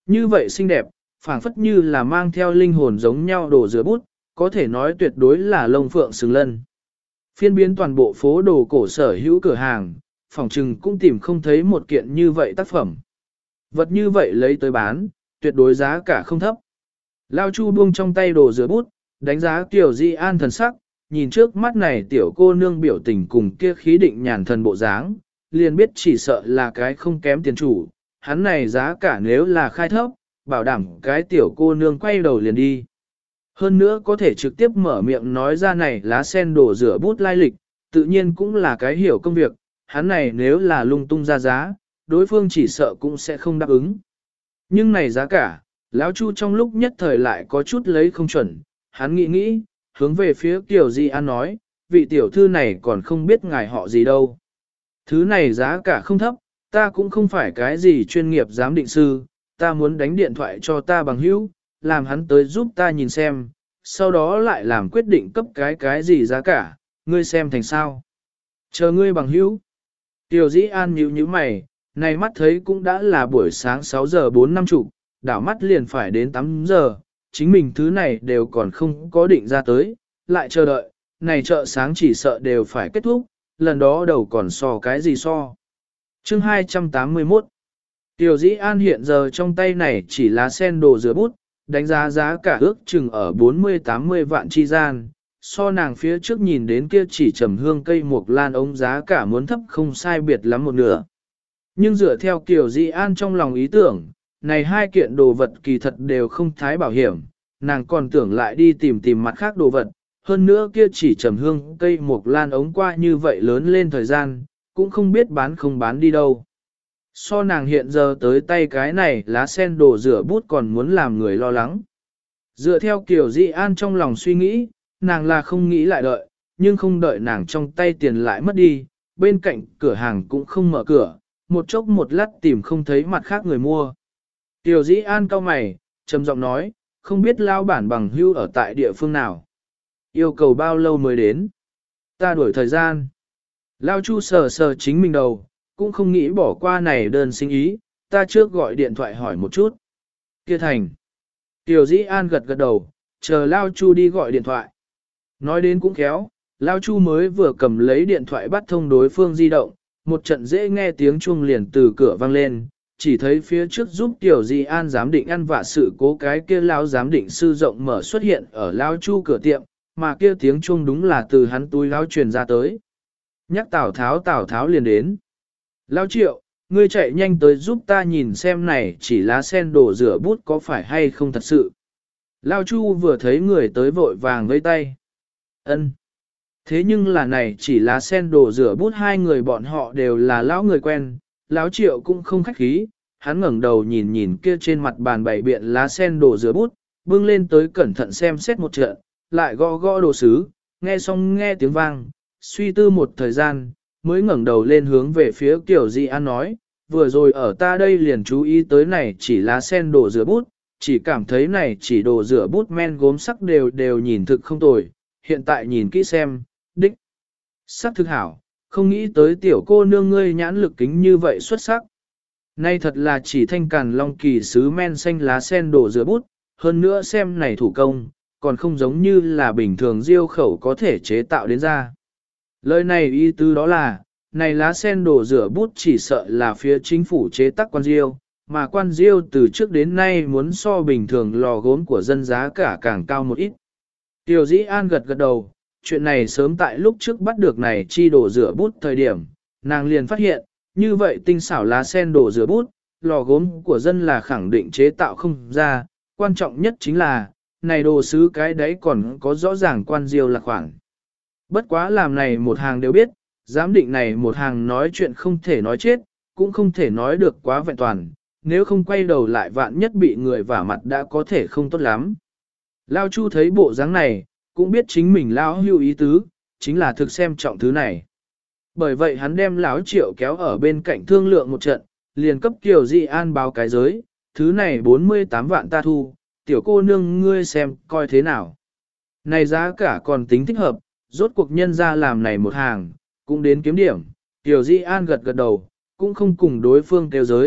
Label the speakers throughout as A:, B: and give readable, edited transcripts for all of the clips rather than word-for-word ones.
A: Như vậy xinh đẹp, phảng phất như là mang theo linh hồn giống nhau đồ rửa bút, có thể nói tuyệt đối là lông phượng xứng lân. Phiên biến toàn bộ phố đồ cổ sở hữu cửa hàng, phòng trừng cũng tìm không thấy một kiện như vậy tác phẩm. Vật như vậy lấy tới bán, tuyệt đối giá cả không thấp. Lao Chu buông trong tay đồ rửa bút, đánh giá Tiểu Di An thần sắc, nhìn trước mắt này tiểu cô nương biểu tình cùng kia khí định nhàn thần bộ dáng, liền biết chỉ sợ là cái không kém tiền chủ, hắn này giá cả nếu là khai thấp, bảo đảm cái tiểu cô nương quay đầu liền đi. Hơn nữa có thể trực tiếp mở miệng nói ra này lá sen đổ rửa bút lai lịch, tự nhiên cũng là cái hiểu công việc, hắn này nếu là lung tung ra giá, đối phương chỉ sợ cũng sẽ không đáp ứng. Nhưng này giá cả, lão Chu trong lúc nhất thời lại có chút lấy không chuẩn, hắn nghĩ nghĩ, hướng về phía Kiều Di An nói, vị tiểu thư này còn không biết ngài họ gì đâu. Thứ này giá cả không thấp, ta cũng không phải cái gì chuyên nghiệp giám định sư, ta muốn đánh điện thoại cho ta bằng hữu, làm hắn tới giúp ta nhìn xem, sau đó lại làm quyết định cấp cái gì giá cả, ngươi xem thành sao. Chờ ngươi bằng hữu. Tiểu Dĩ An nhíu mày, này mắt thấy cũng đã là buổi sáng 6 giờ 4:50, đảo mắt liền phải đến 8 giờ, chính mình thứ này đều còn không có định ra tới, lại chờ đợi, này chợ sáng chỉ sợ đều phải kết thúc, lần đó đầu còn so cái gì so. Chương 281. Tiểu Dĩ An hiện giờ trong tay này chỉ lá sen đồ rửa bút, đánh giá giá cả ước chừng ở 40-80 vạn chi gian, so nàng phía trước nhìn đến kia chỉ trầm hương cây mộc lan ống giá cả muốn thấp không sai biệt lắm một nửa. Nhưng dựa theo Kiều Di An trong lòng ý tưởng, này hai kiện đồ vật kỳ thật đều không thái bảo hiểm, nàng còn tưởng lại đi tìm mặt khác đồ vật, hơn nữa kia chỉ trầm hương cây mộc lan ống qua như vậy lớn lên thời gian, cũng không biết bán không bán đi đâu. So nàng hiện giờ tới tay cái này lá sen đồ rửa bút còn muốn làm người lo lắng. Dựa theo Kiều Di An trong lòng suy nghĩ, nàng là không nghĩ lại đợi, nhưng không đợi nàng trong tay tiền lại mất đi, bên cạnh cửa hàng cũng không mở cửa, một chốc một lát tìm không thấy mặt khác người mua. Kiều Di An cau mày, trầm giọng nói, không biết lao bản bằng hưu ở tại địa phương nào. Yêu cầu bao lâu mới đến? Ta đuổi thời gian. Lao Chu sờ chính mình đầu, cũng không nghĩ bỏ qua này đơn sinh ý, ta trước gọi điện thoại hỏi một chút. Kia thành. Tiểu Dĩ An gật đầu, chờ Lao Chu đi gọi điện thoại. Nói đến cũng khéo, Lao Chu mới vừa cầm lấy điện thoại bắt thông đối phương di động, một trận dễ nghe tiếng chuông liền từ cửa vang lên, chỉ thấy phía trước giúp Tiểu Dĩ An giám định ăn vạ sự cố cái kia Lao giám định sư rộng mở xuất hiện ở Lao Chu cửa tiệm, mà kia tiếng chuông đúng là từ hắn túi Lao truyền ra tới. Nhắc Tào Tháo liền đến. Lao Triệu, ngươi chạy nhanh tới giúp ta nhìn xem này chỉ lá sen đổ rửa bút có phải hay không thật sự. Lao Chu vừa thấy người tới vội vàng vây tay. Ân. Thế nhưng là này chỉ lá sen đổ rửa bút hai người bọn họ đều là lão người quen, Lão Triệu cũng không khách khí, hắn ngẩng đầu nhìn kia trên mặt bàn bày biện lá sen đổ rửa bút, bưng lên tới cẩn thận xem xét một trận, lại gõ đồ sứ, nghe xong nghe tiếng vang, suy tư một thời gian, mới ngẩng đầu lên hướng về phía Kiều Di An nói, vừa rồi ở ta đây liền chú ý tới này chỉ lá sen đồ rửa bút, chỉ cảm thấy này chỉ đồ rửa bút men gốm sắc đều nhìn thực không tồi, hiện tại nhìn kỹ xem, đích. Sắc thực hảo, không nghĩ tới tiểu cô nương ngươi nhãn lực kính như vậy xuất sắc. Nay thật là chỉ thanh càn long kỳ sứ men xanh lá sen đồ rửa bút, hơn nữa xem này thủ công, còn không giống như là bình thường diêu khẩu có thể chế tạo đến ra. Lời này ý tứ đó là, này lá sen đồ rửa bút chỉ sợ là phía chính phủ chế tác quan diêu, mà quan diêu từ trước đến nay muốn so bình thường lò gốm của dân giá cả càng cao một ít. Tiểu Dĩ An gật đầu, chuyện này sớm tại lúc trước bắt được này chi đồ rửa bút thời điểm, nàng liền phát hiện, như vậy tinh xảo lá sen đồ rửa bút, lò gốm của dân là khẳng định chế tạo không ra, quan trọng nhất chính là, này đồ sứ cái đấy còn có rõ ràng quan diêu là khoảng. Bất quá làm này một hàng đều biết, giám định này một hàng nói chuyện không thể nói chết, cũng không thể nói được quá vẹn toàn, nếu không quay đầu lại vạn nhất bị người vả mặt đã có thể không tốt lắm. Lao Chu thấy bộ dáng này, cũng biết chính mình Lão hưu ý tứ, chính là thực xem trọng thứ này. Bởi vậy hắn đem Lão Triệu kéo ở bên cạnh thương lượng một trận, liền cấp Kiều Di An báo cái giới, thứ này 48 vạn ta thu, tiểu cô nương ngươi xem coi thế nào. Này giá cả còn tính thích hợp, rốt cuộc nhân ra làm này một hàng, cũng đến kiếm điểm. Tiểu Di An gật đầu, cũng không cùng đối phương kêu giới,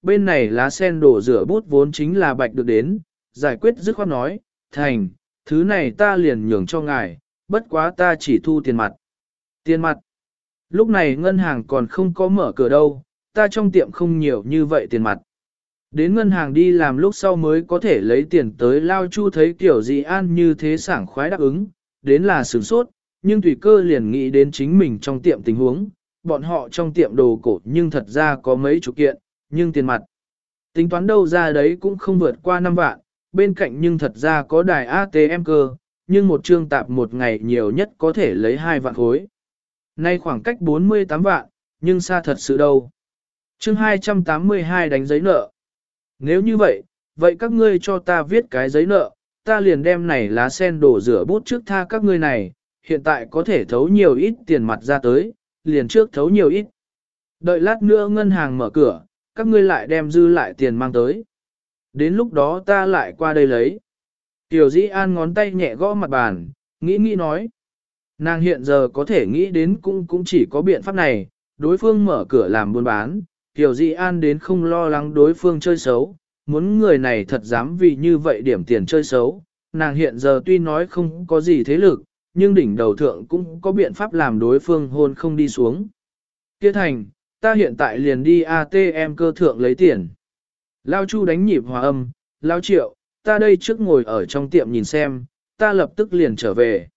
A: bên này lá sen đổ rửa bút vốn chính là bạch được đến, giải quyết dứt khoát nói, thành, thứ này ta liền nhường cho ngài, bất quá ta chỉ thu tiền mặt. Tiền mặt. Lúc này ngân hàng còn không có mở cửa đâu, ta trong tiệm không nhiều như vậy tiền mặt. Đến ngân hàng đi làm lúc sau mới có thể lấy tiền tới. Lao Chu thấy kiểu gì an như thế sảng khoái đáp ứng, đến là sửng sốt, nhưng tùy cơ liền nghĩ đến chính mình trong tiệm tình huống, bọn họ trong tiệm đồ cổ nhưng thật ra có mấy chục kiện, nhưng tiền mặt. Tính toán đâu ra đấy cũng không vượt qua 5 vạn, bên cạnh nhưng thật ra có đài ATM cơ, nhưng một trương tạp một ngày nhiều nhất có thể lấy 2 vạn khối. Nay khoảng cách 48 vạn, nhưng xa thật sự đâu. Chương 282 đánh giấy nợ. Nếu như vậy, vậy các ngươi cho ta viết cái giấy nợ, ta liền đem này lá sen đổ rửa bút trước tha các ngươi này, hiện tại có thể thấu nhiều ít tiền mặt ra tới, liền trước thấu nhiều ít. Đợi lát nữa ngân hàng mở cửa, các ngươi lại đem dư lại tiền mang tới. Đến lúc đó ta lại qua đây lấy. Tiểu Dĩ An ngón tay nhẹ gõ mặt bàn, nghĩ nói. Nàng hiện giờ có thể nghĩ đến cũng chỉ có biện pháp này, đối phương mở cửa làm buôn bán, Tiểu Dĩ An đến không lo lắng đối phương chơi xấu, muốn người này thật dám vì như vậy điểm tiền chơi xấu. Nàng hiện giờ tuy nói không có gì thế lực, nhưng đỉnh đầu thượng cũng có biện pháp làm đối phương hôn không đi xuống. Kia thành, ta hiện tại liền đi ATM cơ thượng lấy tiền. Lao Chu đánh nhịp hòa âm, Lao Triệu, ta đây trước ngồi ở trong tiệm nhìn xem, ta lập tức liền trở về.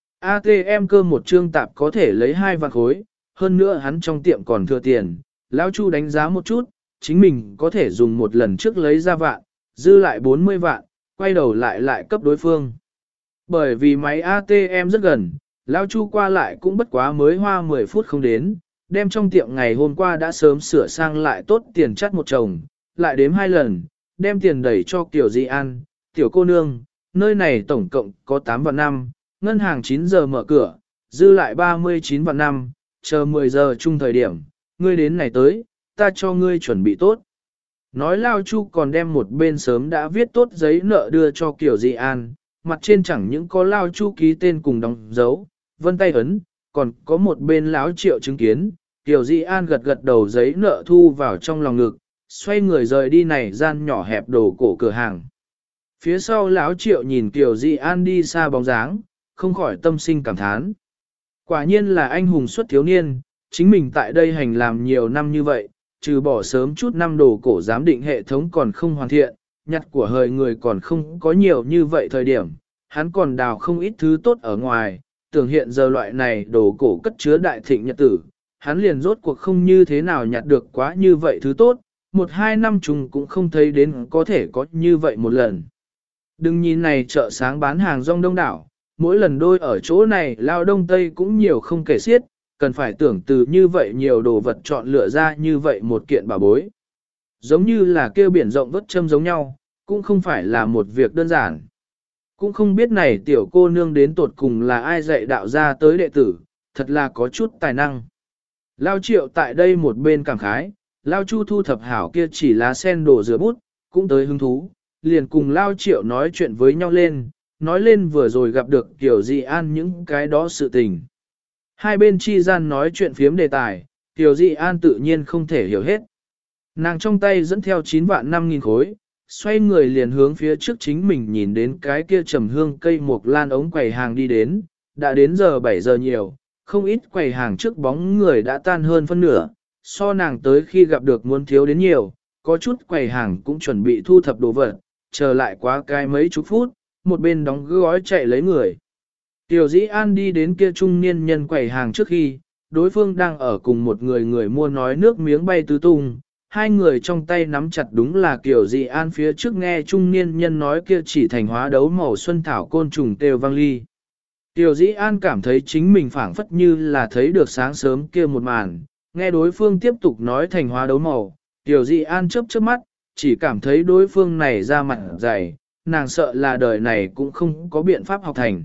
A: ATM cơ một trương tạp có thể lấy 2 vạn khối, hơn nữa hắn trong tiệm còn thừa tiền. Lao Chu đánh giá một chút, chính mình có thể dùng một lần trước lấy ra vạn, dư lại 40 vạn, quay đầu lại cấp đối phương. Bởi vì máy ATM rất gần, Lao Chu qua lại cũng bất quá mới hoa 10 phút không đến, đem trong tiệm ngày hôm qua đã sớm sửa sang lại tốt tiền chắt một chồng, lại đếm 2 lần, đem tiền đẩy cho Tiểu Di An, tiểu cô nương, nơi này tổng cộng có 8 vạn 5, ngân hàng 9 giờ mở cửa, dư lại 39 vạn 5, chờ 10 giờ chung thời điểm, ngươi đến này tới, ta cho ngươi chuẩn bị tốt. Nói Lao Chu còn đem một bên sớm đã viết tốt giấy nợ đưa cho Tiểu Di An, mặt trên chẳng những có Lao Chu ký tên cùng đóng dấu, vân tay ấn, còn có một bên Lão Triệu chứng kiến, Tiểu Di An gật gật đầu giấy nợ thu vào trong lòng ngực, xoay người rời đi này gian nhỏ hẹp đồ cổ cửa hàng. Phía sau Lão Triệu nhìn Tiểu Di An đi xa bóng dáng, không khỏi tâm sinh cảm thán. Quả nhiên là anh hùng xuất thiếu niên, chính mình tại đây hành làm nhiều năm như vậy, trừ bỏ sớm chút năm đồ cổ giám định hệ thống còn không hoàn thiện, nhặt của hời người còn không có nhiều như vậy thời điểm, hắn còn đào không ít thứ tốt ở ngoài, tưởng hiện giờ loại này đồ cổ cất chứa đại thịnh nhật tử, hắn liền rốt cuộc không như thế nào nhặt được quá như vậy thứ tốt, 1-2 năm chung cũng không thấy đến có thể có như vậy một lần. Đừng nhìn này chợ sáng bán hàng rong đông đảo, mỗi lần đôi ở chỗ này lao đông tây cũng nhiều không kể xiết, cần phải tưởng từ như vậy nhiều đồ vật chọn lựa ra như vậy một kiện bảo bối. Giống như là kêu biển rộng vớt châm giống nhau, cũng không phải là một việc đơn giản. Cũng không biết này tiểu cô nương đến tột cùng là ai dạy đạo ra tới đệ tử, thật là có chút tài năng. Lao Triệu tại đây một bên cảm khái, Lao Chu thu thập hảo kia chỉ lá sen đổ rửa bút, cũng tới hứng thú, liền cùng Lao Triệu nói chuyện với nhau lên, nói lên vừa rồi gặp được Tiểu Di An những cái đó sự tình. Hai bên chi gian nói chuyện phiếm đề tài, Tiểu Di An tự nhiên không thể hiểu hết. Nàng trong tay dẫn theo 9 vạn 5.000 khối, xoay người liền hướng phía trước chính mình nhìn đến cái kia trầm hương cây mộc lan ống quầy hàng đi đến, đã đến giờ 7 giờ nhiều, không ít quầy hàng trước bóng người đã tan hơn phân nửa, so nàng tới khi gặp được muốn thiếu đến nhiều, có chút quầy hàng cũng chuẩn bị thu thập đồ vật, chờ lại quá cái mấy chục phút, một bên đóng gói chạy lấy người. Tiểu Dĩ An đi đến kia trung niên nhân quầy hàng trước khi, đối phương đang ở cùng một người mua nói nước miếng bay tứ tung, hai người trong tay nắm chặt đúng là Tiểu Dĩ An phía trước nghe trung niên nhân nói kia chỉ thành hóa đấu màu xuân thảo côn trùng têu vang ly. Tiểu Dĩ An cảm thấy chính mình phảng phất như là thấy được sáng sớm kia một màn, nghe đối phương tiếp tục nói thành hóa đấu màu, Tiểu Dĩ An chớp mắt, chỉ cảm thấy đối phương này ra mặt dày, nàng sợ là đời này cũng không có biện pháp học thành.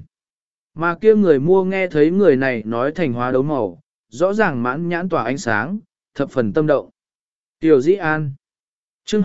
A: Mà kia người mua nghe thấy người này nói thành hóa đấu màu, rõ ràng mãn nhãn tỏa ánh sáng, thập phần tâm động. Tiểu Dĩ An chương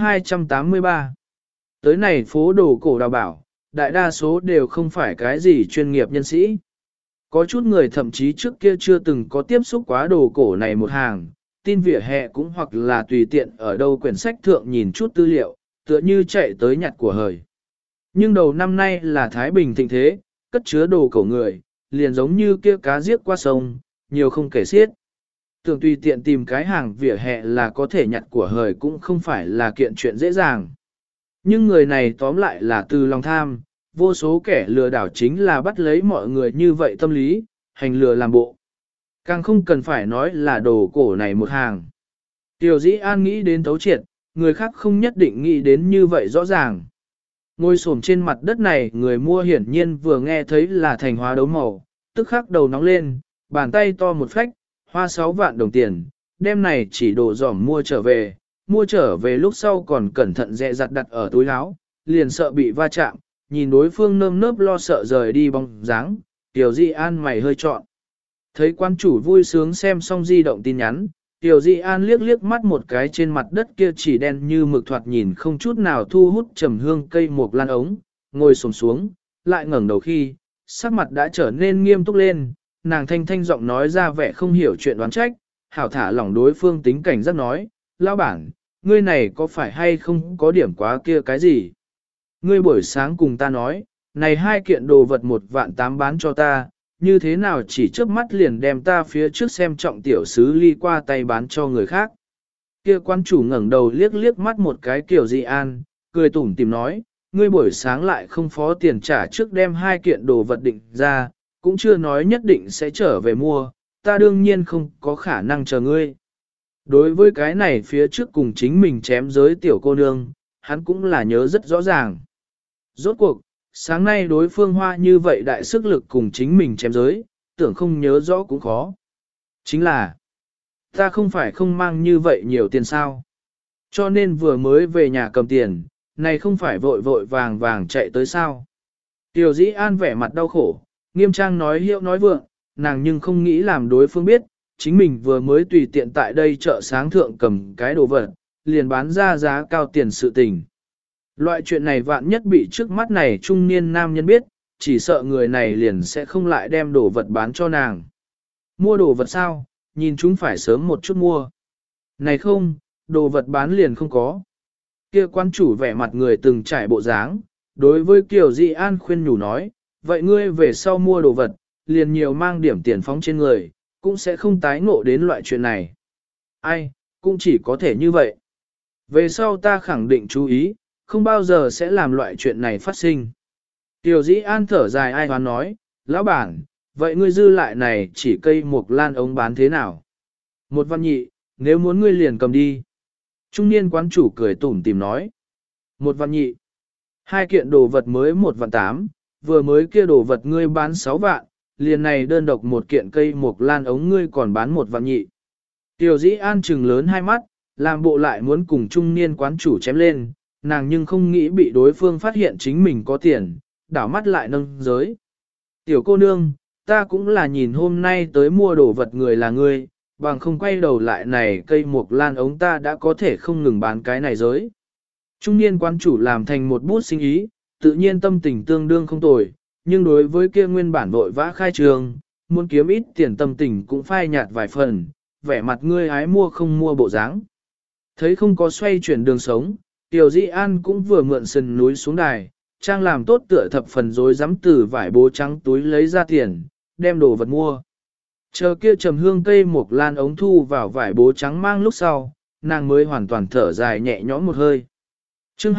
A: 283 tới này phố đồ cổ đào bảo, đại đa số đều không phải cái gì chuyên nghiệp nhân sĩ. Có chút người thậm chí trước kia chưa từng có tiếp xúc quá đồ cổ này một hàng, tin vỉa hè cũng hoặc là tùy tiện ở đâu quyển sách thượng nhìn chút tư liệu, tựa như chạy tới nhặt của hời. Nhưng đầu năm nay là Thái Bình thịnh thế, cất chứa đồ cổ người, liền giống như kia cá giết qua sông, nhiều không kể xiết. Tưởng tùy tiện tìm cái hàng vỉa hè là có thể nhặt của hời cũng không phải là kiện chuyện dễ dàng. Nhưng người này tóm lại là từ lòng tham, vô số kẻ lừa đảo chính là bắt lấy mọi người như vậy tâm lý, hành lừa làm bộ. Càng không cần phải nói là đồ cổ này một hàng. Tiểu Dĩ An nghĩ đến thấu triệt, người khác không nhất định nghĩ đến như vậy rõ ràng. Ngồi xổm trên mặt đất này người mua hiển nhiên vừa nghe thấy là thành hóa đấu màu, tức khắc đầu nóng lên, bàn tay to một phách, hoa 6 vạn đồng tiền, đem này chỉ đồ giỏm mua trở về lúc sau còn cẩn thận dè dặt đặt ở túi áo, liền sợ bị va chạm, nhìn đối phương nơm nớp lo sợ rời đi bóng dáng, Tiểu Di An mày hơi trọn. Thấy quan chủ vui sướng xem xong di động tin nhắn, Tiểu Di An liếc liếc mắt một cái trên mặt đất kia chỉ đen như mực thoạt nhìn không chút nào thu hút trầm hương cây một lan ống, ngồi xổm xuống, lại ngẩng đầu khi, sắc mặt đã trở nên nghiêm túc lên, nàng thanh thanh giọng nói ra vẻ không hiểu chuyện đoán trách, hảo thả lỏng đối phương tính cảnh giác nói, lão bản, ngươi này có phải hay không có điểm quá kia cái gì? Ngươi buổi sáng cùng ta nói, này 2 kiện đồ vật 1.800.000 bán cho ta, như thế nào chỉ trước mắt liền đem ta phía trước xem trọng tiểu sứ ly qua tay bán cho người khác. Kia quan chủ ngẩng đầu liếc liếc mắt một cái Kiều Di An, cười tủm tìm nói, ngươi buổi sáng lại không phó tiền trả trước đem 2 kiện đồ vật định ra, cũng chưa nói nhất định sẽ trở về mua, ta đương nhiên không có khả năng chờ ngươi. Đối với cái này phía trước cùng chính mình chém giới tiểu cô nương, hắn cũng là nhớ rất rõ ràng. Rốt cuộc, sáng nay đối phương hoa như vậy đại sức lực cùng chính mình chém giới, tưởng không nhớ rõ cũng khó. Chính là, ta không phải không mang như vậy nhiều tiền sao. Cho nên vừa mới về nhà cầm tiền, này không phải vội vội vàng vàng chạy tới sao. Tiểu Dĩ An vẻ mặt đau khổ, nghiêm trang nói hiệu nói vượng, nàng nhưng không nghĩ làm đối phương biết, chính mình vừa mới tùy tiện tại đây chợ sáng thượng cầm cái đồ vật, liền bán ra giá cao tiền sự tình. Loại chuyện này vạn nhất bị trước mắt này trung niên nam nhân biết, chỉ sợ người này liền sẽ không lại đem đồ vật bán cho nàng. Mua đồ vật sao, nhìn chúng phải sớm một chút mua. Này không, đồ vật bán liền không có. Kia quan chủ vẻ mặt người từng trải bộ dáng, đối với Kiều Di An khuyên nhủ nói, vậy ngươi về sau mua đồ vật, liền nhiều mang điểm tiền phóng trên người, cũng sẽ không tái ngộ đến loại chuyện này. Ai, cũng chỉ có thể như vậy. Về sau ta khẳng định chú ý, không bao giờ sẽ làm loại chuyện này phát sinh. Tiểu Dĩ An thở dài ai hoán nói, lão bản, vậy ngươi dư lại này chỉ cây mộc lan ống bán thế nào? 1.000.000, nếu muốn ngươi liền cầm đi. Trung niên quán chủ cười tủm tìm nói. 1.000.000, 2 kiện đồ vật mới 1.800.000, vừa mới kia đồ vật ngươi bán 6 vạn, liền này đơn độc 1 kiện cây mộc lan ống ngươi còn bán 1.000.000. Tiểu Dĩ An trừng lớn hai mắt, làm bộ lại muốn cùng trung niên quán chủ chém lên, nàng nhưng không nghĩ bị đối phương phát hiện chính mình có tiền, đảo mắt lại nâng giới. Tiểu cô nương, ta cũng là nhìn hôm nay tới mua đồ vật người là ngươi, bằng không quay đầu lại này cây mộc lan ống ta đã có thể không ngừng bán cái này giới. Trung niên quán chủ làm thành một bút sinh ý, tự nhiên tâm tình tương đương không tồi, nhưng đối với kia nguyên bản vội vã khai trường, muốn kiếm ít tiền tâm tình cũng phai nhạt vài phần, vẻ mặt ngươi ái mua không mua bộ dáng. Thấy không có xoay chuyển đường sống, Tiểu Di An cũng vừa mượn sườn núi xuống đài, trang làm tốt tựa thập phần rối rắm từ vải bố trắng túi lấy ra tiền, đem đồ vật mua. Chờ kia trầm hương cây mộc lan ống thu vào vải bố trắng mang lúc sau, nàng mới hoàn toàn thở dài nhẹ nhõm một hơi. Chương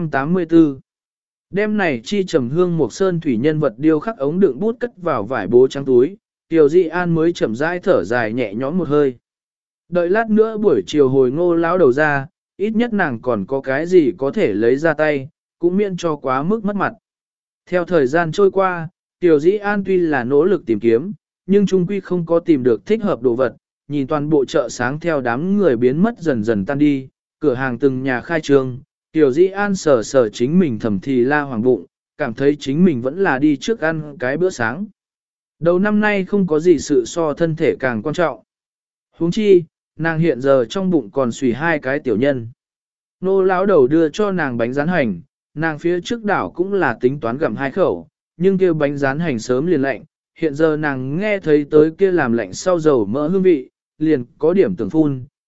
A: 284. Đêm này chi trầm hương mộc sơn thủy nhân vật điêu khắc ống đựng bút cất vào vải bố trắng túi, Tiểu Di An mới chậm rãi thở dài nhẹ nhõm một hơi. Đợi lát nữa buổi chiều hồi Ngô lão đầu ra, ít nhất nàng còn có cái gì có thể lấy ra tay, cũng miễn cho quá mức mất mặt. Theo thời gian trôi qua, Tiểu Dĩ An tuy là nỗ lực tìm kiếm, nhưng trung quy không có tìm được thích hợp đồ vật, nhìn toàn bộ chợ sáng theo đám người biến mất dần dần tan đi, cửa hàng từng nhà khai trương, Tiểu Dĩ An sờ sờ chính mình thầm thì la hoàng bụng, cảm thấy chính mình vẫn là đi trước ăn cái bữa sáng. Đầu năm nay không có gì sự so thân thể càng quan trọng. Huống chi, nàng hiện giờ trong bụng còn xùy 2 cái tiểu nhân. Nô lão đầu đưa cho nàng bánh rán hành, nàng phía trước đảo cũng là tính toán gặm 2 khẩu, nhưng kia bánh rán hành sớm liền lạnh, hiện giờ nàng nghe thấy tới kia làm lạnh sau dầu mỡ hương vị, liền có điểm tưởng phun,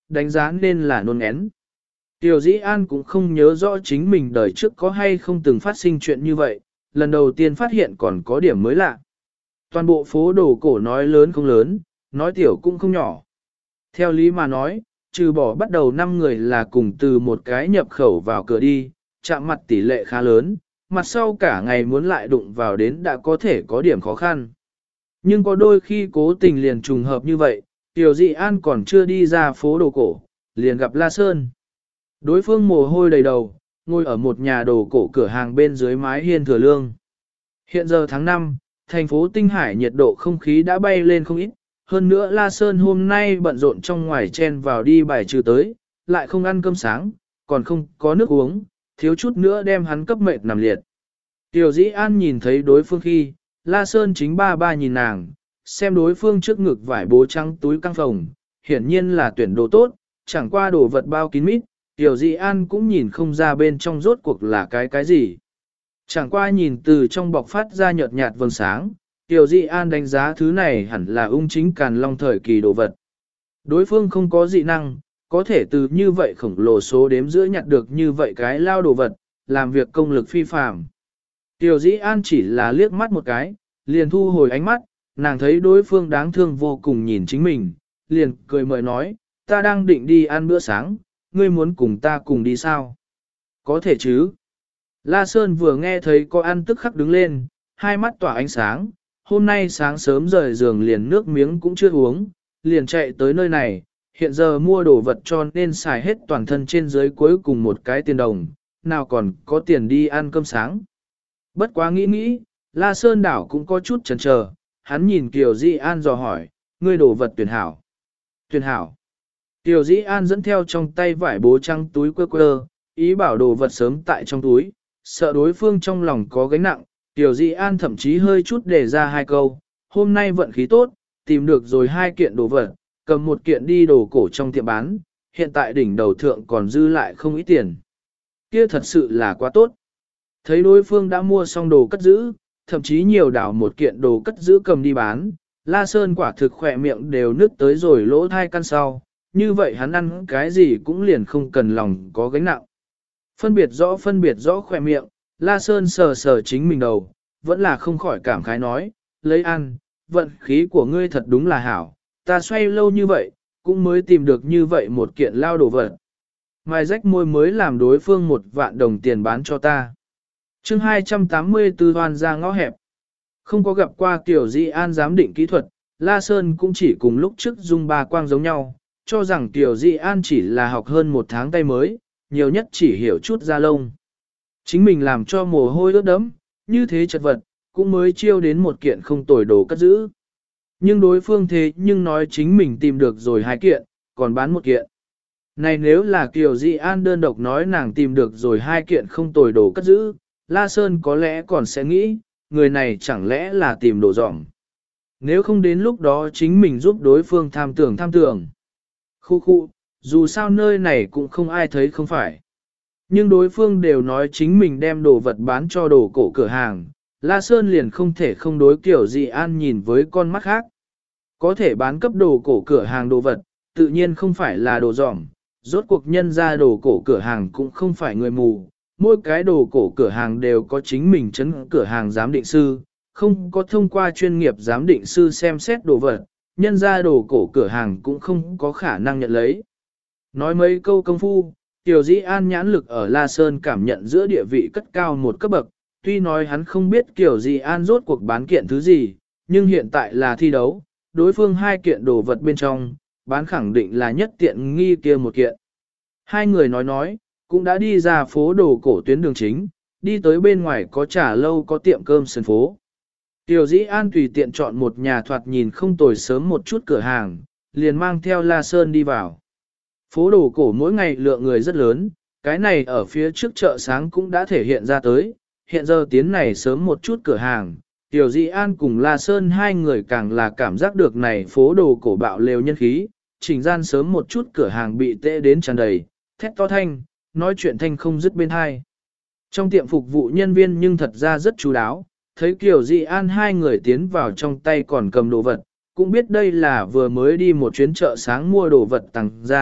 A: đánh giá nên là nôn én. Tiểu Dĩ An cũng không nhớ rõ chính mình đời trước có hay không từng phát sinh chuyện như vậy, lần đầu tiên phát hiện còn có điểm mới lạ. Toàn bộ phố đồ cổ nói lớn không lớn, nói tiểu cũng không nhỏ. Theo lý mà nói, trừ bỏ bắt đầu 5 người là cùng từ một cái nhập khẩu vào cửa đi, chạm mặt tỷ lệ khá lớn, mặt sau cả ngày muốn lại đụng vào đến đã có thể có điểm khó khăn. Nhưng có đôi khi cố tình liền trùng hợp như vậy, Tiểu Dị An còn chưa đi ra phố đồ cổ, liền gặp La Sơn. Đối phương mồ hôi đầy đầu, ngồi ở một nhà đồ cổ cửa hàng bên dưới mái hiên thừa lương. Hiện giờ tháng 5, thành phố Tinh Hải nhiệt độ không khí đã bay lên không ít, hơn nữa La Sơn hôm nay bận rộn trong ngoài chen vào đi bài trừ tới, lại không ăn cơm sáng, còn không có nước uống, thiếu chút nữa đem hắn cấp mệt nằm liệt. Tiểu Dĩ An nhìn thấy đối phương khi, La Sơn chính ba ba nhìn nàng, xem đối phương trước ngực vải bố trắng túi căng phòng, hiển nhiên là tuyển đồ tốt, chẳng qua đồ vật bao kín mít, Tiểu Dĩ An cũng nhìn không ra bên trong rốt cuộc là cái gì. Chẳng qua nhìn từ trong bọc phát ra nhợt nhạt vầng sáng, Tiểu Dĩ An đánh giá thứ này hẳn là ung chính càn long thời kỳ đồ vật. Đối phương không có dị năng, có thể từ như vậy khổng lồ số đếm giữa nhặt được như vậy cái lao đồ vật, làm việc công lực phi phàm. Tiểu Dĩ An chỉ là liếc mắt một cái, liền thu hồi ánh mắt, nàng thấy đối phương đáng thương vô cùng nhìn chính mình, liền cười mời nói, ta đang định đi ăn bữa sáng, ngươi muốn cùng ta cùng đi sao? Có thể chứ? La Sơn vừa nghe thấy có ăn tức khắc đứng lên, hai mắt tỏa ánh sáng, hôm nay sáng sớm rời giường liền nước miếng cũng chưa uống, liền chạy tới nơi này, hiện giờ mua đồ vật cho nên xài hết toàn thân trên dưới cuối cùng một cái tiền đồng, nào còn có tiền đi ăn cơm sáng. Bất quá nghĩ, La Sơn đảo cũng có chút chần chờ, hắn nhìn Kiều Dĩ An dò hỏi, ngươi đồ vật tuyển hảo. Tuyển hảo. Kiều Dĩ An dẫn theo trong tay vải bố trăng túi quơ, ý bảo đồ vật sớm tại trong túi, sợ đối phương trong lòng có gánh nặng. Kiều Dĩ An thậm chí hơi chút để ra hai câu, hôm nay vận khí tốt, tìm được rồi 2 kiện đồ vật, cầm 1 kiện đi đồ cổ trong tiệm bán, hiện tại đỉnh đầu thượng còn dư lại không ít tiền. Kia thật sự là quá tốt. Thấy đối phương đã mua xong đồ cất giữ, thậm chí nhiều đảo 1 kiện đồ cất giữ cầm đi bán, La Sơn quả thực khỏe miệng đều nứt tới rồi lỗ thai căn sau, như vậy hắn ăn cái gì cũng liền không cần lòng có gánh nặng. Phân biệt rõ khỏe miệng, La Sơn sờ sờ chính mình đầu, vẫn là không khỏi cảm khái nói, lấy ăn, vận khí của ngươi thật đúng là hảo, ta xoay lâu như vậy, cũng mới tìm được như vậy 1 kiện lao đồ vật. Mai rách môi mới làm đối phương 1 vạn đồng tiền bán cho ta. chương 284 hoan ra ngõ hẹp. Không có gặp qua Tiểu Dĩ An giám định kỹ thuật, La Sơn cũng chỉ cùng lúc trước dung ba quang giống nhau, cho rằng Tiểu Dĩ An chỉ là học hơn 1 tháng tay mới, nhiều nhất chỉ hiểu chút da lông. Chính mình làm cho mồ hôi ướt đẫm, như thế chật vật, cũng mới chiêu đến 1 kiện không tồi đồ cất giữ. Nhưng đối phương thế nhưng nói chính mình tìm được rồi 2 kiện, còn bán 1 kiện. Này nếu là Kiều Dĩ An đơn độc nói nàng tìm được rồi 2 kiện không tồi đồ cất giữ, La Sơn có lẽ còn sẽ nghĩ, người này chẳng lẽ là tìm đồ dỏng. Nếu không đến lúc đó chính mình giúp đối phương tham tưởng. Khu, dù sao nơi này cũng không ai thấy không phải. Nhưng đối phương đều nói chính mình đem đồ vật bán cho đồ cổ cửa hàng, La Sơn liền không thể không đối Kiều Dĩ An nhìn với con mắt khác. Có thể bán cấp đồ cổ cửa hàng đồ vật, tự nhiên không phải là đồ dỏng, rốt cuộc nhân ra đồ cổ cửa hàng cũng không phải người mù. Mỗi cái đồ cổ cửa hàng đều có chính mình chấn cửa hàng giám định sư, không có thông qua chuyên nghiệp giám định sư xem xét đồ vật, nhân ra đồ cổ cửa hàng cũng không có khả năng nhận lấy. Nói mấy câu công phu, Tiểu Dĩ An nhãn lực ở La Sơn cảm nhận giữa địa vị cất cao 1 cấp bậc, tuy nói hắn không biết Tiểu Dĩ An rốt cuộc bán kiện thứ gì, nhưng hiện tại là thi đấu, đối phương 2 kiện đồ vật bên trong, bán khẳng định là nhất tiện nghi kia 1 kiện. Hai người nói, cũng đã đi ra phố đồ cổ tuyến đường chính, đi tới bên ngoài có trà lâu có tiệm cơm sân phố. Tiểu Dĩ An tùy tiện chọn một nhà thoạt nhìn không tồi sớm một chút cửa hàng, liền mang theo La Sơn đi vào. Phố đồ cổ mỗi ngày lượng người rất lớn, cái này ở phía trước chợ sáng cũng đã thể hiện ra tới, hiện giờ tiến này sớm một chút cửa hàng. Tiểu Dĩ An cùng La Sơn 2 người càng là cảm giác được này phố đồ cổ bạo lều nhân khí, chỉnh gian sớm một chút cửa hàng bị tệ đến tràn đầy, thét to thanh, nói chuyện thanh không dứt bên hai. Trong tiệm phục vụ nhân viên nhưng thật ra rất chú đáo, thấy Kiều Dĩ An 2 người tiến vào trong tay còn cầm đồ vật, cũng biết đây là vừa mới đi một chuyến chợ sáng mua đồ vật tặng ra,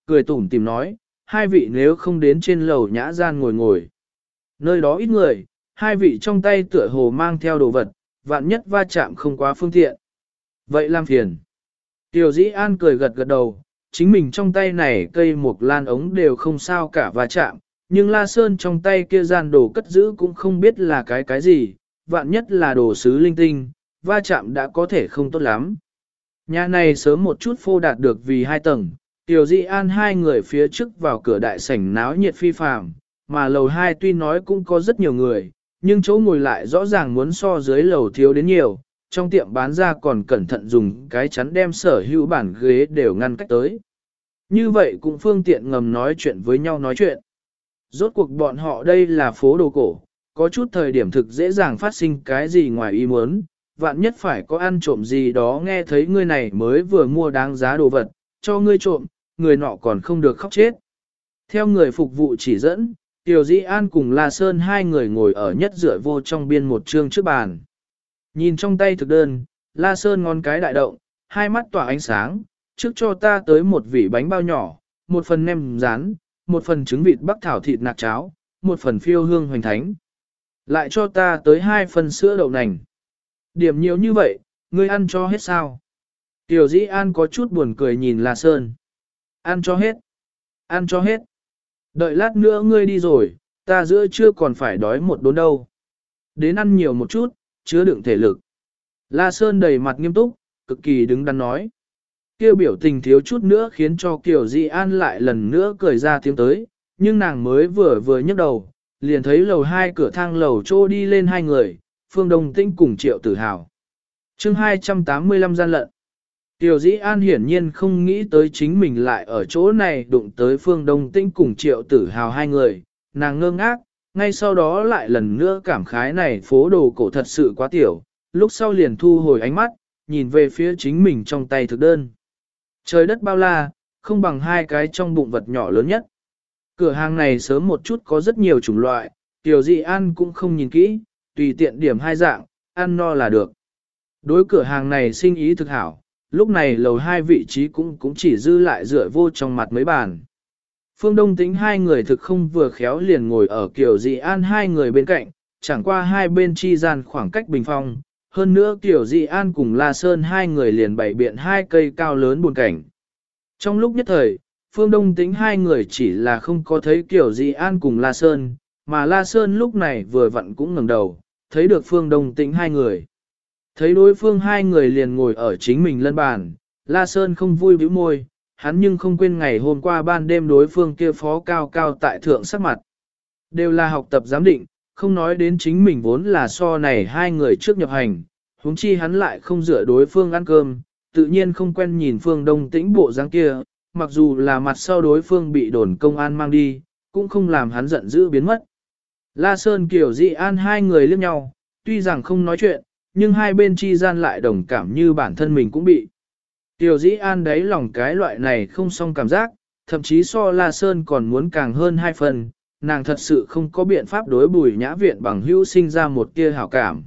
A: cười tủm tìm nói, hai vị nếu không đến trên lầu nhã gian ngồi ngồi. Nơi đó ít người, hai vị trong tay tựa hồ mang theo đồ vật, vạn nhất va chạm không quá phương tiện. Vậy làm phiền. Tiểu Dĩ An cười gật gật đầu, chính mình trong tay này cây mục lan ống đều không sao cả va chạm, nhưng La Sơn trong tay kia gian đồ cất giữ cũng không biết là cái gì, vạn nhất là đồ sứ linh tinh, va chạm đã có thể không tốt lắm. Nhà này sớm một chút phô đạt được vì 2 tầng, Tiểu Dĩ An hai người phía trước vào cửa đại sảnh náo nhiệt phi phàm, mà lầu 2 tuy nói cũng có rất nhiều người, nhưng chỗ ngồi lại rõ ràng muốn so dưới lầu thiếu đến nhiều, trong tiệm bán ra còn cẩn thận dùng cái chắn đem sở hữu bản ghế đều ngăn cách tới. Như vậy cũng phương tiện ngầm nói chuyện với nhau nói chuyện. Rốt cuộc bọn họ đây là phố đồ cổ, có chút thời điểm thực dễ dàng phát sinh cái gì ngoài ý muốn, vạn nhất phải có ăn trộm gì đó nghe thấy ngươi này mới vừa mua đáng giá đồ vật, cho ngươi trộm, người nọ còn không được khóc chết. Theo người phục vụ chỉ dẫn, Tiểu Dĩ An cùng La Sơn hai người ngồi ở nhất dựa vô trong biên một chương trước bàn. Nhìn trong tay thực đơn, La Sơn ngón cái đại động, hai mắt tỏa ánh sáng, trước cho ta tới một vỉ bánh bao nhỏ, một phần nem rán, một phần trứng vịt bắc thảo thịt nạc cháo, một phần phiêu hương hoành thánh. Lại cho ta tới 2 phần sữa đậu nành. Điểm nhiều như vậy, ngươi ăn cho hết sao? Tiểu Dĩ An có chút buồn cười nhìn La Sơn. Ăn cho hết. Ăn cho hết. Đợi lát nữa ngươi đi rồi, ta giữa trưa còn phải đói một đốn đâu. Đến ăn nhiều một chút, chứa đựng thể lực. La Sơn đầy mặt nghiêm túc, cực kỳ đứng đắn nói. Kêu biểu tình thiếu chút nữa khiến cho Kiều Dĩ An lại lần nữa cười ra tiếng tới, nhưng nàng mới vừa nhấc đầu, liền thấy lầu 2 cửa thang lầu trô đi lên 2 người, Phương Đông Tĩnh cùng Triệu Tử Hào. Chương 285 gian lận. Kiều Dĩ An hiển nhiên không nghĩ tới chính mình lại ở chỗ này đụng tới Phương Đông Tĩnh cùng Triệu Tử Hào 2 người, nàng ngơ ngác, ngay sau đó lại lần nữa cảm khái này phố đồ cổ thật sự quá tiểu, lúc sau liền thu hồi ánh mắt, nhìn về phía chính mình trong tay thực đơn. Trời đất bao la, không bằng 2 cái trong bụng vật nhỏ lớn nhất. Cửa hàng này sớm một chút có rất nhiều chủng loại, Tiểu Dĩ An cũng không nhìn kỹ, tùy tiện điểm 2 dạng, ăn no là được. Đối cửa hàng này sinh ý thực hảo, lúc này lầu 2 vị trí cũng chỉ dư lại dựa vô trong mặt mấy bàn. Phương Đông Tĩnh 2 người thực không vừa khéo liền ngồi ở Kiều Dĩ An 2 người bên cạnh, chẳng qua hai bên chi gian khoảng cách bình phong. Hơn nữa Kiều Dĩ An cùng La Sơn 2 người liền bày biện 2 cây cao lớn buồn cảnh. Trong lúc nhất thời, Phương Đông Tĩnh 2 người chỉ là không có thấy Kiều Dĩ An cùng La Sơn, mà La Sơn lúc này vừa vặn cũng ngẩng đầu, thấy được Phương Đông Tĩnh 2 người. Thấy đối phương 2 người liền ngồi ở chính mình lân bàn, La Sơn không vui bĩu môi, hắn nhưng không quên ngày hôm qua ban đêm đối phương kia phó cao cao tại thượng sắc mặt. Đều là học tập giám định, không nói đến chính mình vốn là so này 2 người trước nhập hành, huống chi hắn lại không dựa đối phương ăn cơm, tự nhiên không quen nhìn Phương Đông Tĩnh bộ dáng kia, mặc dù là mặt sau đối phương bị đồn công an mang đi, cũng không làm hắn giận dữ biến mất. La Sơn Kiều Dĩ An 2 người liếc nhau, tuy rằng không nói chuyện, nhưng hai bên chi gian lại đồng cảm như bản thân mình cũng bị. Kiều Dĩ An đáy lòng cái loại này không xong cảm giác, thậm chí so La Sơn còn muốn càng hơn 2 phần, nàng thật sự không có biện pháp đối Bùi Nhã Viện bằng hữu sinh ra một tia hảo cảm.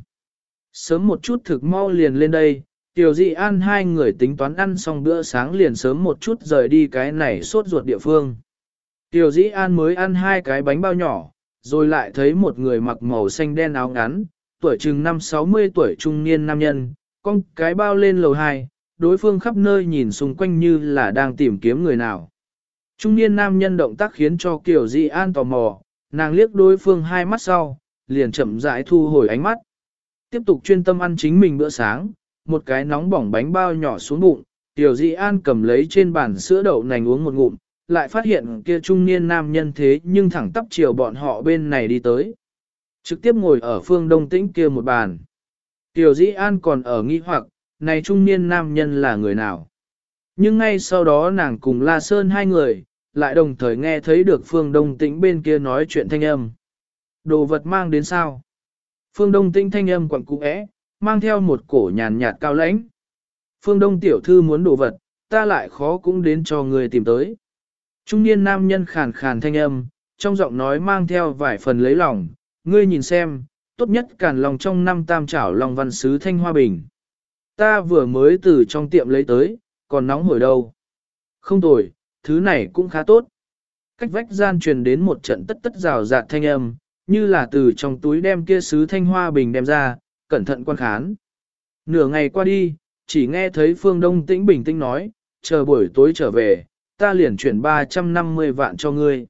A: Sớm một chút thực mau liền lên đây, Kiều Dĩ An 2 người tính toán ăn xong bữa sáng liền sớm một chút rời đi cái này sốt ruột địa phương. Kiều Dĩ An mới ăn 2 cái bánh bao nhỏ, rồi lại thấy một người mặc màu xanh đen áo ngắn, tuổi chừng 5-60 tuổi trung niên nam nhân, con cái bao lên lầu 2, đối phương khắp nơi nhìn xung quanh như là đang tìm kiếm người nào. Trung niên nam nhân động tác khiến cho Kiều Dĩ An tò mò, nàng liếc đối phương 2 mắt sau, liền chậm rãi thu hồi ánh mắt. Tiếp tục chuyên tâm ăn chính mình bữa sáng, một cái nóng bỏng bánh bao nhỏ xuống bụng, Kiều Dĩ An cầm lấy trên bàn sữa đậu nành uống một ngụm, lại phát hiện kia trung niên nam nhân thế nhưng thẳng tắp chiều bọn họ bên này đi tới. Trực tiếp ngồi ở Phương Đông Tĩnh kia một bàn. Kiều Dĩ An còn ở nghi hoặc, này trung niên nam nhân là người nào? Nhưng ngay sau đó nàng cùng La Sơn 2 người, lại đồng thời nghe thấy được Phương Đông Tĩnh bên kia nói chuyện thanh âm. Đồ vật mang đến sao? Phương Đông Tĩnh thanh âm quặn cũ é, mang theo một cổ nhàn nhạt cao lãnh. Phương Đông tiểu thư muốn đồ vật, ta lại khó cũng đến cho người tìm tới. Trung niên nam nhân khàn khàn thanh âm, trong giọng nói mang theo vài phần lấy lòng, ngươi nhìn xem, tốt nhất càn lòng trong 5 tam chảo lòng văn sứ thanh hoa bình. Ta vừa mới từ trong tiệm lấy tới, còn nóng hổi đâu. Không tồi, thứ này cũng khá tốt. Cách vách gian truyền đến một trận tất tất rào rạt thanh âm, như là từ trong túi đem kia sứ thanh hoa bình đem ra, cẩn thận quan khán. Nửa ngày qua đi, chỉ nghe thấy Phương Đông Tĩnh bình tĩnh nói, chờ buổi tối trở về, ta liền chuyển 350 vạn cho ngươi.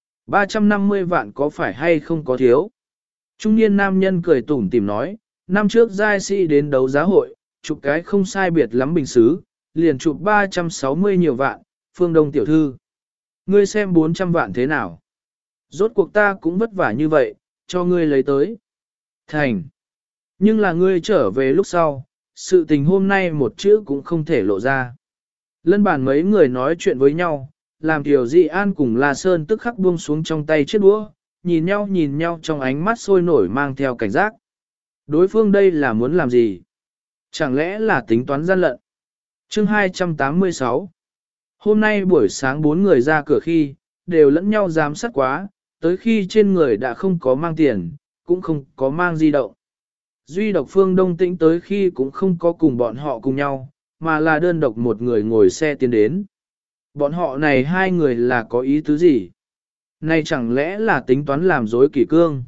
A: 350 vạn có phải hay không có thiếu? Trung niên nam nhân cười tủm tỉm nói, năm trước giai sĩ đến đấu giá hội, chụp cái không sai biệt lắm bình xứ, liền chụp 360 nhiều vạn, Phương Đông tiểu thư. Ngươi xem 400 vạn thế nào? Rốt cuộc ta cũng vất vả như vậy, cho ngươi lấy tới. Thành. Nhưng là ngươi trở về lúc sau, sự tình hôm nay một chữ cũng không thể lộ ra. Lân bản mấy người nói chuyện với nhau, làm Tiểu Dị An cùng La Sơn tức khắc buông xuống trong tay chiếc đũa, nhìn nhau trong ánh mắt sôi nổi mang theo cảnh giác. Đối phương đây là muốn làm gì? Chẳng lẽ là tính toán gian lận? Chương 286. Hôm nay buổi sáng 4 người ra cửa khi, đều lẫn nhau giám sát quá, tới khi trên người đã không có mang tiền, cũng không có mang di động. Duy độc Phương Đông Tĩnh tới khi cũng không có cùng bọn họ cùng nhau, mà là đơn độc một người ngồi xe tiến đến. Bọn họ này hai người là có ý tứ gì? Này chẳng lẽ là tính toán làm dối kỷ cương?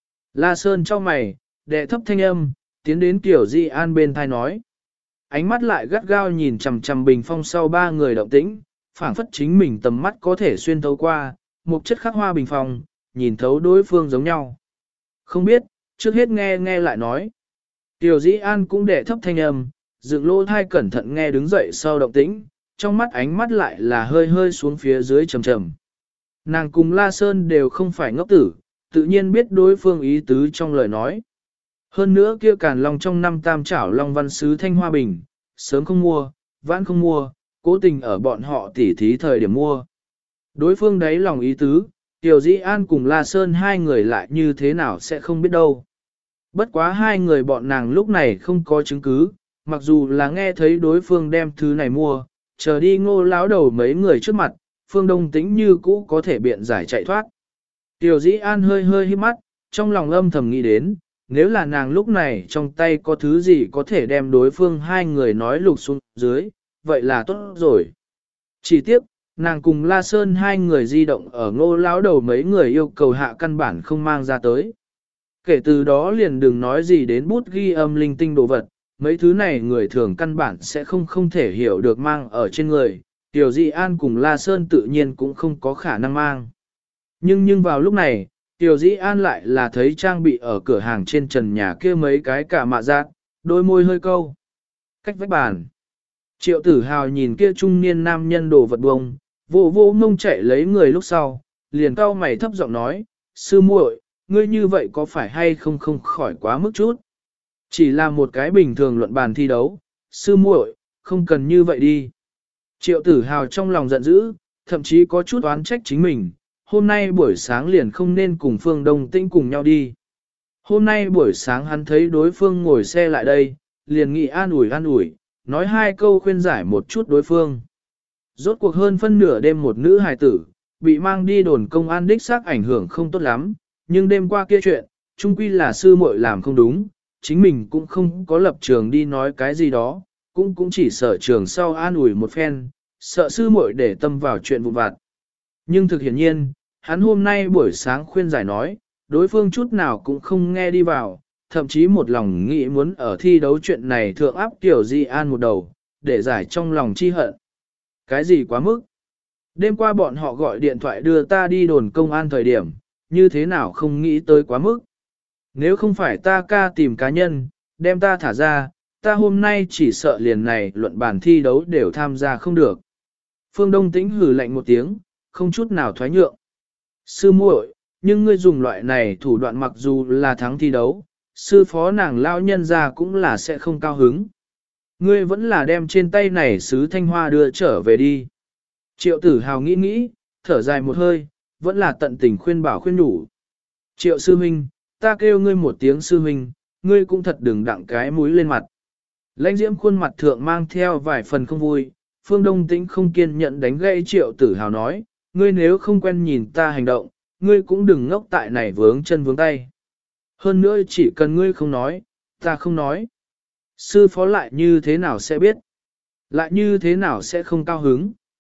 A: La Sơn cho mày, đệ thấp thanh âm, tiến đến Tiểu Di An bên thai nói. Ánh mắt lại gắt gao nhìn chằm chằm bình phong sau ba người động tĩnh, phảng phất chính mình tầm mắt có thể xuyên thấu qua, một chất khắc hoa bình phong, nhìn thấu đối phương giống nhau. Không biết, trước hết nghe lại nói. Tiểu Dĩ An cũng đệ thấp thanh âm, dựng lỗ thai cẩn thận nghe đứng dậy sau động tĩnh, trong mắt ánh mắt lại là hơi hơi xuống phía dưới trầm trầm. Nàng cùng La Sơn đều không phải ngốc tử, tự nhiên biết đối phương ý tứ trong lời nói. Hơn nữa kia Càn Long trong năm tam trảo Long Văn Sứ Thanh Hoa Bình, sớm không mua, vãn không mua, cố tình ở bọn họ tỉ thí thời điểm mua. Đối phương đấy lòng ý tứ, Tiểu Dĩ An cùng La Sơn hai người lại như thế nào sẽ không biết đâu. Bất quá hai người bọn nàng lúc này không có chứng cứ, mặc dù là nghe thấy đối phương đem thứ này mua, chờ đi Ngô lão đầu mấy người trước mặt, Phương Đông Tĩnh như cũ có thể biện giải chạy thoát. Tiểu Dĩ An hơi hơi hít mắt, trong lòng âm thầm nghĩ đến, nếu là nàng lúc này trong tay có thứ gì có thể đem đối phương hai người nói lục xuống dưới, vậy là tốt rồi. Chỉ tiếc, nàng cùng La Sơn hai người di động ở Ngô lão đầu mấy người yêu cầu hạ căn bản không mang ra tới. Kể từ đó liền đừng nói gì đến bút ghi âm linh tinh đồ vật, mấy thứ này người thường căn bản sẽ không thể hiểu được mang ở trên người, Tiểu Dị An cùng La Sơn tự nhiên cũng không có khả năng mang. Nhưng vào lúc này, Tiểu Dĩ An lại là thấy trang bị ở cửa hàng trên trần nhà kia mấy cái cả mạ giác, đôi môi hơi câu. Cách vách bàn. Triệu Tử Hào nhìn kia trung niên nam nhân đồ vật bông, vô mông chạy lấy người lúc sau, liền cau mày thấp giọng nói, sư muội, ngươi như vậy có phải hay không khỏi quá mức chút. Chỉ là một cái bình thường luận bàn thi đấu, sư muội, không cần như vậy đi. Triệu Tử Hào trong lòng giận dữ, thậm chí có chút oán trách chính mình. Hôm nay buổi sáng liền không nên cùng Phương Đông Tĩnh cùng nhau đi. Hôm nay buổi sáng hắn thấy đối phương ngồi xe lại đây, liền nghĩ an ủi, nói hai câu khuyên giải một chút đối phương. Rốt cuộc hơn phân nửa đêm một nữ hài tử, bị mang đi đồn công an đích xác ảnh hưởng không tốt lắm, nhưng đêm qua kia chuyện, chung quy là sư muội làm không đúng, chính mình cũng không có lập trường đi nói cái gì đó, cũng chỉ sợ trường sau an ủi một phen, sợ sư muội để tâm vào chuyện vụn vặt. Nhưng thực hiển nhiên, hắn hôm nay buổi sáng khuyên giải nói, đối phương chút nào cũng không nghe đi vào, thậm chí một lòng nghĩ muốn ở thi đấu chuyện này thượng áp Tiểu Di An một đầu, để giải trong lòng chi hận. Cái gì quá mức? Đêm qua bọn họ gọi điện thoại đưa ta đi đồn công an thời điểm, như thế nào không nghĩ tới quá mức? Nếu không phải ta ca tìm cá nhân, đem ta thả ra, ta hôm nay chỉ sợ liền này luận bàn thi đấu đều tham gia không được. Phương Đông Tĩnh hừ lạnh một tiếng, không chút nào thoái nhượng. Sư muội, nhưng ngươi dùng loại này thủ đoạn mặc dù là thắng thi đấu, sư phó nàng lao nhân ra cũng là sẽ không cao hứng. Ngươi vẫn là đem trên tay này sứ thanh hoa đưa trở về đi. Triệu Tử Hào nghĩ, thở dài một hơi, vẫn là tận tình khuyên bảo khuyên nhủ. Triệu sư huynh, ta kêu ngươi một tiếng sư huynh, ngươi cũng thật đừng đặng cái mũi lên mặt. Lãnh Diễm khuôn mặt thượng mang theo vài phần không vui, Phương Đông Tĩnh không kiên nhẫn đánh gãy Triệu Tử Hào nói, ngươi nếu không quen nhìn ta hành động, ngươi cũng đừng ngốc tại này vướng chân vướng tay. Hơn nữa chỉ cần ngươi không nói, ta không nói. Sư phó lại như thế nào sẽ biết? Lại như thế nào sẽ không cao hứng?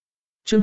A: Chương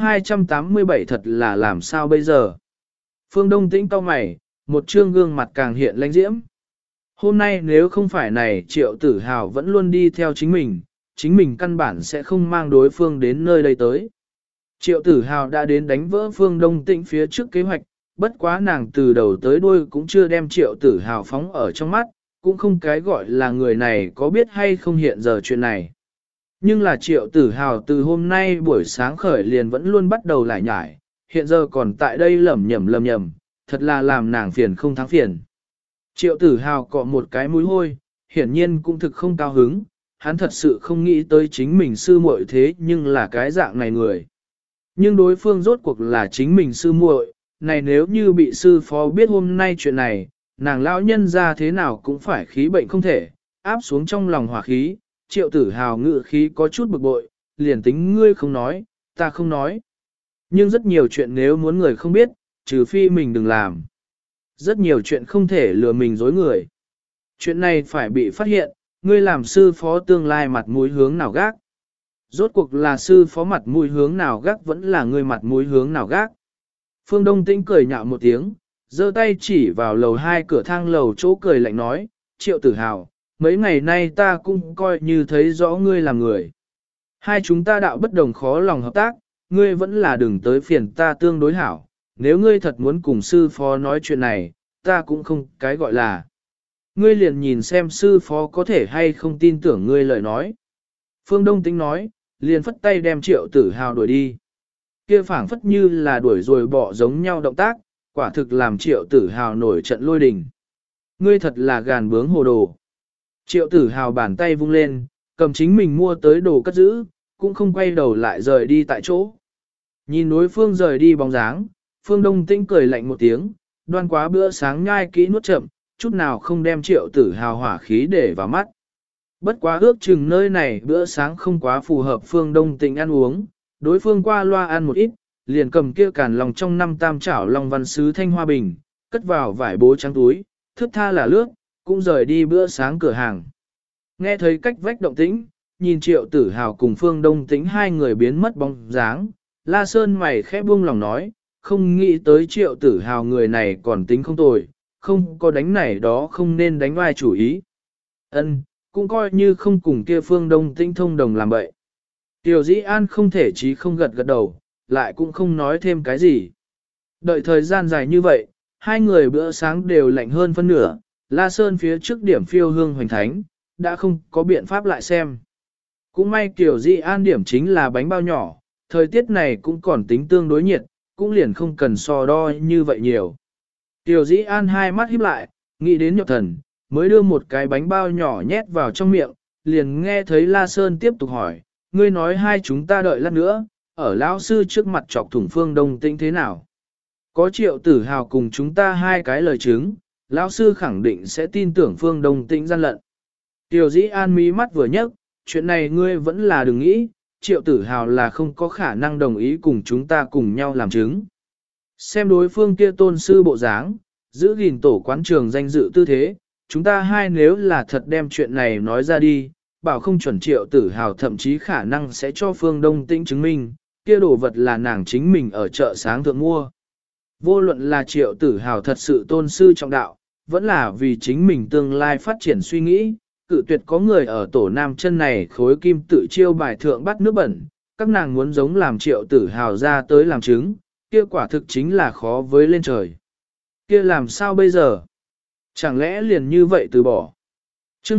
A: 287 thật là làm sao bây giờ? Phương Đông Tĩnh cau mày, một trương gương mặt càng hiện lãnh diễm. Hôm nay nếu không phải này Triệu Tử Hào vẫn luôn đi theo chính mình căn bản sẽ không mang đối phương đến nơi đây tới. Triệu Tử Hào đã đến đánh vỡ Phương Đông Tĩnh phía trước kế hoạch, bất quá nàng từ đầu tới đuôi cũng chưa đem Triệu Tử Hào phóng ở trong mắt, cũng không cái gọi là người này có biết hay không hiện giờ chuyện này. Nhưng là Triệu Tử Hào từ hôm nay buổi sáng khởi liền vẫn luôn bắt đầu lải nhải, hiện giờ còn tại đây lẩm nhẩm, thật là làm nàng phiền không thắng phiền. Triệu Tử Hào cọ một cái mũi hôi, hiển nhiên cũng thực không cao hứng, hắn thật sự không nghĩ tới chính mình sư muội thế nhưng là cái dạng này người. Nhưng đối phương rốt cuộc là chính mình sư muội, này nếu như bị sư phó biết hôm nay chuyện này, nàng lão nhân ra thế nào cũng phải khí bệnh không thể, áp xuống trong lòng hỏa khí, Triệu Tử Hào ngự khí có chút bực bội, liền tính ngươi không nói, ta không nói. Nhưng rất nhiều chuyện nếu muốn người không biết, trừ phi mình đừng làm. Rất nhiều chuyện không thể lừa mình dối người. Chuyện này phải bị phát hiện, ngươi làm sư phó tương lai mặt mũi hướng nào gác. Rốt cuộc là sư phó mặt mũi hướng nào gác vẫn là ngươi mặt mũi hướng nào gác. Phương Đông Tĩnh cười nhạo một tiếng, giơ tay chỉ vào lầu 2 cửa thang lầu chỗ cười lạnh nói, Triệu Tử Hào, mấy ngày nay ta cũng coi như thấy rõ ngươi là người. Hai chúng ta đạo bất đồng khó lòng hợp tác, ngươi vẫn là đừng tới phiền ta tương đối hảo, nếu ngươi thật muốn cùng sư phó nói chuyện này, ta cũng không cái gọi là. Ngươi liền nhìn xem sư phó có thể hay không tin tưởng ngươi lời nói. Phương Đông Tĩnh nói, liền phất tay đem Triệu Tử Hào đuổi đi. Kia phảng phất như là đuổi rồi bỏ giống nhau động tác, quả thực làm Triệu Tử Hào nổi trận lôi đình. Ngươi thật là gàn bướng hồ đồ. Triệu Tử Hào bàn tay vung lên, cầm chính mình mua tới đồ cất giữ, cũng không quay đầu lại rời đi tại chỗ. Nhìn đối phương rời đi bóng dáng, Phương Đông Tĩnh cười lạnh một tiếng, đoan quá bữa sáng nhai kỹ nuốt chậm, chút nào không đem Triệu Tử Hào hỏa khí để vào mắt. Bất quá ước chừng nơi này bữa sáng không quá phù hợp Phương Đông Tĩnh ăn uống, đối phương qua loa ăn một ít, liền cầm kia càn lòng trong năm tam chảo long văn sứ thanh hoa bình, cất vào vải bố trắng túi, thước tha là lướt, cũng rời đi bữa sáng cửa hàng. Nghe thấy cách vách động tĩnh, nhìn Triệu Tử Hào cùng Phương Đông Tĩnh hai người biến mất bóng dáng, La Sơn mày khẽ buông lòng nói, không nghĩ tới Triệu Tử Hào người này còn tính không tồi, không có đánh này đó không nên đánh vai chủ ý. Ân, cũng coi như không cùng kia Phương Đông Tĩnh thông đồng làm vậy. Tiểu Dĩ An không thể chí không gật gật đầu, lại cũng không nói thêm cái gì. Đợi thời gian dài như vậy, hai người bữa sáng đều lạnh hơn phân nửa, La Sơn phía trước điểm phiêu hương hoành thánh, đã không có biện pháp lại xem. Cũng may Tiểu Dĩ An điểm chính là bánh bao nhỏ, thời tiết này cũng còn tính tương đối nhiệt, cũng liền không cần so đo như vậy nhiều. Tiểu Dĩ An hai mắt híp lại, nghĩ đến nhọc thần, mới đưa một cái bánh bao nhỏ nhét vào trong miệng, liền nghe thấy La Sơn tiếp tục hỏi, ngươi nói hai chúng ta đợi lát nữa, ở lão sư trước mặt chọc thủng Phương Đông Tĩnh thế nào? Có Triệu Tử Hào cùng chúng ta hai cái lời chứng, lão sư khẳng định sẽ tin tưởng Phương Đông Tĩnh gian lận. Tiểu Dĩ An mí mắt vừa nhấc, chuyện này ngươi vẫn là đừng nghĩ, Triệu Tử Hào là không có khả năng đồng ý cùng chúng ta cùng nhau làm chứng. Xem đối phương kia tôn sư bộ dáng, giữ gìn tổ quán trường danh dự tư thế, chúng ta hai nếu là thật đem chuyện này nói ra đi, bảo không chuẩn Triệu Tử Hào thậm chí khả năng sẽ cho Phương Đông Tĩnh chứng minh, kia đồ vật là nàng chính mình ở chợ sáng thượng mua. Vô luận là Triệu Tử Hào thật sự tôn sư trọng đạo, vẫn là vì chính mình tương lai phát triển suy nghĩ, cự tuyệt có người ở tổ nam chân này khối kim tự chiêu bài thượng bắt nước bẩn, các nàng muốn giống làm Triệu Tử Hào ra tới làm chứng, kia quả thực chính là khó với lên trời. Kia làm sao bây giờ? Chẳng lẽ liền như vậy từ bỏ? Chương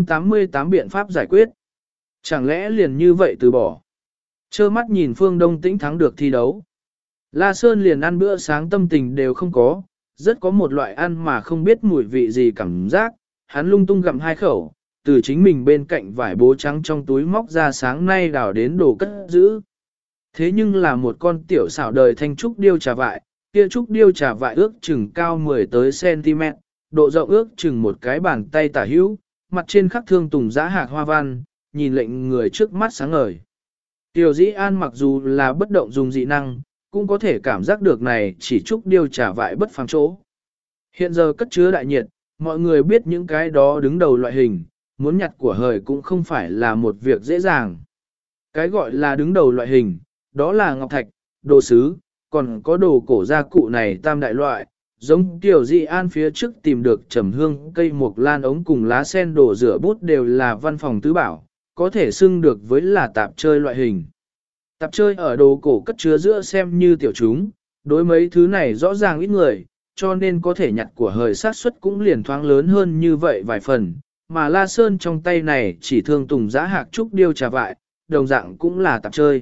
A: 288 biện pháp giải quyết. Chẳng lẽ liền như vậy từ bỏ? Chơ mắt nhìn Phương Đông Tĩnh thắng được thi đấu. La Sơn liền ăn bữa sáng tâm tình đều không có, rất có một loại ăn mà không biết mùi vị gì cảm giác, hắn lung tung gặm hai khẩu, từ chính mình bên cạnh vải bố trắng trong túi móc ra sáng nay đào đến đồ cất giữ. Thế nhưng là một con tiểu xảo đời thanh trúc điêu trà vại, kia trúc điêu trà vại ước chừng cao 10 tới cm, độ rộng ước chừng một cái bàn tay tả hữu, mặt trên khắc thương tùng giã hạc hoa văn, nhìn lệnh người trước mắt sáng ngời. Tiểu Dĩ An mặc dù là bất động dùng dị năng, cũng có thể cảm giác được này chỉ trúc điêu trà vại bất phàm chỗ. Hiện giờ cất chứa đại nhiệt, mọi người biết những cái đó đứng đầu loại hình, muốn nhặt của hời cũng không phải là một việc dễ dàng. Cái gọi là đứng đầu loại hình, đó là ngọc thạch, đồ sứ, còn có đồ cổ gia cụ này tam đại loại, giống Tiểu Dị An phía trước tìm được trầm hương, cây mộc lan ống cùng lá sen đồ rửa bút đều là văn phòng tứ bảo, có thể xưng được với là tạp chơi loại hình. Tạp chơi ở đồ cổ cất chứa giữa xem như tiểu chúng, đối mấy thứ này rõ ràng ít người, cho nên có thể nhặt của hời sát suất cũng liền thoáng lớn hơn như vậy vài phần, mà La Sơn trong tay này chỉ thương tùng giã hạc trúc điêu trà vại, đồng dạng cũng là tạp chơi.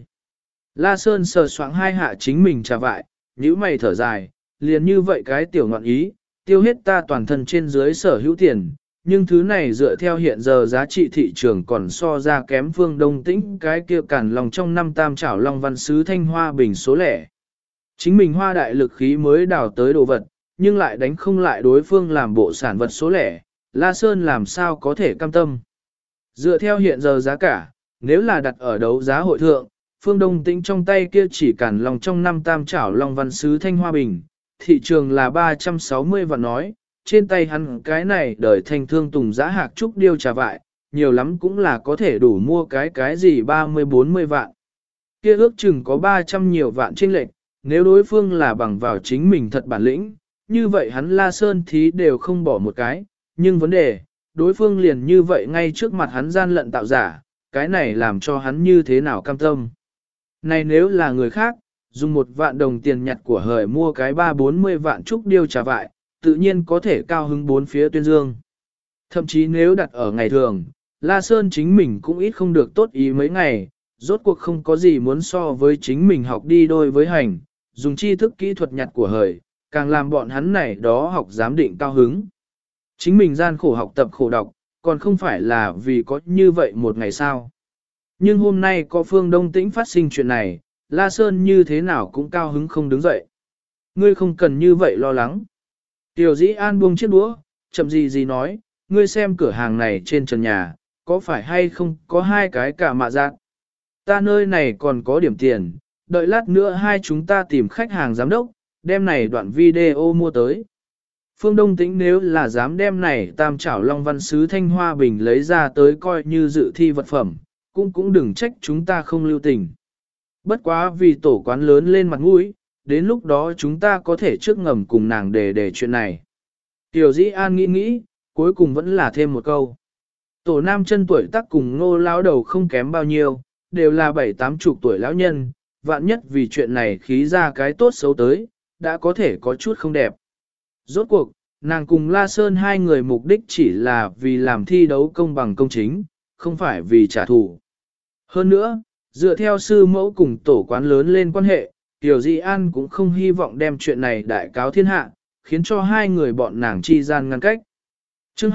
A: La Sơn sờ soạng hai hạ chính mình trà vại, nhíu mày thở dài, liền như vậy cái tiểu ngọn ý, tiêu hết ta toàn thân trên dưới sở hữu tiền, nhưng thứ này dựa theo hiện giờ giá trị thị trường còn so ra kém Phương Đông Tĩnh cái kia cản lòng trong năm tam trảo long văn sứ thanh hoa bình số lẻ. Chính mình hoa đại lực khí mới đào tới đồ vật, nhưng lại đánh không lại đối phương làm bộ sản vật số lẻ, La Sơn làm sao có thể cam tâm. Dựa theo hiện giờ giá cả, nếu là đặt ở đấu giá hội thượng, Phương Đông Tĩnh trong tay kia chỉ cản lòng trong năm tam trảo long văn sứ thanh hoa bình, thị trường là 360 vạn nói, trên tay hắn cái này đời thanh thương tùng giã hạc trúc điêu trà vại, nhiều lắm cũng là có thể đủ mua cái gì 30-40 vạn. Kia ước chừng có 300 nhiều vạn chênh lệch, nếu đối phương là bằng vào chính mình thật bản lĩnh, như vậy hắn La Sơn thí đều không bỏ một cái, nhưng vấn đề, đối phương liền như vậy ngay trước mặt hắn gian lận tạo giả, cái này làm cho hắn như thế nào cam tâm. Này nếu là người khác, dùng 1 vạn đồng tiền nhặt của hời mua cái 3-40 vạn trúc điêu trà vại, tự nhiên có thể cao hứng bốn phía tuyên dương. Thậm chí nếu đặt ở ngày thường, La Sơn chính mình cũng ít không được tốt ý mấy ngày, rốt cuộc không có gì muốn so với chính mình học đi đôi với hành, dùng tri thức kỹ thuật nhặt của hời, càng làm bọn hắn này đó học giám định cao hứng. Chính mình gian khổ học tập khổ đọc, còn không phải là vì có như vậy một ngày sao. Nhưng hôm nay có Phương Đông Tĩnh phát sinh chuyện này, La Sơn như thế nào cũng cao hứng không đứng dậy. Ngươi không cần như vậy lo lắng. Tiểu Dĩ An buông chiếc đũa, chậm gì nói, ngươi xem cửa hàng này trên trần nhà, có phải hay không có 2 cái cả mạ giác. Ta nơi này còn có điểm tiền, đợi lát nữa hai chúng ta tìm khách hàng giám đốc, đem này đoạn video mua tới. Phương Đông Tĩnh nếu là dám đem này tam trảo long văn sứ thanh hoa bình lấy ra tới coi như dự thi vật phẩm, cũng đừng trách chúng ta không lưu tình. Bất quá vì tổ quán lớn lên mặt mũi, đến lúc đó chúng ta có thể trước ngầm cùng nàng để chuyện này. Tiểu Dĩ An nghĩ, cuối cùng vẫn là thêm một câu. Tổ nam chân tuổi tác cùng Ngô lão đầu không kém bao nhiêu, đều là 7-80 tuổi lão nhân, vạn nhất vì chuyện này khí ra cái tốt xấu tới, đã có thể có chút không đẹp. Rốt cuộc, nàng cùng La Sơn hai người mục đích chỉ là vì làm thi đấu công bằng công chính, không phải vì trả thù. Hơn nữa, dựa theo sư mẫu cùng tổ quán lớn lên quan hệ, Tiểu Dĩ An cũng không hy vọng đem chuyện này đại cáo thiên hạ, khiến cho hai người bọn nàng chi gian ngăn cách. Chương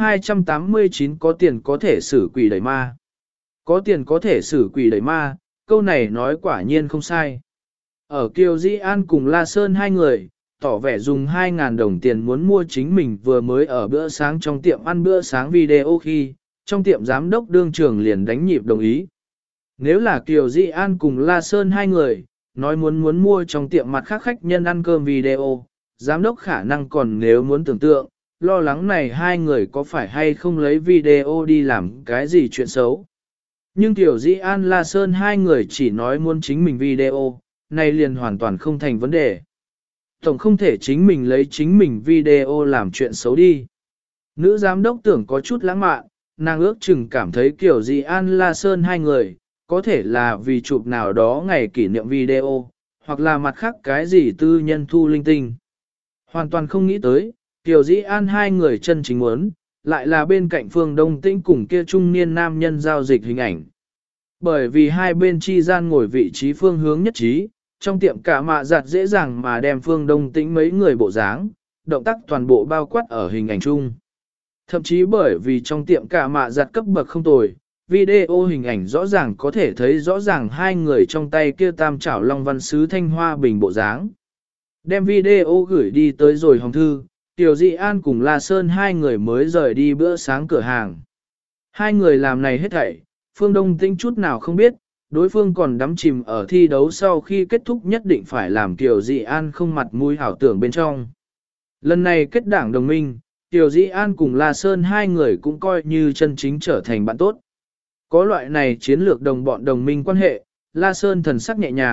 A: 289 có tiền có thể xử quỷ đẩy ma. Có tiền có thể xử quỷ đẩy ma, câu này nói quả nhiên không sai. Ở Kiều Dĩ An cùng La Sơn hai người, tỏ vẻ dùng 2.000 đồng tiền muốn mua chính mình vừa mới ở bữa sáng trong tiệm ăn bữa sáng video khi, trong tiệm giám đốc đương trường liền đánh nhịp đồng ý. Nếu là Kiều Dĩ An cùng La Sơn hai người, nói muốn mua trong tiệm mặt khác khách nhân ăn cơm video, giám đốc khả năng còn nếu muốn tưởng tượng, lo lắng này hai người có phải hay không lấy video đi làm cái gì chuyện xấu. Nhưng Tiểu Dĩ An La Sơn hai người chỉ nói muốn chính mình video, này liền hoàn toàn không thành vấn đề. Tổng không thể chính mình lấy chính mình video làm chuyện xấu đi. Nữ giám đốc tưởng có chút lãng mạn, nàng ước chừng cảm thấy Tiểu Dĩ An La Sơn hai người, có thể là vì chụp nào đó ngày kỷ niệm video, hoặc là mặt khác cái gì tư nhân thu linh tinh. Hoàn toàn không nghĩ tới, Tiểu Dĩ An hai người chân chính muốn, lại là bên cạnh Phương Đông Tĩnh cùng kia trung niên nam nhân giao dịch hình ảnh. Bởi vì hai bên chi gian ngồi vị trí phương hướng nhất trí, trong tiệm cả mạ giặt dễ dàng mà đem Phương Đông Tĩnh mấy người bộ dáng, động tác toàn bộ bao quát ở hình ảnh chung. Thậm chí bởi vì trong tiệm cả mạ giặt cấp bậc không tồi, video hình ảnh rõ ràng có thể thấy rõ ràng hai người trong tay kia tam chảo long văn sứ thanh hoa bình bộ dáng. Đem video gửi đi tới rồi hồng thư, Tiểu Dĩ An cùng La Sơn hai người mới rời đi bữa sáng cửa hàng. Hai người làm này hết thảy, Phương Đông Tĩnh chút nào không biết, đối phương còn đắm chìm ở thi đấu sau khi kết thúc nhất định phải làm Tiểu Dĩ An không mặt mũi hảo tưởng bên trong. Lần này kết đảng đồng minh, Tiểu Dĩ An cùng La Sơn hai người cũng coi như chân chính trở thành bạn tốt. Có loại này chiến lược đồng bọn đồng minh quan hệ, La Sơn thần sắc nhẹ nhàng,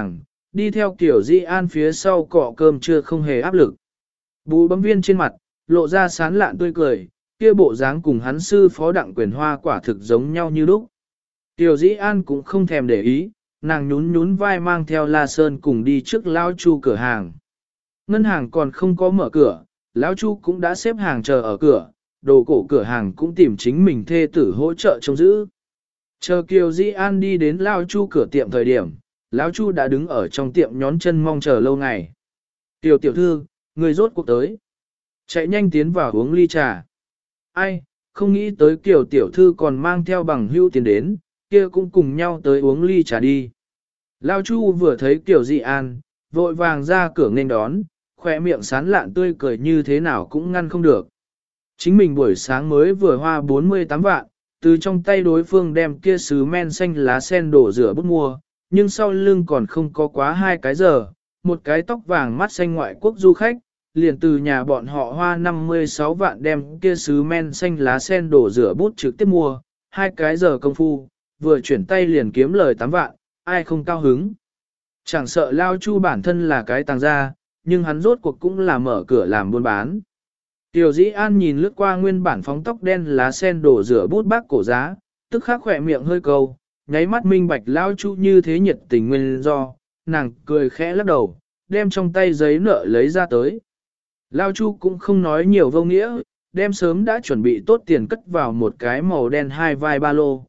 A: đi theo Kiều Di An phía sau cọ cơm chưa không hề áp lực. Bùi bấm viên trên mặt, lộ ra sán lạn tươi cười, kia bộ dáng cùng hắn sư phó Đặng Quyền Hoa quả thực giống nhau như lúc. Kiều Di An cũng không thèm để ý, nàng nhún nhún vai mang theo La Sơn cùng đi trước Lão Chu cửa hàng. Ngân hàng còn không có mở cửa, Lão Chu cũng đã xếp hàng chờ ở cửa, đồ cổ cửa hàng cũng tìm chính mình thê tử hỗ trợ trông giữ. Chờ Kiều Di An đi đến Lão Chu cửa tiệm thời điểm, Lão Chu đã đứng ở trong tiệm nhón chân mong chờ lâu ngày. Tiểu tiểu thư, người rốt cuộc tới. Chạy nhanh tiến vào uống ly trà. Ai, không nghĩ tới Kiều tiểu thư còn mang theo bằng hữu tiền đến, kia cũng cùng nhau tới uống ly trà đi. Lão Chu vừa thấy Kiều Di An, vội vàng ra cửa nghênh đón, khỏe miệng sán lạn tươi cười như thế nào cũng ngăn không được. Chính mình buổi sáng mới vừa hoa 48 vạn, từ trong tay đối phương đem kia sứ men xanh lá sen đổ rửa bút mua, nhưng sau lưng còn không có quá 2 cái giờ, một cái tóc vàng mắt xanh ngoại quốc du khách, liền từ nhà bọn họ hoa 56 vạn đem kia sứ men xanh lá sen đổ rửa bút trực tiếp mua, 2 cái giờ công phu, vừa chuyển tay liền kiếm lời 8 vạn, ai không cao hứng. Chẳng sợ Lao Chu bản thân là cái tàng gia, nhưng hắn rốt cuộc cũng là mở cửa làm buôn bán. Tiểu Dĩ An nhìn lướt qua nguyên bản phóng tóc đen lá sen đổ rửa bút bác cổ giá, tức khắc khỏe miệng hơi câu, nháy mắt minh bạch Lao Chu như thế nhiệt tình nguyên do, nàng cười khẽ lắc đầu, đem trong tay giấy nợ lấy ra tới. Lao Chu cũng không nói nhiều vô nghĩa, đem sớm đã chuẩn bị tốt tiền cất vào một cái màu đen hai vai ba lô,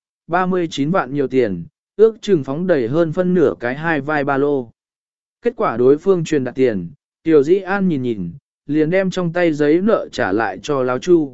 A: 39 vạn nhiều tiền, ước chừng phóng đầy hơn phân nửa cái hai vai ba lô. Kết quả đối phương truyền đặt tiền, Tiểu Dĩ An nhìn nhìn, liền đem trong tay giấy nợ trả lại cho Lão Chu.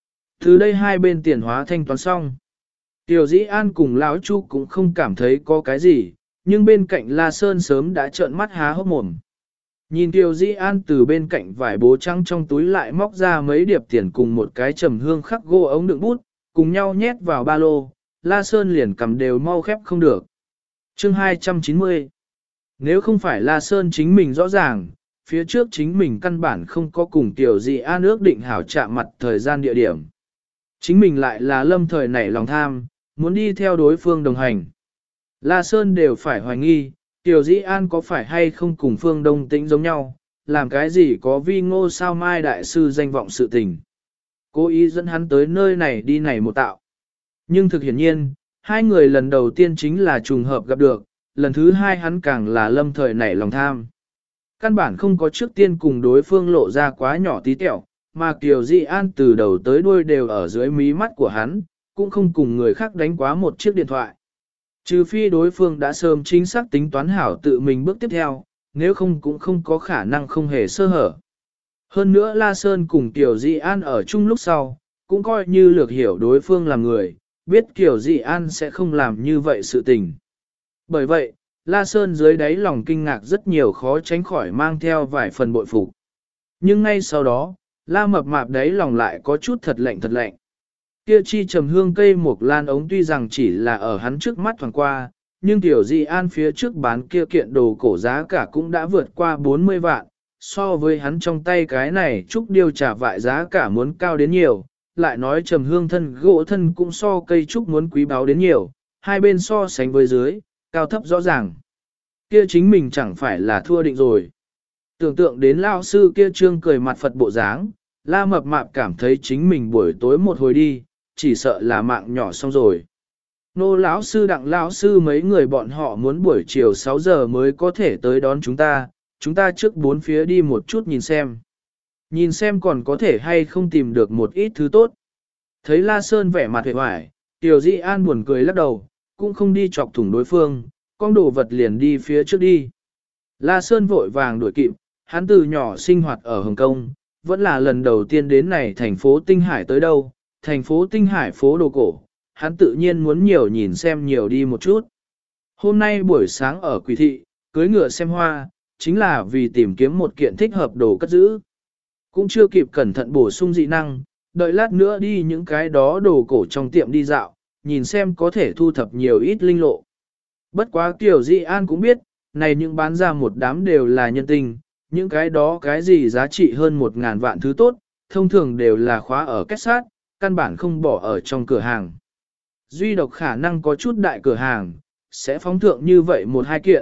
A: Từ đây hai bên tiền hóa thanh toán xong. Tiểu Dĩ An cùng Lão Chu cũng không cảm thấy có cái gì, nhưng bên cạnh La Sơn sớm đã trợn mắt há hốc mồm. Nhìn Tiểu Dĩ An từ bên cạnh vải bố trắng trong túi lại móc ra mấy điệp tiền cùng một cái trầm hương khắc gỗ ống đựng bút, cùng nhau nhét vào ba lô, La Sơn liền cầm đều mau khép không được. Chương 290. Nếu không phải La Sơn chính mình rõ ràng, phía trước chính mình căn bản không có cùng Tiểu Dĩ An ước định hảo chạm mặt thời gian địa điểm. Chính mình lại là lâm thời nảy lòng tham, muốn đi theo đối phương đồng hành. La Sơn đều phải hoài nghi, Tiểu Dĩ An có phải hay không cùng Phương Đông Tĩnh giống nhau, làm cái gì có vi ngô sao mai đại sư danh vọng sự tình. Cố ý dẫn hắn tới nơi này đi này một tạo. Nhưng thực hiển nhiên, hai người lần đầu tiên chính là trùng hợp gặp được, lần thứ hai hắn càng là lâm thời nảy lòng tham. Căn bản không có trước tiên cùng đối phương lộ ra quá nhỏ tí tẹo, mà Kiều Di An từ đầu tới đuôi đều ở dưới mí mắt của hắn, cũng không cùng người khác đánh quá một chiếc điện thoại. Trừ phi đối phương đã sớm chính xác tính toán hảo tự mình bước tiếp theo, nếu không cũng không có khả năng không hề sơ hở. Hơn nữa La Sơn cùng Kiều Di An ở chung lúc sau, cũng coi như lược hiểu đối phương làm người, biết Kiều Di An sẽ không làm như vậy sự tình. Bởi vậy, La Sơn dưới đáy lòng kinh ngạc rất nhiều khó tránh khỏi mang theo vài phần bội phục. Nhưng ngay sau đó, La Mập Mạp đáy lòng lại có chút thật lạnh thật lạnh. Kia chi trầm hương cây mộc lan ống tuy rằng chỉ là ở hắn trước mắt thoảng qua, nhưng Tiểu Di An phía trước bán kia kiện đồ cổ giá cả cũng đã vượt qua 40 vạn, so với hắn trong tay cái này trúc điêu trả vại giá cả muốn cao đến nhiều, lại nói trầm hương thân gỗ thân cũng so cây trúc muốn quý báu đến nhiều, hai bên so sánh với dưới, cao thấp rõ ràng. Kia chính mình chẳng phải là thua định rồi. Tưởng tượng đến lao sư kia trương cười mặt Phật bộ dáng, La Mập Mạp cảm thấy chính mình buổi tối một hồi đi, chỉ sợ là mạng nhỏ xong rồi. Nô lão sư Đặng lão sư mấy người bọn họ muốn buổi chiều 6 giờ mới có thể tới đón chúng ta trước bốn phía đi một chút nhìn xem. Nhìn xem còn có thể hay không tìm được một ít thứ tốt. Thấy La Sơn vẻ mặt hề hoài, Tiểu Di An buồn cười lắc đầu, cũng không đi chọc thủng đối phương, con đồ vật liền đi phía trước đi. La Sơn vội vàng đuổi kịp, hắn từ nhỏ sinh hoạt ở Hồng Kông, vẫn là lần đầu tiên đến này thành phố Tinh Hải tới đâu, thành phố Tinh Hải phố đồ cổ, hắn tự nhiên muốn nhiều nhìn xem nhiều đi một chút. Hôm nay buổi sáng ở Quỳ Thị, cưới ngựa xem hoa, chính là vì tìm kiếm một kiện thích hợp đồ cất giữ. Cũng chưa kịp cẩn thận bổ sung dị năng, đợi lát nữa đi những cái đó đồ cổ trong tiệm đi dạo, nhìn xem có thể thu thập nhiều ít linh lộ. Bất quá Tiểu Di An cũng biết, này những bán ra một đám đều là nhân tình, những cái đó cái gì giá trị hơn 1.000 vạn thứ tốt, thông thường đều là khóa ở kết sát, căn bản không bỏ ở trong cửa hàng. Duy độc khả năng có chút đại cửa hàng, sẽ phóng thượng như vậy một hai kiện,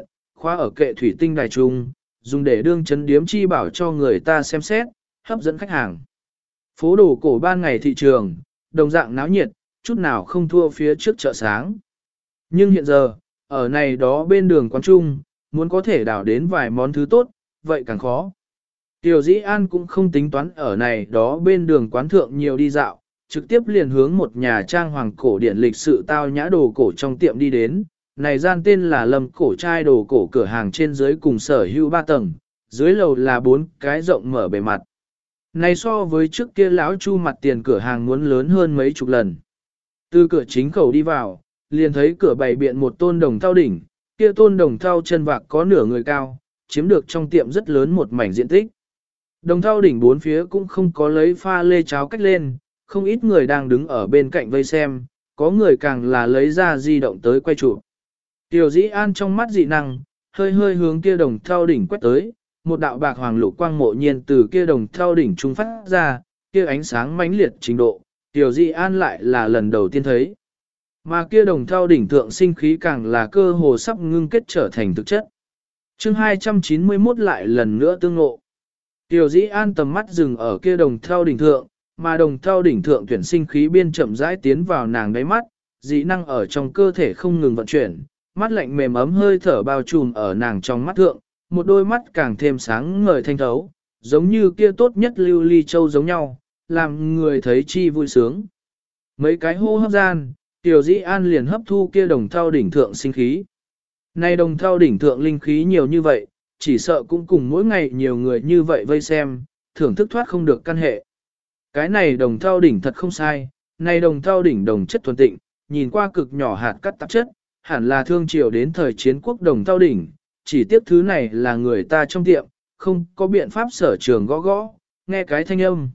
A: khóa ở kệ thủy tinh đài trung, dùng để đương chấn điếm chi bảo cho người ta xem xét, hấp dẫn khách hàng. Phố đồ cổ ban ngày thị trường, đồng dạng náo nhiệt, chút nào không thua phía trước chợ sáng. Nhưng hiện giờ, ở này đó bên đường quán trung, muốn có thể đảo đến vài món thứ tốt, vậy càng khó. Tiểu Dĩ An cũng không tính toán ở này đó bên đường quán thượng nhiều đi dạo, trực tiếp liền hướng một nhà trang hoàng cổ điển lịch sự tao nhã đồ cổ trong tiệm đi đến. Này gian tên là Lâm Cổ Trai đồ cổ, cửa hàng trên dưới cùng sở hữu 3 tầng, dưới lầu là 4 cái rộng mở bề mặt. Này so với trước kia lão Chu mặt tiền cửa hàng muốn lớn hơn mấy chục lần. Từ cửa chính khẩu đi vào, liền thấy cửa bày biện một tôn đồng thau đỉnh, kia tôn đồng thau chân vạc có nửa người cao, chiếm được trong tiệm rất lớn một mảnh diện tích. Đồng thau đỉnh bốn phía cũng không có lấy pha lê cháo cách lên, không ít người đang đứng ở bên cạnh vây xem, có người càng là lấy ra di động tới quay chụp. Tiểu Dĩ An trong mắt dị năng, hơi hơi hướng kia đồng thau đỉnh quét tới, một đạo bạc hoàng lục quang mộ nhiên từ kia đồng thau đỉnh trung phát ra, kia ánh sáng mãnh liệt trình độ, Tiểu Dĩ An lại là lần đầu tiên thấy. Mà kia đồng thau đỉnh thượng sinh khí càng là cơ hồ sắp ngưng kết trở thành thực chất. Chương 291 lại lần nữa tương ngộ. Tiểu Dĩ An tầm mắt dừng ở kia đồng thau đỉnh thượng, mà đồng thau đỉnh thượng tuyển sinh khí biên chậm rãi tiến vào nàng đáy mắt, dị năng ở trong cơ thể không ngừng vận chuyển, mắt lạnh mềm ấm hơi thở bao trùm ở nàng trong mắt thượng, một đôi mắt càng thêm sáng ngời thanh thấu, giống như kia tốt nhất lưu ly châu giống nhau, làm người thấy chi vui sướng. Mấy cái hô hấp gian, Tiểu Dĩ An liền hấp thu kia đồng thau đỉnh thượng sinh khí. Nay đồng thau đỉnh thượng linh khí nhiều như vậy, chỉ sợ cũng cùng mỗi ngày nhiều người như vậy vây xem, thưởng thức thoát không được căn hệ. Cái này đồng thau đỉnh thật không sai, này đồng thau đỉnh đồng chất thuần tịnh, nhìn qua cực nhỏ hạt cắt tạp chất, hẳn là thương triều đến thời chiến quốc đồng thau đỉnh, chỉ tiếc thứ này là người ta trong tiệm, không có biện pháp sở trường gõ gõ, nghe cái thanh âm.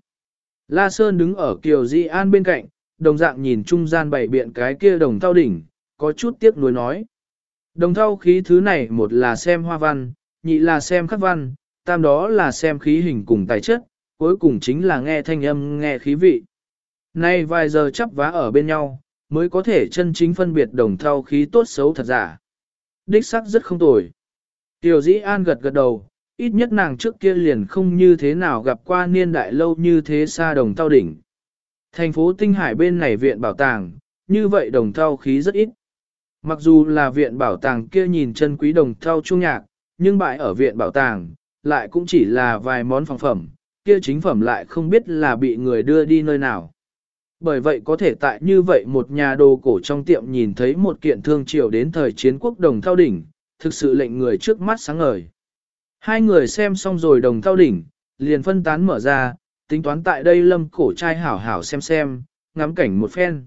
A: La Sơn đứng ở Kiều Di An bên cạnh, đồng dạng nhìn trung gian bày biện cái kia đồng thau đỉnh, có chút tiếc nuối nói. Đồng thau khí thứ này một là xem hoa văn, nhị là xem khắc văn, tam đó là xem khí hình cùng tài chất, cuối cùng chính là nghe thanh âm nghe khí vị. Nay vài giờ chắp vá ở bên nhau, mới có thể chân chính phân biệt đồng thau khí tốt xấu thật giả. Đích sắc rất không tồi. Tiểu Dĩ An gật gật đầu, ít nhất nàng trước kia liền không như thế nào gặp qua niên đại lâu như thế xa đồng thau đỉnh. Thành phố Tinh Hải bên này viện bảo tàng, như vậy đồng thau khí rất ít. Mặc dù là viện bảo tàng kia nhìn chân quý đồng thau chuông nhạc, nhưng bãi ở viện bảo tàng, lại cũng chỉ là vài món phòng phẩm, kia chính phẩm lại không biết là bị người đưa đi nơi nào. Bởi vậy có thể tại như vậy một nhà đồ cổ trong tiệm nhìn thấy một kiện thương triều đến thời chiến quốc đồng thau đỉnh, thực sự lệnh người trước mắt sáng ngời. Hai người xem xong rồi đồng thau đỉnh, liền phân tán mở ra, tính toán tại đây Lâm Cổ Trai hảo hảo xem, ngắm cảnh một phen.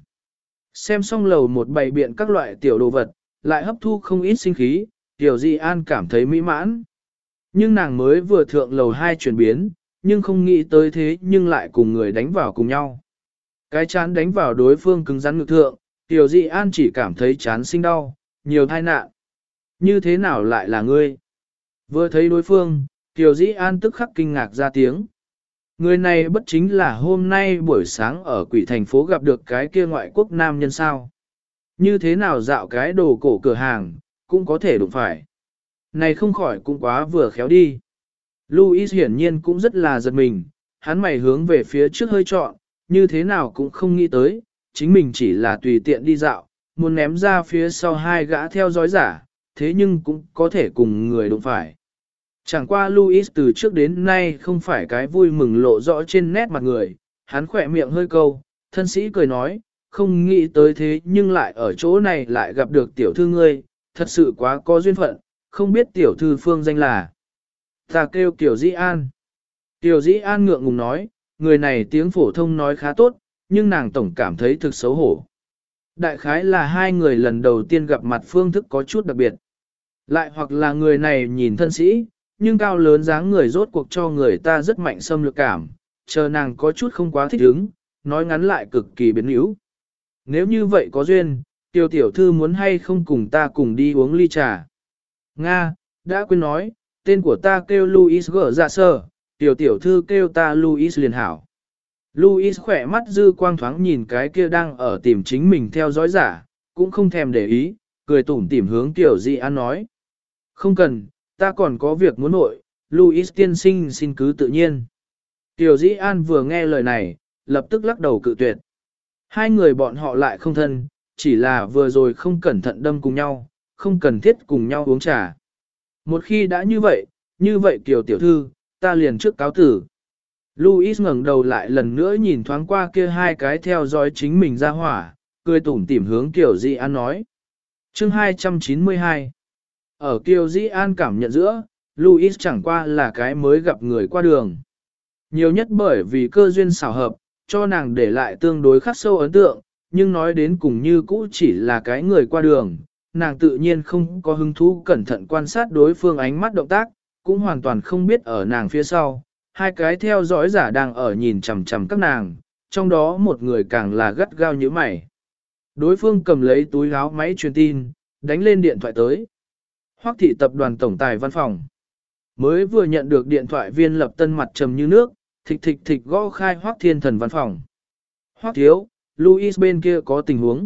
A: Xem xong lầu một bày biện các loại tiểu đồ vật, lại hấp thu không ít sinh khí, Tiểu Di An cảm thấy mỹ mãn. Nhưng nàng mới vừa thượng lầu 2 chuyển biến, nhưng không nghĩ tới thế nhưng lại cùng người đánh vào cùng nhau. Cái chán đánh vào đối phương cứng rắn ngực thượng, Tiểu Di An chỉ cảm thấy chán sinh đau, nhiều tai nạn. Như thế nào lại là ngươi? Vừa thấy đối phương, Tiểu Di An tức khắc kinh ngạc ra tiếng. Người này bất chính là hôm nay buổi sáng ở quỷ thành phố gặp được cái kia ngoại quốc nam nhân sao? Như thế nào dạo cái đồ cổ cửa hàng, cũng có thể đụng phải. Này không khỏi cũng quá vừa khéo đi. Louis hiển nhiên cũng rất là giật mình, hắn mày hướng về phía trước hơi trọn, như thế nào cũng không nghĩ tới, chính mình chỉ là tùy tiện đi dạo, muốn ném ra phía sau hai gã theo dõi giả, thế nhưng cũng có thể cùng người đụng phải. Chẳng qua Louis từ trước đến nay không phải cái vui mừng lộ rõ trên nét mặt người, hắn khỏe miệng hơi câu, thân sĩ cười nói, không nghĩ tới thế nhưng lại ở chỗ này lại gặp được tiểu thư ngươi, thật sự quá có duyên phận, không biết tiểu thư phương danh là. Ta kêu Tiểu Dĩ An. Tiểu Dĩ An ngượng ngùng nói, người này tiếng phổ thông nói khá tốt, nhưng nàng tổng cảm thấy thực xấu hổ. Đại khái là hai người lần đầu tiên gặp mặt phương thức có chút đặc biệt. Lại hoặc là người này nhìn thân sĩ, nhưng cao lớn dáng người rốt cuộc cho người ta rất mạnh xâm lược cảm, chờ nàng có chút không quá thích ứng, nói ngắn lại cực kỳ biến yếu. Nếu như vậy có duyên, tiểu tiểu thư muốn hay không cùng ta cùng đi uống ly trà. Nga, đã quên nói, tên của ta kêu Louis gở dạ sơ, tiểu tiểu thư kêu ta Louis liền hảo. Louis khỏe mắt dư quang thoáng nhìn cái kia đang ở tìm chính mình theo dõi giả, cũng không thèm để ý, cười tủm tỉm hướng tiểu Di An nói. Không cần, ta còn có việc muốn nội, Louis tiên sinh xin cứ tự nhiên. Tiểu Dĩ An vừa nghe lời này, lập tức lắc đầu cự tuyệt. Hai người bọn họ lại không thân, chỉ là vừa rồi không cẩn thận đâm cùng nhau, không cần thiết cùng nhau uống trà. Một khi đã như vậy Kiều tiểu thư, ta liền trước cáo tử. Louis ngẩng đầu lại lần nữa nhìn thoáng qua kia hai cái theo dõi chính mình ra hỏa, cười tủm tỉm hướng Kiều Dĩ An nói. Chương 292. Ở Kiều Dĩ An cảm nhận giữa, Louis chẳng qua là cái mới gặp người qua đường. Nhiều nhất bởi vì cơ duyên xảo hợp, cho nàng để lại tương đối khắc sâu ấn tượng, nhưng nói đến cùng như cũ chỉ là cái người qua đường, nàng tự nhiên không có hứng thú cẩn thận quan sát đối phương ánh mắt động tác, cũng hoàn toàn không biết ở nàng phía sau, hai cái theo dõi giả đang ở nhìn chằm chằm các nàng, trong đó một người càng là gắt gao như mày. Đối phương cầm lấy túi áo máy truyền tin, đánh lên điện thoại tới. Hoắc thị tập đoàn tổng tài văn phòng. Mới vừa nhận được điện thoại Viên Lập Tân mặt trầm như nước, thịch thịch thịch gõ khai Hoắc Thiên Thần văn phòng. Hoắc thiếu, Louis bên kia có tình huống.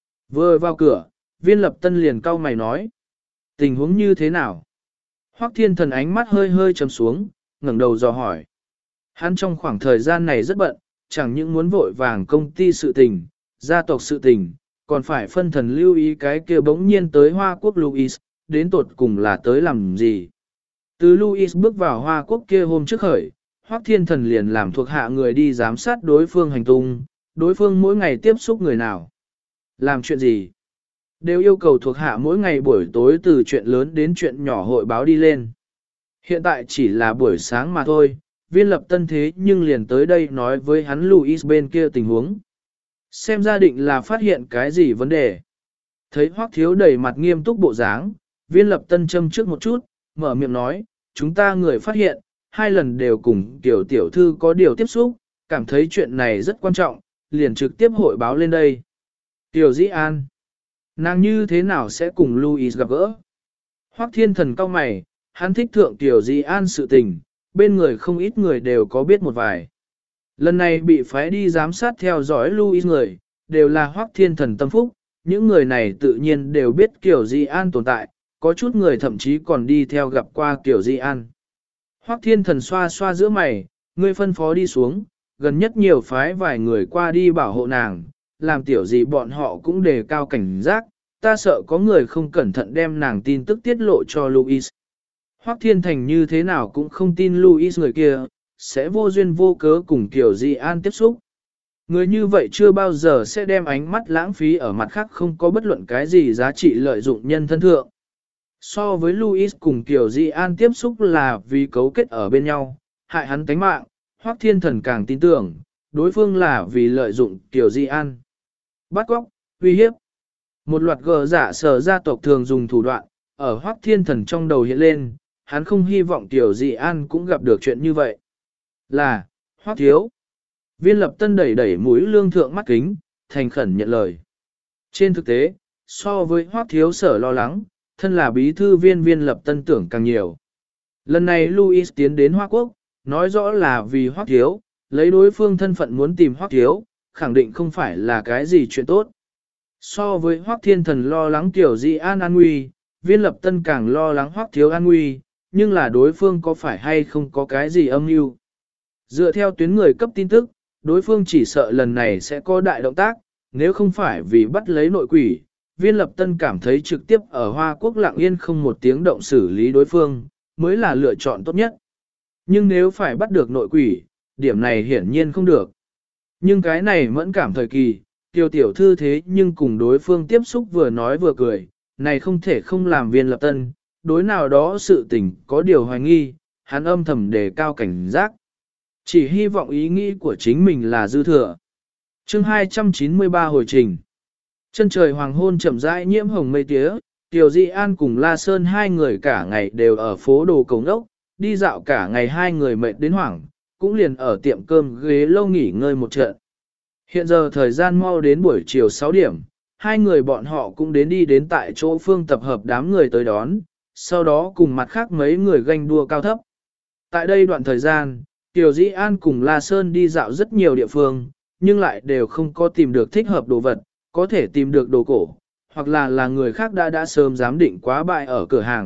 A: Vừa vào cửa, Viên Lập Tân liền cau mày nói. Tình huống như thế nào? Hoắc Thiên Thần ánh mắt hơi hơi trầm xuống, ngẩng đầu dò hỏi. Hắn trong khoảng thời gian này rất bận, chẳng những muốn vội vàng công ty sự tình, gia tộc sự tình, còn phải phân thần lưu ý cái kia bỗng nhiên tới Hoa Quốc Louis, đến tột cùng là tới làm gì. Từ Louis bước vào Hoa Quốc kia hôm trước khởi, Hoắc Thiên Thần liền làm thuộc hạ người đi giám sát đối phương hành tung, đối phương mỗi ngày tiếp xúc người nào. Làm chuyện gì? Đều yêu cầu thuộc hạ mỗi ngày buổi tối từ chuyện lớn đến chuyện nhỏ hội báo đi lên. Hiện tại chỉ là buổi sáng mà thôi, Viên Lập Tân thế nhưng liền tới đây nói với hắn Louis bên kia tình huống. Xem ra định là phát hiện cái gì vấn đề. Thấy Hoắc Thiếu đầy mặt nghiêm túc bộ dáng, Viên Lập Tân châm trước một chút, mở miệng nói, chúng ta người phát hiện, hai lần đều cùng tiểu tiểu thư có điều tiếp xúc, cảm thấy chuyện này rất quan trọng, liền trực tiếp hội báo lên đây. Tiểu Dĩ An, nàng như thế nào sẽ cùng Louis gặp gỡ? Hoắc Thiên Thần cau mày, hắn thích thượng Tiểu Dĩ An sự tình, bên người không ít người đều có biết một vài. Lần này bị phái đi giám sát theo dõi Louis người, đều là Hoắc Thiên Thần tâm phúc, những người này tự nhiên đều biết Tiểu Dĩ An tồn tại, có chút người thậm chí còn đi theo gặp qua Tiểu Dĩ An. Hoắc Thiên Thần xoa xoa giữa mày, ngươi phân phó đi xuống, gần nhất nhiều phái vài người qua đi bảo hộ nàng, làm tiểu gì bọn họ cũng đề cao cảnh giác, ta sợ có người không cẩn thận đem nàng tin tức tiết lộ cho Louis. Hoắc Thiên Thành như thế nào cũng không tin Louis người kia, sẽ vô duyên vô cớ cùng Tiểu Dĩ An tiếp xúc. Người như vậy chưa bao giờ sẽ đem ánh mắt lãng phí ở mặt khác không có bất luận cái gì giá trị lợi dụng nhân thân thượng. So với Louis cùng Tiểu Dĩ An tiếp xúc là vì cấu kết ở bên nhau, hại hắn tánh mạng, Hoắc Thiên Thần càng tin tưởng, đối phương là vì lợi dụng Tiểu Dĩ An. Bắt cóc, uy hiếp. Một loạt gờ giả sở gia tộc thường dùng thủ đoạn, ở Hoắc Thiên Thần trong đầu hiện lên, hắn không hy vọng Tiểu Dĩ An cũng gặp được chuyện như vậy. Là, Hoắc thiếu. Viên Lập Tân đẩy đẩy mũi lương thượng mắt kính, thành khẩn nhận lời. Trên thực tế, so với Hoắc thiếu sở lo lắng, thân là bí thư viên Viên Lập Tân tưởng càng nhiều. Lần này Louis tiến đến Hoa Quốc, nói rõ là vì Hoắc thiếu, lấy đối phương thân phận muốn tìm Hoắc thiếu, khẳng định không phải là cái gì chuyện tốt. So với Hoắc Thiên Thần lo lắng Tiểu Dĩ An an nguy, Viên Lập Tân càng lo lắng Hoắc thiếu an nguy, nhưng là đối phương có phải hay không có cái gì âm mưu. Dựa theo tuyến người cấp tin tức, đối phương chỉ sợ lần này sẽ có đại động tác, nếu không phải vì bắt lấy nội quỷ, Viên Lập Tân cảm thấy trực tiếp ở Hoa Quốc lặng yên không một tiếng động xử lý đối phương, mới là lựa chọn tốt nhất. Nhưng nếu phải bắt được nội quỷ, điểm này hiển nhiên không được. Nhưng cái này mẫn cảm thời kỳ, Tiêu tiểu thư thế nhưng cùng đối phương tiếp xúc vừa nói vừa cười, này không thể không làm Viên Lập Tân, đối nào đó sự tình có điều hoài nghi, hắn âm thầm đề cao cảnh giác. Chỉ hy vọng ý nghĩ của chính mình là dư thừa. Chương 293 hồi trình. Chân trời hoàng hôn chậm rãi nhiễm hồng mây tía, Tiểu Dĩ An cùng La Sơn hai người cả ngày đều ở phố đồ Cầu Đốc, đi dạo cả ngày hai người mệt đến hoảng, cũng liền ở tiệm cơm ghế lâu nghỉ ngơi một trận. Hiện giờ thời gian mau đến buổi chiều 6 điểm, hai người bọn họ cũng đi đến tại chỗ phương tập hợp đám người tới đón, sau đó cùng mặt khác mấy người ganh đua cao thấp. Tại đây đoạn thời gian, Tiểu Dĩ An cùng La Sơn đi dạo rất nhiều địa phương, nhưng lại đều không có tìm được thích hợp đồ vật, có thể tìm được đồ cổ, hoặc là người khác đã sớm giám định quá bại ở cửa hàng,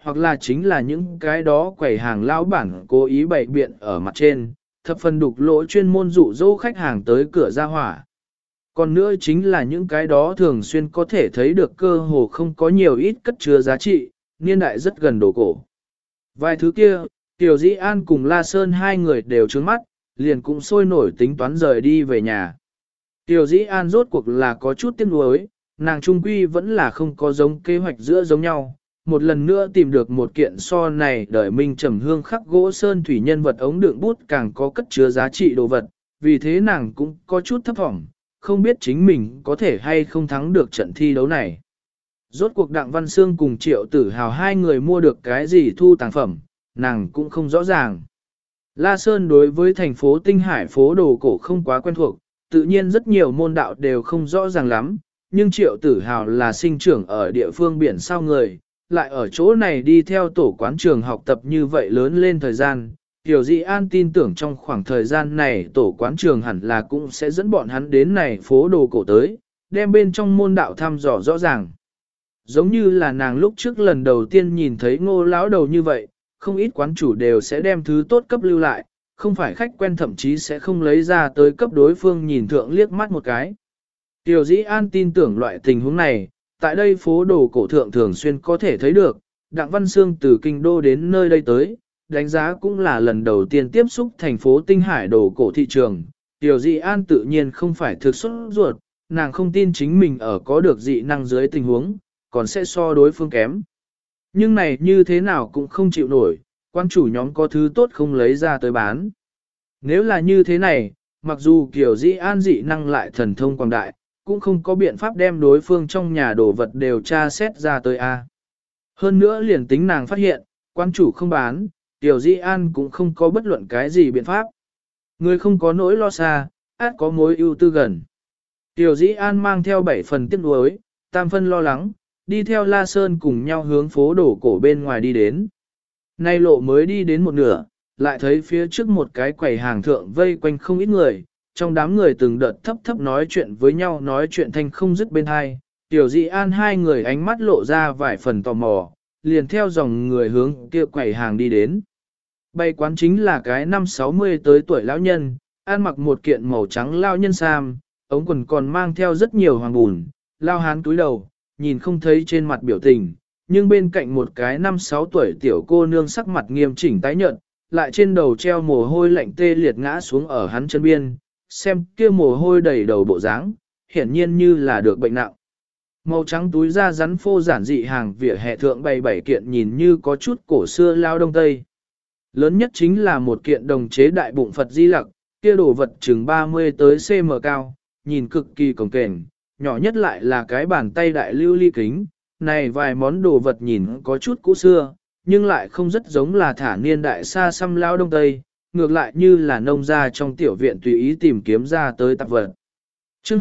A: hoặc là chính là những cái đó quầy hàng lão bản cố ý bày biện ở mặt trên, thập phần đục lỗ chuyên môn dụ dỗ khách hàng tới cửa ra hỏa. Còn nữa chính là những cái đó thường xuyên có thể thấy được cơ hồ không có nhiều ít cất chứa giá trị, niên đại rất gần đồ cổ. Vài thứ kia, Tiểu Dĩ An cùng La Sơn hai người đều trướng mắt, liền cũng sôi nổi tính toán rời đi về nhà. Tiểu Dĩ An rốt cuộc là có chút tiếc nuối, nàng trung quy vẫn là không có giống kế hoạch giữa giống nhau. Một lần nữa tìm được một kiện so này đời minh trầm hương khắc gỗ sơn thủy nhân vật ống đựng bút càng có cất chứa giá trị đồ vật, vì thế nàng cũng có chút thấp vọng, không biết chính mình có thể hay không thắng được trận thi đấu này. Rốt cuộc Đặng Văn Sương cùng Triệu Tử Hào hai người mua được cái gì thu tàng phẩm, nàng cũng không rõ ràng. La Sơn đối với thành phố Tinh Hải phố đồ cổ không quá quen thuộc, tự nhiên rất nhiều môn đạo đều không rõ ràng lắm, nhưng Triệu Tử Hào là sinh trưởng ở địa phương biển sao người, lại ở chỗ này đi theo tổ quán trường học tập như vậy lớn lên thời gian. Tiểu Dĩ An tin tưởng trong khoảng thời gian này tổ quán trường hẳn là cũng sẽ dẫn bọn hắn đến này phố đồ cổ tới, đem bên trong môn đạo thăm dò rõ ràng. Giống như là nàng lúc trước lần đầu tiên nhìn thấy Ngô lão đầu như vậy, không ít quán chủ đều sẽ đem thứ tốt cấp lưu lại, không phải khách quen thậm chí sẽ không lấy ra tới cấp đối phương nhìn thượng liếc mắt một cái. Tiểu Dĩ An tin tưởng loại tình huống này, tại đây phố đồ cổ thượng thường xuyên có thể thấy được, Đặng Văn Sương từ kinh đô đến nơi đây tới, đánh giá cũng là lần đầu tiên tiếp xúc thành phố Tinh Hải đồ cổ thị trường. Tiểu Dĩ An tự nhiên không phải thực xuất ruột, nàng không tin chính mình ở có được dị năng dưới tình huống, còn sẽ so đối phương kém. Nhưng này như thế nào cũng không chịu nổi, quan chủ nhóm có thứ tốt không lấy ra tới bán. Nếu là như thế này, mặc dù Kiều Dĩ An dị năng lại thần thông quảng đại, cũng không có biện pháp đem đối phương trong nhà đồ vật đều tra xét ra tới A. Hơn nữa liền tính nàng phát hiện, quan chủ không bán, Kiều Dĩ An cũng không có bất luận cái gì biện pháp. Người không có nỗi lo xa, át có mối ưu tư gần. Kiều Dĩ An mang theo 7 phần tiếc nuối, tam phân lo lắng, đi theo La Sơn cùng nhau hướng phố đổ cổ bên ngoài đi đến. Nay lộ mới đi đến một nửa, lại thấy phía trước một cái quầy hàng thượng vây quanh không ít người, trong đám người từng đợt thấp thấp nói chuyện với nhau nói chuyện thanh không dứt bên hai. Tiểu Dĩ An hai người ánh mắt lộ ra vài phần tò mò, liền theo dòng người hướng kia quầy hàng đi đến. Bày quán chính là cái năm 60 tới tuổi lão nhân, ăn mặc một kiện màu trắng lao nhân sam, ống quần còn mang theo rất nhiều hoàng bùn, lao hán túi đầu, nhìn không thấy trên mặt biểu tình, nhưng bên cạnh một cái 5-6 tuổi tiểu cô nương sắc mặt nghiêm chỉnh tái nhợt, lại trên đầu treo mồ hôi lạnh tê liệt ngã xuống ở hắn chân biên, xem kia mồ hôi đầy đầu bộ dáng, hiển nhiên như là được bệnh nặng. Màu trắng túi da rắn phô giản dị hàng vỉa hè thượng bày 7 kiện nhìn như có chút cổ xưa lao đông tây. Lớn nhất chính là một kiện đồng chế đại bụng Phật Di Lặc, kia đồ vật chừng 30 tới cm cao, nhìn cực kỳ cồng kềnh, nhỏ nhất lại là cái bàn tay đại lưu ly kính. Này vài món đồ vật nhìn có chút cũ xưa, nhưng lại không rất giống là thả niên đại xa xăm lao đông tây, ngược lại như là nông gia trong tiểu viện tùy ý tìm kiếm ra tới tạp vật. Chương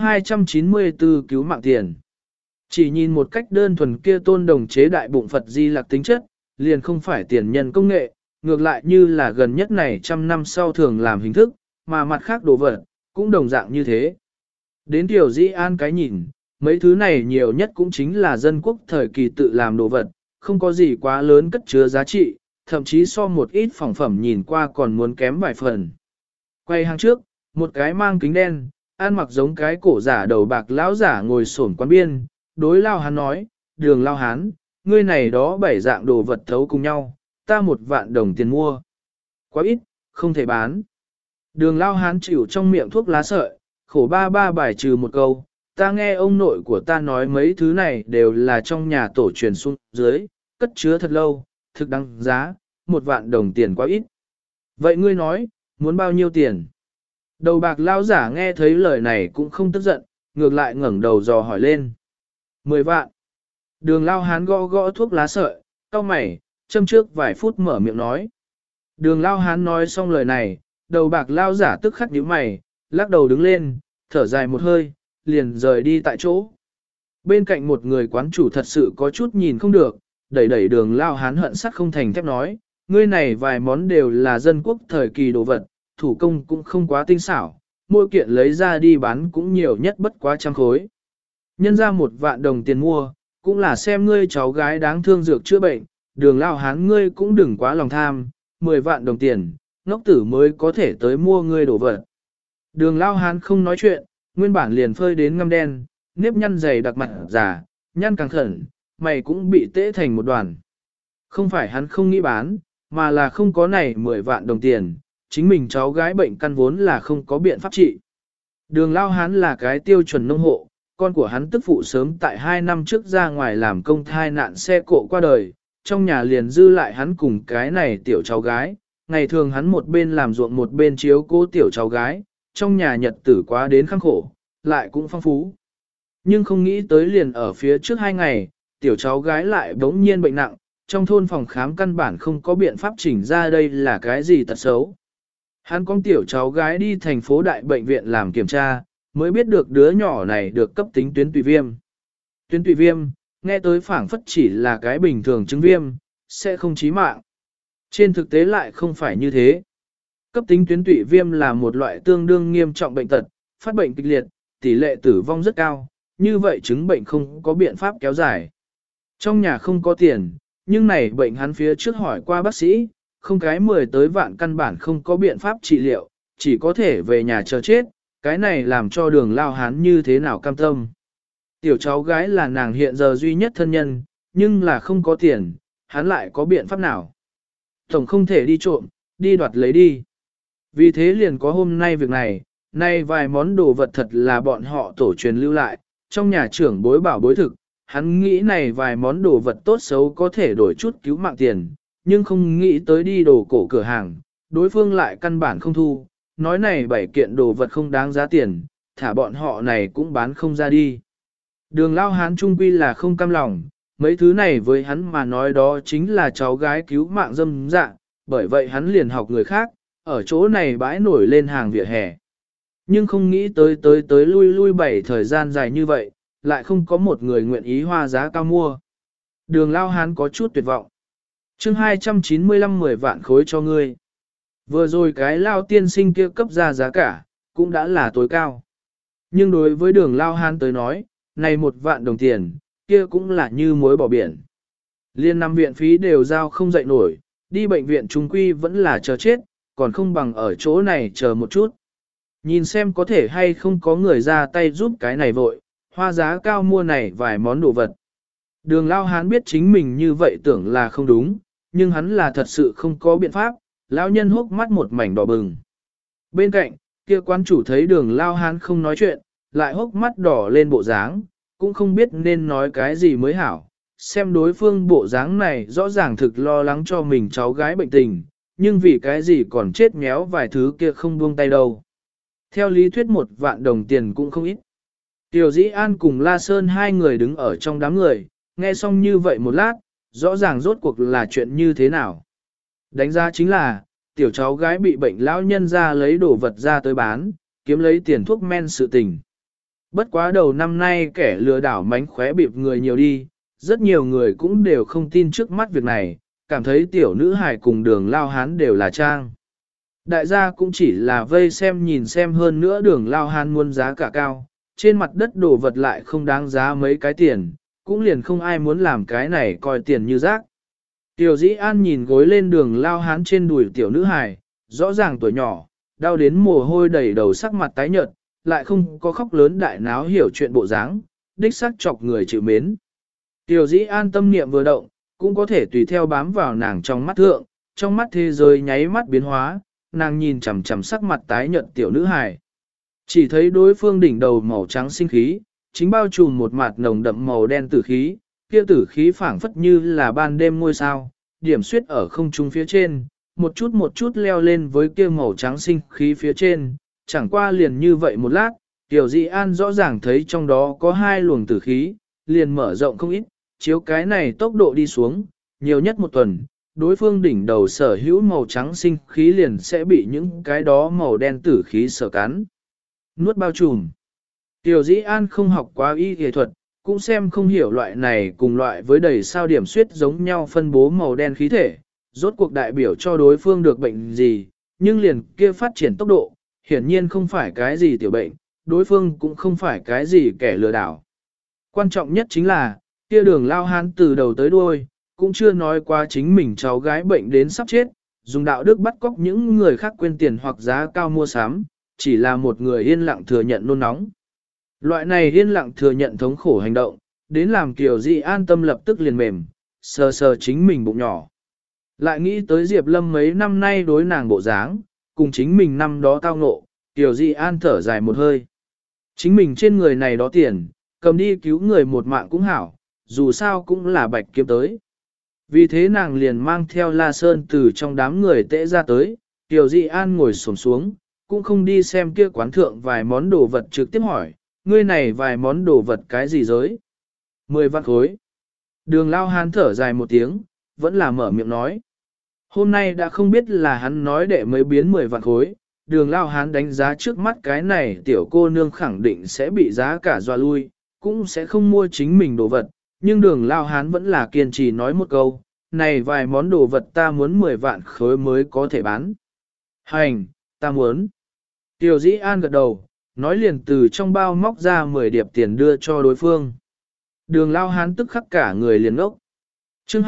A: 294 cứu mạng tiền. Chỉ nhìn một cách đơn thuần kia tôn đồng chế đại bụng Phật Di Lặc tính chất, liền không phải tiền nhân công nghệ, ngược lại như là gần nhất này trăm năm sau thường làm hình thức, mà mặt khác đồ vật, cũng đồng dạng như thế. Đến Tiểu Dĩ An cái nhìn, mấy thứ này nhiều nhất cũng chính là dân quốc thời kỳ tự làm đồ vật, không có gì quá lớn cất chứa giá trị, thậm chí so một ít phỏng phẩm nhìn qua còn muốn kém vài phần. Quay hàng trước, một cái mang kính đen, ăn mặc giống cái cổ giả đầu bạc lão giả ngồi xổm quán biên, đối Lao Hán nói, Đường Lao Hán, ngươi này đó 7 dạng đồ vật thấu cùng nhau, ta 1 vạn đồng tiền mua. Quá ít, không thể bán. Đường Lao Hán chịu trong miệng thuốc lá sợi, khổ ba bài trừ một câu, ta nghe ông nội của ta nói mấy thứ này đều là trong nhà tổ truyền xuống dưới, cất chứa thật lâu, thực đăng giá, 1 vạn đồng tiền quá ít. Vậy ngươi nói, muốn bao nhiêu tiền? Đầu bạc lao giả nghe thấy lời này cũng không tức giận, ngược lại ngẩng đầu dò hỏi lên. 10 vạn. Đường Lao Hán gõ gõ thuốc lá sợi, cau mày, châm trước vài phút mở miệng nói. Đường Lao Hán nói xong lời này, đầu bạc lao giả tức khắc nhíu mày, lắc đầu đứng lên, thở dài một hơi, liền rời đi tại chỗ. Bên cạnh một người quán chủ thật sự có chút nhìn không được, đẩy Đường Lao Hán hận sắt không thành thép nói, ngươi này vài món đều là dân quốc thời kỳ đồ vật, thủ công cũng không quá tinh xảo, mỗi kiện lấy ra đi bán cũng nhiều nhất bất quá 100 khối. Nhân ra 1 vạn đồng tiền mua, cũng là xem ngươi cháu gái đáng thương dược chữa bệnh, đường lao hán ngươi cũng đừng quá lòng tham, 10 vạn đồng tiền, ngốc tử mới có thể tới mua ngươi đổ vật. Đường lao hán không nói chuyện, nguyên bản liền phơi đến ngăm đen, nếp nhăn dày đặc mặt giả, nhăn càng khẩn, mày cũng bị tễ thành một đoàn. Không phải hắn không nghĩ bán, mà là không có này 10 vạn đồng tiền, chính mình cháu gái bệnh căn vốn là không có biện pháp trị. Đường lao hán là cái tiêu chuẩn nông hộ, con của hắn tức phụ sớm tại 2 năm trước ra ngoài làm công thai nạn xe cộ qua đời, trong nhà liền dư lại hắn cùng cái này tiểu cháu gái, ngày thường hắn một bên làm ruộng một bên chiếu cố tiểu cháu gái, trong nhà nhật tử quá đến khăng khổ, lại cũng phong phú. Nhưng không nghĩ tới liền ở phía trước 2 ngày, tiểu cháu gái lại bỗng nhiên bệnh nặng, trong thôn phòng khám căn bản không có biện pháp chỉnh ra đây là cái gì tật xấu. Hắn con tiểu cháu gái đi thành phố đại bệnh viện làm kiểm tra, mới biết được đứa nhỏ này được cấp tính tuyến tụy viêm. Tuyến tụy viêm, nghe tới phảng phất chỉ là cái bình thường chứng viêm, sẽ không chí mạng. Trên thực tế lại không phải như thế. Cấp tính tuyến tụy viêm là một loại tương đương nghiêm trọng bệnh tật, phát bệnh kịch liệt, tỷ lệ tử vong rất cao, như vậy chứng bệnh không có biện pháp kéo dài. Trong nhà không có tiền, nhưng này bệnh hắn phía trước hỏi qua bác sĩ, không cái 10 tới vạn căn bản không có biện pháp trị liệu, chỉ có thể về nhà chờ chết, cái này làm cho đường lao hán như thế nào cam tâm. Tiểu cháu gái là nàng hiện giờ duy nhất thân nhân, nhưng là không có tiền, hắn lại có biện pháp nào. Tổng không thể đi trộm, đi đoạt lấy đi. Vì thế liền có hôm nay việc này, nay vài món đồ vật thật là bọn họ tổ truyền lưu lại, trong nhà trưởng bối bảo bối thực, hắn nghĩ này vài món đồ vật tốt xấu có thể đổi chút cứu mạng tiền, nhưng không nghĩ tới đi đồ cổ cửa hàng, đối phương lại căn bản không thu, nói này 7 kiện đồ vật không đáng giá tiền, thả bọn họ này cũng bán không ra đi. Đường lao hán trung quy là không cam lòng, mấy thứ này với hắn mà nói đó chính là cháu gái cứu mạng dâm dạ, bởi vậy hắn liền học người khác, ở chỗ này bãi nổi lên hàng vỉa hè. Nhưng không nghĩ tới lui 7 thời gian dài như vậy, lại không có một người nguyện ý hoa giá cao mua. Đường lao hán có chút tuyệt vọng. chương 295 10 vạn khối cho ngươi. Vừa rồi cái lao tiên sinh kia cấp ra giá cả, cũng đã là tối cao. Nhưng đối với đường lao hán tới nói, này 1 vạn đồng tiền, kia cũng là như muối bỏ biển. Liên năm viện phí đều giao không dậy nổi, đi bệnh viện trung quy vẫn là chờ chết, còn không bằng ở chỗ này chờ một chút. Nhìn xem có thể hay không có người ra tay giúp cái này vội, hoa giá cao mua này vài món đồ vật. Đường lao hán biết chính mình như vậy tưởng là không đúng, nhưng hắn là thật sự không có biện pháp, lão nhân hốc mắt một mảnh đỏ bừng. Bên cạnh, kia quán chủ thấy đường lao hán không nói chuyện, lại hốc mắt đỏ lên bộ dáng, cũng không biết nên nói cái gì mới hảo. Xem đối phương bộ dáng này rõ ràng thực lo lắng cho mình cháu gái bệnh tình, nhưng vì cái gì còn chết méo vài thứ kia không buông tay đâu. Theo lý thuyết 1 vạn đồng tiền cũng không ít. Tiểu Dĩ An cùng La Sơn hai người đứng ở trong đám người, nghe xong như vậy một lát, rõ ràng rốt cuộc là chuyện như thế nào. Đánh giá chính là, tiểu cháu gái bị bệnh lão nhân ra lấy đồ vật ra tới bán, kiếm lấy tiền thuốc men sự tình. Bất quá đầu năm nay kẻ lừa đảo mánh khóe bịp người nhiều đi, rất nhiều người cũng đều không tin trước mắt việc này, cảm thấy tiểu nữ hài cùng đường lao hán đều là trang. Đại gia cũng chỉ là vây xem nhìn xem hơn nữa đường lao hán muốn giá cả cao, trên mặt đất đồ vật lại không đáng giá mấy cái tiền, cũng liền không ai muốn làm cái này coi tiền như rác. Tiểu Dĩ An nhìn gối lên đường lao hán trên đùi tiểu nữ hài, rõ ràng tuổi nhỏ, đau đến mồ hôi đầy đầu sắc mặt tái nhợt, lại không có khóc lớn đại náo hiểu chuyện bộ dáng, đích xác chọc người chịu mến. Tiểu Dĩ An tâm niệm vừa động, cũng có thể tùy theo bám vào nàng trong mắt thượng, trong mắt thế giới nháy mắt biến hóa, nàng nhìn chằm chằm sắc mặt tái nhợt tiểu nữ hài. Chỉ thấy đối phương đỉnh đầu màu trắng sinh khí, chính bao trùm một mặt nồng đậm màu đen tử khí, kia tử khí phảng phất như là ban đêm ngôi sao, điểm xuyết ở không trung phía trên, một chút leo lên với kia màu trắng sinh khí phía trên, chẳng qua liền như vậy một lát, Tiểu Dĩ An rõ ràng thấy trong đó có 2 luồng tử khí, liền mở rộng không ít, chiếu cái này tốc độ đi xuống, nhiều nhất 1 tuần, đối phương đỉnh đầu sở hữu màu trắng sinh khí liền sẽ bị những cái đó màu đen tử khí sở cắn. Nuốt bao trùm. Tiểu Dĩ An không học quá y y thuật, cũng xem không hiểu loại này cùng loại với đầy sao điểm suyết giống nhau phân bố màu đen khí thể, rốt cuộc đại biểu cho đối phương được bệnh gì, nhưng liền kia phát triển tốc độ, hiển nhiên không phải cái gì tiểu bệnh, đối phương cũng không phải cái gì kẻ lừa đảo. Quan trọng nhất chính là, kia đường lao hán từ đầu tới đuôi, cũng chưa nói qua chính mình cháu gái bệnh đến sắp chết, dùng đạo đức bắt cóc những người khác quên tiền hoặc giá cao mua sắm, chỉ là một người yên lặng thừa nhận nôn nóng. Loại này yên lặng thừa nhận thống khổ hành động, đến làm Kiều Di an tâm lập tức liền mềm, sờ sờ chính mình bụng nhỏ. Lại nghĩ tới Diệp Lâm mấy năm nay đối nàng bộ dáng, cùng chính mình năm đó tao ngộ, Kiều Di an thở dài một hơi. Chính mình trên người này đó tiền, cầm đi cứu người một mạng cũng hảo, dù sao cũng là bạch kiếm tới. Vì thế nàng liền mang theo La Sơn từ trong đám người tễ ra tới, Kiều Di An ngồi xổm xuống, cũng không đi xem kia quán thượng vài món đồ vật trực tiếp hỏi, ngươi này vài món đồ vật cái gì giới? 10 vạn khối. Đường Lao Hán thở dài một tiếng, vẫn là mở miệng nói. Hôm nay đã không biết là hắn nói để mới biến 10 vạn khối, đường Lao Hán đánh giá trước mắt cái này tiểu cô nương khẳng định sẽ bị giá cả dọa lui, cũng sẽ không mua chính mình đồ vật, nhưng đường Lao Hán vẫn là kiên trì nói một câu, này vài món đồ vật ta muốn 10 vạn khối mới có thể bán. Hành, ta muốn. Tiểu Dĩ An gật đầu, nói liền từ trong bao móc ra 10 điệp tiền đưa cho đối phương. Đường Lao Hán tức khắc cả người liền ngốc. Chương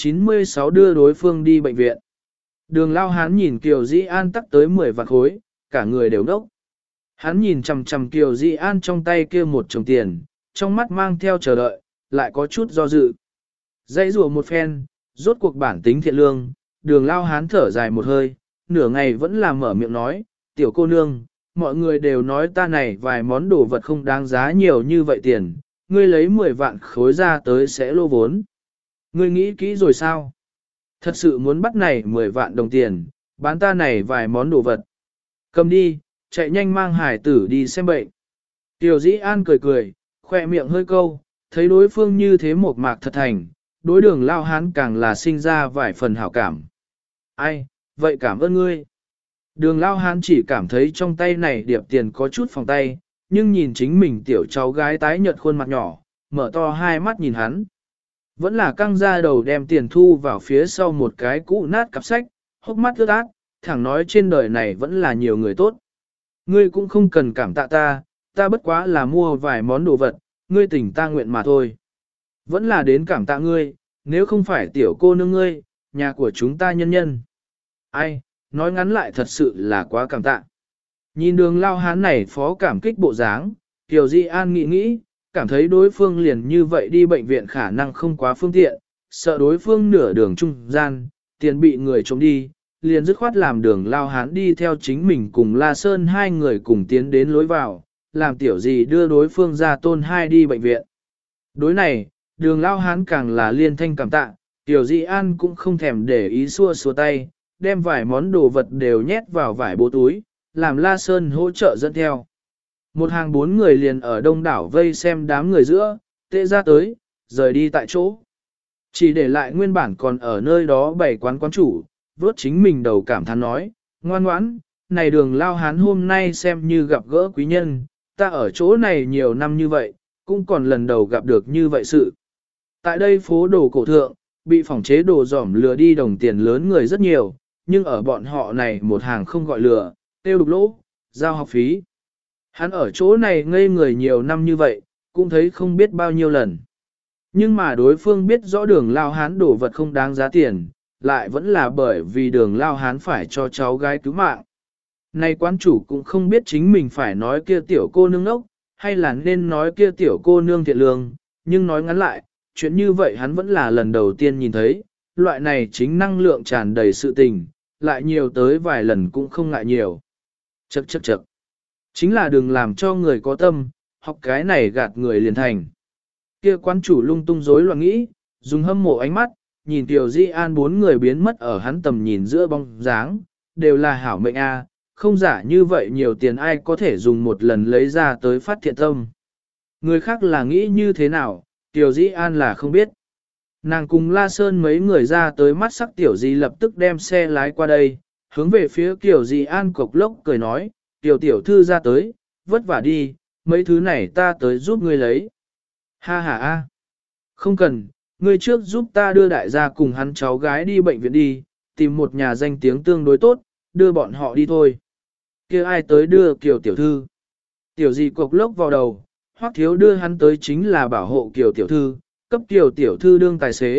A: 296 đưa đối phương đi bệnh viện. Đường Lao Hán nhìn Kiều Dĩ An tắc tới 10 vạn khối, cả người đều ngốc. Hắn nhìn chằm chằm Kiều Dĩ An trong tay kia một chồng tiền, trong mắt mang theo chờ đợi, lại có chút do dự. Dãy rùa một phen, rốt cuộc bản tính thiện lương, đường Lao Hán thở dài một hơi, nửa ngày vẫn là mở miệng nói, tiểu cô nương, mọi người đều nói ta này vài món đồ vật không đáng giá nhiều như vậy tiền, ngươi lấy 10 vạn khối ra tới sẽ lô vốn. Ngươi nghĩ kỹ rồi sao? Thật sự muốn bắt này 10 vạn đồng tiền, bán ta này vài món đồ vật. Cầm đi, chạy nhanh mang hải tử đi xem bệnh. Tiểu Dĩ An cười cười, khoe miệng hơi câu, thấy đối phương như thế một mạc thật thành, đối đường Lao Hán càng là sinh ra vài phần hảo cảm. Ai, vậy cảm ơn ngươi. Đường Lao Hán chỉ cảm thấy trong tay này điệp tiền có chút phòng tay, nhưng nhìn chính mình tiểu cháu gái tái nhợt khuôn mặt nhỏ, mở to hai mắt nhìn hắn. Vẫn là căng ra đầu đem tiền thu vào phía sau một cái cũ nát cặp sách, hốc mắt ướt át, thẳng nói trên đời này vẫn là nhiều người tốt. Ngươi cũng không cần cảm tạ ta, ta bất quá là mua vài món đồ vật, ngươi tỉnh ta nguyện mà thôi. Vẫn là đến cảm tạ ngươi, nếu không phải tiểu cô nương ngươi, nhà của chúng ta nhân nhân. Ai, nói ngắn lại thật sự là quá cảm tạ. Nhìn đường Lao Hán này phó cảm kích bộ dáng, Kiều Di An nghĩ nghĩ, cảm thấy đối phương liền như vậy đi bệnh viện khả năng không quá phương tiện, sợ đối phương nửa đường trung gian, tiền bị người trộm đi, liền dứt khoát làm đường Lao Hán đi theo chính mình cùng La Sơn hai người cùng tiến đến lối vào, làm tiểu gì đưa đối phương ra tôn hai đi bệnh viện. Đối này, đường Lao Hán càng là liên thanh cảm tạ, Tiểu Di An cũng không thèm để ý xua xua tay, đem vài món đồ vật đều nhét vào vải bố túi, làm La Sơn hỗ trợ dẫn theo. Một hàng 4 người liền ở đông đảo vây xem đám người giữa, tệ ra tới, rời đi tại chỗ. Chỉ để lại nguyên bản còn ở nơi đó bày quán chủ, vốt chính mình đầu cảm thán nói, ngoan ngoãn, này đường Lao Hán hôm nay xem như gặp gỡ quý nhân, ta ở chỗ này nhiều năm như vậy, cũng còn lần đầu gặp được như vậy sự. Tại đây phố đồ cổ thượng, bị phòng chế đồ giỏm lừa đi đồng tiền lớn người rất nhiều, nhưng ở bọn họ này một hàng không gọi lừa, tiêu đục lỗ, giao học phí. Hắn ở chỗ này ngây người nhiều năm như vậy, cũng thấy không biết bao nhiêu lần. Nhưng mà đối phương biết rõ đường Lao Hán đổ vật không đáng giá tiền, lại vẫn là bởi vì đường Lao Hán phải cho cháu gái cứu mạng. Này quán chủ cũng không biết chính mình phải nói kia tiểu cô nương ốc, hay là nên nói kia tiểu cô nương thiện lương, nhưng nói ngắn lại, chuyện như vậy hắn vẫn là lần đầu tiên nhìn thấy, loại này chính năng lượng tràn đầy sự tình, lại nhiều tới vài lần cũng không ngại nhiều. Chậc chậc chậc. Chính là đừng làm cho người có tâm, học cái này gạt người liền thành. Kia quán chủ lung tung rối loạn nghĩ, dùng hâm mộ ánh mắt, nhìn Tiểu Di An 4 người biến mất ở hắn tầm nhìn giữa bóng dáng, đều là hảo mệnh a, không giả như vậy nhiều tiền ai có thể dùng một lần lấy ra tới phát thiện tâm. Người khác là nghĩ như thế nào, Tiểu Di An là không biết. Nàng cùng La Sơn mấy người ra tới mắt sắc Tiểu Di lập tức đem xe lái qua đây, hướng về phía Tiểu Di An cộc lốc cười nói, Tiểu thư ra tới, vất vả đi, mấy thứ này ta tới giúp ngươi lấy. Ha ha ha. Không cần, ngươi trước giúp ta đưa đại gia cùng hắn cháu gái đi bệnh viện đi, tìm một nhà danh tiếng tương đối tốt, đưa bọn họ đi thôi. Kia ai tới đưa Kiều tiểu thư? Tiểu Di cộc lốc vào đầu, Hoắc Thiếu đưa hắn tới chính là bảo hộ Kiều tiểu thư, cấp Kiều tiểu thư đương tài xế,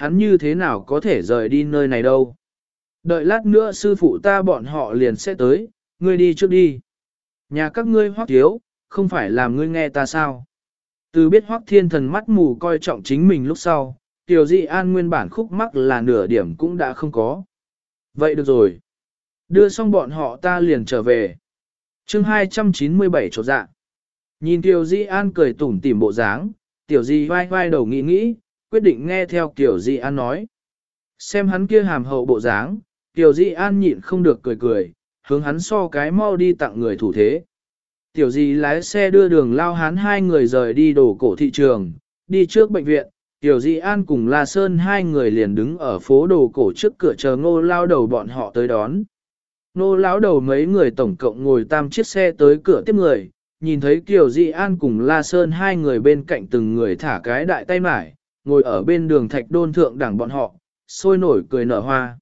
A: hắn như thế nào có thể rời đi nơi này đâu. Đợi lát nữa sư phụ ta bọn họ liền sẽ tới, ngươi đi trước đi. Nhà các ngươi Hoắc thiếu, không phải làm ngươi nghe ta sao? Từ biết Hoắc Thiên Thần mắt mù coi trọng chính mình lúc sau, Tiểu Dị An nguyên bản khúc mắc là nửa điểm cũng đã không có. Vậy được rồi. Đưa xong bọn họ ta liền trở về. Chương 297 chột dạ. Nhìn Tiểu Dị An cười tủm tỉm bộ dáng, Tiểu Dị vai vai đầu nghĩ nghĩ, quyết định nghe theo Tiểu Dị An nói. Xem hắn kia hàm hậu bộ dáng, Tiểu Dị An nhịn không được cười cười, hướng hắn so cái mau đi tặng người thủ thế. Tiểu Dị lái xe đưa đường lao hán hai người rời đi đồ cổ thị trường, đi trước bệnh viện, Tiểu Dị An cùng La Sơn hai người liền đứng ở phố đồ cổ trước cửa chờ Ngô Lão Đầu bọn họ tới đón. Ngô Lão Đầu mấy người tổng cộng ngồi tam chiếc xe tới cửa tiếp người, nhìn thấy Tiểu Dị An cùng La Sơn hai người bên cạnh từng người thả cái đại tay mải, ngồi ở bên đường thạch đôn thượng đẳng bọn họ, sôi nổi cười nở hoa.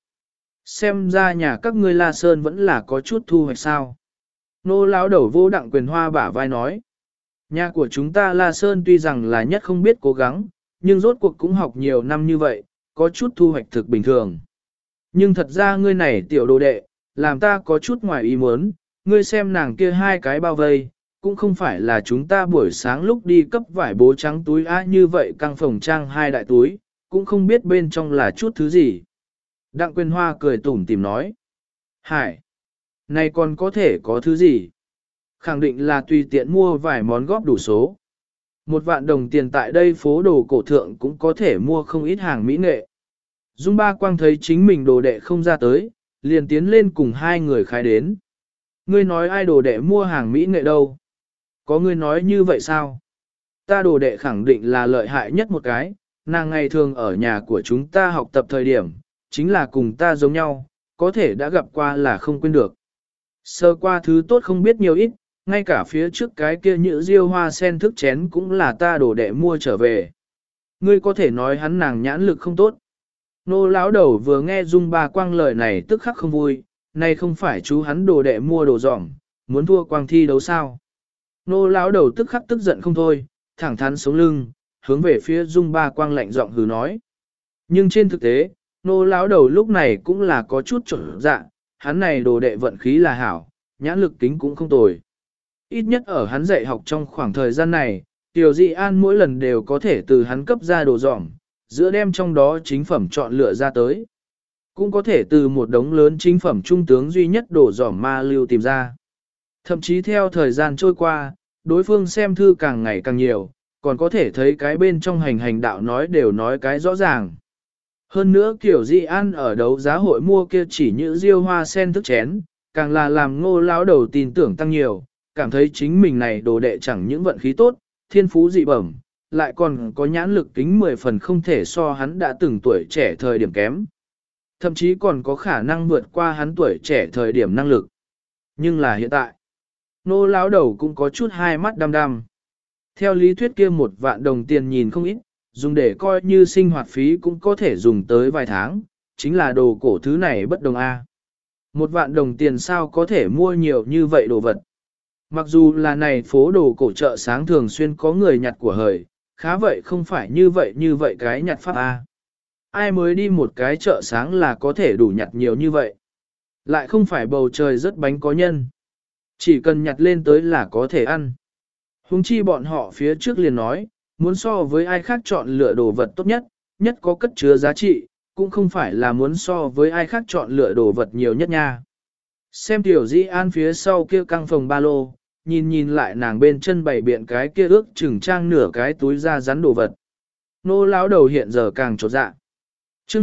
A: Xem ra nhà các ngươi La Sơn vẫn là có chút thu hoạch sao. Nô Lão Đầu vô đặng quyền hoa bả vai nói. Nhà của chúng ta La Sơn tuy rằng là nhất không biết cố gắng, nhưng rốt cuộc cũng học nhiều năm như vậy, có chút thu hoạch thực bình thường. Nhưng thật ra ngươi này tiểu đồ đệ, làm ta có chút ngoài ý muốn, ngươi xem nàng kia hai cái bao vây, cũng không phải là chúng ta buổi sáng lúc đi cấp vải bố trắng túi á như vậy căng phòng trang hai đại túi, cũng không biết bên trong là chút thứ gì. Đặng Quyền Hoa cười tủm tỉm nói. Hải! Này còn có thể có thứ gì? Khẳng định là tùy tiện mua vài món góp đủ số. 1.000.000 đồng tiền tại đây phố đồ cổ thượng cũng có thể mua không ít hàng mỹ nghệ. Dung Ba Quang thấy chính mình đồ đệ không ra tới, liền tiến lên cùng hai người khai đến. Ngươi nói ai đồ đệ mua hàng mỹ nghệ đâu? Có ngươi nói như vậy sao? Ta đồ đệ khẳng định là lợi hại nhất một cái, nàng ngày thường ở nhà của chúng ta học tập thời điểm, chính là cùng ta giống nhau, có thể đã gặp qua là không quên được. Sơ qua thứ tốt không biết nhiều ít, ngay cả phía trước cái kia nhữ diêu hoa sen thức chén cũng là ta đồ đệ mua trở về. Ngươi có thể nói hắn nàng nhãn lực không tốt. Nô Lão Đầu vừa nghe Dung Ba Quang lời này tức khắc không vui, này không phải chú hắn đồ đệ mua đồ dỏng, muốn thua quang thi đấu sao. Nô Lão Đầu tức khắc tức giận không thôi, thẳng thắn sống lưng, hướng về phía Dung Ba Quang lạnh giọng hừ nói. Nhưng trên thực tế, Nô Lão Đầu lúc này cũng là có chút trộn dạ, hắn này đồ đệ vận khí là hảo, nhãn lực kính cũng không tồi. Ít nhất ở hắn dạy học trong khoảng thời gian này, Tiểu Dị An mỗi lần đều có thể từ hắn cấp ra đồ dỏng, giữa đem trong đó chính phẩm chọn lựa ra tới. Cũng có thể từ một đống lớn chính phẩm trung tướng duy nhất đồ dỏng ma lưu tìm ra. Thậm chí theo thời gian trôi qua, đối phương xem thư càng ngày càng nhiều, còn có thể thấy cái bên trong hành đạo nói đều nói cái rõ ràng. Hơn nữa Tiểu Dị An ở đấu giá hội mua kia chỉ như diêu hoa sen thức chén, càng là làm Ngô Lão Đầu tin tưởng tăng nhiều, cảm thấy chính mình này đồ đệ chẳng những vận khí tốt, thiên phú dị bẩm, lại còn có nhãn lực kính 10 phần không thể so hắn đã từng tuổi trẻ thời điểm kém. Thậm chí còn có khả năng vượt qua hắn tuổi trẻ thời điểm năng lực. Nhưng là hiện tại, Ngô Lão Đầu cũng có chút hai mắt đăm đăm. Theo lý thuyết kia 1.000.000 đồng tiền nhìn không ít, dùng để coi như sinh hoạt phí cũng có thể dùng tới vài tháng, chính là đồ cổ thứ này bất đồng a. 1.000.000 đồng tiền sao có thể mua nhiều như vậy đồ vật. Mặc dù là này phố đồ cổ chợ sáng thường xuyên có người nhặt của hời, khá vậy không phải như vậy cái nhặt pháp a. Ai mới đi một cái chợ sáng là có thể đủ nhặt nhiều như vậy. Lại không phải bầu trời rất bánh có nhân. Chỉ cần nhặt lên tới là có thể ăn. Hùng chi bọn họ phía trước liền nói, muốn so với ai khác chọn lựa đồ vật tốt nhất, nhất có cất chứa giá trị, cũng không phải là muốn so với ai khác chọn lựa đồ vật nhiều nhất nha. Xem Tiểu Dị An phía sau kia căng phòng ba lô, nhìn lại nàng bên chân bày biện cái kia ước chừng trang nửa cái túi da rắn đồ vật. Nô Lão Đầu hiện giờ càng trột dạ. Chương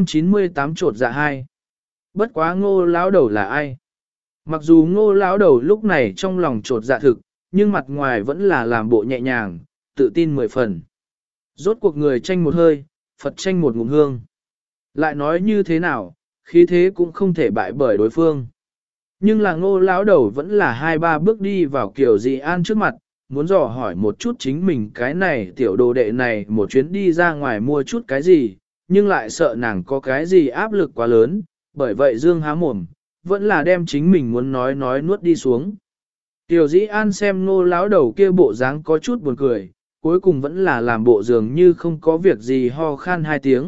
A: 298 trột dạ 2. Bất quá Ngô Lão Đầu là ai? Mặc dù Ngô Lão Đầu lúc này trong lòng trột dạ thực, nhưng mặt ngoài vẫn là làm bộ nhẹ nhàng, tự tin 10 phần. Rốt cuộc người tranh một hơi, Phật tranh một ngụm hương. Lại nói như thế nào, khí thế cũng không thể bại bởi đối phương. Nhưng là Ngô Lão Đầu vẫn là 2-3 bước đi vào Tiểu Dị An trước mặt, muốn dò hỏi một chút chính mình cái này tiểu đồ đệ này một chuyến đi ra ngoài mua chút cái gì, nhưng lại sợ nàng có cái gì áp lực quá lớn, bởi vậy Dương há mồm, vẫn là đem chính mình muốn nói nuốt đi xuống. Tiểu Dị An xem Ngô Lão Đầu kia bộ dáng có chút buồn cười, cuối cùng vẫn là làm bộ dường như không có việc gì ho khan 2 tiếng,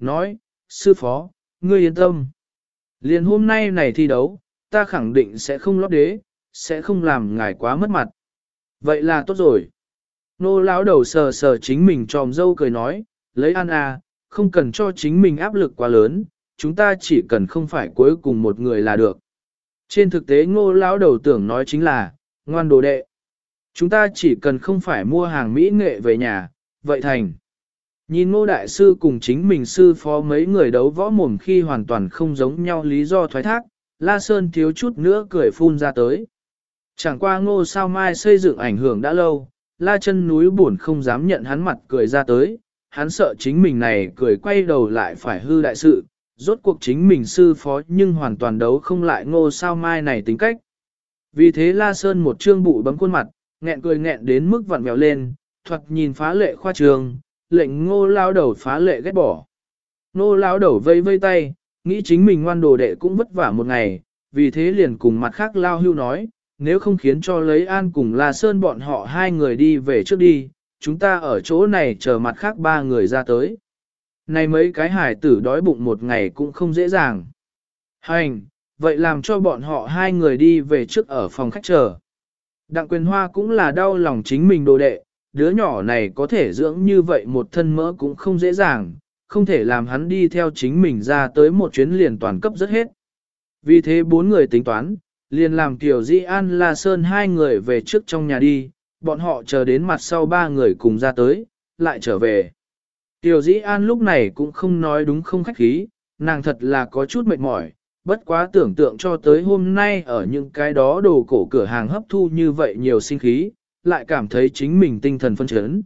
A: nói, sư phó, ngươi yên tâm. Liền hôm nay này thi đấu, ta khẳng định sẽ không lót đế, sẽ không làm ngài quá mất mặt. Vậy là tốt rồi. Nô lão đầu sờ sờ chính mình tròm dâu cười nói, lấy an à, không cần cho chính mình áp lực quá lớn, chúng ta chỉ cần không phải cuối cùng một người là được. Trên thực tế ngô lão đầu tưởng nói chính là, ngoan đồ đệ. Chúng ta chỉ cần không phải mua hàng mỹ nghệ về nhà, vậy thành. Nhìn ngô đại sư cùng chính mình sư phó mấy người đấu võ mồm khi hoàn toàn không giống nhau lý do thoái thác, La Sơn thiếu chút nữa cười phun ra tới. Chẳng qua ngô sao mai xây dựng ảnh hưởng đã lâu, La chân núi buồn không dám nhận hắn mặt cười ra tới, hắn sợ chính mình này cười quay đầu lại phải hư đại sự, rốt cuộc chính mình sư phó nhưng hoàn toàn đấu không lại ngô sao mai này tính cách. Vì thế La Sơn một trương bụi bấm khuôn mặt, nghẹn cười nghẹn đến mức vặn mèo lên, thoạt nhìn phá lệ khoa trường, lệnh ngô lao đầu phá lệ ghét bỏ. Ngô lao đầu vây vây tay, nghĩ chính mình ngoan đồ đệ cũng vất vả một ngày, vì thế liền cùng mặt khác lao hưu nói, nếu không khiến cho lấy an cùng La Sơn bọn họ hai người đi về trước đi, chúng ta ở chỗ này chờ mặt khác ba người ra tới. Này mấy cái hải tử đói bụng một ngày cũng không dễ dàng. Hành, vậy làm cho bọn họ hai người đi về trước ở phòng khách chờ. Đặng Quyền Hoa cũng là đau lòng chính mình đồ đệ, đứa nhỏ này có thể dưỡng như vậy một thân mỡ cũng không dễ dàng, không thể làm hắn đi theo chính mình ra tới một chuyến liền toàn cấp rất hết. Vì thế bốn người tính toán, liền làm Tiểu Di An La Sơn hai người về trước trong nhà đi, bọn họ chờ đến mặt sau ba người cùng ra tới, lại trở về. Tiểu Dĩ An lúc này cũng không nói đúng không khách khí, nàng thật là có chút mệt mỏi, bất quá tưởng tượng cho tới hôm nay ở những cái đó đồ cổ cửa hàng hấp thu như vậy nhiều sinh khí, lại cảm thấy chính mình tinh thần phân chấn.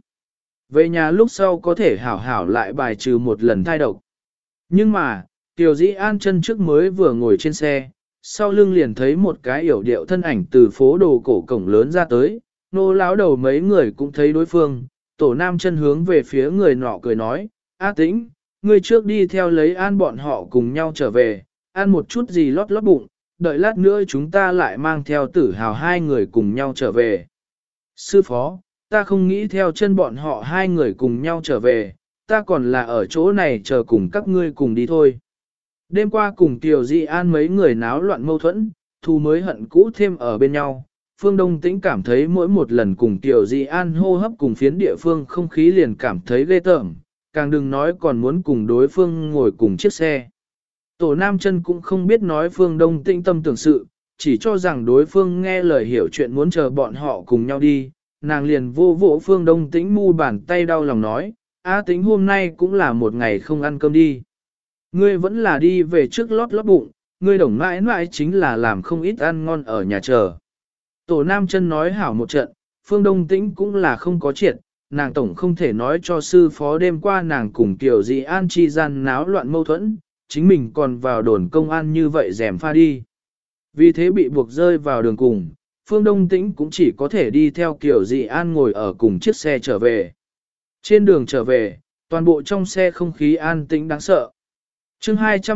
A: Về nhà lúc sau có thể hảo hảo lại bài trừ một lần thai độc. Nhưng mà, Tiểu Dĩ An chân trước mới vừa ngồi trên xe, sau lưng liền thấy một cái yểu điệu thân ảnh từ phố đồ cổ cổng lớn ra tới, nô lão đầu mấy người cũng thấy đối phương. Tổ Nam chân hướng về phía người nọ cười nói, A Tĩnh, ngươi trước đi theo lấy an bọn họ cùng nhau trở về, ăn một chút gì lót lót bụng, đợi lát nữa chúng ta lại mang theo Tử Hào hai người cùng nhau trở về. Sư phó, ta không nghĩ theo chân bọn họ hai người cùng nhau trở về, ta còn là ở chỗ này chờ cùng các ngươi cùng đi thôi. Đêm qua cùng Tiểu Di An mấy người náo loạn mâu thuẫn, thù mới hận cũ thêm ở bên nhau. Phương Đông Tĩnh cảm thấy mỗi một lần cùng Tiểu Di An hô hấp cùng phiến địa phương không khí liền cảm thấy ghê tởm, càng đừng nói còn muốn cùng đối phương ngồi cùng chiếc xe. Tổ Nam Chân cũng không biết nói Phương Đông Tĩnh tâm tưởng sự, chỉ cho rằng đối phương nghe lời hiểu chuyện muốn chờ bọn họ cùng nhau đi, nàng liền vô vỗ Phương Đông Tĩnh mu bàn tay đau lòng nói, A Tĩnh hôm nay cũng là một ngày không ăn cơm đi. Ngươi vẫn là đi về trước lót lót bụng, ngươi đồng mãi mãi chính là làm không ít ăn ngon ở nhà chờ. Tổ Nam Chân nói hảo một trận, Phương Đông Tĩnh cũng là không có chuyện, nàng tổng không thể nói cho sư phó đêm qua nàng cùng Tiểu Dị An chi gian náo loạn mâu thuẫn, chính mình còn vào đồn công an như vậy rèm pha đi. Vì thế bị buộc rơi vào đường cùng, Phương Đông Tĩnh cũng chỉ có thể đi theo Tiểu Dị An ngồi ở cùng chiếc xe trở về. Trên đường trở về, toàn bộ trong xe không khí an tĩnh đáng sợ. Chương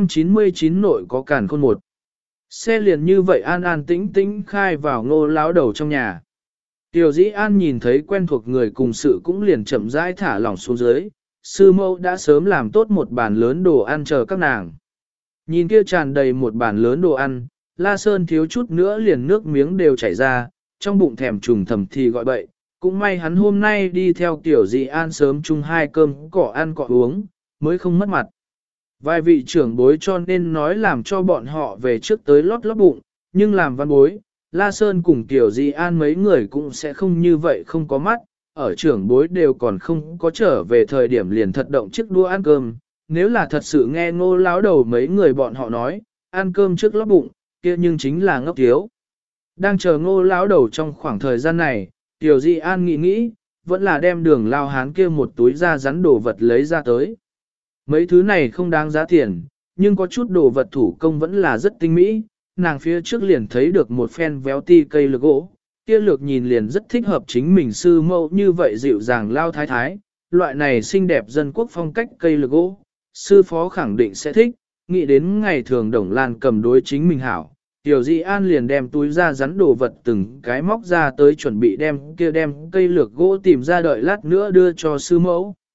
A: 299 nội có càn khôn một. Xe liền như vậy an an tĩnh tĩnh khai vào Ngô lão đầu trong nhà. Tiểu Dĩ An nhìn thấy quen thuộc người cùng sự cũng liền chậm rãi thả lỏng xuống dưới, sư mẫu đã sớm làm tốt một bàn lớn đồ ăn chờ các nàng. Nhìn kia tràn đầy một bàn lớn đồ ăn, La Sơn thiếu chút nữa liền nước miếng đều chảy ra, trong bụng thèm trùng thầm thì gọi bậy, cũng may hắn hôm nay đi theo Tiểu Dĩ An sớm chung hai cơm cỏ ăn cỏ uống, mới không mất mặt. Vài vị trưởng bối cho nên nói làm cho bọn họ về trước tới lót lót bụng, nhưng làm văn bối, La Sơn cùng Tiểu Di An mấy người cũng sẽ không như vậy không có mắt, ở trưởng bối đều còn không có trở về thời điểm liền thật động chiếc đua ăn cơm, nếu là thật sự nghe Ngô lão đầu mấy người bọn họ nói, ăn cơm trước lót bụng, kia nhưng chính là ngốc thiếu. Đang chờ Ngô lão đầu trong khoảng thời gian này, Tiểu Di An nghĩ, vẫn là đem đường lao hán kia một túi da rắn đồ vật lấy ra tới. Mấy thứ này không đáng giá tiền, nhưng có chút đồ vật thủ công vẫn là rất tinh mỹ, nàng phía trước liền thấy được một phen véo ti cây lược gỗ, kia lược nhìn liền rất thích hợp chính mình sư mẫu như vậy dịu dàng lao thái thái, loại này xinh đẹp dân quốc phong cách cây lược gỗ, sư phó khẳng định sẽ thích, nghĩ đến ngày thường Đồng Lan cầm đối chính mình hảo. Tiểu Di An liền đem túi ra rắn đồ vật từng cái móc ra tới chuẩn bị đem cây lược gỗ tìm ra đợi lát nữa đưa cho sư mẫu.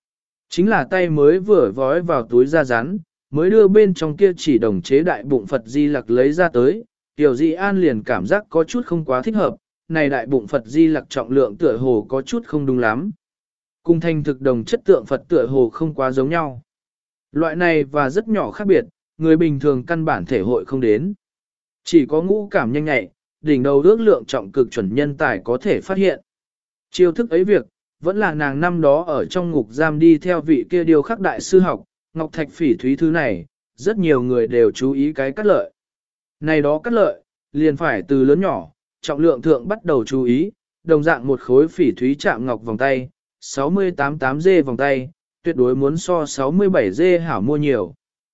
A: Chính là tay mới vừa vói vào túi da rắn, mới đưa bên trong kia chỉ đồng chế đại bụng Phật Di Lặc lấy ra tới, Tiểu Di An liền cảm giác có chút không quá thích hợp, này đại bụng Phật Di Lặc trọng lượng tựa hồ có chút không đúng lắm. Cùng thành thực đồng chất tượng Phật tựa hồ không quá giống nhau. Loại này và rất nhỏ khác biệt, người bình thường căn bản thể hội không đến. Chỉ có ngũ cảm nhanh nhạy, đỉnh đầu ước lượng trọng cực chuẩn nhân tài có thể phát hiện. Chiêu thức ấy việc, vẫn là nàng năm đó ở trong ngục giam đi theo vị kia điều khắc đại sư học, Ngọc Thạch Phỉ Thúy thứ này, rất nhiều người đều chú ý cái cắt lợi. Này đó cắt lợi, liền phải từ lớn nhỏ, trọng lượng thượng bắt đầu chú ý, đồng dạng một khối phỉ thúy chạm ngọc vòng tay, 68-8G vòng tay, tuyệt đối muốn so 67G hảo mua nhiều.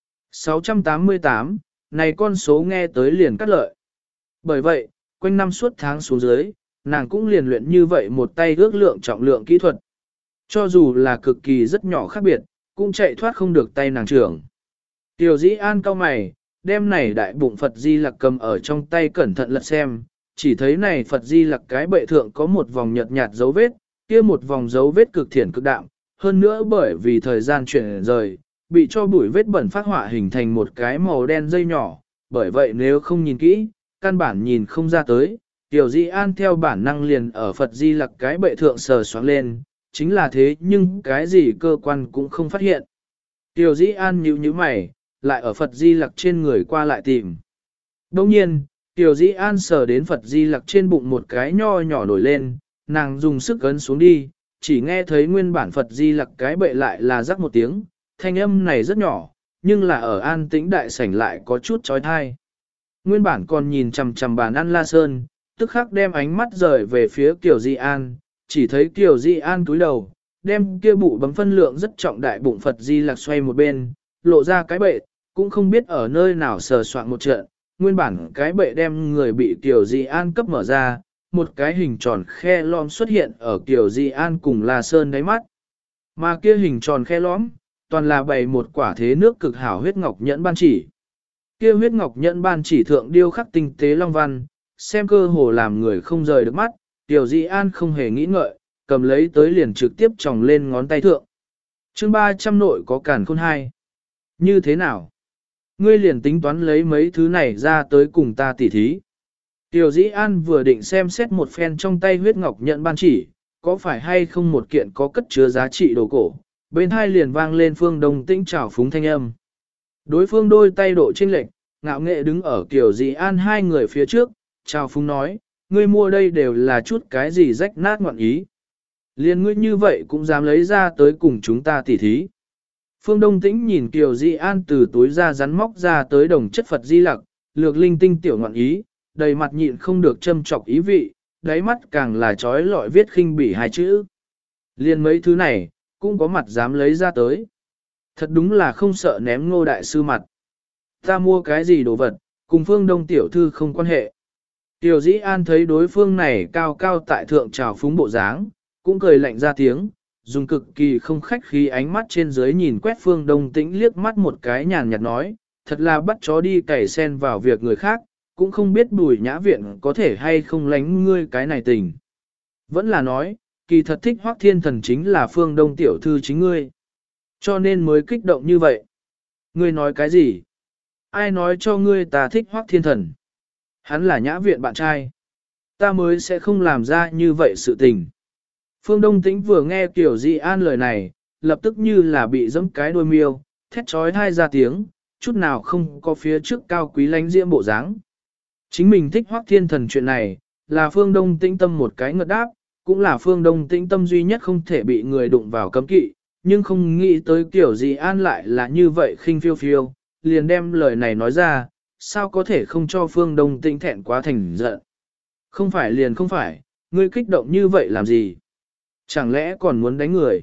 A: 688, này con số nghe tới liền cắt lợi. Bởi vậy, quanh năm suốt tháng xuống dưới, nàng cũng liền luyện như vậy một tay ước lượng trọng lượng kỹ thuật. Cho dù là cực kỳ rất nhỏ khác biệt, cũng chạy thoát không được tay nàng trưởng. Tiểu Dĩ An cau mày, đem này đại bụng Phật Di Lặc cầm ở trong tay cẩn thận lật xem, chỉ thấy này Phật Di Lặc cái bệ thượng có một vòng nhợt nhạt dấu vết, kia một vòng dấu vết cực thiển cực đạm, hơn nữa bởi vì thời gian chuyển rời, bị cho bụi vết bẩn phát họa hình thành một cái màu đen dây nhỏ, bởi vậy nếu không nhìn kỹ, căn bản nhìn không ra tới. Tiểu Di An theo bản năng liền ở Phật Di Lặc cái bệ thượng sờ soáng lên, chính là thế nhưng cái gì cơ quan cũng không phát hiện. Tiểu Di An nhíu mày, lại ở Phật Di Lặc trên người qua lại tìm. Đồng nhiên, Tiểu Di An sờ đến Phật Di Lặc trên bụng một cái nho nhỏ nổi lên, nàng dùng sức ấn xuống đi, chỉ nghe thấy nguyên bản Phật Di Lặc cái bệ lại là rắc một tiếng, thanh âm này rất nhỏ, nhưng là ở an tĩnh đại sảnh lại có chút trói thai. Nguyên bản còn nhìn chằm chằm bàn ăn La Sơn, tức khắc đem ánh mắt rời về phía Kiều Di An, chỉ thấy Kiều Di An cúi đầu, đem kia bụ bấm phân lượng rất trọng đại bụng Phật Di Lặc xoay một bên, lộ ra cái bệ, cũng không biết ở nơi nào sờ soạn một trận, nguyên bản cái bệ đem người bị Kiều Di An cấp mở ra, một cái hình tròn khe lõm xuất hiện ở Kiều Di An cùng La Sơn đáy mắt. Mà kia hình tròn khe lõm, toàn là bày một quả thế nước cực hảo huyết ngọc nhẫn ban chỉ. Kia huyết ngọc nhẫn ban chỉ thượng điêu khắc tinh tế long văn, xem cơ hồ làm người không rời được mắt, Kiều Di An không hề nghĩ ngợi, cầm lấy tới liền trực tiếp tròng lên ngón tay thượng. Chương 300 nội có càn khôn hai. Như thế nào? Ngươi liền tính toán lấy mấy thứ này ra tới cùng ta tỉ thí. Tiểu Dĩ An vừa định xem xét một phen trong tay huyết ngọc nhận ban chỉ, có phải hay không một kiện có cất chứa giá trị đồ cổ, bên hai liền vang lên Phương Đông Tĩnh trào phúng thanh âm. Đối phương đôi tay độ chênh lệch, ngạo nghệ đứng ở Tiểu Dĩ An hai người phía trước, trào phúng nói, ngươi mua đây đều là chút cái gì rách nát ngoạn ý. Liền ngươi như vậy cũng dám lấy ra tới cùng chúng ta tỉ thí. Phương Đông Tĩnh nhìn Kiều Di An từ túi ra rắn móc ra tới đồng chất Phật Di Lặc, lược linh tinh tiểu ngọn ý, đầy mặt nhịn không được châm chọc ý vị, đáy mắt càng là trói lọi viết khinh bỉ hai chữ. Liên mấy thứ này, cũng có mặt dám lấy ra tới. Thật đúng là không sợ ném Ngô đại sư mặt. Ta mua cái gì đồ vật, cùng Phương Đông tiểu thư không quan hệ. Tiểu Dĩ An thấy đối phương này cao cao tại thượng trào phúng bộ dáng, cũng cười lạnh ra tiếng, dùng cực kỳ không khách khí ánh mắt trên dưới nhìn quét Phương Đông Tĩnh liếc mắt một cái nhàn nhạt nói, thật là bắt chó đi cày sen vào việc người khác, cũng không biết Bùi Nhã Viện có thể hay không lánh ngươi cái này tình. Vẫn là nói, kỳ thật thích Hoắc Thiên Thần chính là Phương Đông tiểu thư chính ngươi, cho nên mới kích động như vậy. Ngươi nói cái gì? Ai nói cho ngươi ta thích Hoắc Thiên Thần? Hắn là Nhã Viện bạn trai. Ta mới sẽ không làm ra như vậy sự tình. Phương Đông Tĩnh vừa nghe Kiều Di An lời này, lập tức như là bị giẫm cái đuôi miêu, thét trói thai ra tiếng, chút nào không có phía trước cao quý lánh diễm bộ dáng. Chính mình thích Hoắc Thiên Thần chuyện này, là Phương Đông Tĩnh tâm một cái ngợt đáp, cũng là Phương Đông Tĩnh tâm duy nhất không thể bị người đụng vào cấm kỵ, nhưng không nghĩ tới Kiều Di An lại là như vậy khinh phiêu phiêu, liền đem lời này nói ra, sao có thể không cho Phương Đông Tĩnh thẹn quá thành giận. Không phải liền không phải, ngươi kích động như vậy làm gì? Chẳng lẽ còn muốn đánh người?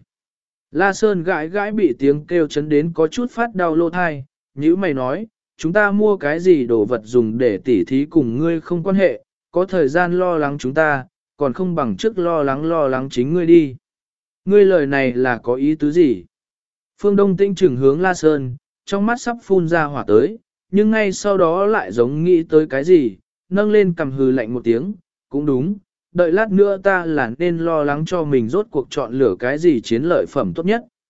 A: La Sơn gãi gãi bị tiếng kêu chấn đến có chút phát đau lô thai, nhữ mày nói, chúng ta mua cái gì đồ vật dùng để tỉ thí cùng ngươi không quan hệ, có thời gian lo lắng chúng ta, còn không bằng trước lo lắng chính ngươi đi. Ngươi lời này là có ý tứ gì? Phương Đông Tĩnh trừng hướng La Sơn, trong mắt sắp phun ra hỏa tới, nhưng ngay sau đó lại giống nghĩ tới cái gì, nâng lên cầm hừ lạnh một tiếng, cũng đúng, đợi lát nữa ta là nên lo lắng cho mình rốt cuộc chọn lựa cái gì chiến lợi phẩm tốt nhất.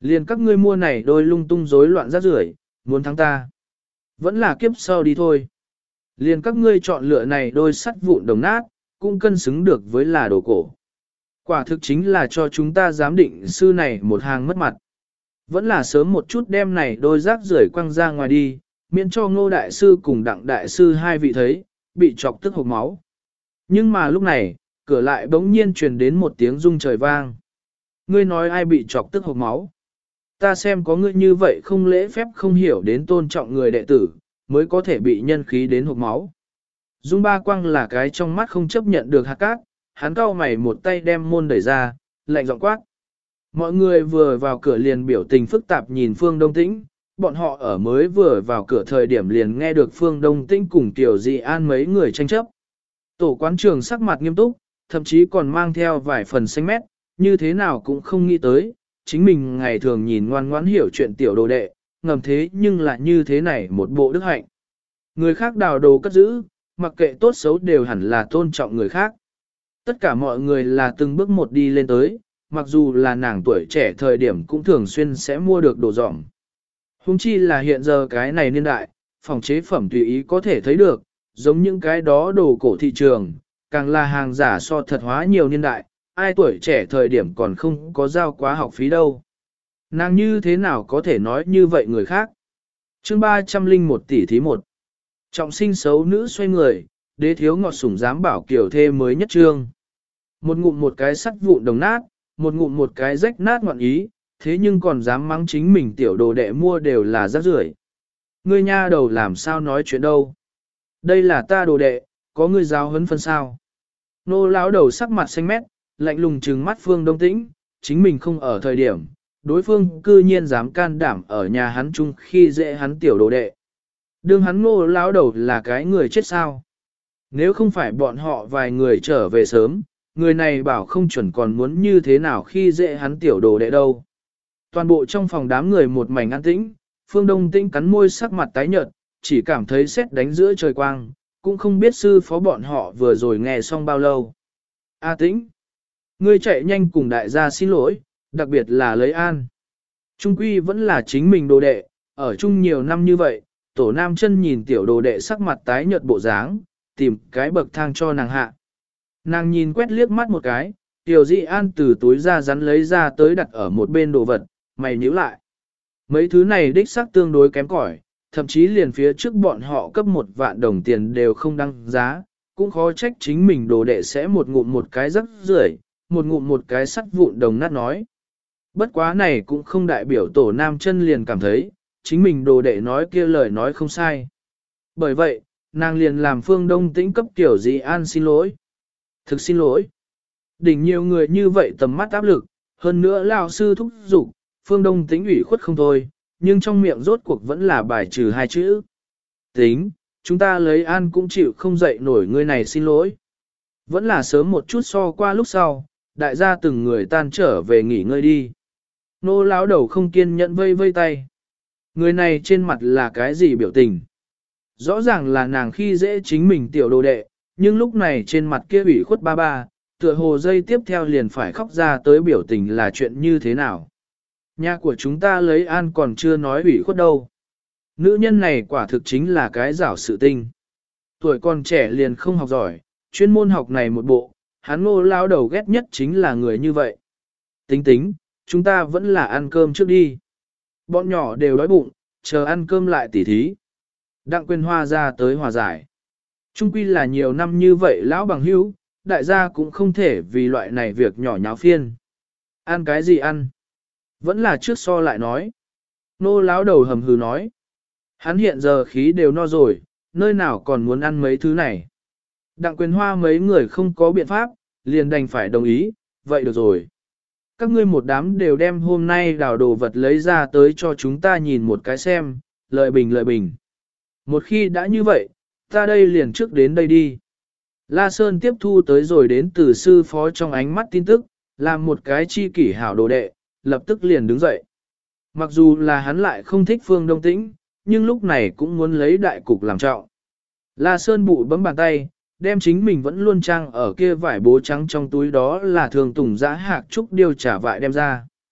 A: Liền các ngươi mua này đôi lung tung rối loạn rác rưởi, muốn thắng ta. Vẫn là kiếp sau đi thôi. Liền các ngươi chọn lựa này đôi sắt vụn đồng nát, cũng cân xứng được với là đồ cổ. Quả thực chính là cho chúng ta giám định sư này một hàng mất mặt. Vẫn là sớm một chút đem này đôi rác rưởi quăng ra ngoài đi, miễn cho Ngô đại sư cùng Đặng đại sư hai vị thấy, bị chọc tức hộc máu. Nhưng mà lúc này, cửa lại bỗng nhiên truyền đến một tiếng rung trời vang. Ngươi nói ai bị chọc tức hộc máu? Ta xem có ngươi như vậy không lễ phép không hiểu đến tôn trọng người đệ tử, mới có thể bị nhân khí đến hộc máu. Dung Ba Quang là cái trong mắt không chấp nhận được hạt cát, hắn cau mày một tay đem môn đẩy ra, lạnh giọng quát. Mọi người vừa vào cửa liền biểu tình phức tạp nhìn Phương Đông Tĩnh, bọn họ ở mới vừa vào cửa thời điểm liền nghe được Phương Đông Tĩnh cùng Tiểu Dị An mấy người tranh chấp. Tổ quán trường sắc mặt nghiêm túc, thậm chí còn mang theo vài phần xanh mét, như thế nào cũng không nghĩ tới, chính mình ngày thường nhìn ngoan ngoãn hiểu chuyện tiểu đồ đệ, ngầm thế nhưng lại như thế này một bộ đức hạnh. Người khác đào đồ cất giữ, mặc kệ tốt xấu đều hẳn là tôn trọng người khác. Tất cả mọi người là từng bước một đi lên tới, mặc dù là nàng tuổi trẻ thời điểm cũng thường xuyên sẽ mua được đồ dỏng. Hùng chi là hiện giờ cái này niên đại, phòng chế phẩm tùy ý có thể thấy được, giống những cái đó đồ cổ thị trường, càng là hàng giả so thật hóa nhiều niên đại, ai tuổi trẻ thời điểm còn không có giao quá học phí đâu. Nàng như thế nào có thể nói như vậy người khác? Chương 301 tỷ thí 1. Trọng sinh xấu nữ xoay người, đế thiếu ngọt sủng dám bảo kiểu thê mới nhất trương. Một ngụm một cái sắt vụn đồng nát, một ngụm một cái rách nát ngoạn ý, thế nhưng còn dám mắng chính mình tiểu đồ đệ mua đều là rác rưởi. Ngươi nha đầu làm sao nói chuyện đâu? Đây là ta đồ đệ, có ngươi giáo huấn phân sao? Nô lão đầu sắc mặt xanh mét, lạnh lùng trừng mắt Phương Đông Tĩnh, chính mình không ở thời điểm, đối phương cư nhiên dám can đảm ở nhà hắn chung khi dễ hắn tiểu đồ đệ. Đương hắn Nô lão đầu là cái người chết sao? Nếu không phải bọn họ vài người trở về sớm, người này bảo không chuẩn còn muốn như thế nào khi dễ hắn tiểu đồ đệ đâu. Toàn bộ trong phòng đám người một mảnh an tĩnh, Phương Đông Tĩnh cắn môi sắc mặt tái nhợt, chỉ cảm thấy sét đánh giữa trời quang, cũng không biết sư phó bọn họ vừa rồi nghe xong bao lâu. A Tĩnh, ngươi chạy nhanh cùng đại gia xin lỗi, đặc biệt là lấy an. Trung quy vẫn là chính mình đồ đệ, ở chung nhiều năm như vậy, tổ nam chân nhìn tiểu đồ đệ sắc mặt tái nhợt bộ dáng, tìm cái bậc thang cho nàng hạ. Nàng nhìn quét liếc mắt một cái, tiểu dị an từ túi ra rắn lấy ra tới đặt ở một bên đồ vật, mày nhíu lại. Mấy thứ này đích xác tương đối kém cỏi, thậm chí liền phía trước bọn họ cấp 1 vạn đồng tiền đều không đăng giá, cũng khó trách chính mình đồ đệ sẽ một ngụm một cái rắc rưởi, một ngụm một cái sắt vụn đồng nát nói. Bất quá này cũng không đại biểu tổ nam chân liền cảm thấy, chính mình đồ đệ nói kia lời nói không sai. Bởi vậy, nàng liền làm Phương Đông Tĩnh cấp tiểu dị an xin lỗi. Thực xin lỗi. Đỉnh nhiều người như vậy tầm mắt áp lực, hơn nữa lão sư thúc giục, Phương Đông Tĩnh ủy khuất không thôi, nhưng trong miệng rốt cuộc vẫn là bài trừ 2 chữ. Tính, chúng ta lấy an cũng chịu không dậy nổi người này xin lỗi. Vẫn là sớm một chút so qua lúc sau, đại gia từng người tan trở về nghỉ ngơi đi. Nô lão đầu không kiên nhẫn vây vây tay. Người này trên mặt là cái gì biểu tình? Rõ ràng là nàng khi dễ chính mình tiểu đồ đệ, nhưng lúc này trên mặt kia ủy khuất ba ba, tựa hồ dây tiếp theo liền phải khóc ra tới biểu tình là chuyện như thế nào. Nhà của chúng ta lấy an còn chưa nói ủy khuất đâu. Nữ nhân này quả thực chính là cái giảo sự tinh. Tuổi còn trẻ liền không học giỏi, chuyên môn học này một bộ, hắn Ngô lao đầu ghét nhất chính là người như vậy. Tính tính, chúng ta vẫn là ăn cơm trước đi. Bọn nhỏ đều đói bụng, chờ ăn cơm lại tỉ thí. Đặng Quyền Hoa ra tới hòa giải. Trung quy là nhiều năm như vậy lão bằng hữu, đại gia cũng không thể vì loại này việc nhỏ nháo phiên. Ăn cái gì ăn? Vẫn là trước so lại nói. Nô lão đầu hầm hừ nói. Hắn hiện giờ khí đều no rồi, nơi nào còn muốn ăn mấy thứ này. Đặng Quyền Hoa mấy người không có biện pháp, liền đành phải đồng ý, vậy được rồi. Các ngươi một đám đều đem hôm nay đào đồ vật lấy ra tới cho chúng ta nhìn một cái xem, lợi bình. Một khi đã như vậy, ta đây liền trước đến đây đi. La Sơn tiếp thu tới rồi đến từ sư phó trong ánh mắt tin tức, làm một cái chi kỷ hảo đồ đệ, lập tức liền đứng dậy. Mặc dù là hắn lại không thích Phương Đông Tĩnh, nhưng lúc này cũng muốn lấy đại cục làm trọng. La Sơn bụi bấm bàn tay, đem chính mình vẫn luôn trang ở kia vải bố trắng trong túi đó là thường tùng giã hạc trúc điêu trả vại đem ra.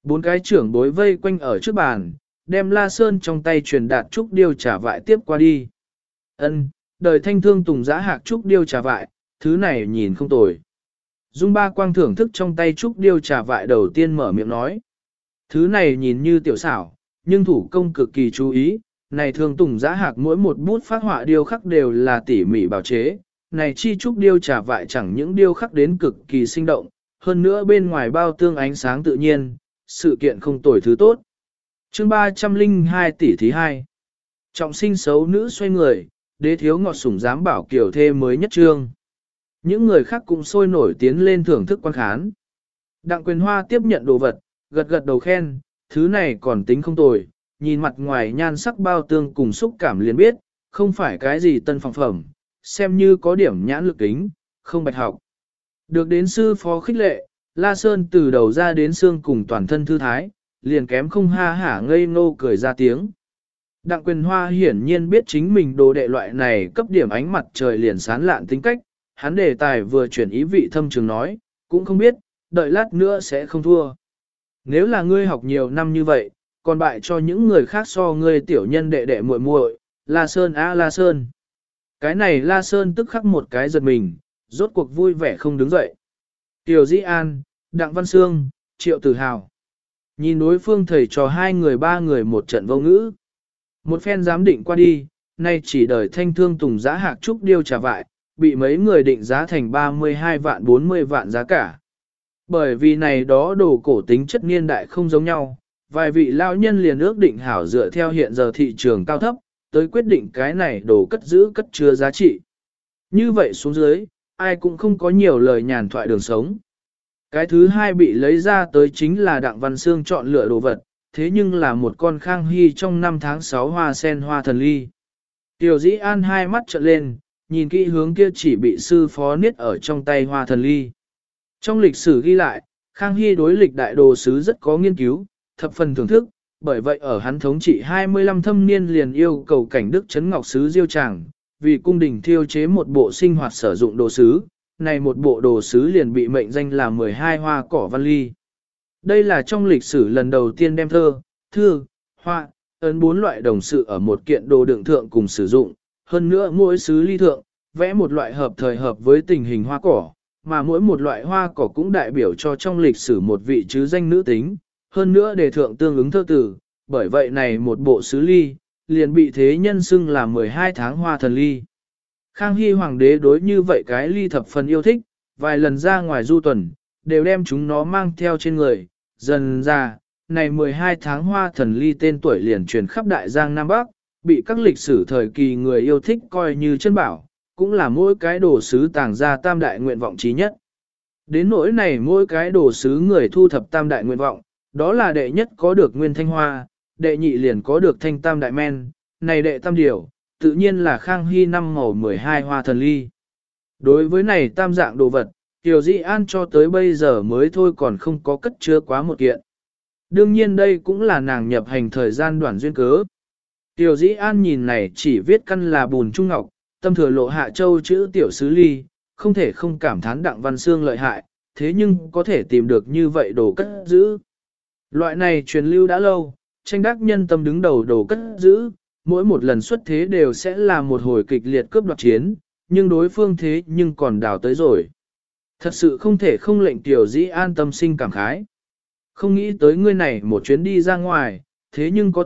A: Bốn cái trưởng bối vây quanh ở trước bàn, đem La Sơn trong tay truyền đạt trúc điêu trà vại tiếp qua đi. Ân, đời thanh thương tùng giã hạc trúc điêu trà vại, thứ này nhìn không tồi. Dung Ba Quang thưởng thức trong tay trúc điêu trà vại đầu tiên mở miệng nói. Thứ này nhìn như tiểu xảo, nhưng thủ công cực kỳ chú ý, này thương tùng giã hạc mỗi một bút phát họa điêu khắc đều là tỉ mỉ bào chế, này chi trúc điêu trà vại chẳng những điêu khắc đến cực kỳ sinh động, hơn nữa bên ngoài bao tương ánh sáng tự nhiên, sự kiện không tồi thứ tốt. Chương 302 tỷ thí 2. Trọng sinh xấu nữ xoay người, đế thiếu ngọt sủng dám bảo kiểu thê mới nhất trương. Những người khác cũng sôi nổi tiến lên thưởng thức quan khán. Đặng Quyền Hoa tiếp nhận đồ vật, gật gật đầu khen, thứ này còn tính không tồi, nhìn mặt ngoài nhan sắc bao tương cùng xúc cảm liền biết, không phải cái gì tân phẳng phẩm, xem như có điểm nhãn lực kính, không bạch học. Được đến sư phó khích lệ, La Sơn từ đầu ra đến xương cùng toàn thân thư thái, liền kém không ha hả ngây ngô cười ra tiếng. Đặng Quyền Hoa hiển nhiên biết chính mình đồ đệ loại này cấp điểm ánh mặt trời liền sán lạn tính cách, hắn đề tài vừa chuyển ý vị thâm trường nói, cũng không biết, đợi lát nữa sẽ không thua. Nếu là ngươi học nhiều năm như vậy, còn bại cho những người khác so ngươi tiểu nhân đệ đệ muội muội, La Sơn á La Sơn. Cái này La Sơn tức khắc một cái giật mình, rốt cuộc vui vẻ không đứng dậy. Tiểu Dĩ An, Đặng Văn Sương, Triệu Tử Hào. Nhìn đối phương thầy trò hai người ba người một trận vô ngữ. Một phen giám định qua đi, nay chỉ đời thanh thương tùng giá hạc trúc điêu trà vại, bị mấy người định giá thành 32 vạn 40 vạn giá cả. Bởi vì này đó đồ cổ tính chất niên đại không giống nhau, vài vị lao nhân liền ước định hảo dựa theo hiện giờ thị trường cao thấp, tới quyết định cái này đồ cất giữ cất chứa giá trị. Như vậy xuống dưới, ai cũng không có nhiều lời nhàn thoại đường sống. Cái thứ hai bị lấy ra tới chính là Đặng Văn Sương chọn lựa đồ vật, thế nhưng là một con khang hy trong năm tháng 6 hoa sen hoa thần ly. Tiểu Dĩ An hai mắt trợn lên, nhìn kỹ hướng kia chỉ bị sư phó niết ở trong tay hoa thần ly. Trong lịch sử ghi lại, Khang Hy đối lịch đại đồ sứ rất có nghiên cứu, thập phần thưởng thức, bởi vậy ở hắn thống trị 25 thâm niên liền yêu cầu cảnh đức trấn ngọc sứ diêu tràng, vì cung đình thiêu chế một bộ sinh hoạt sử dụng đồ sứ, này một bộ đồ sứ liền bị mệnh danh là 12 hoa cỏ văn ly. Đây là trong lịch sử lần đầu tiên đem thơ, thư, hoa, ấn 4 loại đồng sự ở một kiện đồ đựng thượng cùng sử dụng, hơn nữa mỗi sứ ly thượng, vẽ một loại hợp thời hợp với tình hình hoa cỏ, mà mỗi một loại hoa cỏ cũng đại biểu cho trong lịch sử một vị chứ danh nữ tính, hơn nữa đề thượng tương ứng thơ tử, bởi vậy này một bộ sứ ly, liền bị thế nhân xưng là 12 tháng hoa thần ly. Khang Hy Hoàng đế đối như vậy cái ly thập phần yêu thích, vài lần ra ngoài du tuần, đều đem chúng nó mang theo trên người, dần ra, này 12 tháng hoa thần ly tên tuổi liền truyền khắp đại giang Nam Bắc, bị các lịch sử thời kỳ người yêu thích coi như chân bảo, cũng là mỗi cái đồ sứ tàng ra tam đại nguyện vọng trí nhất. Đến nỗi này mỗi cái đồ sứ người thu thập tam đại nguyện vọng, đó là đệ nhất có được nguyên thanh hoa, đệ nhị liền có được thanh tam đại men, này đệ tam điều, tự nhiên là Khang Hy năm màu 12 hoa thần ly. Đối với này tam dạng đồ vật, Tiểu Dĩ An cho tới bây giờ mới thôi còn không có cất chứa quá một kiện. Đương nhiên đây cũng là nàng nhập hành thời gian đoạn duyên cớ. Tiểu Dĩ An nhìn này chỉ viết căn là bùn trung ngọc, tâm thừa lộ hạ châu chữ tiểu sứ ly, không thể không cảm thán Đặng Văn Sương lợi hại, thế nhưng có thể tìm được như vậy đồ cất giữ. Loại này truyền lưu đã lâu, tranh đắc nhân tâm đứng đầu đồ cất giữ, mỗi một lần xuất thế đều sẽ là một hồi kịch liệt cướp đoạt chiến, nhưng đối phương thế nhưng còn đào tới rồi. Thật sự không thể không lệnh Tiểu Dĩ An tâm sinh cảm khái. Không nghĩ tới ngươi này một chuyến đi ra ngoài, thế nhưng có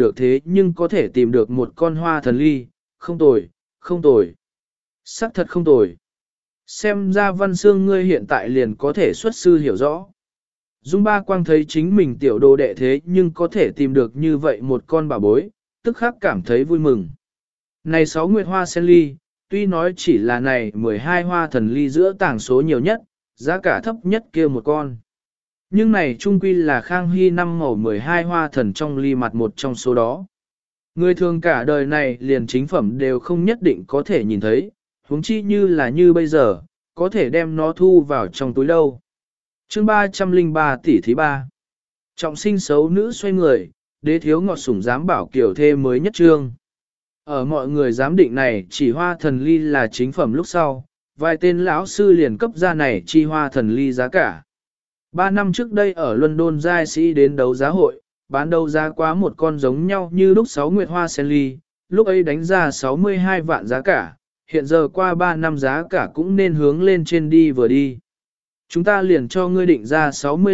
A: thể tìm được một con hoa thần ly, không tồi, không tồi. Sắc thật không tồi. Xem ra Văn Sương ngươi hiện tại liền có thể xuất sư hiểu rõ. Dung Ba Quang thấy chính mình tiểu đồ đệ thế nhưng có thể tìm được như vậy một con bà bối, tức khắc cảm thấy vui mừng. Này 6 nguyệt hoa sen ly, tuy nói chỉ là này 12 hoa thần ly giữa tảng số nhiều nhất, giá cả thấp nhất kia một con. Nhưng này trung quy là Khang Hy năm màu 12 hoa thần trong ly mặt một trong số đó. Người thường cả đời này liền chính phẩm đều không nhất định có thể nhìn thấy, huống chi như bây giờ, có thể đem nó thu vào trong túi đâu. Chương 303 tỷ thí 3. Trọng sinh xấu nữ xoay người, đế thiếu ngọt sủng dám bảo kiểu thê mới nhất trương. Ở mọi người giám định này chỉ hoa thần ly là chính phẩm lúc sau, vài tên lão sư liền cấp ra này chi hoa thần ly giá cả. 3 năm trước đây ở London giai sĩ đến đấu giá hội, bán đấu giá quá một con giống nhau như lúc 6 nguyệt hoa sen ly, lúc ấy đánh ra 62 vạn giá cả, hiện giờ qua 3 năm giá cả cũng nên hướng lên trên đi vừa đi. Chúng ta liền cho ngươi định ra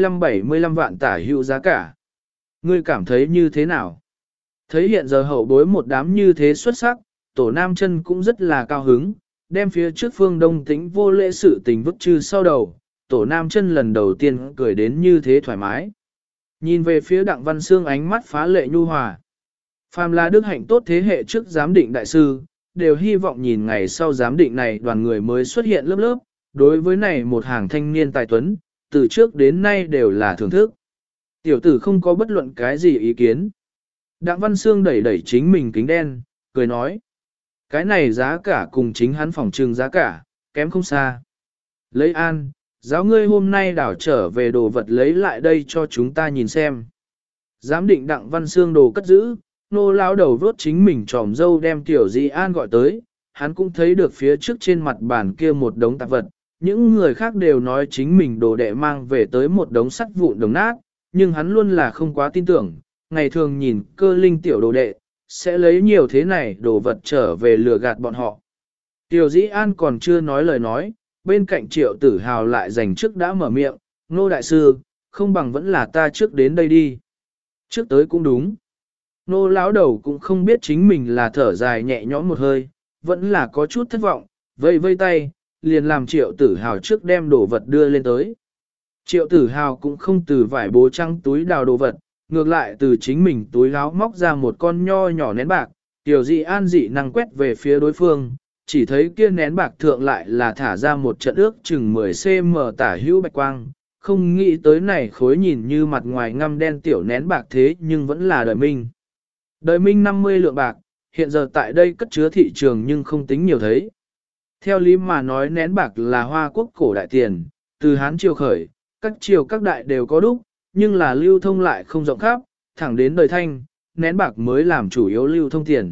A: 65-75 vạn tả hữu giá cả. Ngươi cảm thấy như thế nào? Thấy hiện giờ hậu bối một đám như thế xuất sắc, tổ nam chân cũng rất là cao hứng, đem phía trước Phương Đông Tĩnh vô lễ sự tình vứt trừ sau đầu, tổ nam chân lần đầu tiên cười đến như thế thoải mái. Nhìn về phía Đặng Văn Xương ánh mắt phá lệ nhu hòa. Phàm là đức hạnh tốt thế hệ trước giám định đại sư, đều hy vọng nhìn ngày sau giám định này đoàn người mới xuất hiện lớp lớp, đối với này một hàng thanh niên tài tuấn, từ trước đến nay đều là thưởng thức. Tiểu tử không có bất luận cái gì ý kiến. Đặng Văn Xương đẩy đẩy chính mình kính đen, cười nói. Cái này giá cả cùng chính hắn phòng trừng giá cả, kém không xa. Lấy an, giáo ngươi hôm nay đảo trở về đồ vật lấy lại đây cho chúng ta nhìn xem. Giám định Đặng Văn Xương đồ cất giữ, nô lão đầu vớt chính mình tròm dâu đem Tiểu Di An gọi tới, hắn cũng thấy được phía trước trên mặt bàn kia một đống tạp vật, những người khác đều nói chính mình đồ đệ mang về tới một đống sắt vụn đồng nát, nhưng hắn luôn là không quá tin tưởng, ngày thường nhìn cơ linh tiểu đồ đệ, sẽ lấy nhiều thế này đồ vật trở về lừa gạt bọn họ. Tiểu Dĩ An còn chưa nói lời nói, bên cạnh Triệu Tử Hào lại dành trước đã mở miệng, nô đại sư, không bằng vẫn là ta trước đến đây đi. Trước tới cũng đúng. Nô lão đầu cũng không biết chính mình là thở dài nhẹ nhõm một hơi, vẫn là có chút thất vọng, vây vây tay, liền làm Triệu Tử Hào trước đem đồ vật đưa lên tới. Triệu Tử Hào cũng không từ vải bố trăng túi đào đồ vật, ngược lại từ chính mình túi áo móc ra một con nho nhỏ nén bạc, Tiểu Dị An dị năng quét về phía đối phương, chỉ thấy kia nén bạc thượng lại là thả ra một trận ước chừng 10cm tả hữu bạch quang, không nghĩ tới này khối nhìn như mặt ngoài ngăm đen tiểu nén bạc thế nhưng vẫn là đời minh. Đời minh 50 lượng bạc, hiện giờ tại đây cất chứa thị trường nhưng không tính nhiều thấy. Theo lý mà nói nén bạc là Hoa Quốc cổ đại tiền, từ Hán triều khởi, các triều các đại đều có đúc, nhưng là lưu thông lại không rộng khắp, thẳng đến đời Thanh, nén bạc mới làm chủ yếu lưu thông tiền.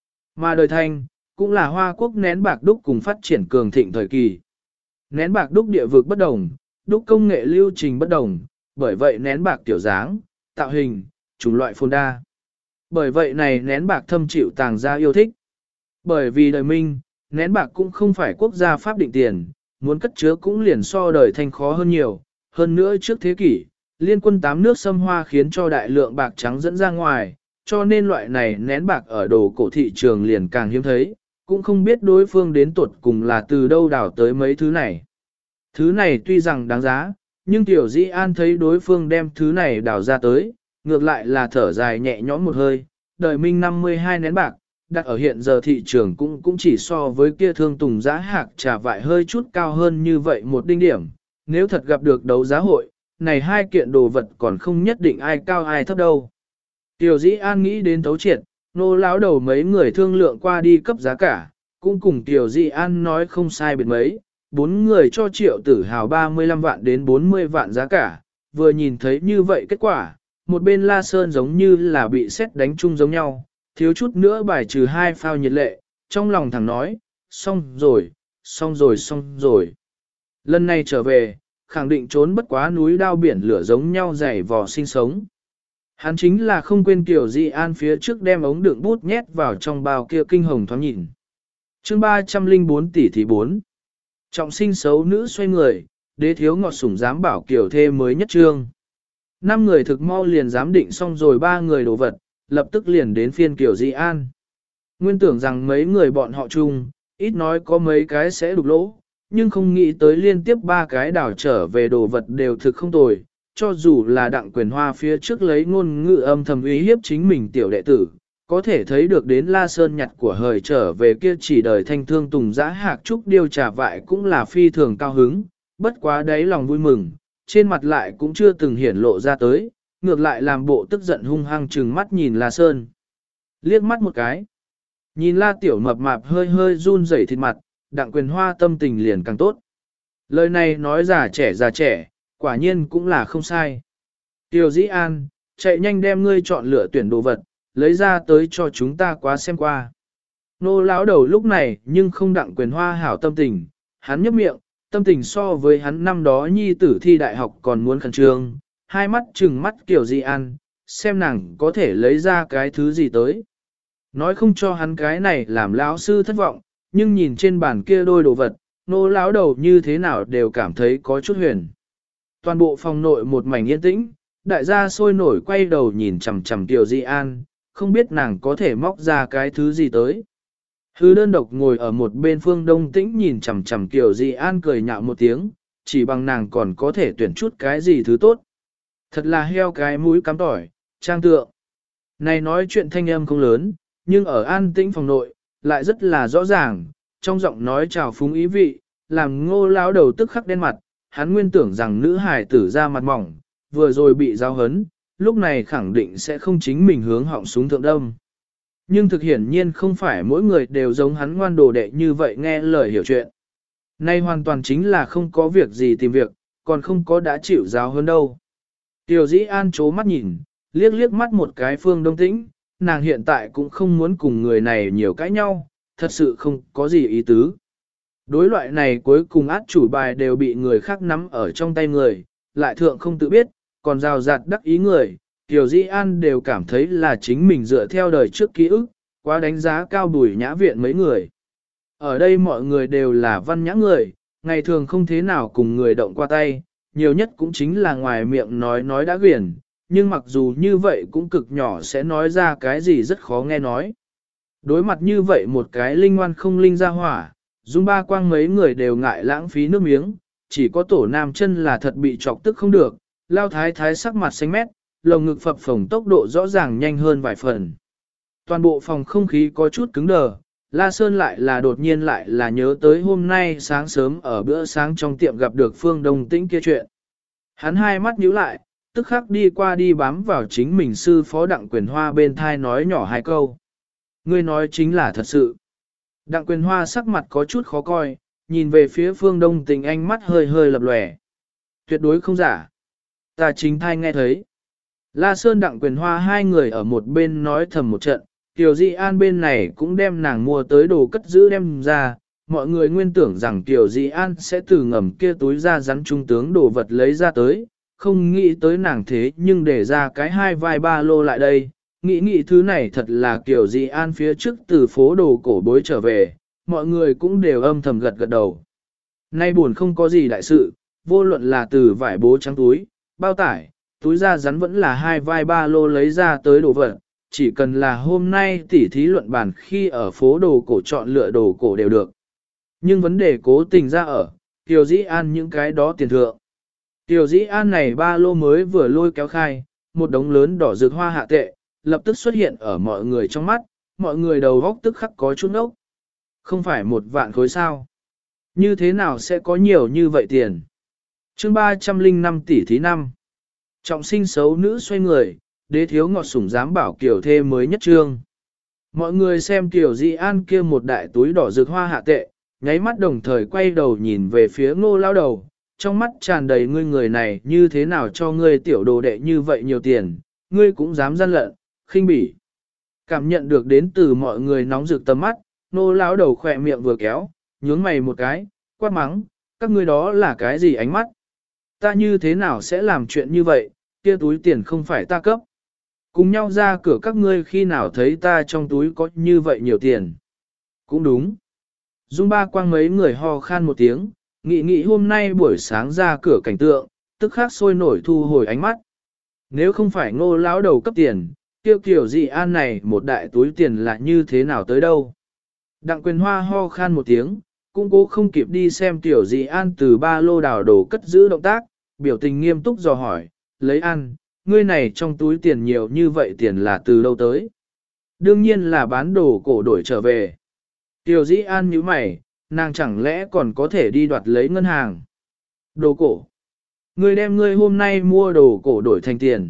A: Mà đời Thanh, cũng là Hoa Quốc nén bạc đúc cùng phát triển cường thịnh thời kỳ. Nén bạc đúc địa vực bất đồng, đúc công nghệ lưu trình bất đồng, bởi vậy nén bạc tiểu dáng, tạo hình, chủng loại phồn đa. Bởi vậy này nén bạc thâm chịu tàng gia yêu thích. Bởi vì đời Minh, nén bạc cũng không phải quốc gia pháp định tiền, muốn cất chứa cũng liền so đời Thanh khó hơn nhiều. Hơn nữa trước thế kỷ, liên quân 8 nước xâm hoa khiến cho đại lượng bạc trắng dẫn ra ngoài, cho nên loại này nén bạc ở đồ cổ thị trường liền càng hiếm thấy, cũng không biết đối phương đến tuột cùng là từ đâu đảo tới mấy thứ này. Thứ này tuy rằng đáng giá, nhưng Tiểu Dĩ An thấy đối phương đem thứ này đào ra tới, ngược lại là thở dài nhẹ nhõm một hơi, đời Minh 52 nén bạc, đặt ở hiện giờ thị trường cũng chỉ so với kia thương tùng giá hạc trà vại hơi chút cao hơn như vậy một đinh điểm, nếu thật gặp được đấu giá hội, này hai kiện đồ vật còn không nhất định ai cao ai thấp đâu. Tiểu Dĩ An nghĩ đến thấu triệt, nô lão đầu mấy người thương lượng qua đi cấp giá cả, cũng cùng Tiểu Dĩ An nói không sai biệt mấy, 4 người cho Triệu Tử Hào 35 vạn đến 40 vạn giá cả, vừa nhìn thấy như vậy kết quả, một bên La Sơn giống như là bị sét đánh chung giống nhau, thiếu chút nữa bài trừ hai phao nhiệt lệ, trong lòng thằng nói, xong rồi, xong rồi xong rồi. Lần này trở về, khẳng định trốn bất quá núi đao biển lửa giống nhau dày vò sinh sống. Hắn chính là không quên Tiểu Dĩ An phía trước đem ống đựng bút nhét vào trong bao kia kinh hồng thoáng nhìn. Chương 304 tỷ thì 4. Trọng sinh xấu nữ xoay người, đế thiếu ngọt sủng dám bảo kiểu thê mới nhất trương. 5 người thực mau liền giám định xong rồi 3 người đồ vật, lập tức liền đến phiên Tiểu Dĩ An. Nguyên tưởng rằng mấy người bọn họ chung, ít nói có mấy cái sẽ đục lỗ, nhưng không nghĩ tới liên tiếp 3 cái đảo trở về đồ vật đều thực không tồi, cho dù là Đặng Quyền Hoa phía trước lấy ngôn ngữ âm thầm uy hiếp chính mình tiểu đệ tử, có thể thấy được đến La Sơn nhặt của hời trở về kia chỉ đời thanh thương tùng giã hạc trúc điêu trà vại cũng là phi thường cao hứng, bất quá đấy lòng vui mừng, trên mặt lại cũng chưa từng hiển lộ ra tới, ngược lại làm bộ tức giận hung hăng trừng mắt nhìn La Sơn. Liếc mắt một cái, nhìn La Tiểu mập mạp hơi hơi run rẩy thịt mặt, Đặng Quyền Hoa tâm tình liền càng tốt. Lời này nói già trẻ, quả nhiên cũng là không sai. Tiểu Dĩ An, chạy nhanh đem ngươi chọn lựa tuyển đồ vật, lấy ra tới cho chúng ta quá xem qua. Nô lão đầu lúc này nhưng không Đặng Quyền Hoa hảo tâm tình, hắn nhấp miệng, tâm tình so với hắn năm đó nhi tử thi đại học còn muốn khẩn trương, hai mắt trừng mắt kiểu gì ăn, xem nàng có thể lấy ra cái thứ gì tới. Nói không cho hắn cái này làm lão sư thất vọng, nhưng nhìn trên bàn kia đôi đồ vật, nô lão đầu như thế nào đều cảm thấy có chút huyền. Toàn bộ phòng nội một mảnh yên tĩnh, đại gia sôi nổi quay đầu nhìn chằm chằm Tiểu Di An, không biết nàng có thể móc ra cái thứ gì tới. Hư đơn độc ngồi ở một bên Phương Đông Tĩnh nhìn chằm chằm Tiểu Di An cười nhạo một tiếng, chỉ bằng nàng còn có thể tuyển chút cái gì thứ tốt. Thật là heo cái mũi cắm tỏi, trang tượng. Này nói chuyện thanh âm không lớn, nhưng ở an tĩnh phòng nội, lại rất là rõ ràng, trong giọng nói trào phúng ý vị, làm Ngô lão đầu tức khắc đen mặt, hắn nguyên tưởng rằng nữ hài tử ra mặt mỏng, vừa rồi bị giao hấn, lúc này khẳng định sẽ không chính mình hướng họng súng thượng đâm. Nhưng thực hiển nhiên không phải mỗi người đều giống hắn ngoan đồ đệ như vậy nghe lời hiểu chuyện. Nay hoàn toàn chính là không có việc gì tìm việc, còn không có đã chịu giáo hơn đâu. Tiểu Dĩ An chố mắt nhìn, liếc liếc mắt một cái Phương Đông Tĩnh, nàng hiện tại cũng không muốn cùng người này nhiều cãi nhau, thật sự không có gì ý tứ. Đối loại này cuối cùng át chủ bài đều bị người khác nắm ở trong tay người, lại thượng không tự biết, còn rào rạt đắc ý người, Tiểu Dĩ An đều cảm thấy là chính mình dựa theo đời trước ký ức, quá đánh giá cao Bùi Nhã Viện mấy người. Ở đây mọi người đều là văn nhã người, ngày thường không thế nào cùng người động qua tay, nhiều nhất cũng chính là ngoài miệng nói đã quyển, nhưng mặc dù như vậy cũng cực nhỏ sẽ nói ra cái gì rất khó nghe nói. Đối mặt như vậy một cái linh ngoan không linh ra hỏa, Dung Ba Quang mấy người đều ngại lãng phí nước miếng, chỉ có Tổ Nam Chân là thật bị chọc tức không được, Lao Thái Thái sắc mặt xanh mét, lồng ngực phập phồng tốc độ rõ ràng nhanh hơn vài phần. Toàn bộ phòng không khí có chút cứng đờ, La Sơn lại là đột nhiên lại là nhớ tới hôm nay sáng sớm ở bữa sáng trong tiệm gặp được Phương Đông Tĩnh kia chuyện. Hắn hai mắt nhíu lại, tức khắc đi qua đi bám vào chính mình sư phó Đặng Quyền Hoa bên thai nói nhỏ hai câu. Ngươi nói chính là thật sự. Đặng Quyền Hoa sắc mặt có chút khó coi, nhìn về phía Phương Đông Tĩnh ánh mắt hơi hơi lập lòe. Tuyệt đối không giả. Ta chính thai nghe thấy. La Sơn Đặng Quyền Hoa hai người ở một bên nói thầm một trận, Tiểu Di An bên này cũng đem nàng mua tới đồ cất giữ đem ra, mọi người nguyên tưởng rằng Tiểu Di An sẽ từ ngầm kia túi ra rắn trung tướng đồ vật lấy ra tới, không nghĩ tới nàng thế nhưng để ra cái hai vai ba lô lại đây, nghĩ thứ này thật là Tiểu Di An phía trước từ phố đồ cổ bối trở về, mọi người cũng đều âm thầm gật gật đầu. Nay buồn không có gì đại sự, vô luận là từ vải bố trắng túi, bao tải, túi da rắn vẫn là hai vai ba lô lấy ra tới đồ vật, chỉ cần là hôm nay tỉ thí luận bàn khi ở phố đồ cổ chọn lựa đồ cổ đều được. Nhưng vấn đề cố tình ra ở, Tiểu Dĩ An những cái đó tiền thượng. Tiểu Dĩ An này ba lô mới vừa lôi kéo khai, một đống lớn đỏ rực hoa hạ tệ, lập tức xuất hiện ở mọi người trong mắt, mọi người đầu góc tức khắc có chút ốc. Không phải 1 vạn khối sao? Như thế nào sẽ có nhiều như vậy tiền? Chương 305 tỷ thí năm. Trọng sinh xấu nữ xoay người, đế thiếu ngọt sủng dám bảo kiểu thê mới nhất trương. Mọi người xem Tiểu Di An kia một đại túi đỏ rực hoa hạ tệ, nháy mắt đồng thời quay đầu nhìn về phía Ngô lão đầu, trong mắt tràn đầy ngươi người này như thế nào cho ngươi tiểu đồ đệ như vậy nhiều tiền, ngươi cũng dám gian lận, khinh bỉ. Cảm nhận được đến từ mọi người nóng rực tầm mắt, Ngô lão đầu khỏe miệng vừa kéo, nhướng mày một cái, quát mắng, các ngươi đó là cái gì ánh mắt? Ta như thế nào sẽ làm chuyện như vậy, kia túi tiền không phải ta cấp. Cùng nhau ra cửa các ngươi khi nào thấy ta trong túi có như vậy nhiều tiền. Cũng đúng. Dung Ba Quang mấy người ho khan một tiếng, nghĩ hôm nay buổi sáng ra cửa cảnh tượng, tức khắc sôi nổi thu hồi ánh mắt. Nếu không phải Ngô lão đầu cấp tiền, tiêu kiểu Di An này một đại túi tiền là như thế nào tới đâu. Đặng Quyền Hoa ho khan một tiếng, cũng cố không kịp đi xem Tiểu Di An từ ba lô đào đồ cất giữ động tác, biểu tình nghiêm túc dò hỏi, lấy ăn, ngươi này trong túi tiền nhiều như vậy tiền là từ đâu tới? Đương nhiên là bán đồ cổ đổi trở về. Tiểu Dĩ An nhíu mày, nàng chẳng lẽ còn có thể đi đoạt lấy ngân hàng? Đồ cổ. Ngươi đem ngươi hôm nay mua đồ cổ đổi thành tiền.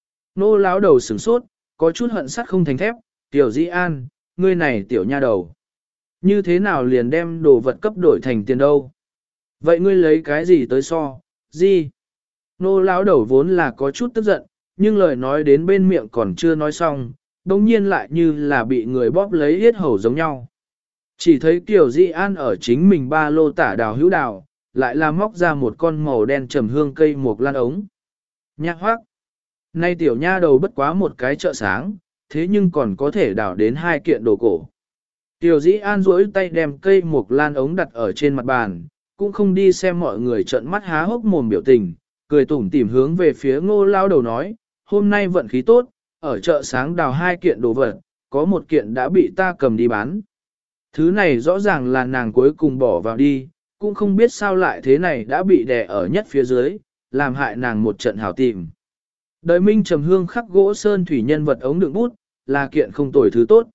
A: Nô lão đầu sửng sốt, có chút hận sắt không thành thép, Tiểu Dĩ An, ngươi này tiểu nha đầu. Như thế nào liền đem đồ vật cấp đổi thành tiền đâu? Vậy ngươi lấy cái gì tới so, gì? Nô lão đầu vốn là có chút tức giận, nhưng lời nói đến bên miệng còn chưa nói xong, đồng nhiên lại như là bị người bóp lấy yết hầu giống nhau. Chỉ thấy Tiểu Di An ở chính mình ba lô tả đào hữu đào, lại là móc ra một con màu đen trầm hương cây mộc lan ống. Nha hoác! Nay tiểu nha đầu bất quá một cái chợ sáng, thế nhưng còn có thể đảo đến 2 kiện đồ cổ. Tiểu dĩ an duỗi tay đem cây mộc lan ống đặt ở trên mặt bàn, cũng không đi xem mọi người trợn mắt há hốc mồm biểu tình, cười tủm tỉm hướng về phía Ngô lão đầu nói, hôm nay vận khí tốt, ở chợ sáng đào 2 kiện đồ vật, có 1 kiện đã bị ta cầm đi bán. Thứ này rõ ràng là nàng cuối cùng bỏ vào đi, cũng không biết sao lại thế này đã bị đè ở nhất phía dưới, làm hại nàng một trận hảo tìm. Đời minh trầm hương khắc gỗ sơn thủy nhân vật ống đựng bút, là kiện không tồi thứ tốt.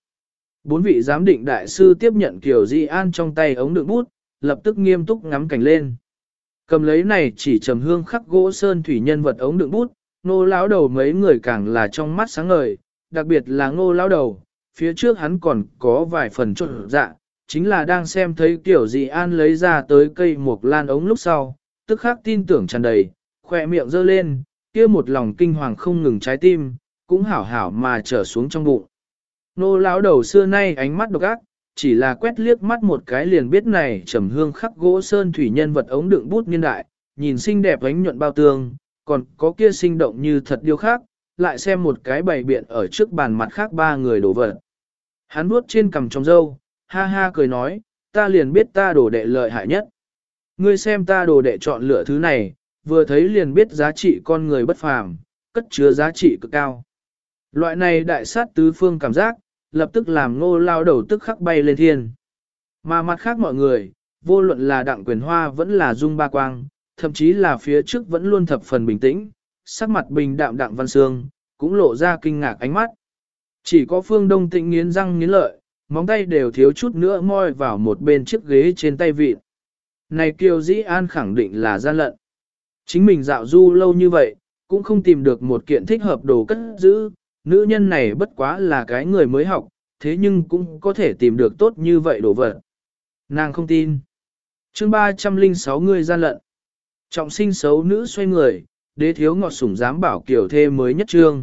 A: 4 vị giám định đại sư tiếp nhận Kiều Di An trong tay ống đựng bút, lập tức nghiêm túc ngắm cảnh lên. Cầm lấy này chỉ trầm hương khắc gỗ sơn thủy nhân vật ống đựng bút, Ngô lão đầu mấy người càng là trong mắt sáng ngời, đặc biệt là Ngô lão đầu, phía trước hắn còn có vài phần chột dạ, chính là đang xem thấy Kiều Di An lấy ra tới cây mộc lan ống lúc sau, tức khắc tin tưởng tràn đầy, khỏe miệng giơ lên, kia một lòng kinh hoàng không ngừng trái tim, cũng hảo hảo mà trở xuống trong bụng. Nô lão đầu xưa nay ánh mắt độc ác, chỉ là quét liếc mắt một cái liền biết này trầm hương khắc gỗ sơn thủy nhân vật ống đựng bút niên đại, nhìn xinh đẹp ánh nhuận bao tương, còn có kia sinh động như thật điêu khác, lại xem một cái bày biện ở trước bàn mặt khác 3 người đổ vật. Hắn vuốt trên cằm trong râu, ha ha cười nói, ta liền biết ta đồ đệ lợi hại nhất. Ngươi xem ta đồ đệ chọn lựa thứ này, vừa thấy liền biết giá trị con người bất phàm, cất chứa giá trị cực cao. Loại này đại sát tứ phương cảm giác, lập tức làm Ngô lao đầu tức khắc bay lên thiên. Mà mặt khác mọi người, vô luận là Đặng Quyền Hoa vẫn là Dung Ba Quang, thậm chí là phía trước vẫn luôn thập phần bình tĩnh, sắc mặt bình đạm Đặng Văn Sương, cũng lộ ra kinh ngạc ánh mắt. Chỉ có Phương Đông Tĩnh nghiến răng nghiến lợi, móng tay đều thiếu chút nữa moi vào một bên chiếc ghế trên tay vịt. Này Kiều Dĩ An khẳng định là gian lận. Chính mình dạo du lâu như vậy, cũng không tìm được một kiện thích hợp đồ cất giữ, nữ nhân này bất quá là cái người mới học, thế nhưng cũng có thể tìm được tốt như vậy đồ vật. Nàng không tin. Chương 306 người gian lận. Trọng sinh xấu nữ xoay người, đế thiếu ngọt sủng dám bảo kiểu thê mới nhất trương.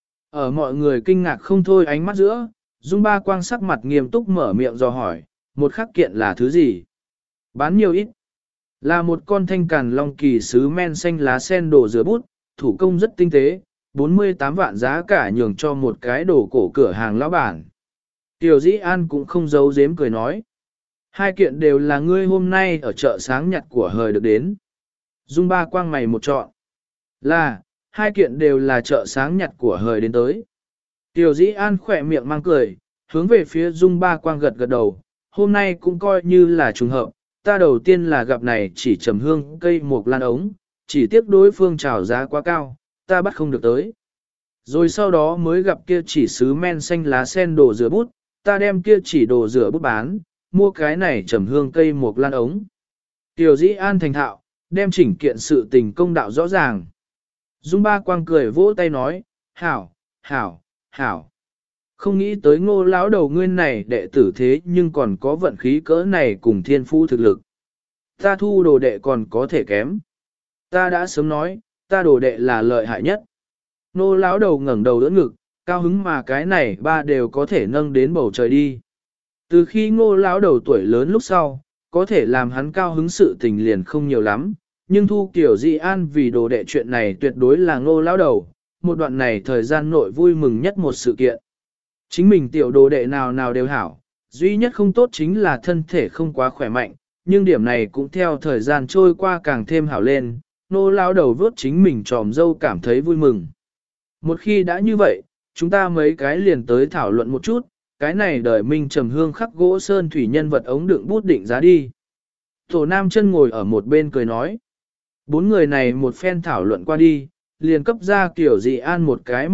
A: Ở mọi người kinh ngạc không thôi ánh mắt giữa, Dung Ba Quang sắc mặt nghiêm túc mở miệng dò hỏi, một khắc kiện là thứ gì? Bán nhiều ít? Là một con thanh càn long kỳ sứ men xanh lá sen đồ rửa bút, thủ công rất tinh tế, 48 vạn giá cả nhường cho một cái đồ cổ cửa hàng lão bản. Tiểu Dĩ An cũng không giấu giếm cười nói. 2 kiện đều là ngươi hôm nay ở chợ sáng nhặt của hời được đến. Dung Ba Quang mày một chọn. Là, 2 kiện đều là chợ sáng nhặt của hời đến tới. Tiểu Dĩ An khỏe miệng mang cười, hướng về phía Dung Ba Quang gật gật đầu. Hôm nay cũng coi như là trùng hợp, ta đầu tiên là gặp này chỉ trầm hương cây mộc lan ống, chỉ tiếc đối phương chào giá quá cao, ta bắt không được tới. Rồi sau đó mới gặp kia chỉ sứ men xanh lá sen đồ rửa bút, ta đem kia chỉ đồ rửa bút bán, mua cái này trầm hương cây mộc lan ống. Tiểu Dĩ An thành thạo, đem chỉnh kiện sự tình công đạo rõ ràng. Dung Ba Quang cười vỗ tay nói, hảo, hảo, hảo. Không nghĩ tới Ngô lão đầu nguyên này đệ tử thế nhưng còn có vận khí cỡ này cùng thiên phú thực lực. Ta thu đồ đệ còn có thể kém. Ta đã sớm nói, ta đồ đệ là lợi hại nhất. Ngô lão đầu ngẩng đầu đỡ ngực, cao hứng mà cái này 3 đều có thể nâng đến bầu trời đi. Từ khi Ngô lão đầu tuổi lớn lúc sau, có thể làm hắn cao hứng sự tình liền không nhiều lắm, nhưng thu Kiều Di An vì đồ đệ chuyện này tuyệt đối là Ngô lão đầu, một đoạn này thời gian nội vui mừng nhất một sự kiện. Chính mình tiểu đồ đệ nào nào đều hảo, duy nhất không tốt chính là thân thể không quá khỏe mạnh, nhưng điểm này cũng theo thời gian trôi qua càng thêm hảo lên, Ngô lão đầu vớt chính mình tròm dâu cảm thấy vui mừng. Một khi đã như vậy, chúng ta mấy cái liền tới thảo luận một chút, cái này đời minh trầm hương khắc gỗ sơn thủy nhân vật ống đựng bút định giá đi. Tổ Nam Chân ngồi ở một bên cười nói. 4 người này một phen thảo luận qua đi, liền cấp ra Kiều Dị An một cái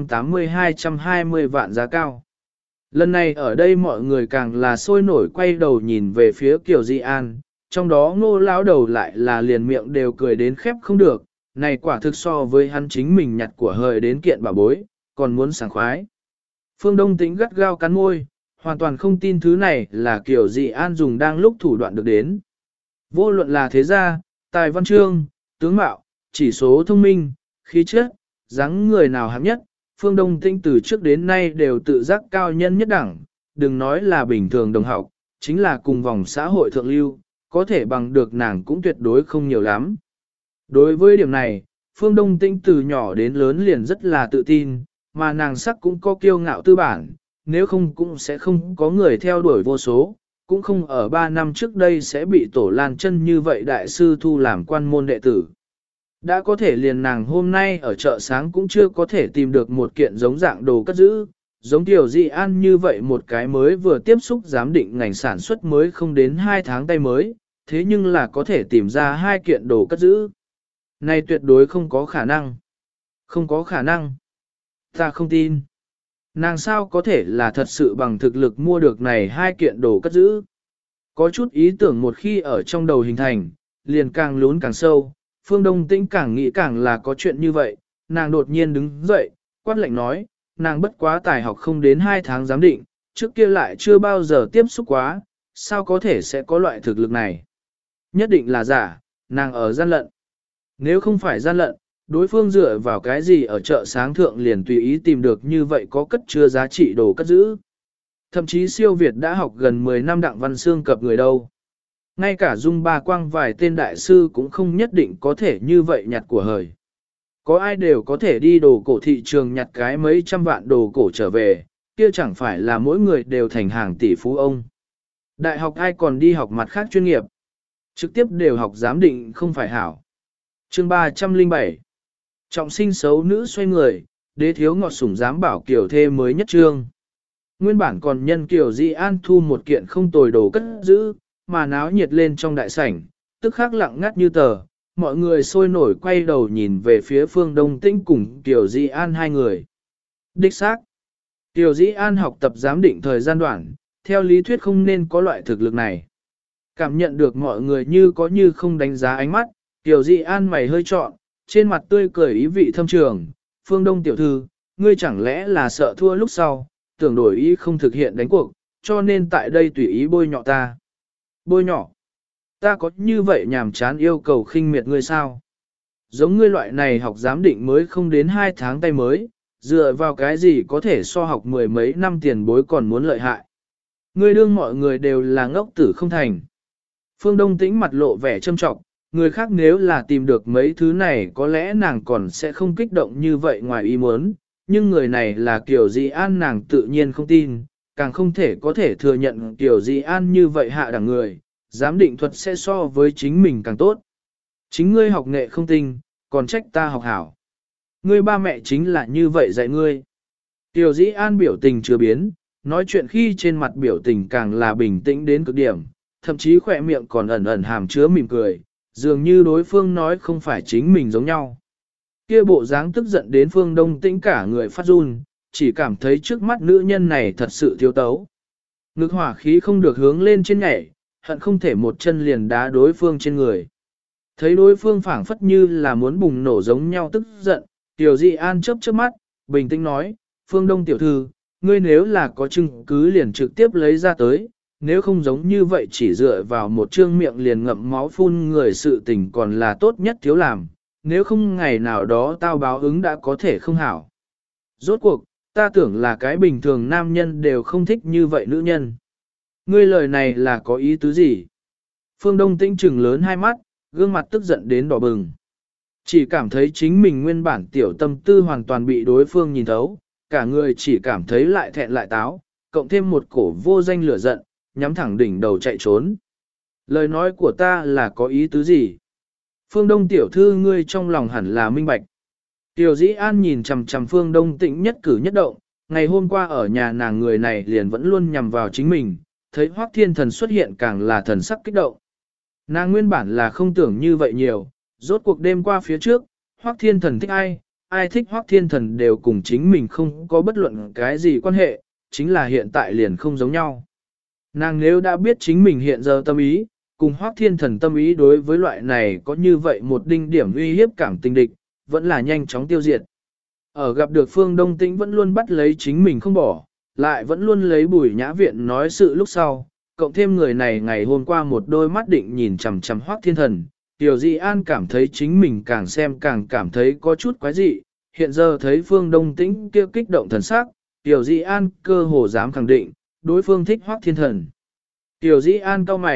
A: 180-220 vạn giá cao. Lần này ở đây mọi người càng là sôi nổi quay đầu nhìn về phía Kiều Dị An, trong đó Ngô lão đầu lại là liền miệng đều cười đến khép không được, này quả thực so với hắn chính mình nhặt của hời đến kiện bảo bối, còn muốn sảng khoái. Phương Đông Tĩnh gắt gao cắn môi, hoàn toàn không tin thứ này là Kiều Dị An dùng đang lúc thủ đoạn được đến. Vô luận là thế gia, tài văn chương, tướng mạo, chỉ số thông minh, khí chất, dáng người nào hạng nhất, Phương Đông Tĩnh từ trước đến nay đều tự giác cao nhân nhất đẳng, đừng nói là bình thường đồng học, chính là cùng vòng xã hội thượng lưu, có thể bằng được nàng cũng tuyệt đối không nhiều lắm. Đối với điểm này, Phương Đông Tĩnh từ nhỏ đến lớn liền rất là tự tin, mà nàng sắc cũng có kiêu ngạo tư bản, nếu không cũng sẽ không có người theo đuổi vô số, cũng không ở 3 năm trước đây sẽ bị Tổ Lan Chân như vậy đại sư thu làm quan môn đệ tử. Đã có thể liền nàng hôm nay ở chợ sáng cũng chưa có thể tìm được một kiện giống dạng đồ cất giữ, giống Tiểu Dị An như vậy một cái mới vừa tiếp xúc giám định ngành sản xuất mới không đến 2 tháng tay mới, thế nhưng là có thể tìm ra 2 kiện đồ cất giữ. Này tuyệt đối không có khả năng. Không có khả năng. Ta không tin. Nàng sao có thể là thật sự bằng thực lực mua được này 2 kiện đồ cất giữ. Có chút ý tưởng một khi ở trong đầu hình thành, liền càng lún càng sâu, Phương Đông Tĩnh càng nghĩ càng là có chuyện như vậy, nàng đột nhiên đứng dậy, quát lệnh nói, nàng bất quá tài học không đến 2 tháng giám định, trước kia lại chưa bao giờ tiếp xúc quá, sao có thể sẽ có loại thực lực này. Nhất định là giả, nàng ở gian lận. Nếu không phải gian lận, đối phương dựa vào cái gì ở chợ sáng thượng liền tùy ý tìm được như vậy có cất chứa giá trị đồ cất giữ. Thậm chí siêu Việt đã học gần 10 năm Đặng Văn Xương cập người đâu. Ngay cả Dung Ba Quang vài tên đại sư cũng không nhất định có thể như vậy nhặt của hời. Có ai đều có thể đi đồ cổ thị trường nhặt cái mấy trăm vạn đồ cổ trở về, kia chẳng phải là mỗi người đều thành hàng tỷ phú ông. Đại học ai còn đi học mặt khác chuyên nghiệp. Trực tiếp đều học giám định không phải hảo. Chương 307 Trọng sinh xấu nữ xoay người, đế thiếu ngọt sủng dám bảo kiểu thê mới nhất trương. Nguyên bản còn nhân kiểu Di An thu một kiện không tồi đồ cất giữ, mà náo nhiệt lên trong đại sảnh, tức khắc lặng ngắt như tờ, mọi người sôi nổi quay đầu nhìn về phía Phương Đông Tĩnh cùng Tiểu Di An hai người. Đích xác, Tiểu Di An học tập giám định thời gian đoạn, theo lý thuyết không nên có loại thực lực này. Cảm nhận được mọi người như có như không đánh giá ánh mắt, Tiểu Di An mày hơi trọn, trên mặt tươi cười ý vị thâm trường, Phương Đông tiểu thư, ngươi chẳng lẽ là sợ thua lúc sau, tưởng đổi ý không thực hiện đánh cuộc, cho nên tại đây tùy ý bôi nhọ ta. Bôi nhọ? Ta có như vậy nhàm chán yêu cầu khinh miệt ngươi sao? Giống ngươi loại này học giám định mới không đến 2 tháng tay mới, dựa vào cái gì có thể so học 10 mấy năm tiền bối còn muốn lợi hại. Ngươi đương mọi người đều là ngốc tử không thành. Phương Đông Tĩnh mặt lộ vẻ châm trọng, người khác nếu là tìm được mấy thứ này có lẽ nàng còn sẽ không kích động như vậy ngoài ý muốn, nhưng người này là Kiều Di An nàng tự nhiên không tin, càng không thể có thể thừa nhận Kiều Di An như vậy hạ đẳng người, giám định thuật sẽ so với chính mình càng tốt. Chính ngươi học nghệ không tinh, còn trách ta học hảo. Ngươi ba mẹ chính là như vậy dạy ngươi. Kiều Di An biểu tình chưa biến, nói chuyện khi trên mặt biểu tình càng là bình tĩnh đến cực điểm, thậm chí khỏe miệng còn ẩn ẩn hàm chứa mỉm cười, dường như đối phương nói không phải chính mình giống nhau. Kia bộ dáng tức giận đến Phương Đông Tĩnh cả người phát run, chỉ cảm thấy trước mắt nữ nhân này thật sự thiếu tấu. Ngực hỏa khí không được hướng lên trên nhảy, hận không thể một chân liền đá đối phương trên người. Thấy đối phương phảng phất như là muốn bùng nổ giống nhau tức giận, Tiểu Di An chớp chớp mắt, bình tĩnh nói, Phương Đông tiểu thư, ngươi nếu là có chứng cứ liền trực tiếp lấy ra tới, nếu không giống như vậy chỉ dựa vào một trương miệng liền ngậm máu phun người sự tình còn là tốt nhất thiếu làm, nếu không ngày nào đó tao báo ứng đã có thể không hảo. Rốt cuộc, ta tưởng là cái bình thường nam nhân đều không thích như vậy nữ nhân. Ngươi lời này là có ý tứ gì? Phương Đông Tĩnh trừng lớn hai mắt, gương mặt tức giận đến đỏ bừng. Chỉ cảm thấy chính mình nguyên bản tiểu tâm tư hoàn toàn bị đối phương nhìn thấu, cả người chỉ cảm thấy lại thẹn lại táo, cộng thêm một cổ vô danh lửa giận, nhắm thẳng đỉnh đầu chạy trốn. Lời nói của ta là có ý tứ gì? Phương Đông tiểu thư ngươi trong lòng hẳn là minh bạch. Tiểu Dĩ An nhìn chằm chằm Phương Đông Tĩnh nhất cử nhất động, ngày hôm qua ở nhà nàng người này liền vẫn luôn nhằm vào chính mình, thấy Hoắc Thiên Thần xuất hiện càng là thần sắc kích động. Nàng nguyên bản là không tưởng như vậy nhiều, rốt cuộc đêm qua phía trước, Hoắc Thiên Thần thích ai, ai thích Hoắc Thiên Thần đều cùng chính mình không có bất luận cái gì quan hệ, chính là hiện tại liền không giống nhau. Nàng nếu đã biết chính mình hiện giờ tâm ý, cùng Hoắc Thiên Thần tâm ý đối với loại này có như vậy một đinh điểm uy hiếp cảm tình địch, vẫn là nhanh chóng tiêu diệt. Ở gặp được Phương Đông Tĩnh vẫn luôn bắt lấy chính mình không bỏ, lại vẫn luôn lấy Bùi Nhã Viện nói sự lúc sau, cộng thêm người này ngày hôm qua một đôi mắt định nhìn chằm chằm Hoắc Thiên Thần, Tiểu Di An cảm thấy chính mình càng xem càng cảm thấy có chút quái dị, hiện giờ thấy Phương Đông Tĩnh kia kích động thần sắc, Tiểu Di An cơ hồ dám khẳng định, đối phương thích Hoắc Thiên Thần. Tiểu Di An cau mày,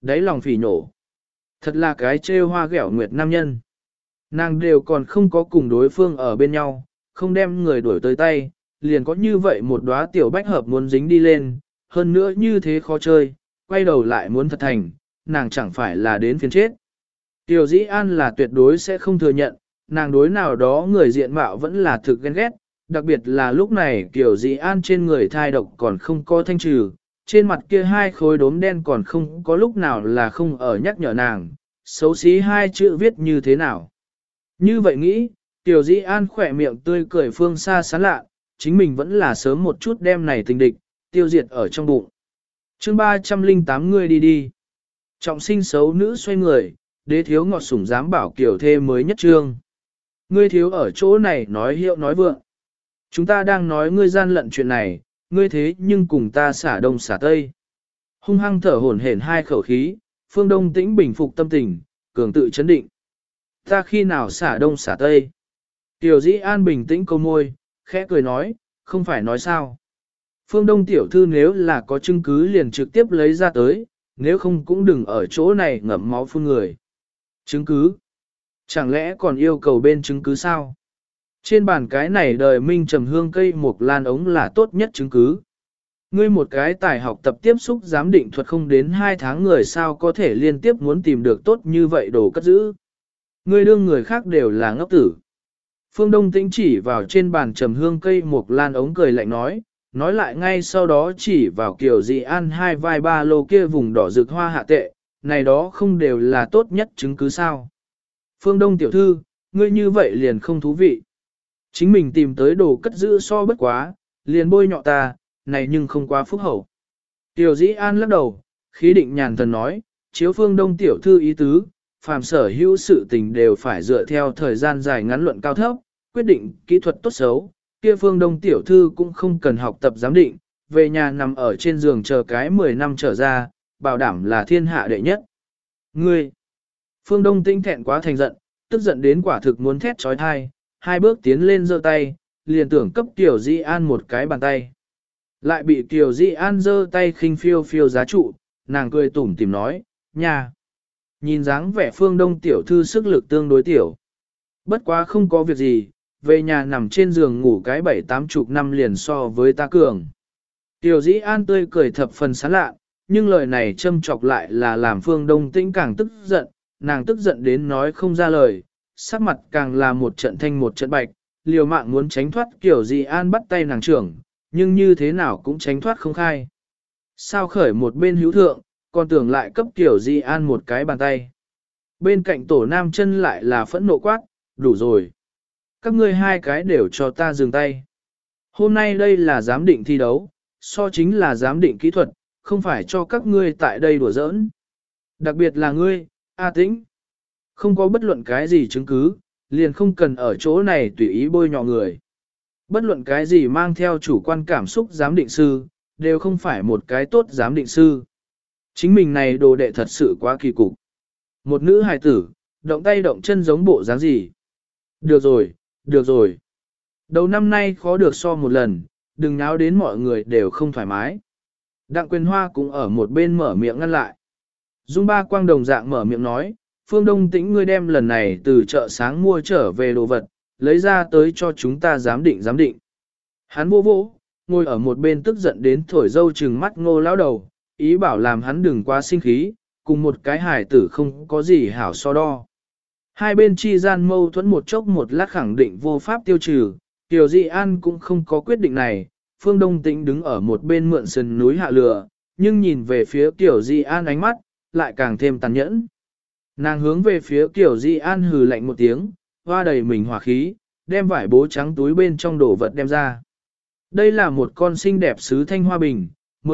A: Đáy lòng phỉ nổ. Thật là cái trêu hoa ghẹo nguyệt nam nhân. Nàng đều còn không có cùng đối phương ở bên nhau, không đem người đuổi tới tay, liền có như vậy một đóa tiểu bách hợp muốn dính đi lên, hơn nữa như thế khó chơi, quay đầu lại muốn thật thành, nàng chẳng phải là đến phiền chết. Tiểu Dĩ An là tuyệt đối sẽ không thừa nhận, nàng đối nào đó người diện mạo vẫn là thực ghen ghét, đặc biệt là lúc này Tiểu Dĩ An trên người thai độc còn không có thanh trừ, trên mặt kia hai khối đốm đen còn không có lúc nào là không ở nhắc nhở nàng, xấu xí hai chữ viết như thế nào. Như vậy nghĩ, Tiểu Dĩ An khỏe miệng tươi cười phương xa sán lạ, chính mình vẫn là sớm một chút đem này tình địch, tiêu diệt ở trong bụng. chương 308 người đi đi. Trọng sinh xấu nữ xoay người, đế thiếu ngọt sủng dám bảo kiểu thê mới nhất trương. Ngươi thiếu ở chỗ này nói hiệu nói vượng. Chúng ta đang nói ngươi gian lận chuyện này, ngươi thế nhưng cùng ta xả đông xả tây. Hung hăng thở hổn hển hai khẩu khí, Phương Đông tĩnh bình phục tâm tình, cường tự chấn định. Ta khi nào xả đông xả tây? Tiểu Dĩ An bình tĩnh câu môi, khẽ cười nói, không phải nói sao. Phương Đông tiểu thư nếu là có chứng cứ liền trực tiếp lấy ra tới, nếu không cũng đừng ở chỗ này ngậm máu phun người. Chứng cứ? Chẳng lẽ còn yêu cầu bên chứng cứ sao? Trên bàn cái này đời minh trầm hương cây mộc lan ống là tốt nhất chứng cứ. Ngươi một cái tài học tập tiếp xúc giám định thuật không đến 2 tháng người sao có thể liên tiếp muốn tìm được tốt như vậy đồ cất giữ. Ngươi đương người khác đều là ngốc tử. Phương Đông Tĩnh chỉ vào trên bàn trầm hương cây mộc lan ống cười lạnh nói lại ngay sau đó chỉ vào Kiều Dị An hai vai ba lô kia vùng đỏ rực hoa hạ tệ, này đó không đều là tốt nhất chứng cứ sao. Phương Đông tiểu thư, ngươi như vậy liền không thú vị. Chính mình tìm tới đồ cất giữ so bất quá, liền bôi nhọ ta, này nhưng không quá phúc hậu. Tiểu Dĩ An lắc đầu, khí định nhàn thần nói, chiếu Phương Đông tiểu thư ý tứ, phàm sở hữu sự tình đều phải dựa theo thời gian dài ngắn luận cao thấp, quyết định kỹ thuật tốt xấu, kia Phương Đông tiểu thư cũng không cần học tập giám định, về nhà nằm ở trên giường chờ cái 10 năm trở ra, bảo đảm là thiên hạ đệ nhất. Ngươi! Phương Đông tinh thẹn quá thành giận, tức giận đến quả thực muốn thét trói thai, hai bước tiến lên giơ tay, liền tưởng cấp Tiểu Dĩ An một cái bàn tay. Lại bị Tiểu Dĩ An giơ tay khinh phiêu phiêu giá trụ, nàng cười tủm tìm nói, nhà. Nhìn dáng vẻ Phương Đông tiểu thư sức lực tương đối tiểu. Bất quá không có việc gì, về nhà nằm trên giường ngủ cái 7-8 năm liền so với ta cường. Tiểu Dĩ An tươi cười thập phần sán lạ, nhưng lời này châm chọc lại là làm Phương Đông Tĩnh càng tức giận, nàng tức giận đến nói không ra lời, sắc mặt càng là một trận thanh một trận bạch, liều mạng muốn tránh thoát Tiểu Dĩ An bắt tay nàng trưởng, nhưng như thế nào cũng tránh thoát không khai. Sao khởi một bên hữu thượng, còn tưởng lại cấp Tiểu Dĩ An một cái bàn tay. Bên cạnh tổ nam chân lại là phẫn nộ quát, đủ rồi. Các ngươi hai cái đều cho ta dừng tay. Hôm nay đây là giám định thi đấu, so chính là giám định kỹ thuật, không phải cho các ngươi tại đây đùa giỡn. Đặc biệt là ngươi, A Tĩnh. Không có bất luận cái gì chứng cứ, liền không cần ở chỗ này tùy ý bôi nhọ người. Bất luận cái gì mang theo chủ quan cảm xúc giám định sư, đều không phải một cái tốt giám định sư. Chính mình này đồ đệ thật sự quá kỳ cục. Một nữ hài tử, động tay động chân giống bộ dáng gì. Được rồi, được rồi. Đầu năm nay khó được so một lần, đừng náo đến mọi người đều không thoải mái. Đặng Quyền Hoa cũng ở một bên mở miệng ngăn lại. Dung Ba Quang đồng dạng mở miệng nói, Phương Đông Tĩnh ngươi đem lần này từ chợ sáng mua trở về đồ vật, lấy ra tới cho chúng ta giám định giám định. Hắn vô vỗ, ngồi ở một bên tức giận đến thổi dâu trừng mắt Ngô lão đầu, ý bảo làm hắn đừng quá sinh khí, cùng một cái hài tử không có gì hảo so đo. Hai bên chi gian mâu thuẫn một chốc một lát khẳng định vô pháp tiêu trừ, Tiểu Dĩ An cũng không có quyết định này, Phương Đông Tĩnh đứng ở một bên mượn sườn núi hạ lửa, nhưng nhìn về phía Tiểu Dĩ An ánh mắt, lại càng thêm tàn nhẫn. Nàng hướng về phía Tiểu Dĩ An hừ lạnh một tiếng, hoa đầy mình hỏa khí, đem vải bố trắng túi bên trong đồ vật đem ra. Đây là một con xinh đẹp sứ thanh hoa bình,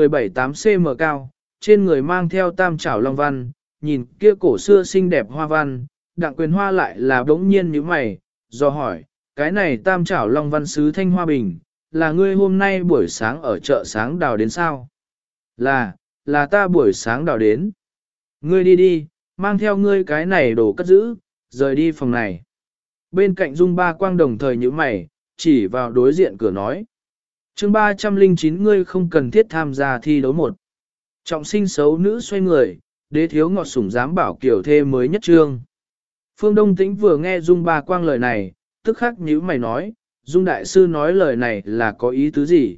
A: 17-8 cm cao, trên người mang theo tam trảo long văn, nhìn kia cổ xưa xinh đẹp hoa văn, Đặng Quyền Hoa lại là đống nhiên như mày, do hỏi, cái này tam trảo long văn sứ thanh hoa bình, là ngươi hôm nay buổi sáng ở chợ sáng đào đến sao? Là ta buổi sáng đào đến. Ngươi đi đi, mang theo ngươi cái này đồ cất giữ, rời đi phòng này. Bên cạnh Dung Ba Quang đồng thời như mày, chỉ vào đối diện cửa nói. chương 309 ngươi không cần thiết tham gia thi đấu một. Trọng sinh xấu nữ xoay người, đế thiếu ngọt sủng dám bảo kiểu thê mới nhất trương. Phương Đông Tĩnh vừa nghe Dung Ba Quang lời này, tức khắc nhíu mày nói, Dung Đại Sư nói lời này là có ý tứ gì?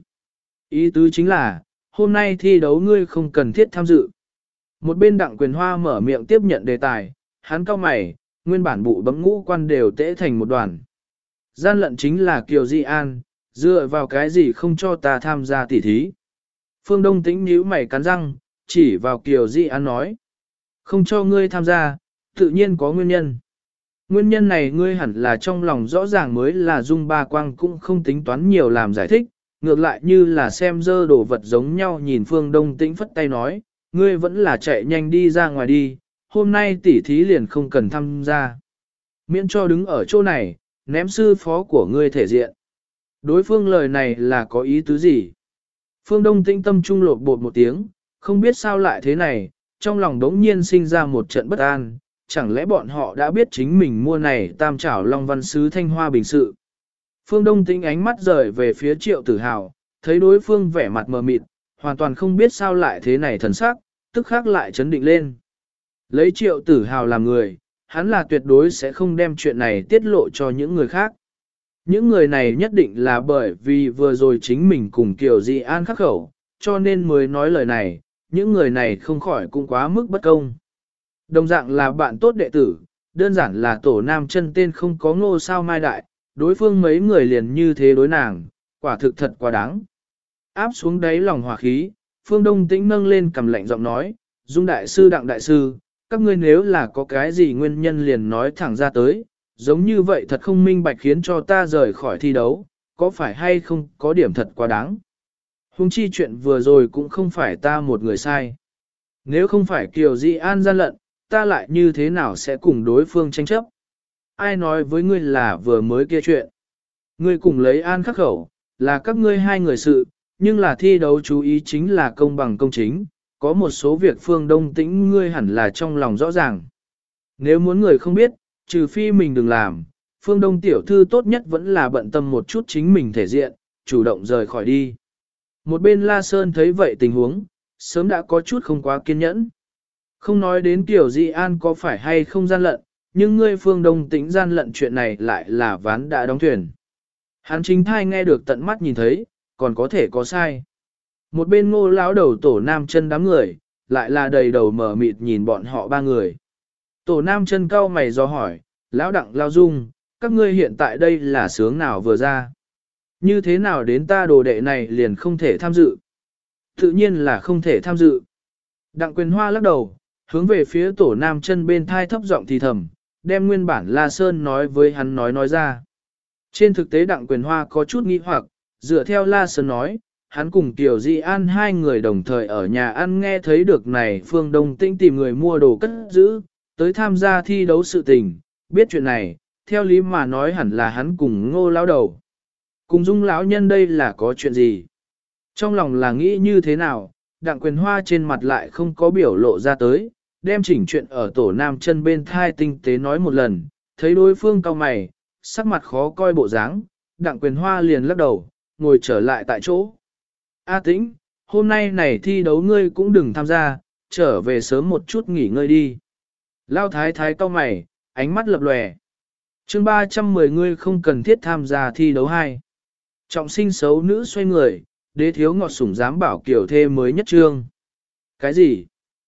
A: Ý tứ chính là, hôm nay thi đấu ngươi không cần thiết tham dự. Một bên Đặng Quyền Hoa mở miệng tiếp nhận đề tài, hắn cau mày, nguyên bản bụ bấm ngũ quan đều tễ thành một đoàn. Gian lận chính là Kiều Di An, dựa vào cái gì không cho ta tham gia tỉ thí. Phương Đông Tĩnh nhíu mày cắn răng, chỉ vào Kiều Di An nói. Không cho ngươi tham gia, tự nhiên có nguyên nhân. Nguyên nhân này ngươi hẳn là trong lòng rõ ràng mới là Dung Ba Quang cũng không tính toán nhiều làm giải thích, ngược lại như là xem dơ đồ vật giống nhau nhìn Phương Đông Tĩnh phất tay nói, ngươi vẫn là chạy nhanh đi ra ngoài đi, hôm nay tỉ thí liền không cần tham gia. Miễn cho đứng ở chỗ này, ném sư phó của ngươi thể diện. Đối phương lời này là có ý tứ gì? Phương Đông Tĩnh tâm trung lột bột một tiếng, không biết sao lại thế này, trong lòng đống nhiên sinh ra một trận bất an, chẳng lẽ bọn họ đã biết chính mình mua này tam trảo Long Văn Sứ Thanh Hoa Bình sự. Phương Đông Tĩnh ánh mắt rời về phía Triệu Tử Hào, thấy đối phương vẻ mặt mờ mịt, hoàn toàn không biết sao lại thế này thần sắc, tức khắc lại chấn định lên. Lấy Triệu Tử Hào làm người, hắn là tuyệt đối sẽ không đem chuyện này tiết lộ cho những người khác. Những người này nhất định là bởi vì vừa rồi chính mình cùng Kiều Di An khắc khẩu, cho nên mới nói lời này, những người này không khỏi cũng quá mức bất công. Đồng dạng là bạn tốt đệ tử, đơn giản là tổ nam chân tên không có ngô sao mai đại, đối phương mấy người liền như thế đối nàng, quả thực thật quá đáng. Áp xuống đáy lòng hỏa khí, Phương Đông Tĩnh nâng lên cầm lạnh giọng nói, Dung Đại Sư Đặng Đại Sư, các ngươi nếu là có cái gì nguyên nhân liền nói thẳng ra tới, giống như vậy thật không minh bạch khiến cho ta rời khỏi thi đấu, có phải hay không có điểm thật quá đáng. Hùng chi chuyện vừa rồi cũng không phải ta một người sai. Nếu không phải Kiều Di An gian lận, ta lại như thế nào sẽ cùng đối phương tranh chấp? Ai nói với ngươi là vừa mới kia chuyện? Ngươi cùng lấy An khắc khẩu, là các ngươi hai người sự, nhưng là thi đấu chú ý chính là công bằng công chính, có một số việc Phương Đông Tĩnh ngươi hẳn là trong lòng rõ ràng. Nếu muốn người không biết, trừ phi mình đừng làm, Phương Đông tiểu thư tốt nhất vẫn là bận tâm một chút chính mình thể diện, chủ động rời khỏi đi. Một bên La Sơn thấy vậy tình huống, sớm đã có chút không quá kiên nhẫn. Không nói đến Kiều Di An có phải hay không gian lận, nhưng ngươi Phương Đông Tĩnh gian lận chuyện này lại là ván đã đóng thuyền. Hắn chính thai nghe được tận mắt nhìn thấy, còn có thể có sai. Một bên Ngô lão đầu tổ nam chân đám người, lại là đầy đầu mở mịt nhìn bọn họ ba người. Tổ nam chân cau mày do hỏi, lão Đặng Lao Dung, các ngươi hiện tại đây là sướng nào vừa ra? Như thế nào đến ta đồ đệ này liền không thể tham dự? Tự nhiên là không thể tham dự. Đặng Quyền Hoa lắc đầu, hướng về phía tổ nam chân bên thai thấp giọng thì thầm, đem nguyên bản La Sơn nói với hắn nói ra. Trên thực tế Đặng Quyền Hoa có chút nghi hoặc, dựa theo La Sơn nói, hắn cùng Kiều Di An hai người đồng thời ở nhà ăn nghe thấy được này Phương Đông Tĩnh tìm người mua đồ cất giữ, tới tham gia thi đấu sự tình, biết chuyện này, theo lý mà nói hẳn là hắn cùng Ngô lão đầu. Cùng Dung lão nhân đây là có chuyện gì? Trong lòng là nghĩ như thế nào, Đặng Quyền Hoa trên mặt lại không có biểu lộ ra tới, đem chỉnh chuyện ở tổ nam chân bên thai tinh tế nói một lần, thấy đối phương cau mày, sắc mặt khó coi bộ dáng, Đặng Quyền Hoa liền lắc đầu, ngồi trở lại tại chỗ. A Tĩnh, hôm nay này thi đấu ngươi cũng đừng tham gia, trở về sớm một chút nghỉ ngơi đi. Lao thái thái cau mày, ánh mắt lập lòe. Chương 310 ngươi không cần thiết tham gia thi đấu 2. Trọng sinh xấu nữ xoay người, đế thiếu ngọt sủng dám bảo kiểu thê mới nhất trương. Cái gì?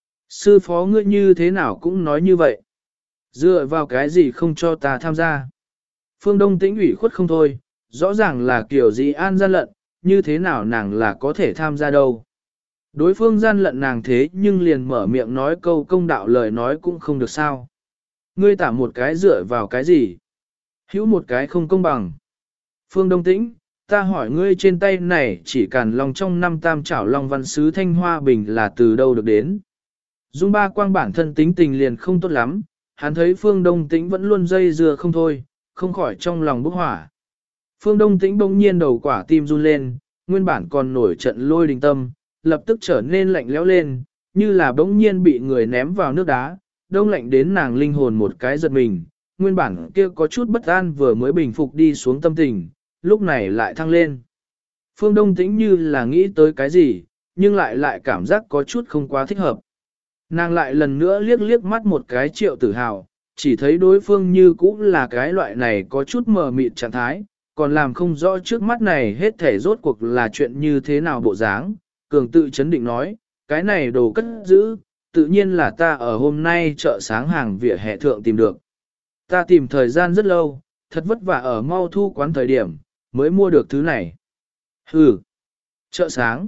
A: Sư phó ngươi như thế nào cũng nói như vậy. Dựa vào cái gì không cho ta tham gia? Phương Đông Tĩnh ủy khuất không thôi, rõ ràng là Kiều Di An gian lận, như thế nào nàng là có thể tham gia đâu. Đối phương gian lận nàng thế nhưng liền mở miệng nói câu công đạo lời nói cũng không được sao. Ngươi tả một cái dựa vào cái gì? Hữu một cái không công bằng. Phương Đông Tĩnh, ta hỏi ngươi trên tay này chỉ càn long trong năm tam trảo long văn sứ Thanh Hoa Bình là từ đâu được đến. Dung Ba Quang bản thân tính tình liền không tốt lắm, hắn thấy Phương Đông Tĩnh vẫn luôn dây dưa không thôi, không khỏi trong lòng bốc hỏa. Phương Đông Tĩnh bỗng nhiên đầu quả tim run lên, nguyên bản còn nổi trận lôi đình tâm, lập tức trở nên lạnh lẽo lên, như là bỗng nhiên bị người ném vào nước đá, đông lạnh đến nàng linh hồn một cái giật mình, nguyên bản kia có chút bất an vừa mới bình phục đi xuống tâm tình, lúc này lại thăng lên. Phương Đông Tĩnh như là nghĩ tới cái gì, nhưng lại cảm giác có chút không quá thích hợp. Nàng lại lần nữa liếc liếc mắt một cái Triệu Tử Hào, chỉ thấy đối phương như cũng là cái loại này có chút mờ mịt trạng thái, còn làm không rõ trước mắt này hết thể rốt cuộc là chuyện như thế nào bộ dáng. Cường tự chấn định nói, cái này đồ cất giữ, tự nhiên là ta ở hôm nay chợ sáng hàng vỉa hè thượng tìm được. Ta tìm thời gian rất lâu, thật vất vả ở mau thu quán thời điểm, mới mua được thứ này. Hừ, chợ sáng.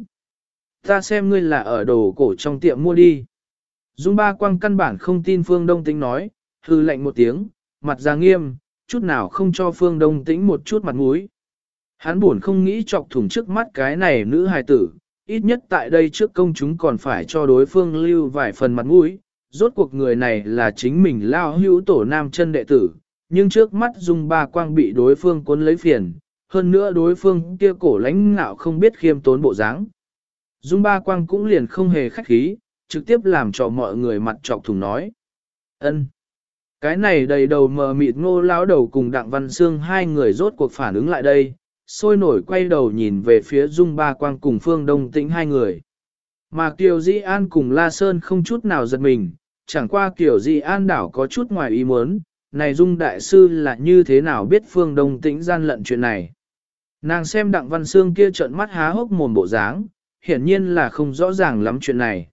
A: Ta xem ngươi là ở đồ cổ trong tiệm mua đi. Dung Ba Quang căn bản không tin Phương Đông Tĩnh nói, hừ lạnh một tiếng, mặt ra nghiêm, chút nào không cho Phương Đông Tĩnh một chút mặt mũi. Hắn buồn không nghĩ chọc thủng trước mắt cái này nữ hài tử, ít nhất tại đây trước công chúng còn phải cho đối phương lưu vài phần mặt mũi. Rốt cuộc người này là chính mình lao hữu tổ nam chân đệ tử, nhưng trước mắt Dung Ba Quang bị đối phương cuốn lấy phiền, hơn nữa đối phương kia cổ lãnh ngạo không biết khiêm tốn bộ dáng. Dung Ba Quang cũng liền không hề khách khí, trực tiếp làm cho mọi người mặt trọc thùng nói. Ân, cái này đầy đầu mờ mịt Ngô lão đầu cùng Đặng Văn Xương hai người rốt cuộc phản ứng lại đây, sôi nổi quay đầu nhìn về phía Dung Ba Quang cùng Phương Đông Tĩnh hai người. Mà Kiều Di An cùng La Sơn không chút nào giật mình, chẳng qua Kiều Di An đảo có chút ngoài ý muốn, này Dung Đại Sư là như thế nào biết Phương Đông Tĩnh gian lận chuyện này. Nàng xem Đặng Văn Xương kia trợn mắt há hốc mồm bộ dáng, hiển nhiên là không rõ ràng lắm chuyện này.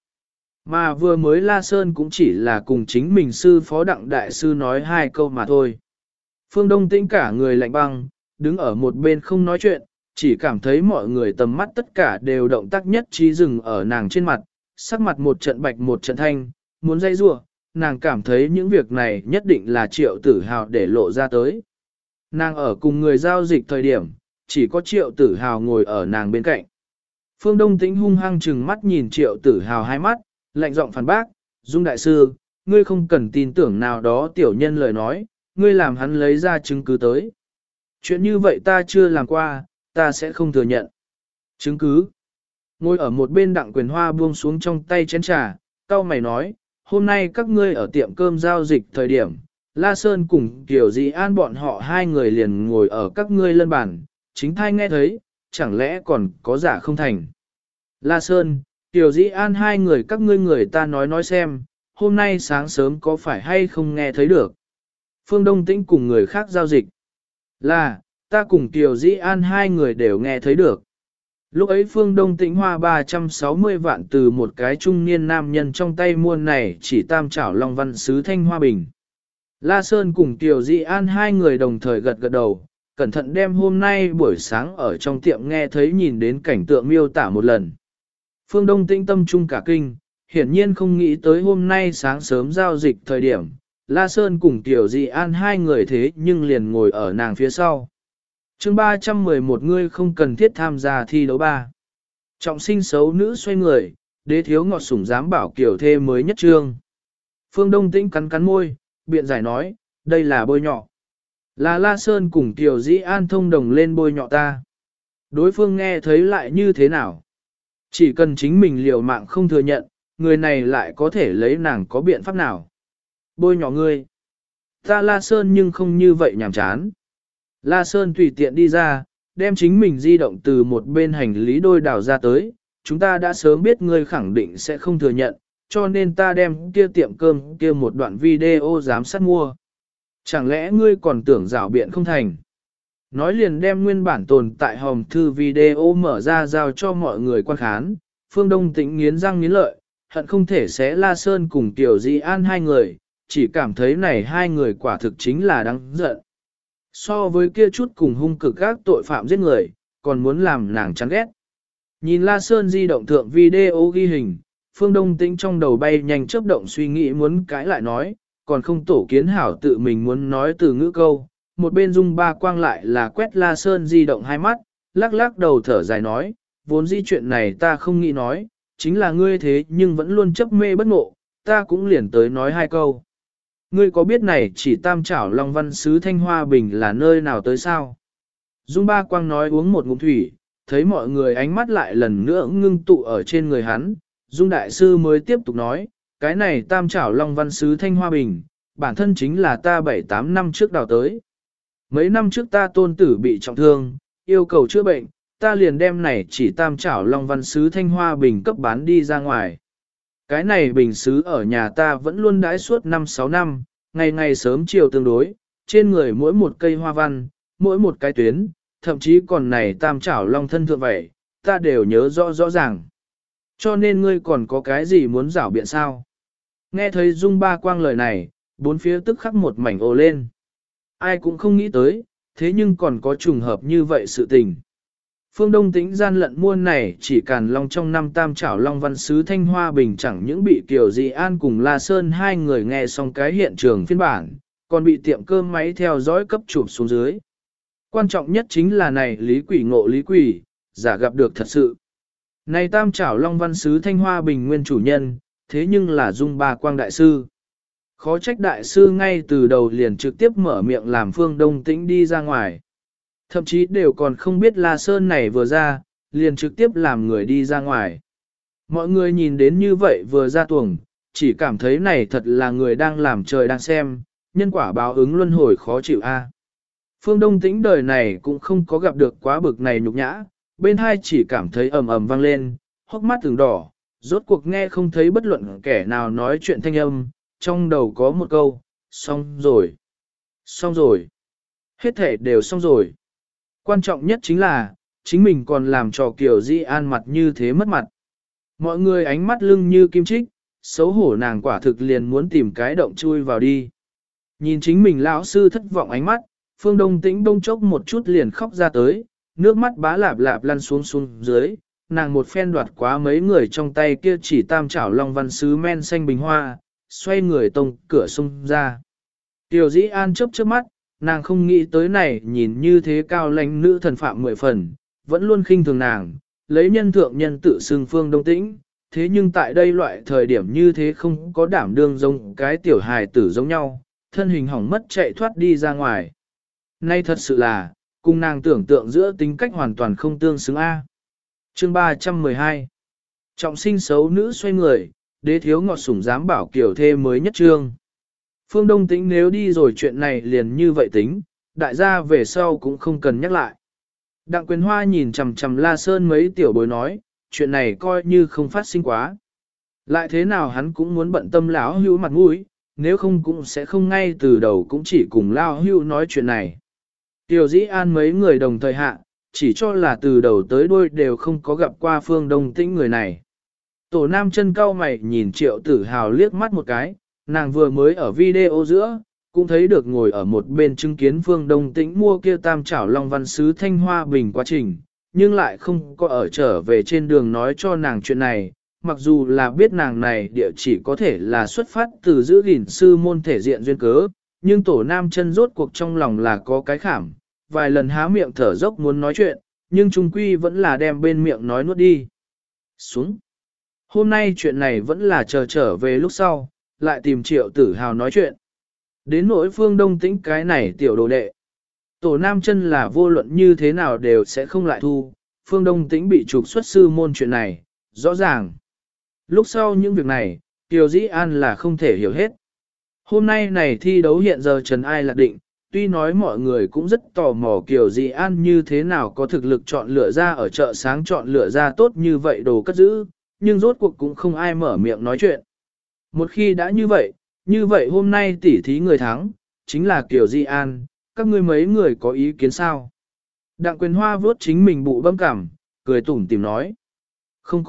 A: Mà vừa mới La Sơn cũng chỉ là cùng chính mình sư phó Đặng Đại Sư nói hai câu mà thôi. Phương Đông Tĩnh cả người lạnh băng, đứng ở một bên không nói chuyện, chỉ cảm thấy mọi người tầm mắt tất cả đều động tác nhất trí dừng ở nàng trên mặt, sắc mặt một trận bạch một trận thanh, muốn dây rua, nàng cảm thấy những việc này nhất định là Triệu Tử Hào để lộ ra tới. Nàng ở cùng người giao dịch thời điểm, chỉ có Triệu Tử Hào ngồi ở nàng bên cạnh. Phương Đông Tĩnh hung hăng trừng mắt nhìn Triệu Tử Hào hai mắt, lạnh giọng phản bác, Dung Đại Sư, ngươi không cần tin tưởng nào đó tiểu nhân lời nói, ngươi làm hắn lấy ra chứng cứ tới. Chuyện như vậy ta chưa làm qua, ta sẽ không thừa nhận. Chứng cứ. Ngồi ở một bên Đặng Quyền Hoa buông xuống trong tay chén trà, cau mày nói, hôm nay các ngươi ở tiệm cơm giao dịch thời điểm, La Sơn cùng Kiều Di An bọn họ hai người liền ngồi ở các ngươi lân bàn, chính thai nghe thấy, chẳng lẽ còn có giả không thành. La Sơn, Kiều Di An hai người các ngươi người ta nói xem, hôm nay sáng sớm có phải hay không nghe thấy được. Phương Đông Tĩnh cùng người khác giao dịch. Là, ta cùng Kiều Di An hai người đều nghe thấy được. Lúc ấy Phương Đông Tĩnh hoa 360 vạn từ một cái trung niên nam nhân trong tay mua này chỉ tam trảo long văn sứ thanh hoa bình. La Sơn cùng Kiều Di An hai người đồng thời gật gật đầu, cẩn thận đem hôm nay buổi sáng ở trong tiệm nghe thấy nhìn đến cảnh tượng miêu tả một lần. Phương Đông Tĩnh tâm trung cả kinh, hiển nhiên không nghĩ tới hôm nay sáng sớm giao dịch thời điểm, La Sơn cùng Kiều Di An hai người thế nhưng liền ngồi ở nàng phía sau. Chương 311 ngươi không cần thiết tham gia thi đấu ba. Trọng sinh xấu nữ xoay người, đế thiếu ngọt sủng dám bảo Kiều thê mới nhất trương. Phương Đông Tĩnh cắn cắn môi, biện giải nói, đây là bôi nhọ. Là La Sơn cùng Kiều Di An thông đồng lên bôi nhọ ta. Đối phương nghe thấy lại như thế nào? Chỉ cần chính mình liều mạng không thừa nhận, người này lại có thể lấy nàng có biện pháp nào? Bôi nhọ ngươi. Ta La Sơn nhưng không như vậy nhảm chán. La Sơn tùy tiện đi ra, đem chính mình di động từ một bên hành lý đôi đảo ra tới. Chúng ta đã sớm biết ngươi khẳng định sẽ không thừa nhận, cho nên ta đem kia tiệm cơm kia một đoạn video giám sát mua. Chẳng lẽ ngươi còn tưởng rảo biện không thành? Nói liền đem nguyên bản tồn tại hòm thư video mở ra giao cho mọi người quan khán. Phương Đông Tĩnh nghiến răng nghiến lợi, hận không thể xé La Sơn cùng Kiều Di An hai người, chỉ cảm thấy này hai người quả thực chính là đáng giận. So với kia chút cùng hung cực các tội phạm giết người, còn muốn làm nàng chán ghét. Nhìn La Sơn di động thượng video ghi hình, Phương Đông Tĩnh trong đầu bay nhanh chớp động suy nghĩ muốn cãi lại nói, còn không tổ kiến hảo tự mình muốn nói từ ngữ câu. Một bên Dung Ba Quang lại là quét La Sơn di động hai mắt, lắc lắc đầu thở dài nói, vốn di chuyện này ta không nghĩ nói, chính là ngươi thế nhưng vẫn luôn chấp mê bất ngộ, ta cũng liền tới nói hai câu. Ngươi có biết này chỉ tam trảo long văn sứ thanh hoa bình là nơi nào tới sao? Dung Ba Quang nói uống một ngụm thủy, thấy mọi người ánh mắt lại lần nữa ngưng tụ ở trên người hắn, Dung Đại Sư mới tiếp tục nói, cái này tam trảo long văn sứ thanh hoa bình, bản thân chính là ta 7-8 năm trước đào tới. Mấy năm trước ta tôn tử bị trọng thương, yêu cầu chữa bệnh, ta liền đem này chỉ tam trảo long văn sứ thanh hoa bình cấp bán đi ra ngoài. cái này bình xứ ở nhà ta vẫn luôn đãi suốt 5-6 năm, ngày ngày sớm chiều tương đối, trên người mỗi một cây hoa văn, mỗi một cái tuyến, thậm chí còn này tam chảo long thân thượng vậy, ta đều nhớ rõ rõ ràng. Cho nên ngươi còn có cái gì muốn rảo biện sao? Nghe thấy Dung Ba Quang lời này, bốn phía tức khắc một mảnh ồ lên. Ai cũng không nghĩ tới, thế nhưng còn có trùng hợp như vậy sự tình. Phương Đông Tĩnh gian lận mua này chỉ càn long trong năm tam chảo long văn sứ Thanh Hoa Bình chẳng những bị Kiều Dị An cùng La Sơn hai người nghe xong cái hiện trường phiên bản, còn bị tiệm cơm máy theo dõi cấp chụp xuống dưới. Quan trọng nhất chính là này lý quỷ ngộ lý quỷ, giả gặp được thật sự. Này tam chảo long văn sứ Thanh Hoa Bình nguyên chủ nhân, thế nhưng là Dung Ba Quang đại sư. Khó trách đại sư ngay từ đầu liền trực tiếp mở miệng làm Phương Đông Tĩnh đi ra ngoài. Thậm chí đều còn không biết La Sơn này vừa ra, liền trực tiếp làm người đi ra ngoài. Mọi người nhìn đến như vậy vừa ra tuồng, chỉ cảm thấy này thật là người đang làm trời đang xem, nhân quả báo ứng luân hồi khó chịu a. Phương Đông Tĩnh đời này cũng không có gặp được quá bực này nhục nhã, bên hai chỉ cảm thấy ầm ầm vang lên, hốc mắt từng đỏ, rốt cuộc nghe không thấy bất luận kẻ nào nói chuyện thanh âm, trong đầu có một câu, xong rồi, xong rồi, hết thể đều xong rồi. Quan trọng nhất chính là, chính mình còn làm trò Kiều Di An mặt như thế mất mặt. Mọi người ánh mắt lưng như kim chích, xấu hổ nàng quả thực liền muốn tìm cái động chui vào đi. Nhìn chính mình lão sư thất vọng ánh mắt, Phương Đông Tĩnh bông chốc một chút liền khóc ra tới, nước mắt bá lạp lạp lăn xuống xuống dưới, nàng một phen đoạt quá mấy người trong tay kia chỉ tam chảo long văn sứ men xanh bình hoa, xoay người tông cửa xông ra. Tiểu Dĩ An chớp chớp mắt, nàng không nghĩ tới này nhìn như thế cao lãnh nữ thần phạm 10 phần, vẫn luôn khinh thường nàng, lấy nhân thượng nhân tự xưng Phương Đông Tĩnh, thế nhưng tại đây loại thời điểm như thế không có đảm đương giống cái tiểu hài tử giống nhau, thân hình hỏng mất chạy thoát đi ra ngoài. Nay thật sự là, cùng nàng tưởng tượng giữa tính cách hoàn toàn không tương xứng A. Chương 312 Trọng sinh xấu nữ xoay người, đế thiếu ngọt sủng dám bảo kiểu thê mới nhất trương. Phương Đông Tĩnh nếu đi rồi chuyện này liền như vậy tính, đại gia về sau cũng không cần nhắc lại. Đặng Quyền Hoa nhìn chằm chằm La Sơn mấy tiểu bối nói, chuyện này coi như không phát sinh quá. Lại thế nào hắn cũng muốn bận tâm lão hưu mặt mũi, nếu không cũng sẽ không ngay từ đầu cũng chỉ cùng lão hưu nói chuyện này. Tiểu Dĩ An mấy người đồng thời hạ, chỉ cho là từ đầu tới đuôi đều không có gặp qua Phương Đông Tĩnh người này. Tổ Nam chân cau mày nhìn Triệu Tử Hào liếc mắt một cái, nàng vừa mới ở video giữa, cũng thấy được ngồi ở một bên chứng kiến Phương Đông Tĩnh mua kia tam chảo long văn sứ Thanh Hoa Bình quá trình, nhưng lại không có ở trở về trên đường nói cho nàng chuyện này, mặc dù là biết nàng này địa chỉ có thể là xuất phát từ giữ gìn sư môn thể diện duyên cớ, nhưng Tổ Nam chân rốt cuộc trong lòng là có cái khảm, vài lần há miệng thở dốc muốn nói chuyện, nhưng trung quy vẫn là đem bên miệng nói nuốt đi. Xuống. Hôm nay chuyện này vẫn là chờ trở về lúc sau, lại tìm Triệu Tử Hào nói chuyện. Đến nỗi Phương Đông Tĩnh cái này tiểu đồ đệ. Tổ Nam chân là vô luận như thế nào đều sẽ không lại thu, Phương Đông Tĩnh bị trục xuất sư môn chuyện này, rõ ràng. Lúc sau những việc này, Tiểu Dĩ An là không thể hiểu hết. Hôm nay này thi đấu hiện giờ trần ai lạc định, tuy nói mọi người cũng rất tò mò Kiều Dị An như thế nào có thực lực chọn lựa ra ở chợ sáng chọn lựa ra tốt như vậy đồ cất giữ, nhưng rốt cuộc cũng không ai mở miệng nói chuyện. Một khi đã như vậy hôm nay tỉ thí người thắng, chính là Kiều Dị An, các ngươi mấy người có ý kiến sao? Đặng Quyền Hoa vuốt chính mình bụ bấm cảm, cười tủm tìm nói. Không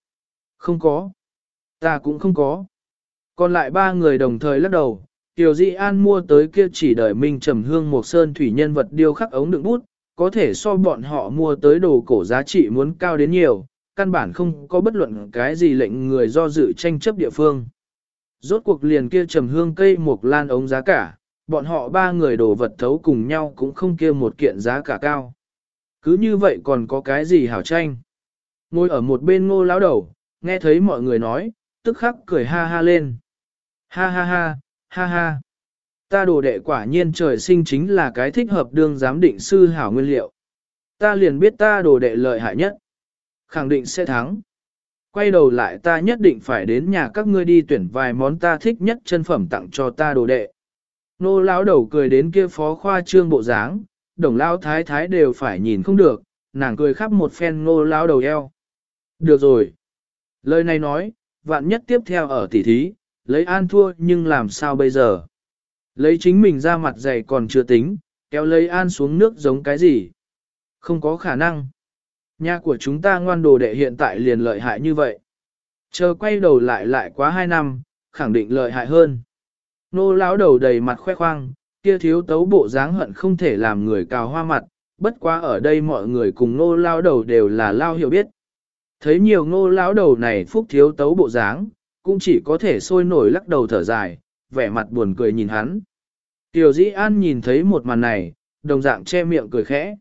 A: có, ta cũng không có. Còn lại ba người đồng thời lắc đầu, Kiều Dị An mua tới kia chỉ đợi Minh Trầm Hương một sơn thủy nhân vật điêu khắc ống đựng bút, có thể so bọn họ mua tới đồ cổ giá trị muốn cao đến nhiều, căn bản không có bất luận cái gì lệnh người do dự tranh chấp địa phương. Rốt cuộc liền kia Trầm Hương cây một lan ống giá cả, bọn họ ba người đồ vật thấu cùng nhau cũng không kia một kiện giá cả cao. Cứ như vậy còn có cái gì hảo tranh. Ngồi ở một bên Ngô lão đầu, nghe thấy mọi người nói, tức khắc cười ha ha lên. Ha ha ha, ha ha. Ta đồ đệ quả nhiên trời sinh chính là cái thích hợp đương giám định sư hảo nguyên liệu. Ta liền biết ta đồ đệ lợi hại nhất. Khẳng định sẽ thắng. Quay đầu lại ta nhất định phải đến nhà các ngươi đi tuyển vài món ta thích nhất chân phẩm tặng cho ta đồ đệ. Nô lão đầu cười đến kia phó khoa trương bộ dáng, đồng lão thái thái đều phải nhìn không được, nàng cười khắp một phen nô lão đầu eo. Được rồi. Lời này nói, vạn nhất tiếp theo ở tỉ thí, lấy An thua nhưng làm sao bây giờ? Lấy chính mình ra mặt dày còn chưa tính, kéo lấy An xuống nước giống cái gì? Không có khả năng. Nhà của chúng ta ngoan đồ đệ hiện tại liền lợi hại như vậy. Chờ quay đầu lại quá 2 năm, khẳng định lợi hại hơn. Nô lão đầu đầy mặt khoe khoang, kia thiếu tấu bộ dáng hận không thể làm người cào hoa mặt, bất quá ở đây mọi người cùng nô lão đầu đều là lao hiểu biết. Thấy nhiều nô lão đầu này phúc thiếu tấu bộ dáng, cũng chỉ có thể sôi nổi lắc đầu thở dài, vẻ mặt buồn cười nhìn hắn. Tiểu Dĩ An nhìn thấy một màn này, đồng dạng che miệng cười khẽ.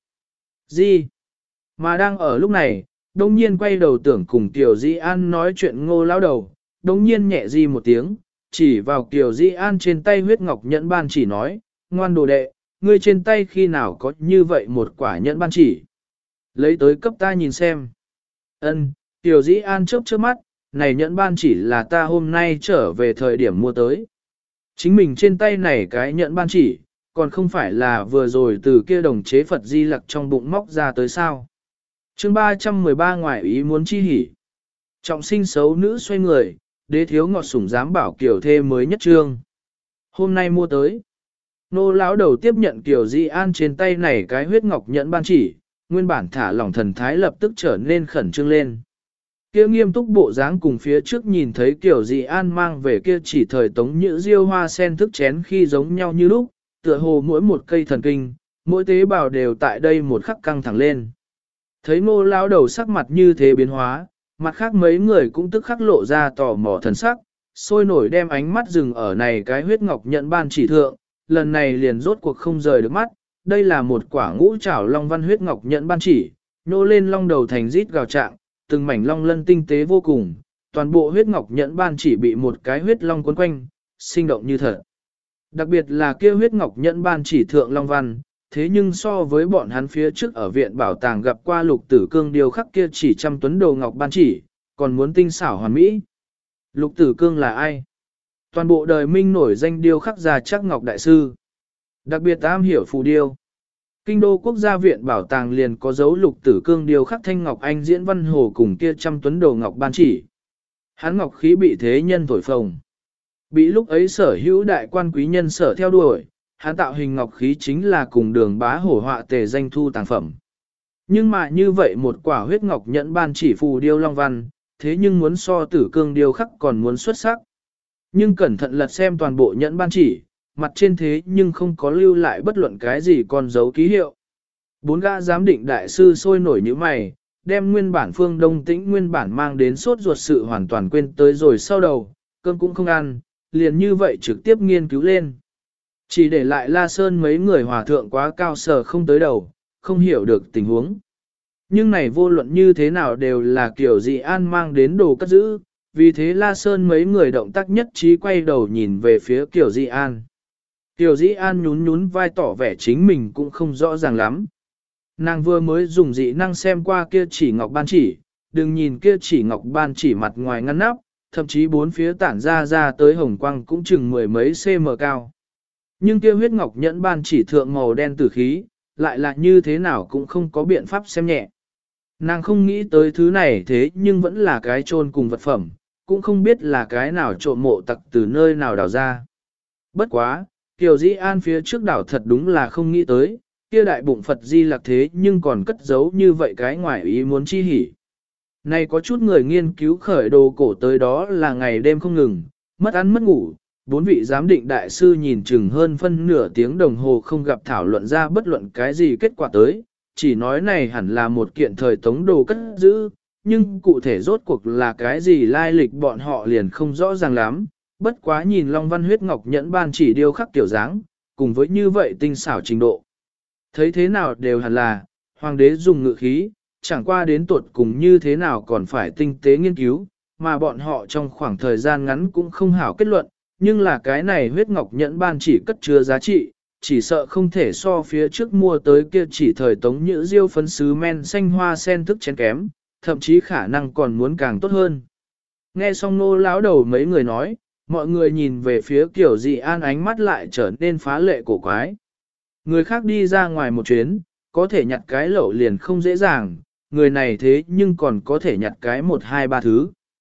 A: Gì? Mà đang ở lúc này, đông nhiên quay đầu tưởng cùng Tiểu Dĩ An nói chuyện ngô lão đầu, đông nhiên nhẹ di một tiếng, chỉ vào Tiểu Dĩ An trên tay huyết ngọc nhẫn ban chỉ nói, ngoan đồ đệ, ngươi trên tay khi nào có như vậy một quả nhẫn ban chỉ. Lấy tới cấp ta nhìn xem. Ân, Tiểu Dĩ An chớp chớp mắt, này nhẫn ban chỉ là ta hôm nay trở về thời điểm mua tới. Chính mình trên tay này cái nhẫn ban chỉ, còn không phải là vừa rồi từ kia đồng chế Phật Di Lặc trong bụng móc ra tới sao. Chương 313 ngoại ý muốn chi hỉ. Trọng sinh xấu nữ xoay người, đế thiếu ngọt sủng dám bảo kiểu thê mới nhất trương. Hôm nay mua tới. Nô lão đầu tiếp nhận Kiều Di An trên tay này cái huyết ngọc nhẫn ban chỉ, nguyên bản thả lỏng thần thái lập tức trở nên khẩn trương lên. Kia nghiêm túc bộ dáng cùng phía trước nhìn thấy Kiều Di An mang về kia chỉ thời tống nhữ diêu hoa sen thức chén khi giống nhau như lúc, tựa hồ mỗi một cây thần kinh, mỗi tế bào đều tại đây một khắc căng thẳng lên. Thấy Ngô lão đầu sắc mặt như thế biến hóa, mặt khác mấy người cũng tức khắc lộ ra tò mò thần sắc, sôi nổi đem ánh mắt dừng ở này cái huyết ngọc nhận ban chỉ thượng, lần này liền rốt cuộc không rời được mắt, đây là một quả ngũ trảo long văn huyết ngọc nhận ban chỉ, nhô lên long đầu thành rít gào trạng, từng mảnh long lân tinh tế vô cùng, toàn bộ huyết ngọc nhẫn ban chỉ bị một cái huyết long quấn quanh, sinh động như thật. Đặc biệt là kia huyết ngọc nhẫn ban chỉ thượng long văn, thế nhưng so với bọn hắn phía trước ở viện bảo tàng gặp qua lục tử cương điều khắc kia chỉ trăm tuấn đồ ngọc ban chỉ, còn muốn tinh xảo hoàn mỹ. Lục tử cương là ai? Toàn bộ đời minh nổi danh điêu khắc gia chắc ngọc đại sư. Đặc biệt am hiểu phù điêu. Kinh đô quốc gia viện bảo tàng liền có dấu lục tử cương điêu khắc thanh ngọc anh diễn văn hồ cùng kia trăm tuấn đồ ngọc ban chỉ. Hắn ngọc khí bị thế nhân thổi phồng. Bị lúc ấy sở hữu đại quan quý nhân sở theo đuổi, hắn tạo hình ngọc khí chính là cùng đường bá hổ họa tề danh thu tàng phẩm. Nhưng mà như vậy một quả huyết ngọc nhẫn ban chỉ phù điêu long văn, thế nhưng muốn so tử cương điêu khắc còn muốn xuất sắc. Nhưng cẩn thận lật xem toàn bộ nhẫn ban chỉ, mặt trên thế nhưng không có lưu lại bất luận cái gì còn dấu ký hiệu. Bốn gã giám định đại sư sôi nổi như mày, đem nguyên bản Phương Đông Tĩnh nguyên bản mang đến sốt ruột sự hoàn toàn quên tới rồi sau đầu, cơm cũng không ăn, liền như vậy trực tiếp nghiên cứu lên. Chỉ để lại La Sơn mấy người hòa thượng quá cao sở không tới đầu, không hiểu được tình huống. Nhưng này vô luận như thế nào đều là kiểu Dị An mang đến đồ cất giữ, vì thế La Sơn mấy người động tác nhất trí quay đầu nhìn về phía Kiều Dị An. Kiều Dị An nhún nhún vai tỏ vẻ chính mình cũng không rõ ràng lắm. Nàng vừa mới dùng dị năng xem qua kia chỉ ngọc ban chỉ, đừng nhìn kia chỉ ngọc ban chỉ mặt ngoài ngăn nắp, thậm chí bốn phía tản ra tới hồng quang cũng chừng mười mấy cm cao. Nhưng kia huyết ngọc nhẫn ban chỉ thượng màu đen tử khí, lại là như thế nào cũng không có biện pháp xem nhẹ. Nàng không nghĩ tới thứ này thế nhưng vẫn là cái chôn cùng vật phẩm, cũng không biết là cái nào trộm mộ tặc từ nơi nào đào ra. Bất quá, Kiều Dĩ An phía trước đảo thật đúng là không nghĩ tới, kia đại bụng Phật Di Lặc thế nhưng còn cất giấu như vậy cái ngoại ý muốn chi hỉ. Này có chút người nghiên cứu khởi đồ cổ tới đó là ngày đêm không ngừng, mất ăn mất ngủ, bốn vị giám định đại sư nhìn chừng hơn phân nửa tiếng đồng hồ không gặp thảo luận ra bất luận cái gì kết quả tới, chỉ nói này hẳn là một kiện thời tống đồ cất giữ, nhưng cụ thể rốt cuộc là cái gì lai lịch bọn họ liền không rõ ràng lắm, bất quá nhìn Long Văn huyết ngọc nhẫn ban chỉ điêu khắc tiểu dáng, cùng với như vậy tinh xảo trình độ. Thấy thế nào đều hẳn là, hoàng đế dùng ngự khí, chẳng qua đến tuột cùng như thế nào còn phải tinh tế nghiên cứu, mà bọn họ trong khoảng thời gian ngắn cũng không hảo kết luận, nhưng là cái này huyết ngọc nhẫn ban chỉ cất chứa giá trị, chỉ sợ không thể so phía trước mua tới kia chỉ thời tống nhữ diêu phấn sứ men xanh hoa sen thức chén kém, thậm chí khả năng còn muốn càng tốt hơn. Nghe xong nô lão đầu mấy người nói, mọi người nhìn về phía Kiều Dị An ánh mắt lại trở nên phá lệ cổ quái. Người khác đi ra ngoài một chuyến, có thể nhặt cái lẩu liền không dễ dàng, người này thế nhưng còn có thể nhặt cái 1, 2, 3 thứ.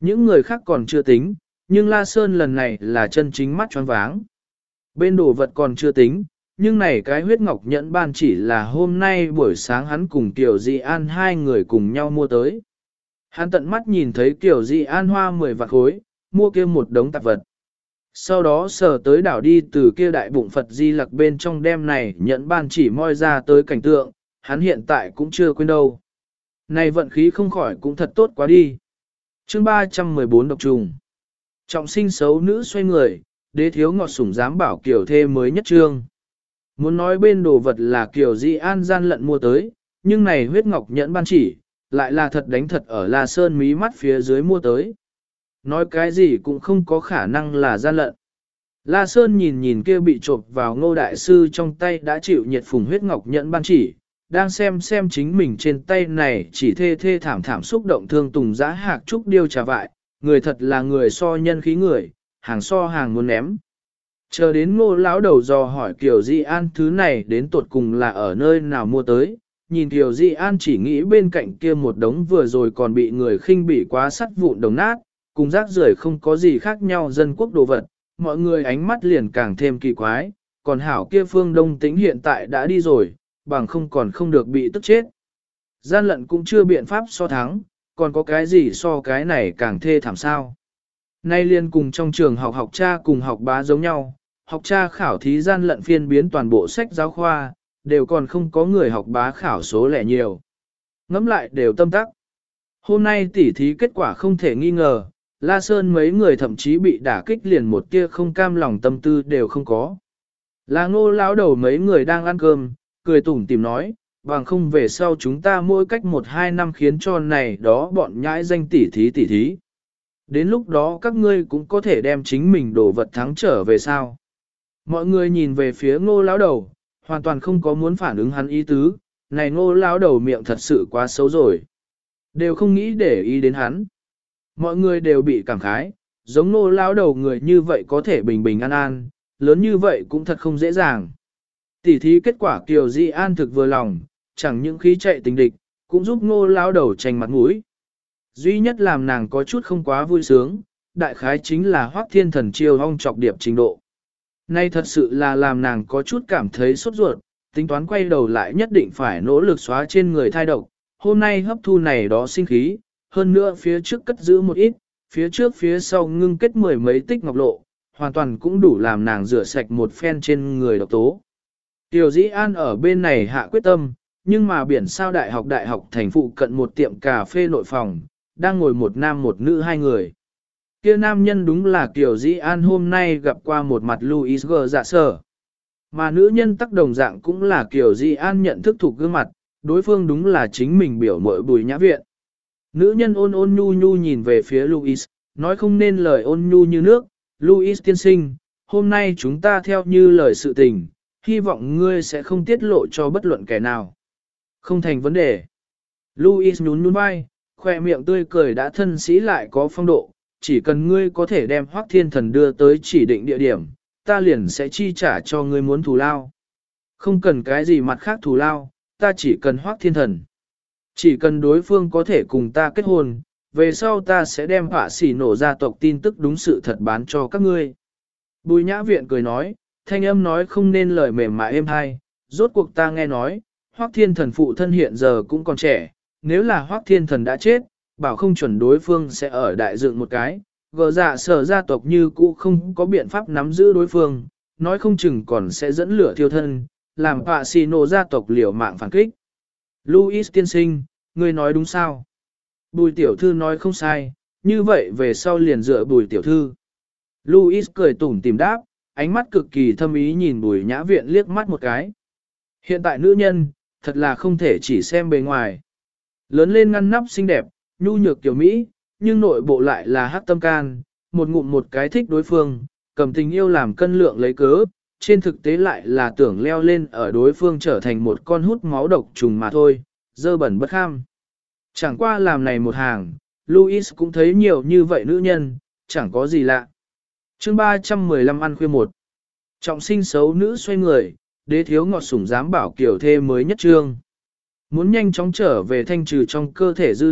A: Những người khác còn chưa tính, nhưng La Sơn lần này là chân chính mắt choáng váng. Bên đồ vật còn chưa tính, nhưng này cái huyết ngọc nhẫn ban chỉ là hôm nay buổi sáng hắn cùng Kiều Di An hai người cùng nhau mua tới. Hắn tận mắt nhìn thấy Kiều Di An hoa 10 vạn khối, mua kia một đống tạp vật. Sau đó sờ tới đảo đi từ kia đại bụng Phật Di Lặc bên trong đêm này nhẫn ban chỉ moi ra tới cảnh tượng, hắn hiện tại cũng chưa quên đâu. Này vận khí không khỏi cũng thật tốt quá đi. Chương 314 độc trùng. Trọng sinh xấu nữ xoay người, đế thiếu ngọt sủng dám bảo Kiều thê mới nhất trương. Muốn nói bên đồ vật là Kiều Di An gian lận mua tới, nhưng này huyết ngọc nhẫn ban chỉ, lại là thật đánh thật ở La Sơn mí mắt phía dưới mua tới. Nói cái gì cũng không có khả năng là gian lận. La Sơn nhìn nhìn kia bị trộm vào Ngô Đại Sư trong tay đã chịu nhiệt phùng huyết ngọc nhẫn ban chỉ, đang xem chính mình trên tay này chỉ thê thê thảm thảm xúc động thương tùng giã hạc trúc điêu trà vại, người thật là người so nhân khí người, hàng so hàng muốn ném. Chờ đến Ngô lão đầu dò hỏi Kiều Di An thứ này đến tột cùng là ở nơi nào mua tới, nhìn Kiều Di An chỉ nghĩ bên cạnh kia một đống vừa rồi còn bị người khinh bỉ quá sắt vụn đồng nát, cùng rác rưởi không có gì khác nhau dân quốc đồ vật, mọi người ánh mắt liền càng thêm kỳ quái, còn hảo kia Phương Đông Tĩnh hiện tại đã đi rồi, bằng không còn không được bị tức chết. Gian lận cũng chưa biện pháp so thắng, còn có cái gì so cái này càng thê thảm sao. Nay liên cùng trong trường học cha cùng học bá giống nhau, học cha khảo thí gian lận phiên biến toàn bộ sách giáo khoa, đều còn không có người học bá khảo số lẻ nhiều. Ngẫm lại đều tâm tắc. Hôm nay tỉ thí kết quả không thể nghi ngờ, La Sơn mấy người thậm chí bị đả kích liền một tia không cam lòng tâm tư đều không có. Là Ngô lão đầu mấy người đang ăn cơm, cười tủm tìm nói, bằng không về sau chúng ta mỗi cách 1-2 năm khiến cho này đó bọn nhãi danh tỉ thí. Đến lúc đó các ngươi cũng có thể đem chính mình đồ vật thắng trở về sao. Mọi người nhìn về phía Ngô lão đầu, hoàn toàn không có muốn phản ứng hắn ý tứ, này Ngô lão đầu miệng thật sự quá xấu rồi. Đều không nghĩ để ý đến hắn. Mọi người đều bị cảm khái, giống Ngô lão đầu người như vậy có thể bình bình an an, lớn như vậy cũng thật không dễ dàng. Tỉ thí kết quả Kiều Di An thực vừa lòng, chẳng những khí chạy tình địch, cũng giúp Ngô lão đầu tranh mặt mũi. Duy nhất làm nàng có chút không quá vui sướng, đại khái chính là Hoắc Thiên Thần chiêu hong chọc điệp trình độ. Nay thật sự là làm nàng có chút cảm thấy sốt ruột, tính toán quay đầu lại nhất định phải nỗ lực xóa trên người thai độc, hôm nay hấp thu này đó sinh khí, hơn nữa phía trước cất giữ một ít, phía trước phía sau ngưng kết 10 mấy tích ngọc lộ, hoàn toàn cũng đủ làm nàng rửa sạch một phen trên người độc tố. Tiểu Dĩ An ở bên này hạ quyết tâm, nhưng mà biển sao đại học thành phụ cận một tiệm cà phê nội phòng, đang ngồi một nam một nữ hai người. Kia nam nhân đúng là Kiều Dĩ An hôm nay gặp qua một mặt Louis G. Dạ sở. Mà nữ nhân tác đồng dạng cũng là Kiều Dĩ An nhận thức thuộc gương mặt, đối phương đúng là chính mình biểu mội Bùi Nhã Viện. Nữ nhân ôn ôn nhu nhu nhìn về phía Louis, nói không nên lời ôn nhu như nước, Louis tiên sinh, hôm nay chúng ta theo như lời sự tình, hy vọng ngươi sẽ không tiết lộ cho bất luận kẻ nào. Không thành vấn đề. Louis nhún nhún vai, khoe miệng tươi cười đã thân sĩ lại có phong độ, chỉ cần ngươi có thể đem Hoắc Thiên Thần đưa tới chỉ định địa điểm, ta liền sẽ chi trả cho ngươi muốn thù lao. Không cần cái gì mặt khác thù lao, ta chỉ cần Hoắc Thiên Thần. Chỉ cần đối phương có thể cùng ta kết hôn, về sau ta sẽ đem họa xỉ nổ gia tộc tin tức đúng sự thật bán cho các ngươi. Bùi Nhã Viện cười nói, thanh âm nói không nên lời mềm mại êm hay, rốt cuộc ta nghe nói, Hoắc Thiên Thần phụ thân hiện giờ cũng còn trẻ, nếu là Hoắc Thiên Thần đã chết, bảo không chuẩn đối phương sẽ ở đại dựng một cái, gờ dạ sở gia tộc như cũ không có biện pháp nắm giữ đối phương, nói không chừng còn sẽ dẫn lửa thiêu thân, làm họa xỉ nổ gia tộc liều mạng phản kích. Louis tiên sinh, ngươi nói đúng sao? Bùi tiểu thư nói không sai, như vậy về sau liền dựa bùi tiểu thư. Louis cười tủm tìm đáp, ánh mắt cực kỳ thâm ý nhìn Bùi Nhã Viện liếc mắt một cái. Hiện tại nữ nhân, thật là không thể chỉ xem bề ngoài. Lớn lên ngăn nắp xinh đẹp, nhu nhược kiểu Mỹ, nhưng nội bộ lại là hắc tâm can, một ngụm một cái thích đối phương, cầm tình yêu làm cân lượng lấy cớ, trên thực tế lại là tưởng leo lên ở đối phương trở thành một con hút máu độc trùng mà thôi, dơ bẩn bất kham. Chẳng qua làm này một hàng, Louis cũng thấy nhiều như vậy nữ nhân, chẳng có gì lạ. Chương 315 ăn khuya một. Trọng sinh xấu nữ xoay người, đế thiếu ngọt sủng dám bảo kiểu thê mới nhất trương. Muốn nhanh chóng trở về thanh trừ trong cơ thể dư độc,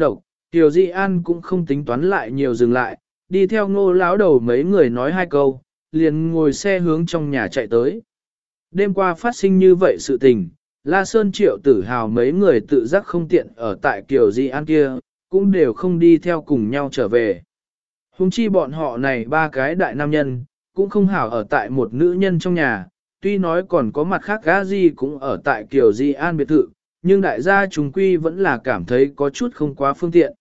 A: Tiểu Di An cũng không tính toán lại nhiều dừng lại, đi theo Ngô lão đầu mấy người nói hai câu, liền ngồi xe hướng trong nhà chạy tới. Đêm qua phát sinh như vậy sự tình, La Sơn Triệu Tử Hào mấy người tự giác không tiện ở tại Kiều Di An kia, cũng đều không đi theo cùng nhau trở về. Hùng chi bọn họ này ba cái đại nam nhân, cũng không hảo ở tại một nữ nhân trong nhà, tuy nói còn có mặt khác gã gì cũng ở tại Kiều Di An biệt thự, nhưng đại gia chúng quy vẫn là cảm thấy có chút không quá phương tiện.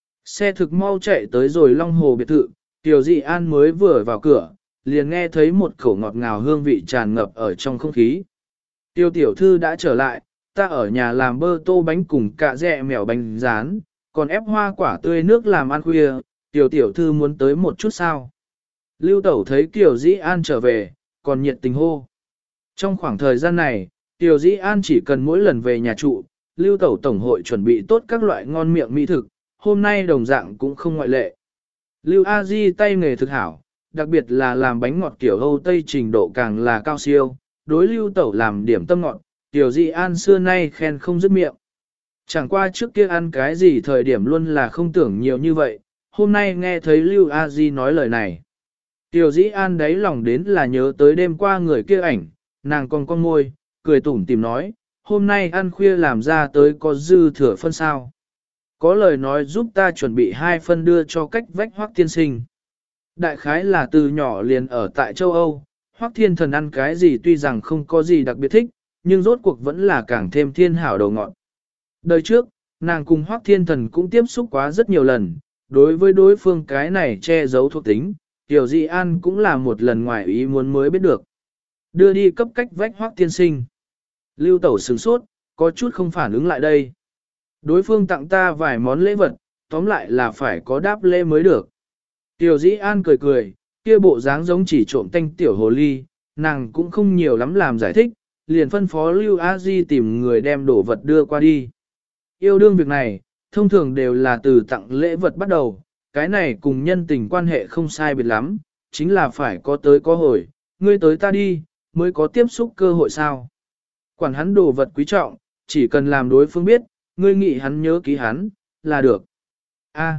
A: Xe thực mau chạy tới rồi Long Hồ biệt thự, Kiều Di An mới vừa vào cửa, liền nghe thấy một khẩu ngọt ngào hương vị tràn ngập ở trong không khí. Tiêu tiểu thư đã trở lại, ta ở nhà làm bơ tô bánh cùng cạ dẹ mèo bánh rán, còn ép hoa quả tươi nước làm ăn khuya, Tiêu tiểu thư muốn tới một chút sao? Lưu Tẩu thấy Kiều Dĩ An trở về, còn nhiệt tình hô. Trong khoảng thời gian này, Kiều Dĩ An chỉ cần mỗi lần về nhà trụ, Lưu Tẩu Tổng hội chuẩn bị tốt các loại ngon miệng mỹ thực, hôm nay đồng dạng cũng không ngoại lệ. Lưu A Di tay nghề thực hảo, đặc biệt là làm bánh ngọt kiểu Âu Tây trình độ càng là cao siêu, đối Lưu Tẩu làm điểm tâm ngọt, Kiều Dĩ An xưa nay khen không dứt miệng. Chẳng qua trước kia ăn cái gì thời điểm luôn là không tưởng nhiều như vậy, hôm nay nghe thấy Lưu A Di nói lời này. Tiểu Dĩ An đáy lòng đến là nhớ tới đêm qua người kia ảnh, nàng còn con môi, cười tủm tìm nói, hôm nay ăn khuya làm ra tới có dư thừa phân sao. Có lời nói giúp ta chuẩn bị 2 phân đưa cho cách vách Hoắc tiên sinh. Đại khái là từ nhỏ liền ở tại châu Âu, Hoắc thiên thần ăn cái gì tuy rằng không có gì đặc biệt thích, nhưng rốt cuộc vẫn là càng thêm thiên hảo đầu ngọn. Đời trước, nàng cùng Hoắc thiên thần cũng tiếp xúc quá rất nhiều lần, đối với đối phương cái này che giấu thuộc tính, Tiểu Di An cũng là một lần ngoài ý muốn mới biết được. Đưa đi cấp cách vách Hoắc tiên sinh. Lưu Tẩu sửng sốt, có chút không phản ứng lại đây. Đối phương tặng ta vài món lễ vật, tóm lại là phải có đáp lễ mới được. Tiểu Dĩ An cười cười, kia bộ dáng giống chỉ trộm tanh tiểu hồ ly, nàng cũng không nhiều lắm làm giải thích, liền phân phó Lưu A Di tìm người đem đồ vật đưa qua đi. Yêu đương việc này, thông thường đều là từ tặng lễ vật bắt đầu, cái này cùng nhân tình quan hệ không sai biệt lắm, chính là phải có tới có hồi, ngươi tới ta đi, mới có tiếp xúc cơ hội sao. Quản hắn đồ vật quý trọng, chỉ cần làm đối phương biết, ngươi nghĩ hắn nhớ ký hắn, là được. A,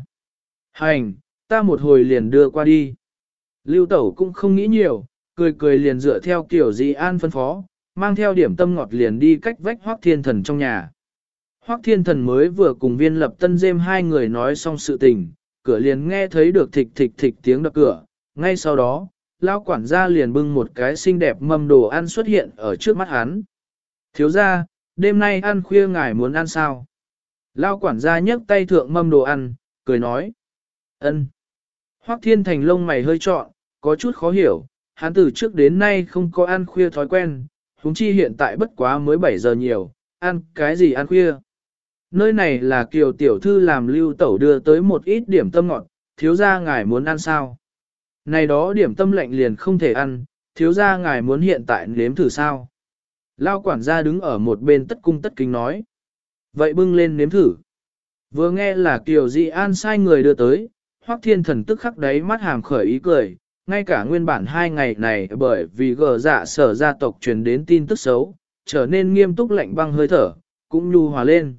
A: hành, ta một hồi liền đưa qua đi. Lưu Tẩu cũng không nghĩ nhiều, cười cười liền dựa theo kiểu Di An phân phó, mang theo điểm tâm ngọt liền đi cách vách Hoắc Thiên Thần trong nhà. Hoắc Thiên Thần mới vừa cùng Viên Lập Tân Dêm hai người nói xong sự tình, cửa liền nghe thấy được thịch thịch thịch tiếng đập cửa, ngay sau đó, lão quản gia liền bưng một cái xinh đẹp mâm đồ ăn xuất hiện ở trước mắt hắn. Thiếu gia, đêm nay ăn khuya ngài muốn ăn sao? Lão quản gia nhấc tay thượng mâm đồ ăn, cười nói. Ân. Hoắc Thiên Thành lông mày hơi trọn, có chút khó hiểu, hắn từ trước đến nay không có ăn khuya thói quen, huống chi hiện tại bất quá mới 7 giờ nhiều, ăn cái gì ăn khuya? Nơi này là Kiều tiểu thư làm Lưu Tẩu đưa tới một ít điểm tâm ngọt, thiếu gia ngài muốn ăn sao? Này đó điểm tâm lạnh liền không thể ăn, thiếu gia ngài muốn hiện tại nếm thử sao? Lao quản gia đứng ở một bên tất cung tất kính nói. Vậy bưng lên nếm thử. Vừa nghe là Kiều Di An sai người đưa tới, Hoắc Thiên Thần tức khắc đáy mắt hàm khởi ý cười, ngay cả nguyên bản 2 ngày này bởi vì gờ dạ sở gia tộc truyền đến tin tức xấu, trở nên nghiêm túc lạnh băng hơi thở, cũng nhu hòa lên.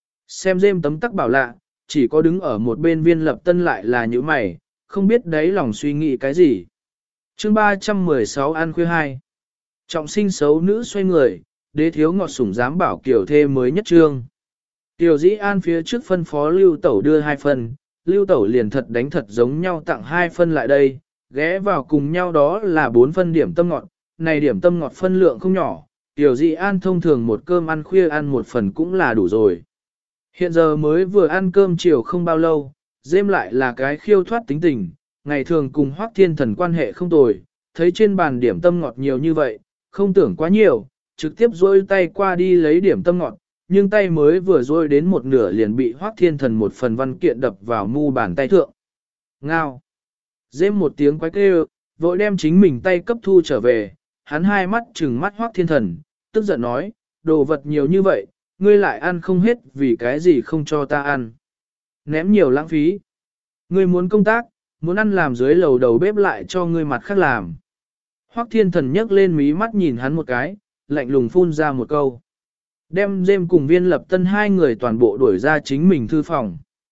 A: Xem dêm tấm tắc bảo lạ, chỉ có đứng ở một bên Viên Lập Tân lại là như mày, không biết đấy lòng suy nghĩ cái gì. Chương 316 ăn khuya 2. Trọng sinh xấu nữ xoay người, đế thiếu ngọt sủng dám bảo kiểu thê mới nhất trương. Tiểu Dĩ An phía trước phân phó Lưu Tẩu đưa 2 phần, Lưu Tẩu liền thật đánh thật giống nhau tặng 2 phân lại đây, ghé vào cùng nhau đó là 4 phân điểm tâm ngọt, này điểm tâm ngọt phân lượng không nhỏ, Tiểu Dĩ An thông thường một cơm ăn khuya ăn 1 phần cũng là đủ rồi. Hiện giờ mới vừa ăn cơm chiều không bao lâu, dêm lại là cái khiêu thoát tính tình, ngày thường cùng Hoắc Thiên Thần quan hệ không tồi, thấy trên bàn điểm tâm ngọt nhiều như vậy, không tưởng quá nhiều, trực tiếp dôi tay qua đi lấy điểm tâm ngọt, nhưng tay mới vừa dôi đến một nửa liền bị Hoắc Thiên Thần một phần văn kiện đập vào mu bàn tay thượng. Ngao! Dêm một tiếng quái kêu, vội đem chính mình tay cấp thu trở về, hắn hai mắt trừng mắt Hoắc Thiên Thần, tức giận nói, đồ vật nhiều như vậy, ngươi lại ăn không hết vì cái gì không cho ta ăn. Ném nhiều lãng phí. Ngươi muốn công tác, muốn ăn làm dưới lầu đầu bếp lại cho ngươi mặt khác làm. Hoắc Thiên Thần nhấc lên mí mắt nhìn hắn một cái, lạnh lùng phun ra một câu. Đem Dêm cùng Viên Lập Tân 2 người toàn bộ đuổi ra chính mình thư phòng.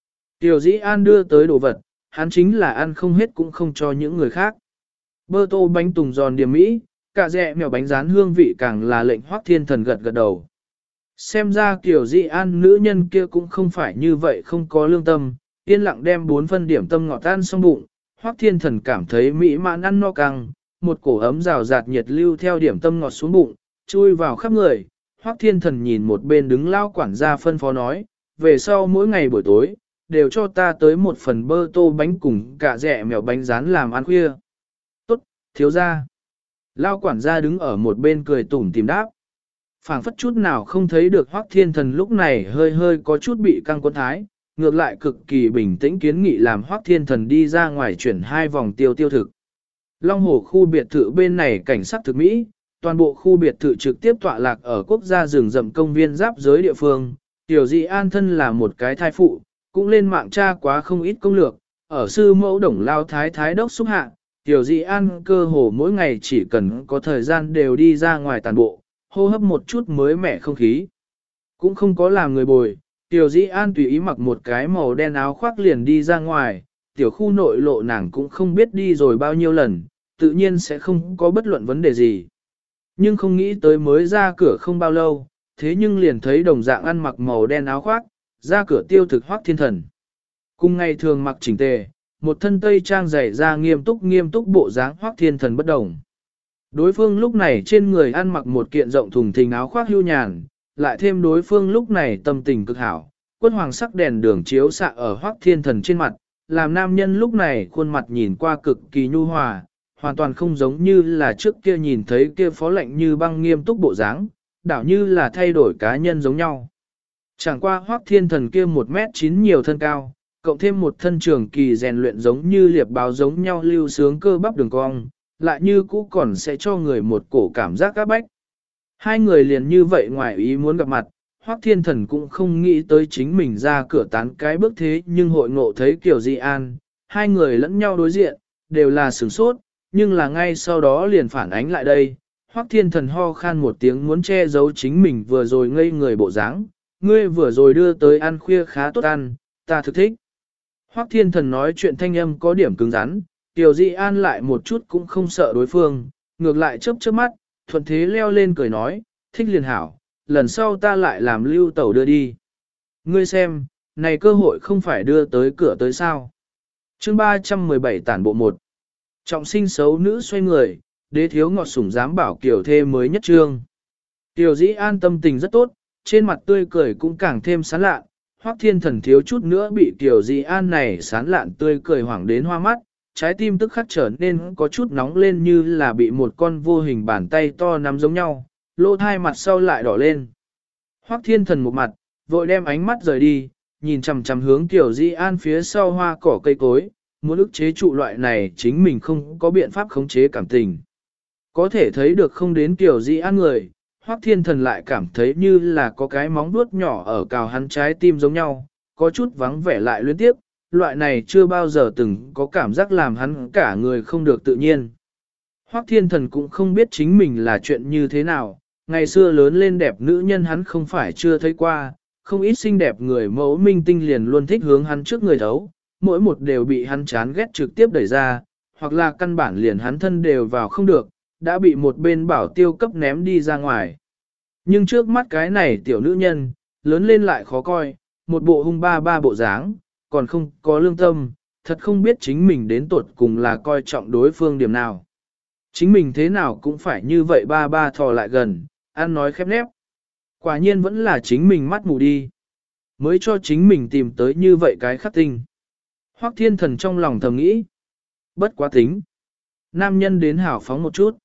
A: Tiểu Dĩ An đưa tới đồ vật, hắn chính là ăn không hết cũng không cho những người khác. Bơ tô bánh tùng giòn điểm mỹ, cả dẹ mèo bánh rán hương vị càng là lệnh Hoắc Thiên Thần gật gật đầu. Xem ra Tiểu Dĩ An nữ nhân kia cũng không phải như vậy không có lương tâm, yên lặng đem 4 phân điểm tâm ngọt tan xong bụng, Hoắc Thiên Thần cảm thấy mỹ mãn ăn no căng, một cổ ấm rào rạt nhiệt lưu theo điểm tâm ngọt xuống bụng, chui vào khắp người. Hoắc Thiên Thần nhìn một bên đứng lao quản gia phân phó nói, về sau mỗi ngày buổi tối, đều cho ta tới một phần bơ tô bánh cùng cả dẹ mèo bánh rán làm ăn khuya. Tốt, thiếu gia. Lao quản gia đứng ở một bên cười tủm tìm đáp. Phảng phất chút nào không thấy được Hoắc Thiên Thần lúc này hơi hơi có chút bị căng cuốn thái, ngược lại cực kỳ bình tĩnh kiến nghị làm Hoắc Thiên Thần đi ra ngoài chuyển 2 vòng tiêu thực. Long Hồ khu biệt thự bên này cảnh sắc thực mỹ, toàn bộ khu biệt thự trực tiếp tọa lạc ở quốc gia rừng rậm công viên giáp giới địa phương. Tiểu Dĩ An thân là một cái thai phụ, cũng lên mạng tra quá không ít công lược, ở sư mẫu Đồng Lao Thái đốc xúc hạ, Tiểu Dĩ An cơ hồ mỗi ngày chỉ cần có thời gian đều đi ra ngoài tàn bộ, hô hấp một chút mới mẻ không khí. Cũng không có làm người bồi, Tiểu Dĩ An tùy ý mặc một cái màu đen áo khoác liền đi ra ngoài, tiểu khu nội lộ nàng cũng không biết đi rồi bao nhiêu lần, tự nhiên sẽ không có bất luận vấn đề gì. Nhưng không nghĩ tới mới ra cửa không bao lâu, thế nhưng liền thấy đồng dạng ăn mặc màu đen áo khoác, ra cửa tiêu thực Hoắc Thiên Thần. Cùng ngày thường mặc chỉnh tề, một thân tây trang dày ra nghiêm túc bộ dáng Hoắc Thiên Thần bất đồng. Đối phương lúc này trên người ăn mặc một kiện rộng thùng thình áo khoác hưu nhàn, lại thêm đối phương lúc này tâm tình cực hảo, quất hoàng sắc đèn đường chiếu xạ ở Hoắc Thiên Thần trên mặt, làm nam nhân lúc này khuôn mặt nhìn qua cực kỳ nhu hòa, hoàn toàn không giống như là trước kia nhìn thấy kia phó lạnh như băng nghiêm túc bộ dáng, đảo như là thay đổi cá nhân giống nhau. Chẳng qua Hoắc Thiên Thần kia 1m9 nhiều thân cao, cộng thêm một thân trường kỳ rèn luyện giống như liệp báo giống nhau lưu sướng cơ bắp đường cong, lại như cũ còn sẽ cho người một cổ cảm giác áp bách. Hai người liền như vậy ngoài ý muốn gặp mặt, Hoắc Thiên Thần cũng không nghĩ tới chính mình ra cửa tán cái bước thế nhưng hội ngộ thấy Kiều Di An, hai người lẫn nhau đối diện, đều là sửng sốt, nhưng là ngay sau đó liền phản ánh lại đây. Hoắc Thiên Thần ho khan một tiếng muốn che giấu chính mình vừa rồi ngây người bộ dáng, ngươi vừa rồi đưa tới ăn khuya khá tốt ăn, ta thực thích. Hoắc Thiên Thần nói chuyện thanh âm có điểm cứng rắn, Kiều Di An lại một chút cũng không sợ đối phương, ngược lại chớp chớp mắt, thuận thế leo lên cười nói, thích liền hảo, lần sau ta lại làm lưu tẩu đưa đi. Ngươi xem, này cơ hội không phải đưa tới cửa tới sao. Chương 317 tản bộ 1. Trọng sinh xấu nữ xoay người, đế thiếu ngọt sủng dám bảo Kiều thê mới nhất trương. Kiều Dĩ An tâm tình rất tốt, trên mặt tươi cười cũng càng thêm sán lạ. Hoắc Thiên Thần thiếu chút nữa bị Kiều Dĩ An này sán lạn tươi cười hoảng đến hoa mắt, trái tim tức khắc trở nên có chút nóng lên như là bị một con vô hình bàn tay to nắm giống nhau, lỗ thai mặt sau lại đỏ lên. Hoắc Thiên Thần một mặt, vội đem ánh mắt rời đi, nhìn chằm chằm hướng Kiều Dĩ An phía sau hoa cỏ cây cối, muốn ức chế trụ loại này chính mình không có biện pháp khống chế cảm tình. Có thể thấy được không đến Kiều Dĩ An người, Hoắc Thiên Thần lại cảm thấy như là có cái móng vuốt nhỏ ở cào hắn trái tim giống nhau, có chút vắng vẻ lại luyến tiếp, loại này chưa bao giờ từng có cảm giác làm hắn cả người không được tự nhiên. Hoắc Thiên Thần cũng không biết chính mình là chuyện như thế nào, ngày xưa lớn lên đẹp nữ nhân hắn không phải chưa thấy qua, không ít xinh đẹp người mẫu minh tinh liền luôn thích hướng hắn trước người thấu, mỗi một đều bị hắn chán ghét trực tiếp đẩy ra, hoặc là căn bản liền hắn thân đều vào không được, đã bị một bên bảo tiêu cấp ném đi ra ngoài. Nhưng trước mắt cái này tiểu nữ nhân, lớn lên lại khó coi, một bộ hung ba ba bộ dáng, còn không có lương tâm, thật không biết chính mình đến tuột cùng là coi trọng đối phương điểm nào. Chính mình thế nào cũng phải như vậy ba ba thò lại gần, ăn nói khép nép. Quả nhiên vẫn là chính mình mắt mù đi. Mới cho chính mình tìm tới như vậy cái khắc tinh. Hoắc Thiên Thần trong lòng thầm nghĩ. Bất quá tính. Nam nhân đến hào phóng một chút.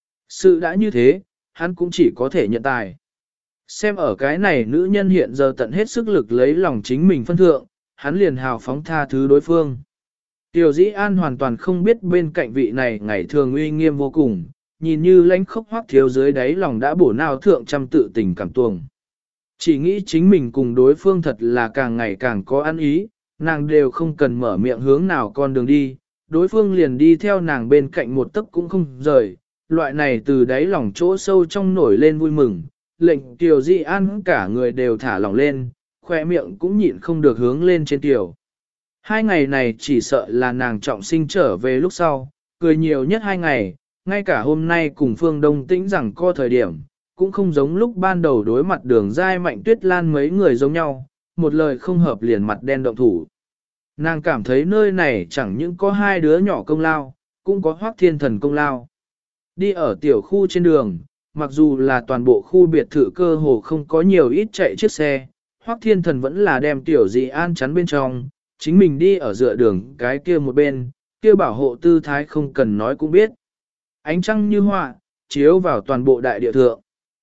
A: Sự đã như thế, hắn cũng chỉ có thể nhận tài. Xem ở cái này nữ nhân hiện giờ tận hết sức lực lấy lòng chính mình phân thượng, hắn liền hào phóng tha thứ đối phương. Tiểu Dĩ An hoàn toàn không biết bên cạnh vị này ngày thường uy nghiêm vô cùng, nhìn như lãnh khốc Hoắc thiếu dưới đáy lòng đã bổ nào thượng trăm tự tình cảm tuồng. Chỉ nghĩ chính mình cùng đối phương thật là càng ngày càng có ăn ý, nàng đều không cần mở miệng hướng nào con đường đi, đối phương liền đi theo nàng bên cạnh một tấc cũng không rời, loại này từ đáy lòng chỗ sâu trong nổi lên vui mừng, lệnh Tiểu Dĩ An cả người đều thả lỏng lên, khoe miệng cũng nhịn không được hướng lên trên tiểu. 2 ngày này chỉ sợ là nàng trọng sinh trở về lúc sau, cười nhiều nhất 2 ngày, ngay cả hôm nay cùng Phương Đông Tĩnh rằng co thời điểm, cũng không giống lúc ban đầu đối mặt Đường Giai Mạnh Tuyết Lan mấy người giống nhau, một lời không hợp liền mặt đen động thủ. Nàng cảm thấy nơi này chẳng những có 2 đứa nhỏ công lao, cũng có Hoắc Thiên Thần công lao. Đi ở tiểu khu trên đường, mặc dù là toàn bộ khu biệt thự cơ hồ không có nhiều ít chạy chiếc xe, Hoắc Thiên Thần vẫn là đem tiểu dị an chắn bên trong, chính mình đi ở dựa đường cái kia một bên, kia bảo hộ tư thái không cần nói cũng biết. Ánh trăng như họa, chiếu vào toàn bộ đại địa thượng.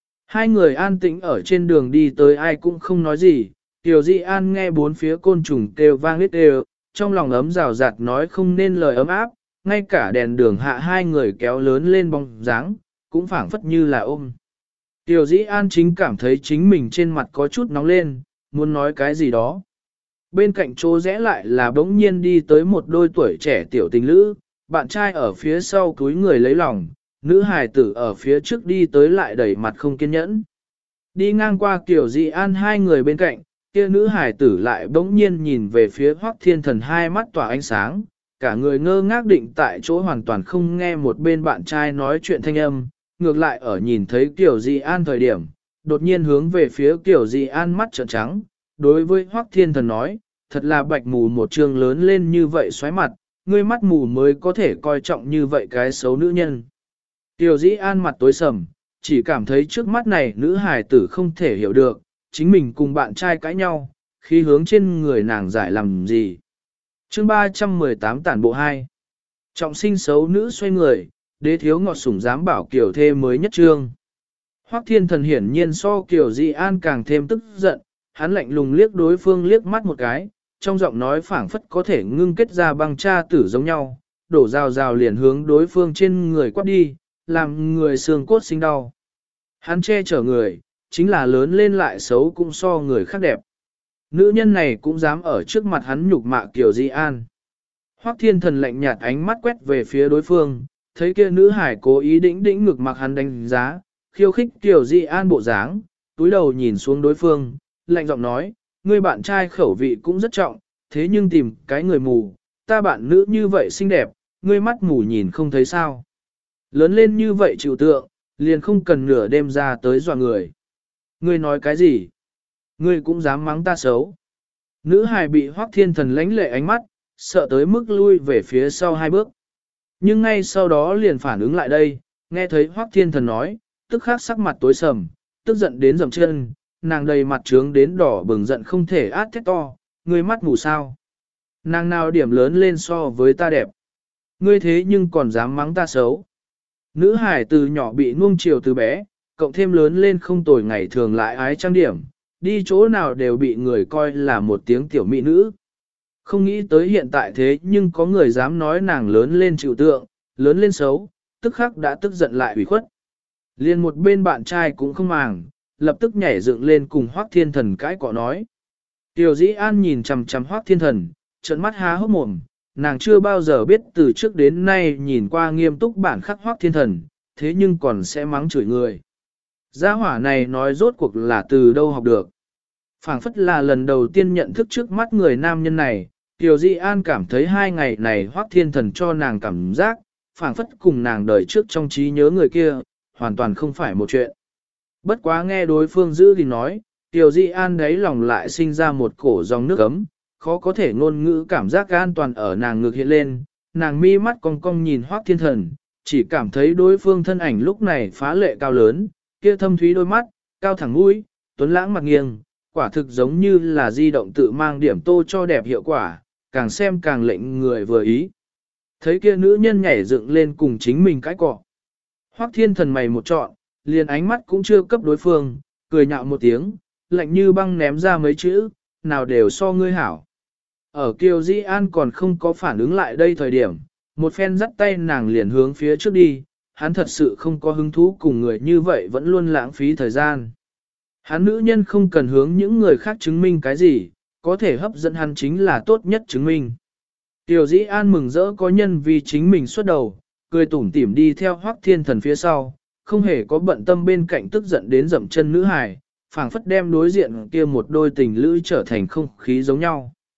A: 2 người an tĩnh ở trên đường đi tới ai cũng không nói gì, tiểu dị an nghe 4 phía côn trùng kêu vang lít đều, trong lòng ấm rào rạt nói không nên lời ấm áp, ngay cả đèn đường hạ 2 người kéo lớn lên bóng dáng, cũng phảng phất như là ôm. Tiểu dĩ an chính cảm thấy chính mình trên mặt có chút nóng lên, muốn nói cái gì đó. Bên cạnh chỗ rẽ lại là bỗng nhiên đi tới một đôi tuổi trẻ tiểu tình lữ, bạn trai ở phía sau cúi người lấy lòng, nữ hài tử ở phía trước đi tới lại đẩy mặt không kiên nhẫn. Đi ngang qua Tiểu Dị An 2 người bên cạnh, kia nữ hài tử lại bỗng nhiên nhìn về phía Hoắc Thiên Thần, hai mắt tỏa ánh sáng, cả người ngơ ngác định tại chỗ hoàn toàn không nghe một bên bạn trai nói chuyện thanh âm, ngược lại ở nhìn thấy Tiểu Dị An thời điểm, đột nhiên hướng về phía Tiểu Dị An mắt trợn trắng, đối với Hoắc Thiên Thần nói, thật là bạch mù một trường lớn lên như vậy xoáy mặt, ngươi mắt mù mới có thể coi trọng như vậy cái xấu nữ nhân. Tiểu Dị An mặt tối sầm, chỉ cảm thấy trước mắt này nữ hài tử không thể hiểu được, chính mình cùng bạn trai cãi nhau, khi hướng trên người nàng giải làm gì. Chương 318 tản bộ 2. Trọng sinh xấu nữ xoay người, đế thiếu ngọt sủng dám bảo kiểu thê mới nhất trương. Hoắc Thiên Thần hiển nhiên so Kiều Dị An càng thêm tức giận, hắn lạnh lùng liếc đối phương liếc mắt một cái, trong giọng nói phảng phất có thể ngưng kết ra băng cha tử giống nhau, đổ rào rào liền hướng đối phương trên người quát đi, làm người xương cốt sinh đau. Hắn che chở người, chính là lớn lên lại xấu cũng so người khác đẹp. Nữ nhân này cũng dám ở trước mặt hắn nhục mạ Kiều Dị An. Hoắc Thiên Thần lạnh nhạt ánh mắt quét về phía đối phương, thấy kia nữ hải cố ý đĩnh ngực mặc hắn đánh giá, khiêu khích Kiều Dị An bộ dáng, túi đầu nhìn xuống đối phương, lạnh giọng nói, ngươi bạn trai khẩu vị cũng rất trọng, thế nhưng tìm cái người mù, ta bạn nữ như vậy xinh đẹp, ngươi mắt mù nhìn không thấy sao. Lớn lên như vậy chịu tượng, liền không cần nửa đêm ra tới dọa người. Ngươi nói cái gì? Ngươi cũng dám mắng ta xấu. Nữ hài bị Hoắc Thiên Thần lánh lệ ánh mắt, sợ tới mức lui về phía sau 2 bước. Nhưng ngay sau đó liền phản ứng lại đây, nghe thấy Hoắc Thiên Thần nói, tức khắc sắc mặt tối sầm, tức giận đến dầm chân, nàng đầy mặt trướng đến đỏ bừng giận không thể át thét to, ngươi mắt mù sao? Nàng nào điểm lớn lên so với ta đẹp? Ngươi thế nhưng còn dám mắng ta xấu? Nữ hải từ nhỏ bị nuông chiều từ bé, cộng thêm lớn lên không tồi ngày thường lại ái trang điểm, đi chỗ nào đều bị người coi là một tiếng tiểu mỹ nữ. Không nghĩ tới hiện tại thế nhưng có người dám nói nàng lớn lên chịu tượng, lớn lên xấu, tức khắc đã tức giận lại ủy khuất. Liên một bên bạn trai cũng không màng, lập tức nhảy dựng lên cùng Hoắc Thiên Thần cãi cọ nói. Tiểu Dĩ An nhìn chằm chằm Hoắc Thiên Thần, trợn mắt há hốc mồm, nàng chưa bao giờ biết từ trước đến nay nhìn qua nghiêm túc bản khắc Hoắc Thiên Thần, thế nhưng còn sẽ mắng chửi người. Gia hỏa này nói rốt cuộc là từ đâu học được. Phảng phất là lần đầu tiên nhận thức trước mắt người nam nhân này, Tiểu Dĩ An cảm thấy 2 ngày này Hoắc Thiên Thần cho nàng cảm giác, phảng phất cùng nàng đời trước trong trí nhớ người kia, hoàn toàn không phải một chuyện. Bất quá nghe đối phương giữ thì nói, Tiểu Dĩ An đấy lòng lại sinh ra một cổ dòng nước ấm, khó có thể ngôn ngữ cảm giác an toàn ở nàng ngực hiện lên, nàng mi mắt cong cong nhìn Hoắc Thiên Thần, chỉ cảm thấy đối phương thân ảnh lúc này phá lệ cao lớn, kia thâm thúy đôi mắt, cao thẳng mũi, tuấn lãng mặt nghiêng, quả thực giống như là di động tự mang điểm tô cho đẹp hiệu quả, càng xem càng lệnh người vừa ý. Thấy kia nữ nhân nhảy dựng lên cùng chính mình cãi cọ. Hoắc Thiên Thần mày một trọn, liền ánh mắt cũng chưa cấp đối phương, cười nhạo một tiếng, lạnh như băng ném ra mấy chữ, nào đều so ngươi hảo. Ở Kiều Dĩ An còn không có phản ứng lại đây thời điểm, một phen dắt tay nàng liền hướng phía trước đi, hắn thật sự không có hứng thú cùng người như vậy vẫn luôn lãng phí thời gian. Hắn nữ nhân không cần hướng những người khác chứng minh cái gì, có thể hấp dẫn hắn chính là tốt nhất chứng minh. Tiểu Dĩ An mừng rỡ có nhân vì chính mình xuất đầu, cười tủm tỉm đi theo Hoắc Thiên Thần phía sau, không hề có bận tâm bên cạnh tức giận đến dậm chân nữ hài, phảng phất đem đối diện kia một đôi tình lữ trở thành không khí giống nhau.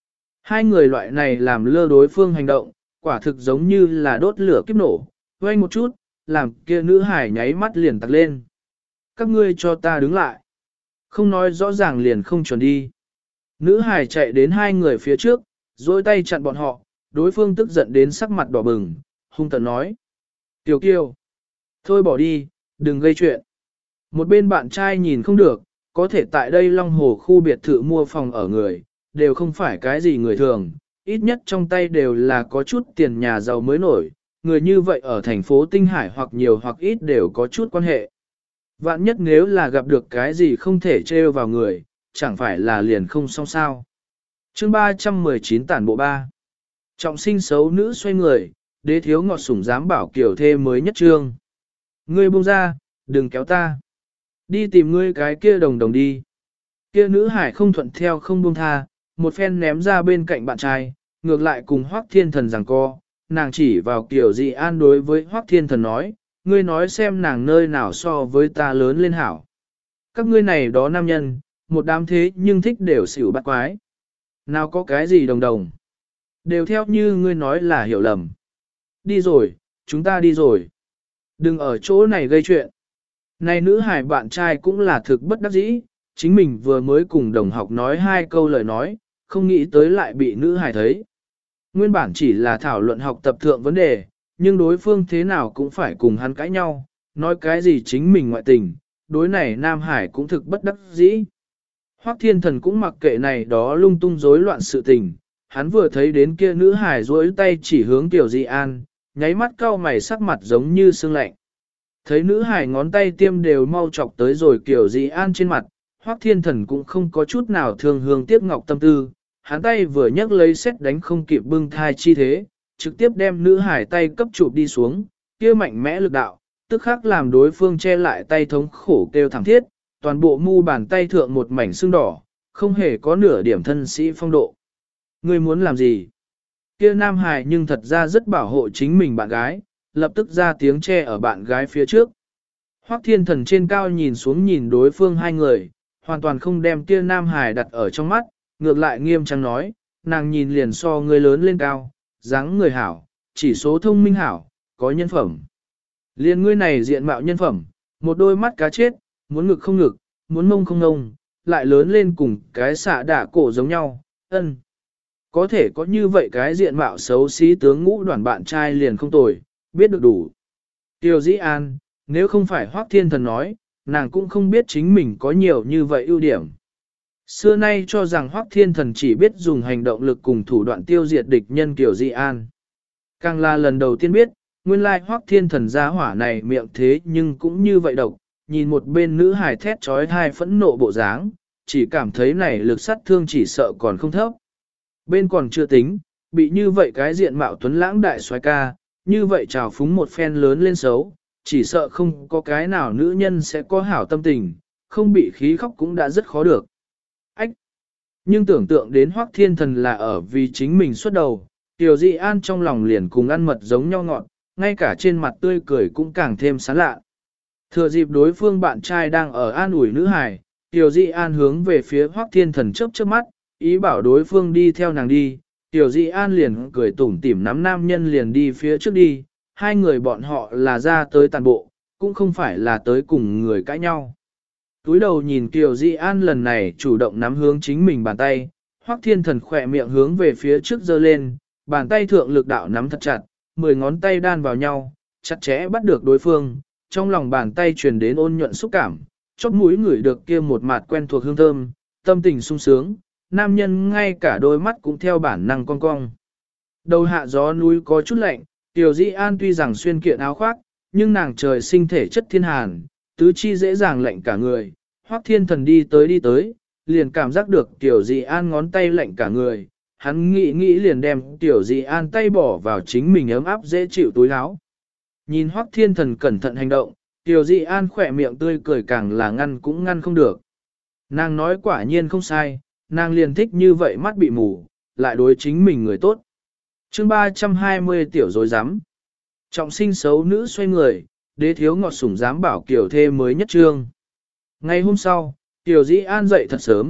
A: Hai người loại này làm lơ đối phương hành động, quả thực giống như là đốt lửa kiếp nổ, vang một chút, làm kia nữ hải nháy mắt liền tặc lên. Các ngươi cho ta đứng lại. Không nói rõ ràng liền không chuẩn đi. Nữ hải chạy đến hai người phía trước, dối tay chặn bọn họ, đối phương tức giận đến sắc mặt đỏ bừng, hung tợn nói. Tiểu Kiều, thôi bỏ đi, đừng gây chuyện. Một bên bạn trai nhìn không được, có thể tại đây Long Hồ khu biệt thự mua phòng ở người, đều không phải cái gì người thường, ít nhất trong tay đều là có chút tiền nhà giàu mới nổi, người như vậy ở thành phố Tinh Hải hoặc nhiều hoặc ít đều có chút quan hệ. Vạn nhất nếu là gặp được cái gì không thể trêu vào người, chẳng phải là liền không xong sao. Chương 319 tản bộ 3. Trọng sinh xấu nữ xoay người, đế thiếu ngọt sủng dám bảo kiểu thê mới nhất trương. Ngươi buông ra, đừng kéo ta. Đi tìm ngươi cái kia đồng đồng đi. Kia nữ hải không thuận theo không buông tha, một phen ném ra bên cạnh bạn trai, ngược lại cùng Hoắc Thiên Thần giằng co, nàng chỉ vào Kiều Dị An đối với Hoắc Thiên Thần nói, ngươi nói xem nàng nơi nào so với ta lớn lên hảo. Các ngươi này đó nam nhân, một đám thế nhưng thích đều xỉu bắt quái. Nào có cái gì đồng đồng. Đều theo như ngươi nói là hiểu lầm. Đi rồi, chúng ta đi rồi. Đừng ở chỗ này gây chuyện. Này nữ hải bạn trai cũng là thực bất đắc dĩ, chính mình vừa mới cùng đồng học nói hai câu lời nói, không nghĩ tới lại bị nữ hải thấy. Nguyên bản chỉ là thảo luận học tập thượng vấn đề, nhưng đối phương thế nào cũng phải cùng hắn cãi nhau, nói cái gì chính mình ngoại tình, đối này Nam Hải cũng thực bất đắc dĩ. Hoắc Thiên Thần cũng mặc kệ này đó lung tung rối loạn sự tình, hắn vừa thấy đến kia nữ hải duỗi tay chỉ hướng Tiểu Dị An, nháy mắt cau mày sắc mặt giống như sương lạnh. Thấy nữ hải ngón tay tiêm đều mau chọc tới rồi Tiểu Dị An trên mặt, Hoắc Thiên Thần cũng không có chút nào thương hương tiếc ngọc tâm tư, hắn tay vừa nhấc lấy xét đánh không kịp bưng thai chi thế, trực tiếp đem nữ hải tay cấp chụp đi xuống, kia mạnh mẽ lực đạo, tức khắc làm đối phương che lại tay thống khổ kêu thẳng thiết, toàn bộ mu bàn tay thượng một mảnh sưng đỏ, không hề có nửa điểm thân sĩ phong độ. Ngươi muốn làm gì? Kia nam hải nhưng thật ra rất bảo hộ chính mình bạn gái, lập tức ra tiếng che ở bạn gái phía trước. Hoắc Thiên Thần trên cao nhìn xuống nhìn đối phương hai người, hoàn toàn không đem kia nam hải đặt ở trong mắt, ngược lại nghiêm trang nói, nàng nhìn liền so người lớn lên cao, dáng người hảo, chỉ số thông minh hảo, có nhân phẩm. Liên ngươi này diện mạo nhân phẩm, một đôi mắt cá chết, muốn ngực không ngực, muốn mông không ngông, lại lớn lên cùng cái xạ đả cổ giống nhau, ân. Có thể có như vậy cái diện mạo xấu xí tướng ngũ đoàn bạn trai liền không tồi, biết được đủ. Tiêu Dĩ An, nếu không phải Hoắc Thiên Thần nói, nàng cũng không biết chính mình có nhiều như vậy ưu điểm. Xưa nay cho rằng Hoắc Thiên Thần chỉ biết dùng hành động lực cùng thủ đoạn tiêu diệt địch nhân Kiều Dị An. Càng là lần đầu tiên biết, nguyên lai Hoắc Thiên Thần gia hỏa này miệng thế nhưng cũng như vậy độc, nhìn một bên nữ hài thét trói thai phẫn nộ bộ dáng, chỉ cảm thấy này lực sát thương chỉ sợ còn không thấp. Bên còn chưa tính, bị như vậy cái diện mạo tuấn lãng đại soái ca, như vậy trào phúng một phen lớn lên xấu, chỉ sợ không có cái nào nữ nhân sẽ có hảo tâm tình, không bị khí khóc cũng đã rất khó được. Ách! Nhưng tưởng tượng đến Hoắc Thiên Thần là ở vì chính mình xuất đầu, Tiểu Dị An trong lòng liền cùng ăn mật giống nhau ngọt, ngay cả trên mặt tươi cười cũng càng thêm sán lạ. Thừa dịp đối phương bạn trai đang ở an ủi nữ hài, Tiểu Dị An hướng về phía Hoắc Thiên Thần chớp chớp mắt, ý bảo đối phương đi theo nàng đi. Tiểu Dị An liền cười tủm tỉm nắm nam nhân liền đi phía trước đi, hai người bọn họ là ra tới tàn bộ, cũng không phải là tới cùng người cãi nhau. Túi đầu nhìn Kiều Dị An lần này chủ động nắm hướng chính mình bàn tay, Hoắc Thiên Thần khỏe miệng hướng về phía trước giơ lên, bàn tay thượng lực đạo nắm thật chặt, 10 ngón tay đan vào nhau, chặt chẽ bắt được đối phương, trong lòng bàn tay truyền đến ôn nhuận xúc cảm, chóp mũi ngửi được kia một mạt quen thuộc hương thơm, tâm tình sung sướng, nam nhân ngay cả đôi mắt cũng theo bản năng cong cong. Đầu hạ gió núi có chút lạnh, Kiều Dị An tuy rằng xuyên kiện áo khoác, nhưng nàng trời sinh thể chất thiên hàn, tứ chi dễ dàng lạnh cả người. Hoắc Thiên Thần đi tới, liền cảm giác được Tiểu Dị An ngón tay lạnh cả người, hắn nghĩ liền đem Tiểu Dị An tay bỏ vào chính mình ấm áp dễ chịu túi áo. Nhìn Hoắc Thiên Thần cẩn thận hành động, Tiểu Dị An khỏe miệng tươi cười càng là ngăn cũng ngăn không được. Nàng nói quả nhiên không sai, nàng liền thích như vậy mắt bị mù, lại đối chính mình người tốt. Chương 320 tiểu dối rắm Trọng sinh xấu nữ xoay người, đế thiếu ngọt sủng dám bảo kiểu thê mới nhất trương. Ngày hôm sau, Tiểu Dĩ An dậy thật sớm,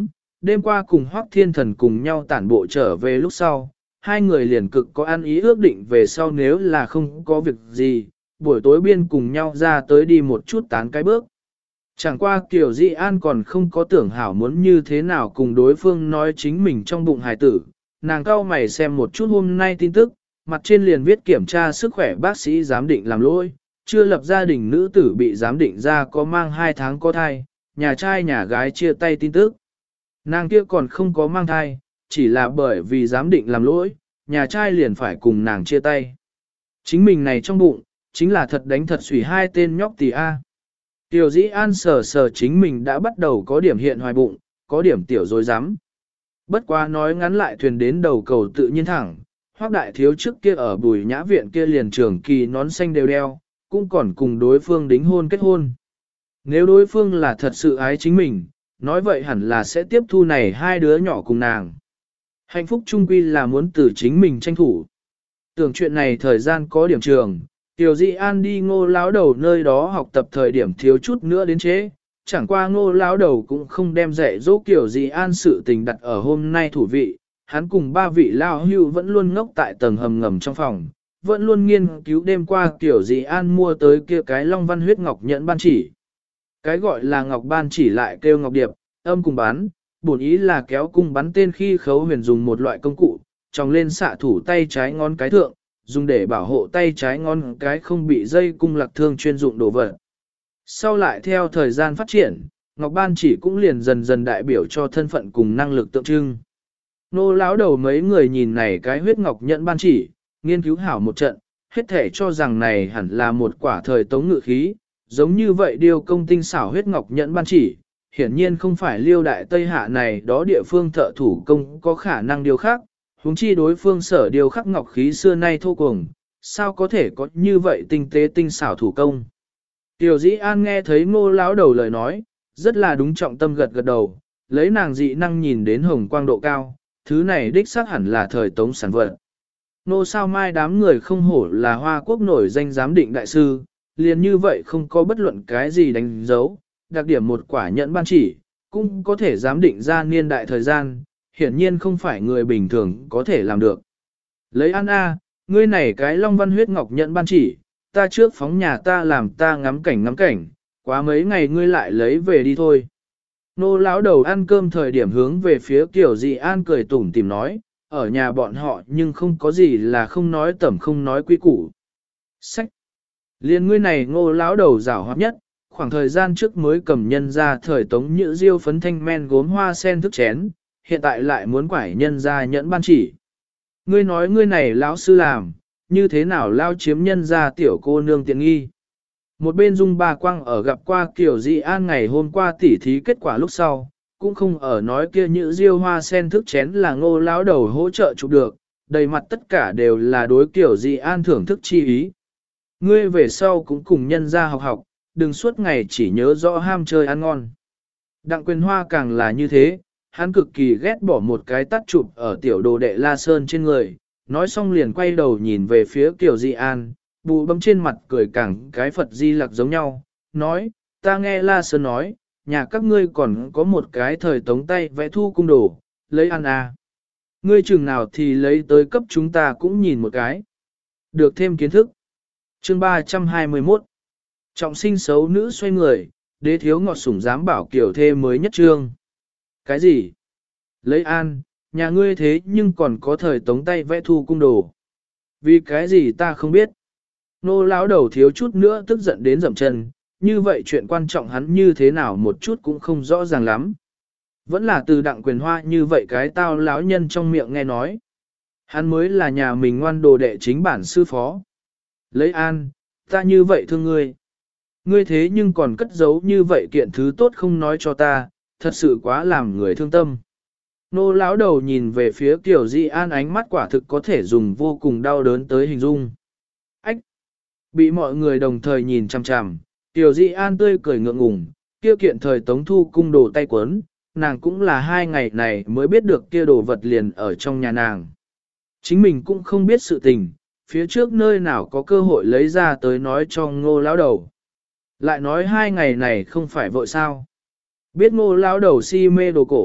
A: đêm qua cùng Hoắc Thiên Thần cùng nhau tản bộ trở về lúc sau, hai người liền cực có ăn ý ước định về sau nếu là không có việc gì, buổi tối biên cùng nhau ra tới đi một chút tán cái bước. Chẳng qua Kiều Di An còn không có tưởng hảo muốn như thế nào cùng đối phương nói chính mình trong bụng hài tử, nàng cau mày xem một chút hôm nay tin tức, mặt trên liền viết kiểm tra sức khỏe bác sĩ giám định làm lỗi, chưa lập gia đình nữ tử bị giám định ra có mang 2 tháng có thai, nhà trai nhà gái chia tay tin tức. Nàng kia còn không có mang thai, chỉ là bởi vì giám định làm lỗi, nhà trai liền phải cùng nàng chia tay. Chính mình này trong bụng, chính là thật đánh thật xủy hai tên nhóc tỳ A. Tiểu Dĩ An sờ sờ chính mình đã bắt đầu có điểm hiện hoài bụng, có điểm tiểu dối rắm. Bất quá nói ngắn lại thuyền đến đầu cầu tự nhiên thẳng, Hoắc đại thiếu trước kia ở Bùi Nhã viện kia liền trường kỳ nón xanh đều đeo, cũng còn cùng đối phương đính hôn kết hôn. Nếu đối phương là thật sự ái chính mình, nói vậy hẳn là sẽ tiếp thu này hai đứa nhỏ cùng nàng. Hạnh phúc chung quy là muốn từ chính mình tranh thủ. Tưởng chuyện này thời gian có điểm trường, Tiểu Dị An đi Ngô lão đầu nơi đó học tập thời điểm thiếu chút nữa đến chế, chẳng qua Ngô lão đầu cũng không đem dạy dỗ Tiểu Dị An sự tình đặt ở hôm nay thủ vị, hắn cùng ba vị lão hưu vẫn luôn ngốc tại tầng hầm ngầm trong phòng, vẫn luôn nghiên cứu đêm qua Tiểu Dị An mua tới kia cái Long Văn huyết ngọc nhẫn ban chỉ. Cái gọi là ngọc ban chỉ lại kêu ngọc điệp, âm cùng bắn, bổn ý là kéo cung bắn tên khi Khấu Huyền dùng một loại công cụ, tròng lên xạ thủ tay trái ngón cái thượng, dùng để bảo hộ tay trái ngón cái không bị dây cung lạc thương chuyên dụng đổ vật. Sau lại theo thời gian phát triển, ngọc ban chỉ cũng liền dần dần đại biểu cho thân phận cùng năng lực tượng trưng. Nô lão đầu mấy người nhìn này cái huyết ngọc nhẫn ban chỉ, nghiên cứu hảo một trận, hết thể cho rằng này hẳn là một quả thời tống ngự khí, giống như vậy điều công tinh xảo huyết ngọc nhẫn ban chỉ, hiển nhiên không phải Liêu đại Tây Hạ này đó địa phương thợ thủ công có khả năng điều khác, huống chi đối phương sở điều khắc ngọc khí xưa nay thô cuồng, sao có thể có như vậy tinh tế tinh xảo thủ công. Tiểu Dĩ An nghe thấy Ngô lão đầu lời nói, rất là đúng trọng tâm gật gật đầu, lấy nàng dị năng nhìn đến hồng quang độ cao, thứ này đích xác hẳn là thời tống sản vật. Nô sao mai đám người không hổ là Hoa Quốc nổi danh giám định đại sư, liền như vậy không có bất luận cái gì đánh dấu, đặc điểm một quả nhẫn ban chỉ, cũng có thể giám định ra niên đại thời gian, hiển nhiên không phải người bình thường có thể làm được. Lấy An A, ngươi này cái Long Văn huyết ngọc nhẫn ban chỉ, ta trước phóng nhà ta làm ta ngắm cảnh, quá mấy ngày ngươi lại lấy về đi thôi. Nô lão đầu ăn cơm thời điểm hướng về phía Tiểu Dị An cười tủm tìm nói, ở nhà bọn họ nhưng không có gì là không nói tẩm không nói quý củ. Sách! Liên ngươi này Ngô lão đầu giảo hoạt nhất, khoảng thời gian trước mới cầm nhân ra thời tống nhữ diêu phấn thanh men gốm hoa sen thức chén, hiện tại lại muốn quải nhân ra nhẫn ban chỉ. Ngươi nói ngươi này lão sư làm, như thế nào lao chiếm nhân ra tiểu cô nương tiện nghi. Một bên Dung Ba Quang ở gặp qua Kiều Dị An ngày hôm qua tỉ thí kết quả lúc sau, cũng không ở nói kia nhữ diêu hoa sen thức chén là Ngô lão đầu hỗ trợ chụp được, đầy mặt tất cả đều là đối Kiều Dị An thưởng thức chi ý. Ngươi về sau cũng cùng nhân ra học, đừng suốt ngày chỉ nhớ rõ ham chơi ăn ngon. Đặng Quyền Hoa càng là như thế, hắn cực kỳ ghét bỏ một cái tắt chụp ở tiểu đồ đệ La Sơn trên người, nói xong liền quay đầu nhìn về phía Kiều Dị An, bụ bấm trên mặt cười càng cái Phật Di Lặc giống nhau, nói, ta nghe La Sơn nói, nhà các ngươi còn có một cái thời tống tay vẽ thu cung đồ, lấy ăn à. Ngươi chừng nào thì lấy tới cấp chúng ta cũng nhìn một cái. Được thêm kiến thức. Chương 321 Trọng sinh xấu nữ xoay người, đế thiếu ngọt sủng dám bảo kiểu thê mới nhất trương. Cái gì? Lấy an, nhà ngươi thế nhưng còn có thời tống tay vẽ thu cung đồ. Vì cái gì ta không biết. Nô lão đầu thiếu chút nữa tức giận đến dậm chân, như vậy chuyện quan trọng hắn như thế nào một chút cũng không rõ ràng lắm. Vẫn là từ Đặng Quyền Hoa như vậy cái tao lão nhân trong miệng nghe nói. Hắn mới là nhà mình ngoan đồ đệ chính bản sư phó. Lấy an, ta như vậy thương ngươi. Ngươi thế nhưng còn cất giấu như vậy kiện thứ tốt không nói cho ta, thật sự quá làm người thương tâm. Nô lão đầu nhìn về phía Tiểu Dị An ánh mắt quả thực có thể dùng vô cùng đau đớn tới hình dung. Ách! Bị mọi người đồng thời nhìn chằm chằm, Tiểu Dị An tươi cười ngượng ngùng, kia kiện thời tống thu cung đồ tay quấn, nàng cũng là 2 ngày này mới biết được kia đồ vật liền ở trong nhà nàng. Chính mình cũng không biết sự tình, phía trước nơi nào có cơ hội lấy ra tới nói cho Ngô lão đầu. Lại nói 2 ngày này không phải vội sao. Biết Ngô lão đầu si mê đồ cổ,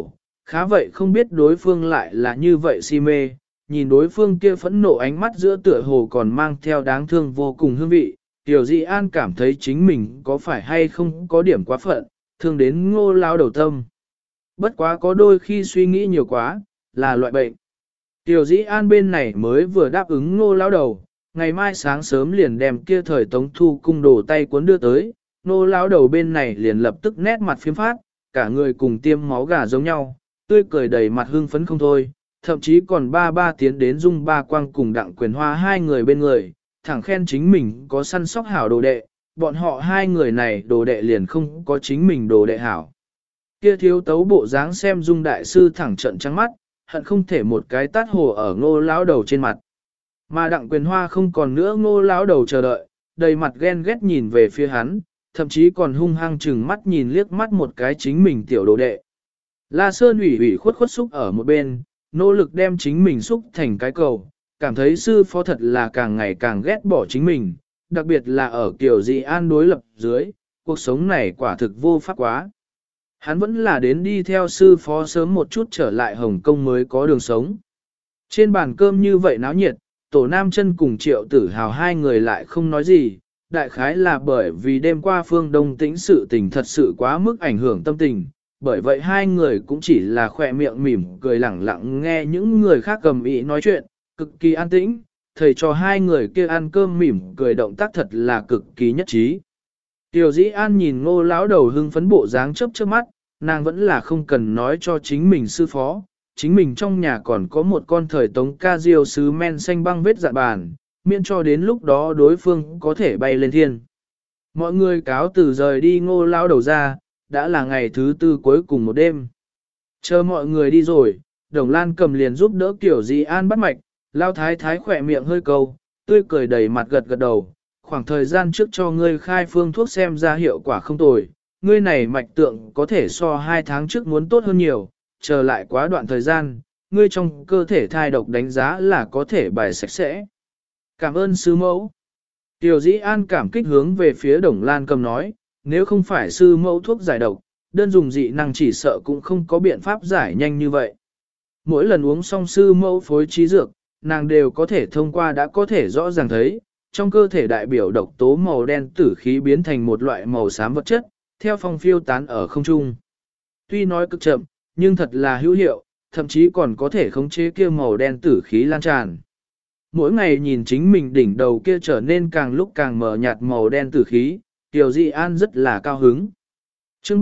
A: Khá vậy không biết đối phương lại là như vậy si mê, nhìn đối phương kia phẫn nộ ánh mắt giữa tựa hồ còn mang theo đáng thương vô cùng hương vị, Tiểu Dị An cảm thấy chính mình có phải hay không có điểm quá phận, thương đến Ngô lão đầu tâm. Bất quá có đôi khi suy nghĩ nhiều quá, là loại bệnh. Tiểu Dĩ An bên này mới vừa đáp ứng Ngô lão đầu, ngày mai sáng sớm liền đem kia thời Tống Thu cung đồ tay cuốn đưa tới, Ngô lão đầu bên này liền lập tức nét mặt phiếm phát, cả người cùng tiêm máu gà giống nhau, tươi cười đầy mặt hưng phấn không thôi, thậm chí còn ba tiến đến Dung Ba Quang cùng Đặng Quyền Hoa hai người bên người, thẳng khen chính mình có săn sóc hảo đồ đệ, bọn họ hai người này đồ đệ liền không có chính mình đồ đệ hảo. Kia thiếu tấu bộ dáng xem Dung đại sư thẳng trận trắng mắt, hận không thể một cái tát hồ ở Ngô lão đầu trên mặt. Mà Đặng Quyền Hoa không còn nữa Ngô lão đầu chờ đợi, đầy mặt ghen ghét nhìn về phía hắn, thậm chí còn hung hăng chừng mắt nhìn liếc mắt một cái chính mình tiểu đồ đệ. La Sơn ủy khuất xúc ở một bên, nỗ lực đem chính mình xúc thành cái cầu, cảm thấy sư phó thật là càng ngày càng ghét bỏ chính mình, đặc biệt là ở kiểu Dị An đối lập dưới, cuộc sống này quả thực vô pháp quá. Hắn vẫn là đến đi theo sư phó sớm một chút trở lại Hồng Kông mới có đường sống. Trên bàn cơm như vậy náo nhiệt, Tổ Nam Chân cùng Triệu Tử Hào hai người lại không nói gì, đại khái là bởi vì đêm qua Phương Đông Tĩnh sự tình thật sự quá mức ảnh hưởng tâm tình, bởi vậy hai người cũng chỉ là khỏe miệng mỉm cười lẳng lặng nghe những người khác cầm ý nói chuyện, cực kỳ an tĩnh, thầy cho hai người kia ăn cơm mỉm cười động tác thật là cực kỳ nhất trí. Tiểu Dĩ An nhìn Ngô lão đầu hưng phấn bộ dáng chớp chớp mắt, nàng vẫn là không cần nói cho chính mình sư phó, chính mình trong nhà còn có một con thời Tống ca diêu sứ men xanh băng vết dạ bàn, miễn cho đến lúc đó đối phương có thể bay lên thiên. Mọi người cáo từ rời đi Ngô lão đầu ra, đã là ngày thứ tư cuối cùng một đêm. Chờ mọi người đi rồi, Đồng Lan cầm liền giúp đỡ Tiểu Dĩ An bắt mạch, Lao Thái Thái khỏe miệng hơi câu, tươi cười đầy mặt gật gật đầu. Khoảng thời gian trước cho ngươi khai phương thuốc xem ra hiệu quả không tồi, ngươi này mạch tượng có thể so 2 tháng trước muốn tốt hơn nhiều, chờ lại quá đoạn thời gian, ngươi trong cơ thể thai độc đánh giá là có thể bài sạch sẽ. Cảm ơn sư mẫu. Tiểu Dĩ An cảm kích hướng về phía Đồng Lan cầm nói, nếu không phải sư mẫu thuốc giải độc, đơn dùng dị năng chỉ sợ cũng không có biện pháp giải nhanh như vậy. Mỗi lần uống xong sư mẫu phối trí dược, nàng đều có thể thông qua đã có thể rõ ràng thấy, trong cơ thể đại biểu độc tố màu đen tử khí biến thành một loại màu xám vật chất, theo phong phiêu tán ở không trung. Tuy nói cực chậm, nhưng thật là hữu hiệu, thậm chí còn có thể khống chế kia màu đen tử khí lan tràn. Mỗi ngày nhìn chính mình đỉnh đầu kia trở nên càng lúc càng mờ nhạt màu đen tử khí, Tiểu Dị An rất là cao hứng. Chương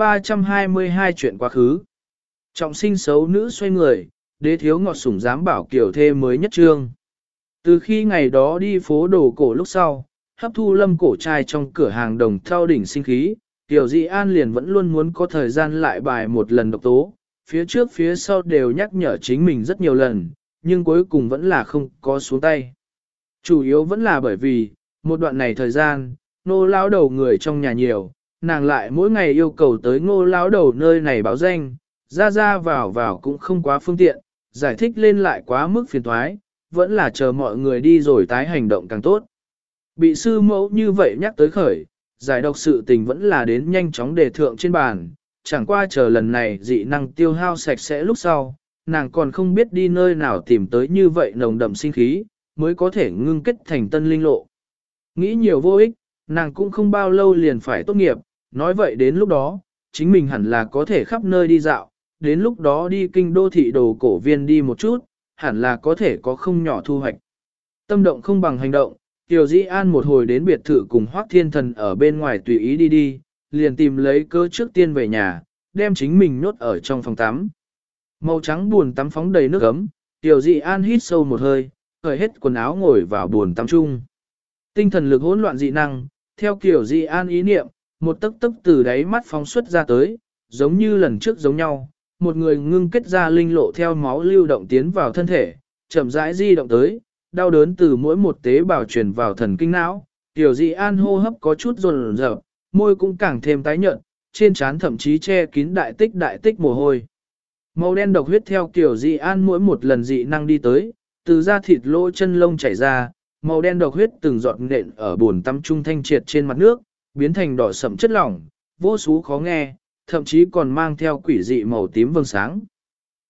A: 322 chuyện quá khứ. Trọng sinh xấu nữ xoay người, đế thiếu ngọt sủng dám bảo kiểu thê mới nhất trương. Từ khi ngày đó đi phố đồ cổ lúc sau, hấp thu lâm cổ trai trong cửa hàng đồng thao đỉnh sinh khí, Tiểu Dị An liền vẫn luôn muốn có thời gian lại bài một lần độc tố, phía trước phía sau đều nhắc nhở chính mình rất nhiều lần, nhưng cuối cùng vẫn là không có xuống tay. Chủ yếu vẫn là bởi vì, một đoạn này thời gian, Ngô lão đầu người trong nhà nhiều, nàng lại mỗi ngày yêu cầu tới Ngô lão đầu nơi này báo danh, ra vào cũng không quá phương tiện, giải thích lên lại quá mức phiền toái, vẫn là chờ mọi người đi rồi tái hành động càng tốt. Bị sư mẫu như vậy nhắc tới khởi, giải độc sự tình vẫn là đến nhanh chóng đề thượng trên bàn, chẳng qua chờ lần này dị năng tiêu hao sạch sẽ lúc sau, nàng còn không biết đi nơi nào tìm tới như vậy nồng đậm sinh khí, mới có thể ngưng kết thành tân linh lộ. Nghĩ nhiều vô ích, nàng cũng không bao lâu liền phải tốt nghiệp, nói vậy đến lúc đó, chính mình hẳn là có thể khắp nơi đi dạo, đến lúc đó đi kinh đô thị đồ cổ viên đi một chút, hẳn là có thể có không nhỏ thu hoạch. Tâm động không bằng hành động, Tiểu Dĩ An một hồi đến biệt thự cùng Hoắc Thiên Thần ở bên ngoài tùy ý đi, liền tìm lấy cơ trước tiên về nhà, đem chính mình nhốt ở trong phòng tắm. Màu trắng buồn tắm phóng đầy nước ấm, Tiểu Dĩ An hít sâu một hơi, cởi hết quần áo ngồi vào buồn tắm chung. Tinh thần lực hỗn loạn dị năng, theo Tiểu Dĩ An ý niệm, một tấc tấc từ đáy mắt phóng xuất ra tới, giống như lần trước giống nhau, một người ngưng kết ra linh lộ theo máu lưu động tiến vào thân thể, chậm rãi di động tới, đau đớn từ mỗi một tế bào truyền vào thần kinh não. Tiểu Dĩ An hô hấp có chút run rợn, môi cũng càng thêm tái nhợt, trên trán thậm chí che kín đại tích mồ hôi. Màu đen độc huyết theo Tiểu Dĩ An mỗi một lần dị năng đi tới, từ da thịt lỗ chân lông chảy ra, màu đen độc huyết từng giọt nện ở bồn tắm trung thanh triệt trên mặt nước, biến thành đỏ sẫm chất lỏng, vô số khó nghe, thậm chí còn mang theo quỷ dị màu tím vầng sáng.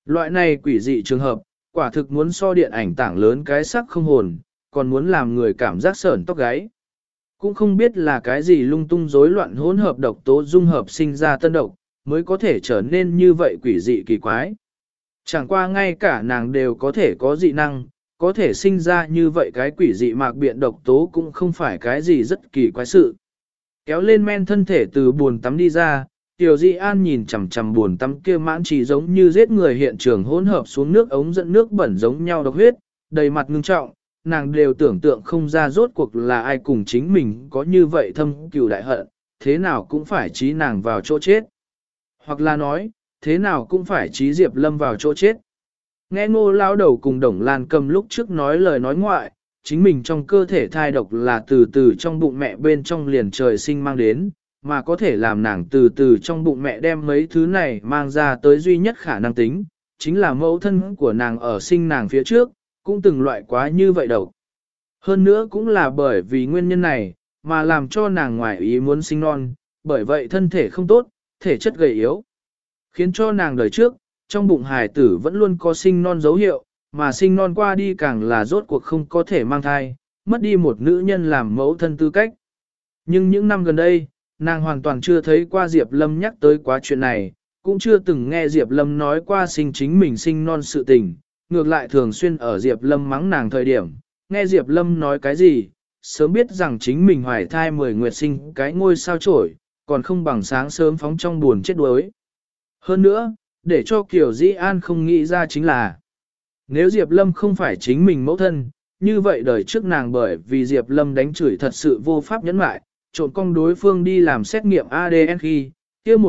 A: Loại này quỷ dị trường hợp, quả thực muốn so điện ảnh tảng lớn cái sắc không hồn, còn muốn làm người cảm giác sởn tóc gáy. Cũng không biết là cái gì lung tung rối loạn hỗn hợp độc tố dung hợp sinh ra tân độc, mới có thể trở nên như vậy quỷ dị kỳ quái. Chẳng qua ngay cả nàng đều có thể có dị năng, có thể sinh ra như vậy cái quỷ dị mạc biện độc tố cũng không phải cái gì rất kỳ quái sự. Kéo lên men thân thể từ buồn tắm đi ra, Tiểu Di An nhìn chằm chằm buồn tắm kia mãn chỉ giống như giết người hiện trường hỗn hợp xuống nước ống dẫn nước bẩn giống nhau độc huyết, đầy mặt ngưng trọng, nàng đều tưởng tượng không ra rốt cuộc là ai cùng chính mình có như vậy thâm cừu đại hận, thế nào cũng phải trí nàng vào chỗ chết. Hoặc là nói, thế nào cũng phải trí Diệp Lâm vào chỗ chết. Nghe Ngô lão đầu cùng Đồng Lan Cầm lúc trước nói lời nói ngoại, chính mình trong cơ thể thai độc là từ từ trong bụng mẹ bên trong liền trời sinh mang đến, mà có thể làm nàng từ từ trong bụng mẹ đem mấy thứ này mang ra tới duy nhất khả năng tính, chính là mẫu thân của nàng ở sinh nàng phía trước, cũng từng loại quá như vậy độc. Hơn nữa cũng là bởi vì nguyên nhân này, mà làm cho nàng ngoài ý muốn sinh non, bởi vậy thân thể không tốt, thể chất gầy yếu, khiến cho nàng đời trước, trong bụng hài tử vẫn luôn có sinh non dấu hiệu, mà sinh non qua đi càng là rốt cuộc không có thể mang thai, mất đi một nữ nhân làm mẫu thân tư cách. Nhưng những năm gần đây, nàng hoàn toàn chưa thấy qua Diệp Lâm nhắc tới quá chuyện này, cũng chưa từng nghe Diệp Lâm nói qua sinh chính mình sinh non sự tình, ngược lại thường xuyên ở Diệp Lâm mắng nàng thời điểm, nghe Diệp Lâm nói cái gì, sớm biết rằng chính mình hoài thai 10 nguyệt sinh cái ngôi sao chổi, còn không bằng sáng sớm phóng trong buồn chết đuối. Hơn nữa, để cho Kiều Dĩ An không nghĩ ra chính là, nếu Diệp Lâm không phải chính mình mẫu thân, như vậy đời trước nàng bởi vì Diệp Lâm đánh chửi thật sự vô pháp nhẫn lại, trộn con đối phương đi làm xét nghiệm ADN khi, kia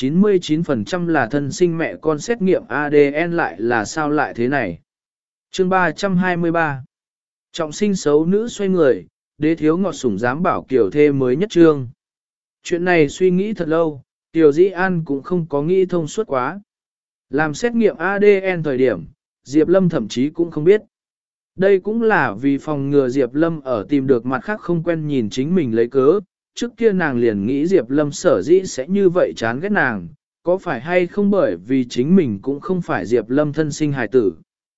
A: 1/99% là thân sinh mẹ con xét nghiệm ADN lại là sao lại thế này. Chương 323 Trọng sinh xấu nữ xoay người, đế thiếu ngọt sủng dám bảo Kiều thê mới nhất trương. Chuyện này suy nghĩ thật lâu, Kiều Dĩ An cũng không có nghĩ thông suốt quá. Làm xét nghiệm ADN thời điểm, Diệp Lâm thậm chí cũng không biết. Đây cũng là vì phòng ngừa Diệp Lâm ở tìm được mặt khác không quen nhìn chính mình lấy cớ, trước kia nàng liền nghĩ Diệp Lâm sở dĩ sẽ như vậy chán ghét nàng, có phải hay không bởi vì chính mình cũng không phải Diệp Lâm thân sinh hài tử.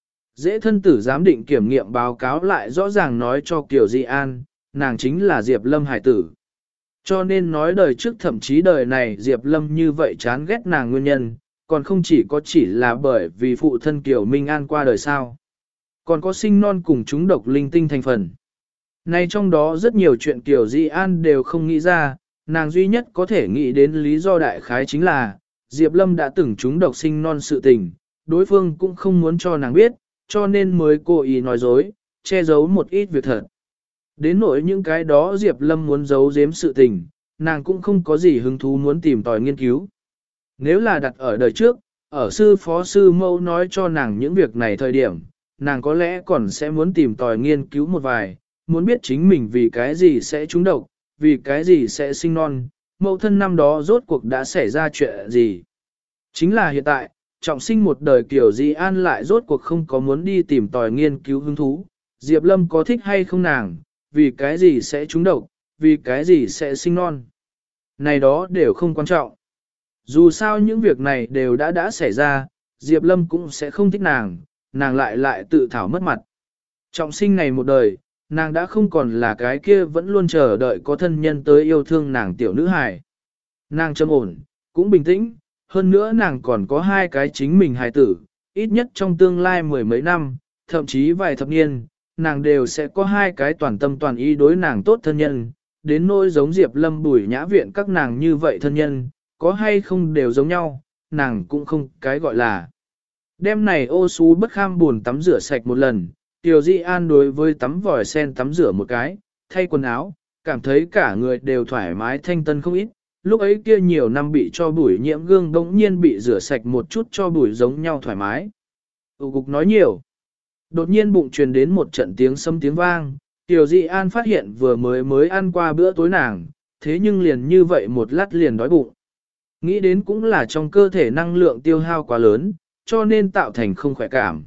A: Dễ thân tử giám định kiểm nghiệm báo cáo lại rõ ràng nói cho Kiều Di An, nàng chính là Diệp Lâm hài tử. Cho nên nói đời trước thậm chí đời này Diệp Lâm như vậy chán ghét nàng nguyên nhân, còn không chỉ là bởi vì phụ thân Kiều Minh An qua đời sao. Còn có sinh non cùng chúng độc linh tinh thành phần. Nay trong đó rất nhiều chuyện Kiều Di An đều không nghĩ ra, nàng duy nhất có thể nghĩ đến lý do đại khái chính là, Diệp Lâm đã từng chúng độc sinh non sự tình, đối phương cũng không muốn cho nàng biết, cho nên mới cố ý nói dối, che giấu một ít việc thật. Đến nỗi những cái đó Diệp Lâm muốn giấu giếm sự tình, nàng cũng không có gì hứng thú muốn tìm tòi nghiên cứu. Nếu là đặt ở đời trước, ở sư phó sư mẫu nói cho nàng những việc này thời điểm, nàng có lẽ còn sẽ muốn tìm tòi nghiên cứu một vài, muốn biết chính mình vì cái gì sẽ trúng độc, vì cái gì sẽ sinh non, mẫu thân năm đó rốt cuộc đã xảy ra chuyện gì. Chính là hiện tại, trọng sinh một đời Kiều Di An lại rốt cuộc không có muốn đi tìm tòi nghiên cứu hứng thú, Diệp Lâm có thích hay không nàng, vì cái gì sẽ trúng độc, vì cái gì sẽ sinh non. Này đó đều không quan trọng. Dù sao những việc này đều đã xảy ra, Diệp Lâm cũng sẽ không thích nàng lại tự thảo mất mặt. Trọng sinh này một đời, nàng đã không còn là cái kia vẫn luôn chờ đợi có thân nhân tới yêu thương nàng tiểu nữ hài. Nàng trầm ổn, cũng bình tĩnh, hơn nữa nàng còn có hai cái chính mình hài tử, ít nhất trong tương lai 10 mấy năm, thậm chí vài thập niên, nàng đều sẽ có hai cái toàn tâm toàn ý đối nàng tốt thân nhân, đến nỗi giống Diệp Lâm Bùi Nhã Viện các nàng như vậy thân nhân, có hay không đều giống nhau, nàng cũng không cái gọi là. Đêm này ô xú bất kham buồn tắm rửa sạch một lần, Tiểu Di An đối với tắm vòi sen tắm rửa một cái, thay quần áo, cảm thấy cả người đều thoải mái thanh tân không ít. Lúc ấy kia nhiều năm bị cho bụi nhiễm gương đống nhiên bị rửa sạch một chút cho bụi giống nhau thoải mái. Cục nói nhiều. Đột nhiên bụng truyền đến một trận tiếng sấm tiếng vang, Tiểu Di An phát hiện vừa mới ăn qua bữa tối nàng, thế nhưng liền như vậy một lát liền đói bụng. Nghĩ đến cũng là trong cơ thể năng lượng tiêu hao quá lớn, cho nên tạo thành không khỏe cảm.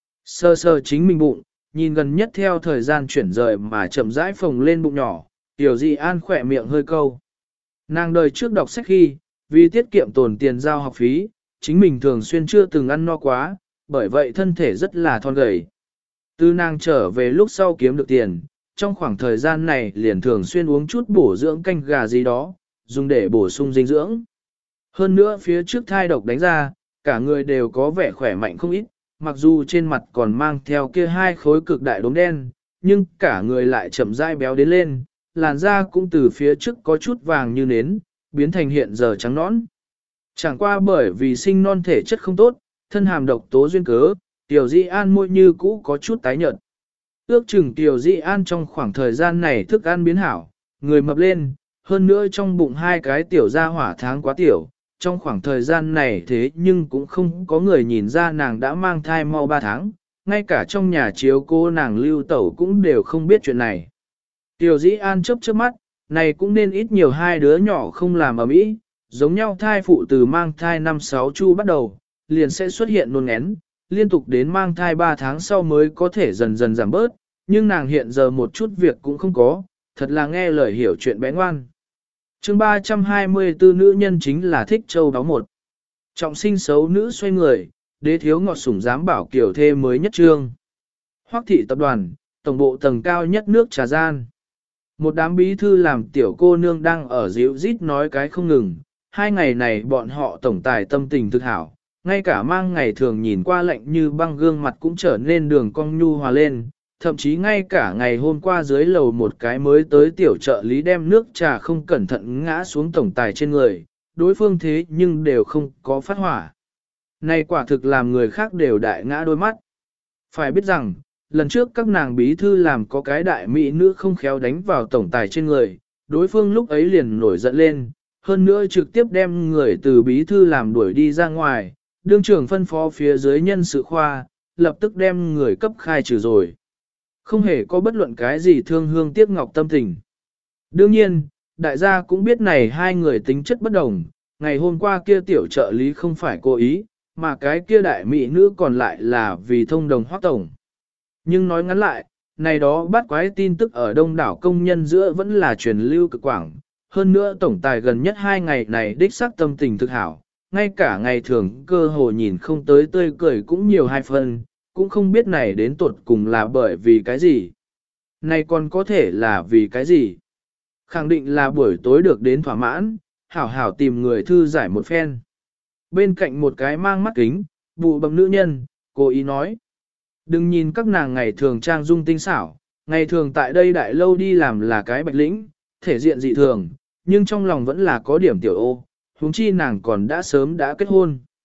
A: Sơ sơ chính mình bụng, nhìn gần nhất theo thời gian chuyển rời mà chậm rãi phồng lên bụng nhỏ, Tiểu Di An khỏe miệng hơi câu. Nàng đời trước đọc sách khi, vì tiết kiệm tồn tiền giao học phí, chính mình thường xuyên chưa từng ăn no quá, bởi vậy thân thể rất là thon gầy. Từ nàng trở về lúc sau kiếm được tiền, trong khoảng thời gian này liền thường xuyên uống chút bổ dưỡng canh gà gì đó, dùng để bổ sung dinh dưỡng. Hơn nữa phía trước thai độc đánh ra, cả người đều có vẻ khỏe mạnh không ít, mặc dù trên mặt còn mang theo kia hai khối cực đại đốm đen, nhưng cả người lại chậm rãi béo đến lên, làn da cũng từ phía trước có chút vàng như nến, biến thành hiện giờ trắng nõn. Chẳng qua bởi vì sinh non thể chất không tốt, thân hàm độc tố duyên cớ, Tiểu Di An môi như cũ có chút tái nhợt. Ước chừng Tiểu Di An trong khoảng thời gian này thức ăn biến hảo, người mập lên, hơn nữa trong bụng hai cái tiểu gia hỏa tháng quá tiểu, trong khoảng thời gian này thế nhưng cũng không có người nhìn ra nàng đã mang thai mau 3 tháng, ngay cả trong nhà chiếu cô nàng Lưu Tẩu cũng đều không biết chuyện này. Tiểu Dĩ An chớp chớp mắt, này cũng nên ít nhiều hai đứa nhỏ không làm ở mỹ, giống nhau thai phụ từ mang thai 5-6 chu bắt đầu, liền sẽ xuất hiện nôn ngén, liên tục đến mang thai 3 tháng sau mới có thể dần dần giảm bớt, nhưng nàng hiện giờ một chút việc cũng không có, thật là nghe lời hiểu chuyện bé ngoan. Chương 324 nữ nhân chính là thích châu đáo một. Trọng sinh xấu nữ xoay người, đế thiếu ngọt sủng dám bảo kiểu thê mới nhất trương. Hoắc thị tập đoàn, tổng bộ tầng cao nhất nước trà gian. Một đám bí thư làm tiểu cô nương đang ở díu rít nói cái không ngừng. 2 ngày này bọn họ tổng tài tâm tình thực hảo, ngay cả mang ngày thường nhìn qua lạnh như băng gương mặt cũng trở nên đường cong nhu hòa lên. Thậm chí ngay cả ngày hôm qua dưới lầu một cái mới tới tiểu trợ lý đem nước trà không cẩn thận ngã xuống tổng tài trên người, đối phương thế nhưng đều không có phát hỏa. Này quả thực làm người khác đều đại ngã đôi mắt. Phải biết rằng, lần trước các nàng bí thư làm có cái đại mỹ nữ không khéo đánh vào tổng tài trên người, đối phương lúc ấy liền nổi giận lên, hơn nữa trực tiếp đem người từ bí thư làm đuổi đi ra ngoài, đương trưởng phân phó phía dưới nhân sự khoa, lập tức đem người cấp khai trừ rồi. Không hề có bất luận cái gì thương hương tiếc ngọc tâm tình. Đương nhiên, đại gia cũng biết này hai người tính chất bất đồng, ngày hôm qua kia tiểu trợ lý không phải cố ý, mà cái kia đại mỹ nữ còn lại là vì thông đồng Hoắc tổng. Nhưng nói ngắn lại, này đó bắt quái tin tức ở đông đảo công nhân giữa vẫn là truyền lưu cực quảng, hơn nữa tổng tài gần nhất 2 ngày này đích xác tâm tình thực hảo, ngay cả ngày thường cơ hồ nhìn không tới tươi cười cũng nhiều 2 phần, cũng không biết này đến tuột cùng là bởi vì cái gì. Này còn có thể là vì cái gì? Khẳng định là buổi tối được đến thỏa mãn, hảo hảo tìm người thư giải một phen. Bên cạnh một cái mang mắt kính, bụ bầm nữ nhân, cô ý nói. Đừng nhìn các nàng ngày thường trang dung tinh xảo, ngày thường tại đây đại lâu đi làm là cái bạch lĩnh, thể diện dị thường, nhưng trong lòng vẫn là có điểm tiểu ô, huống chi nàng còn đã sớm đã kết hôn.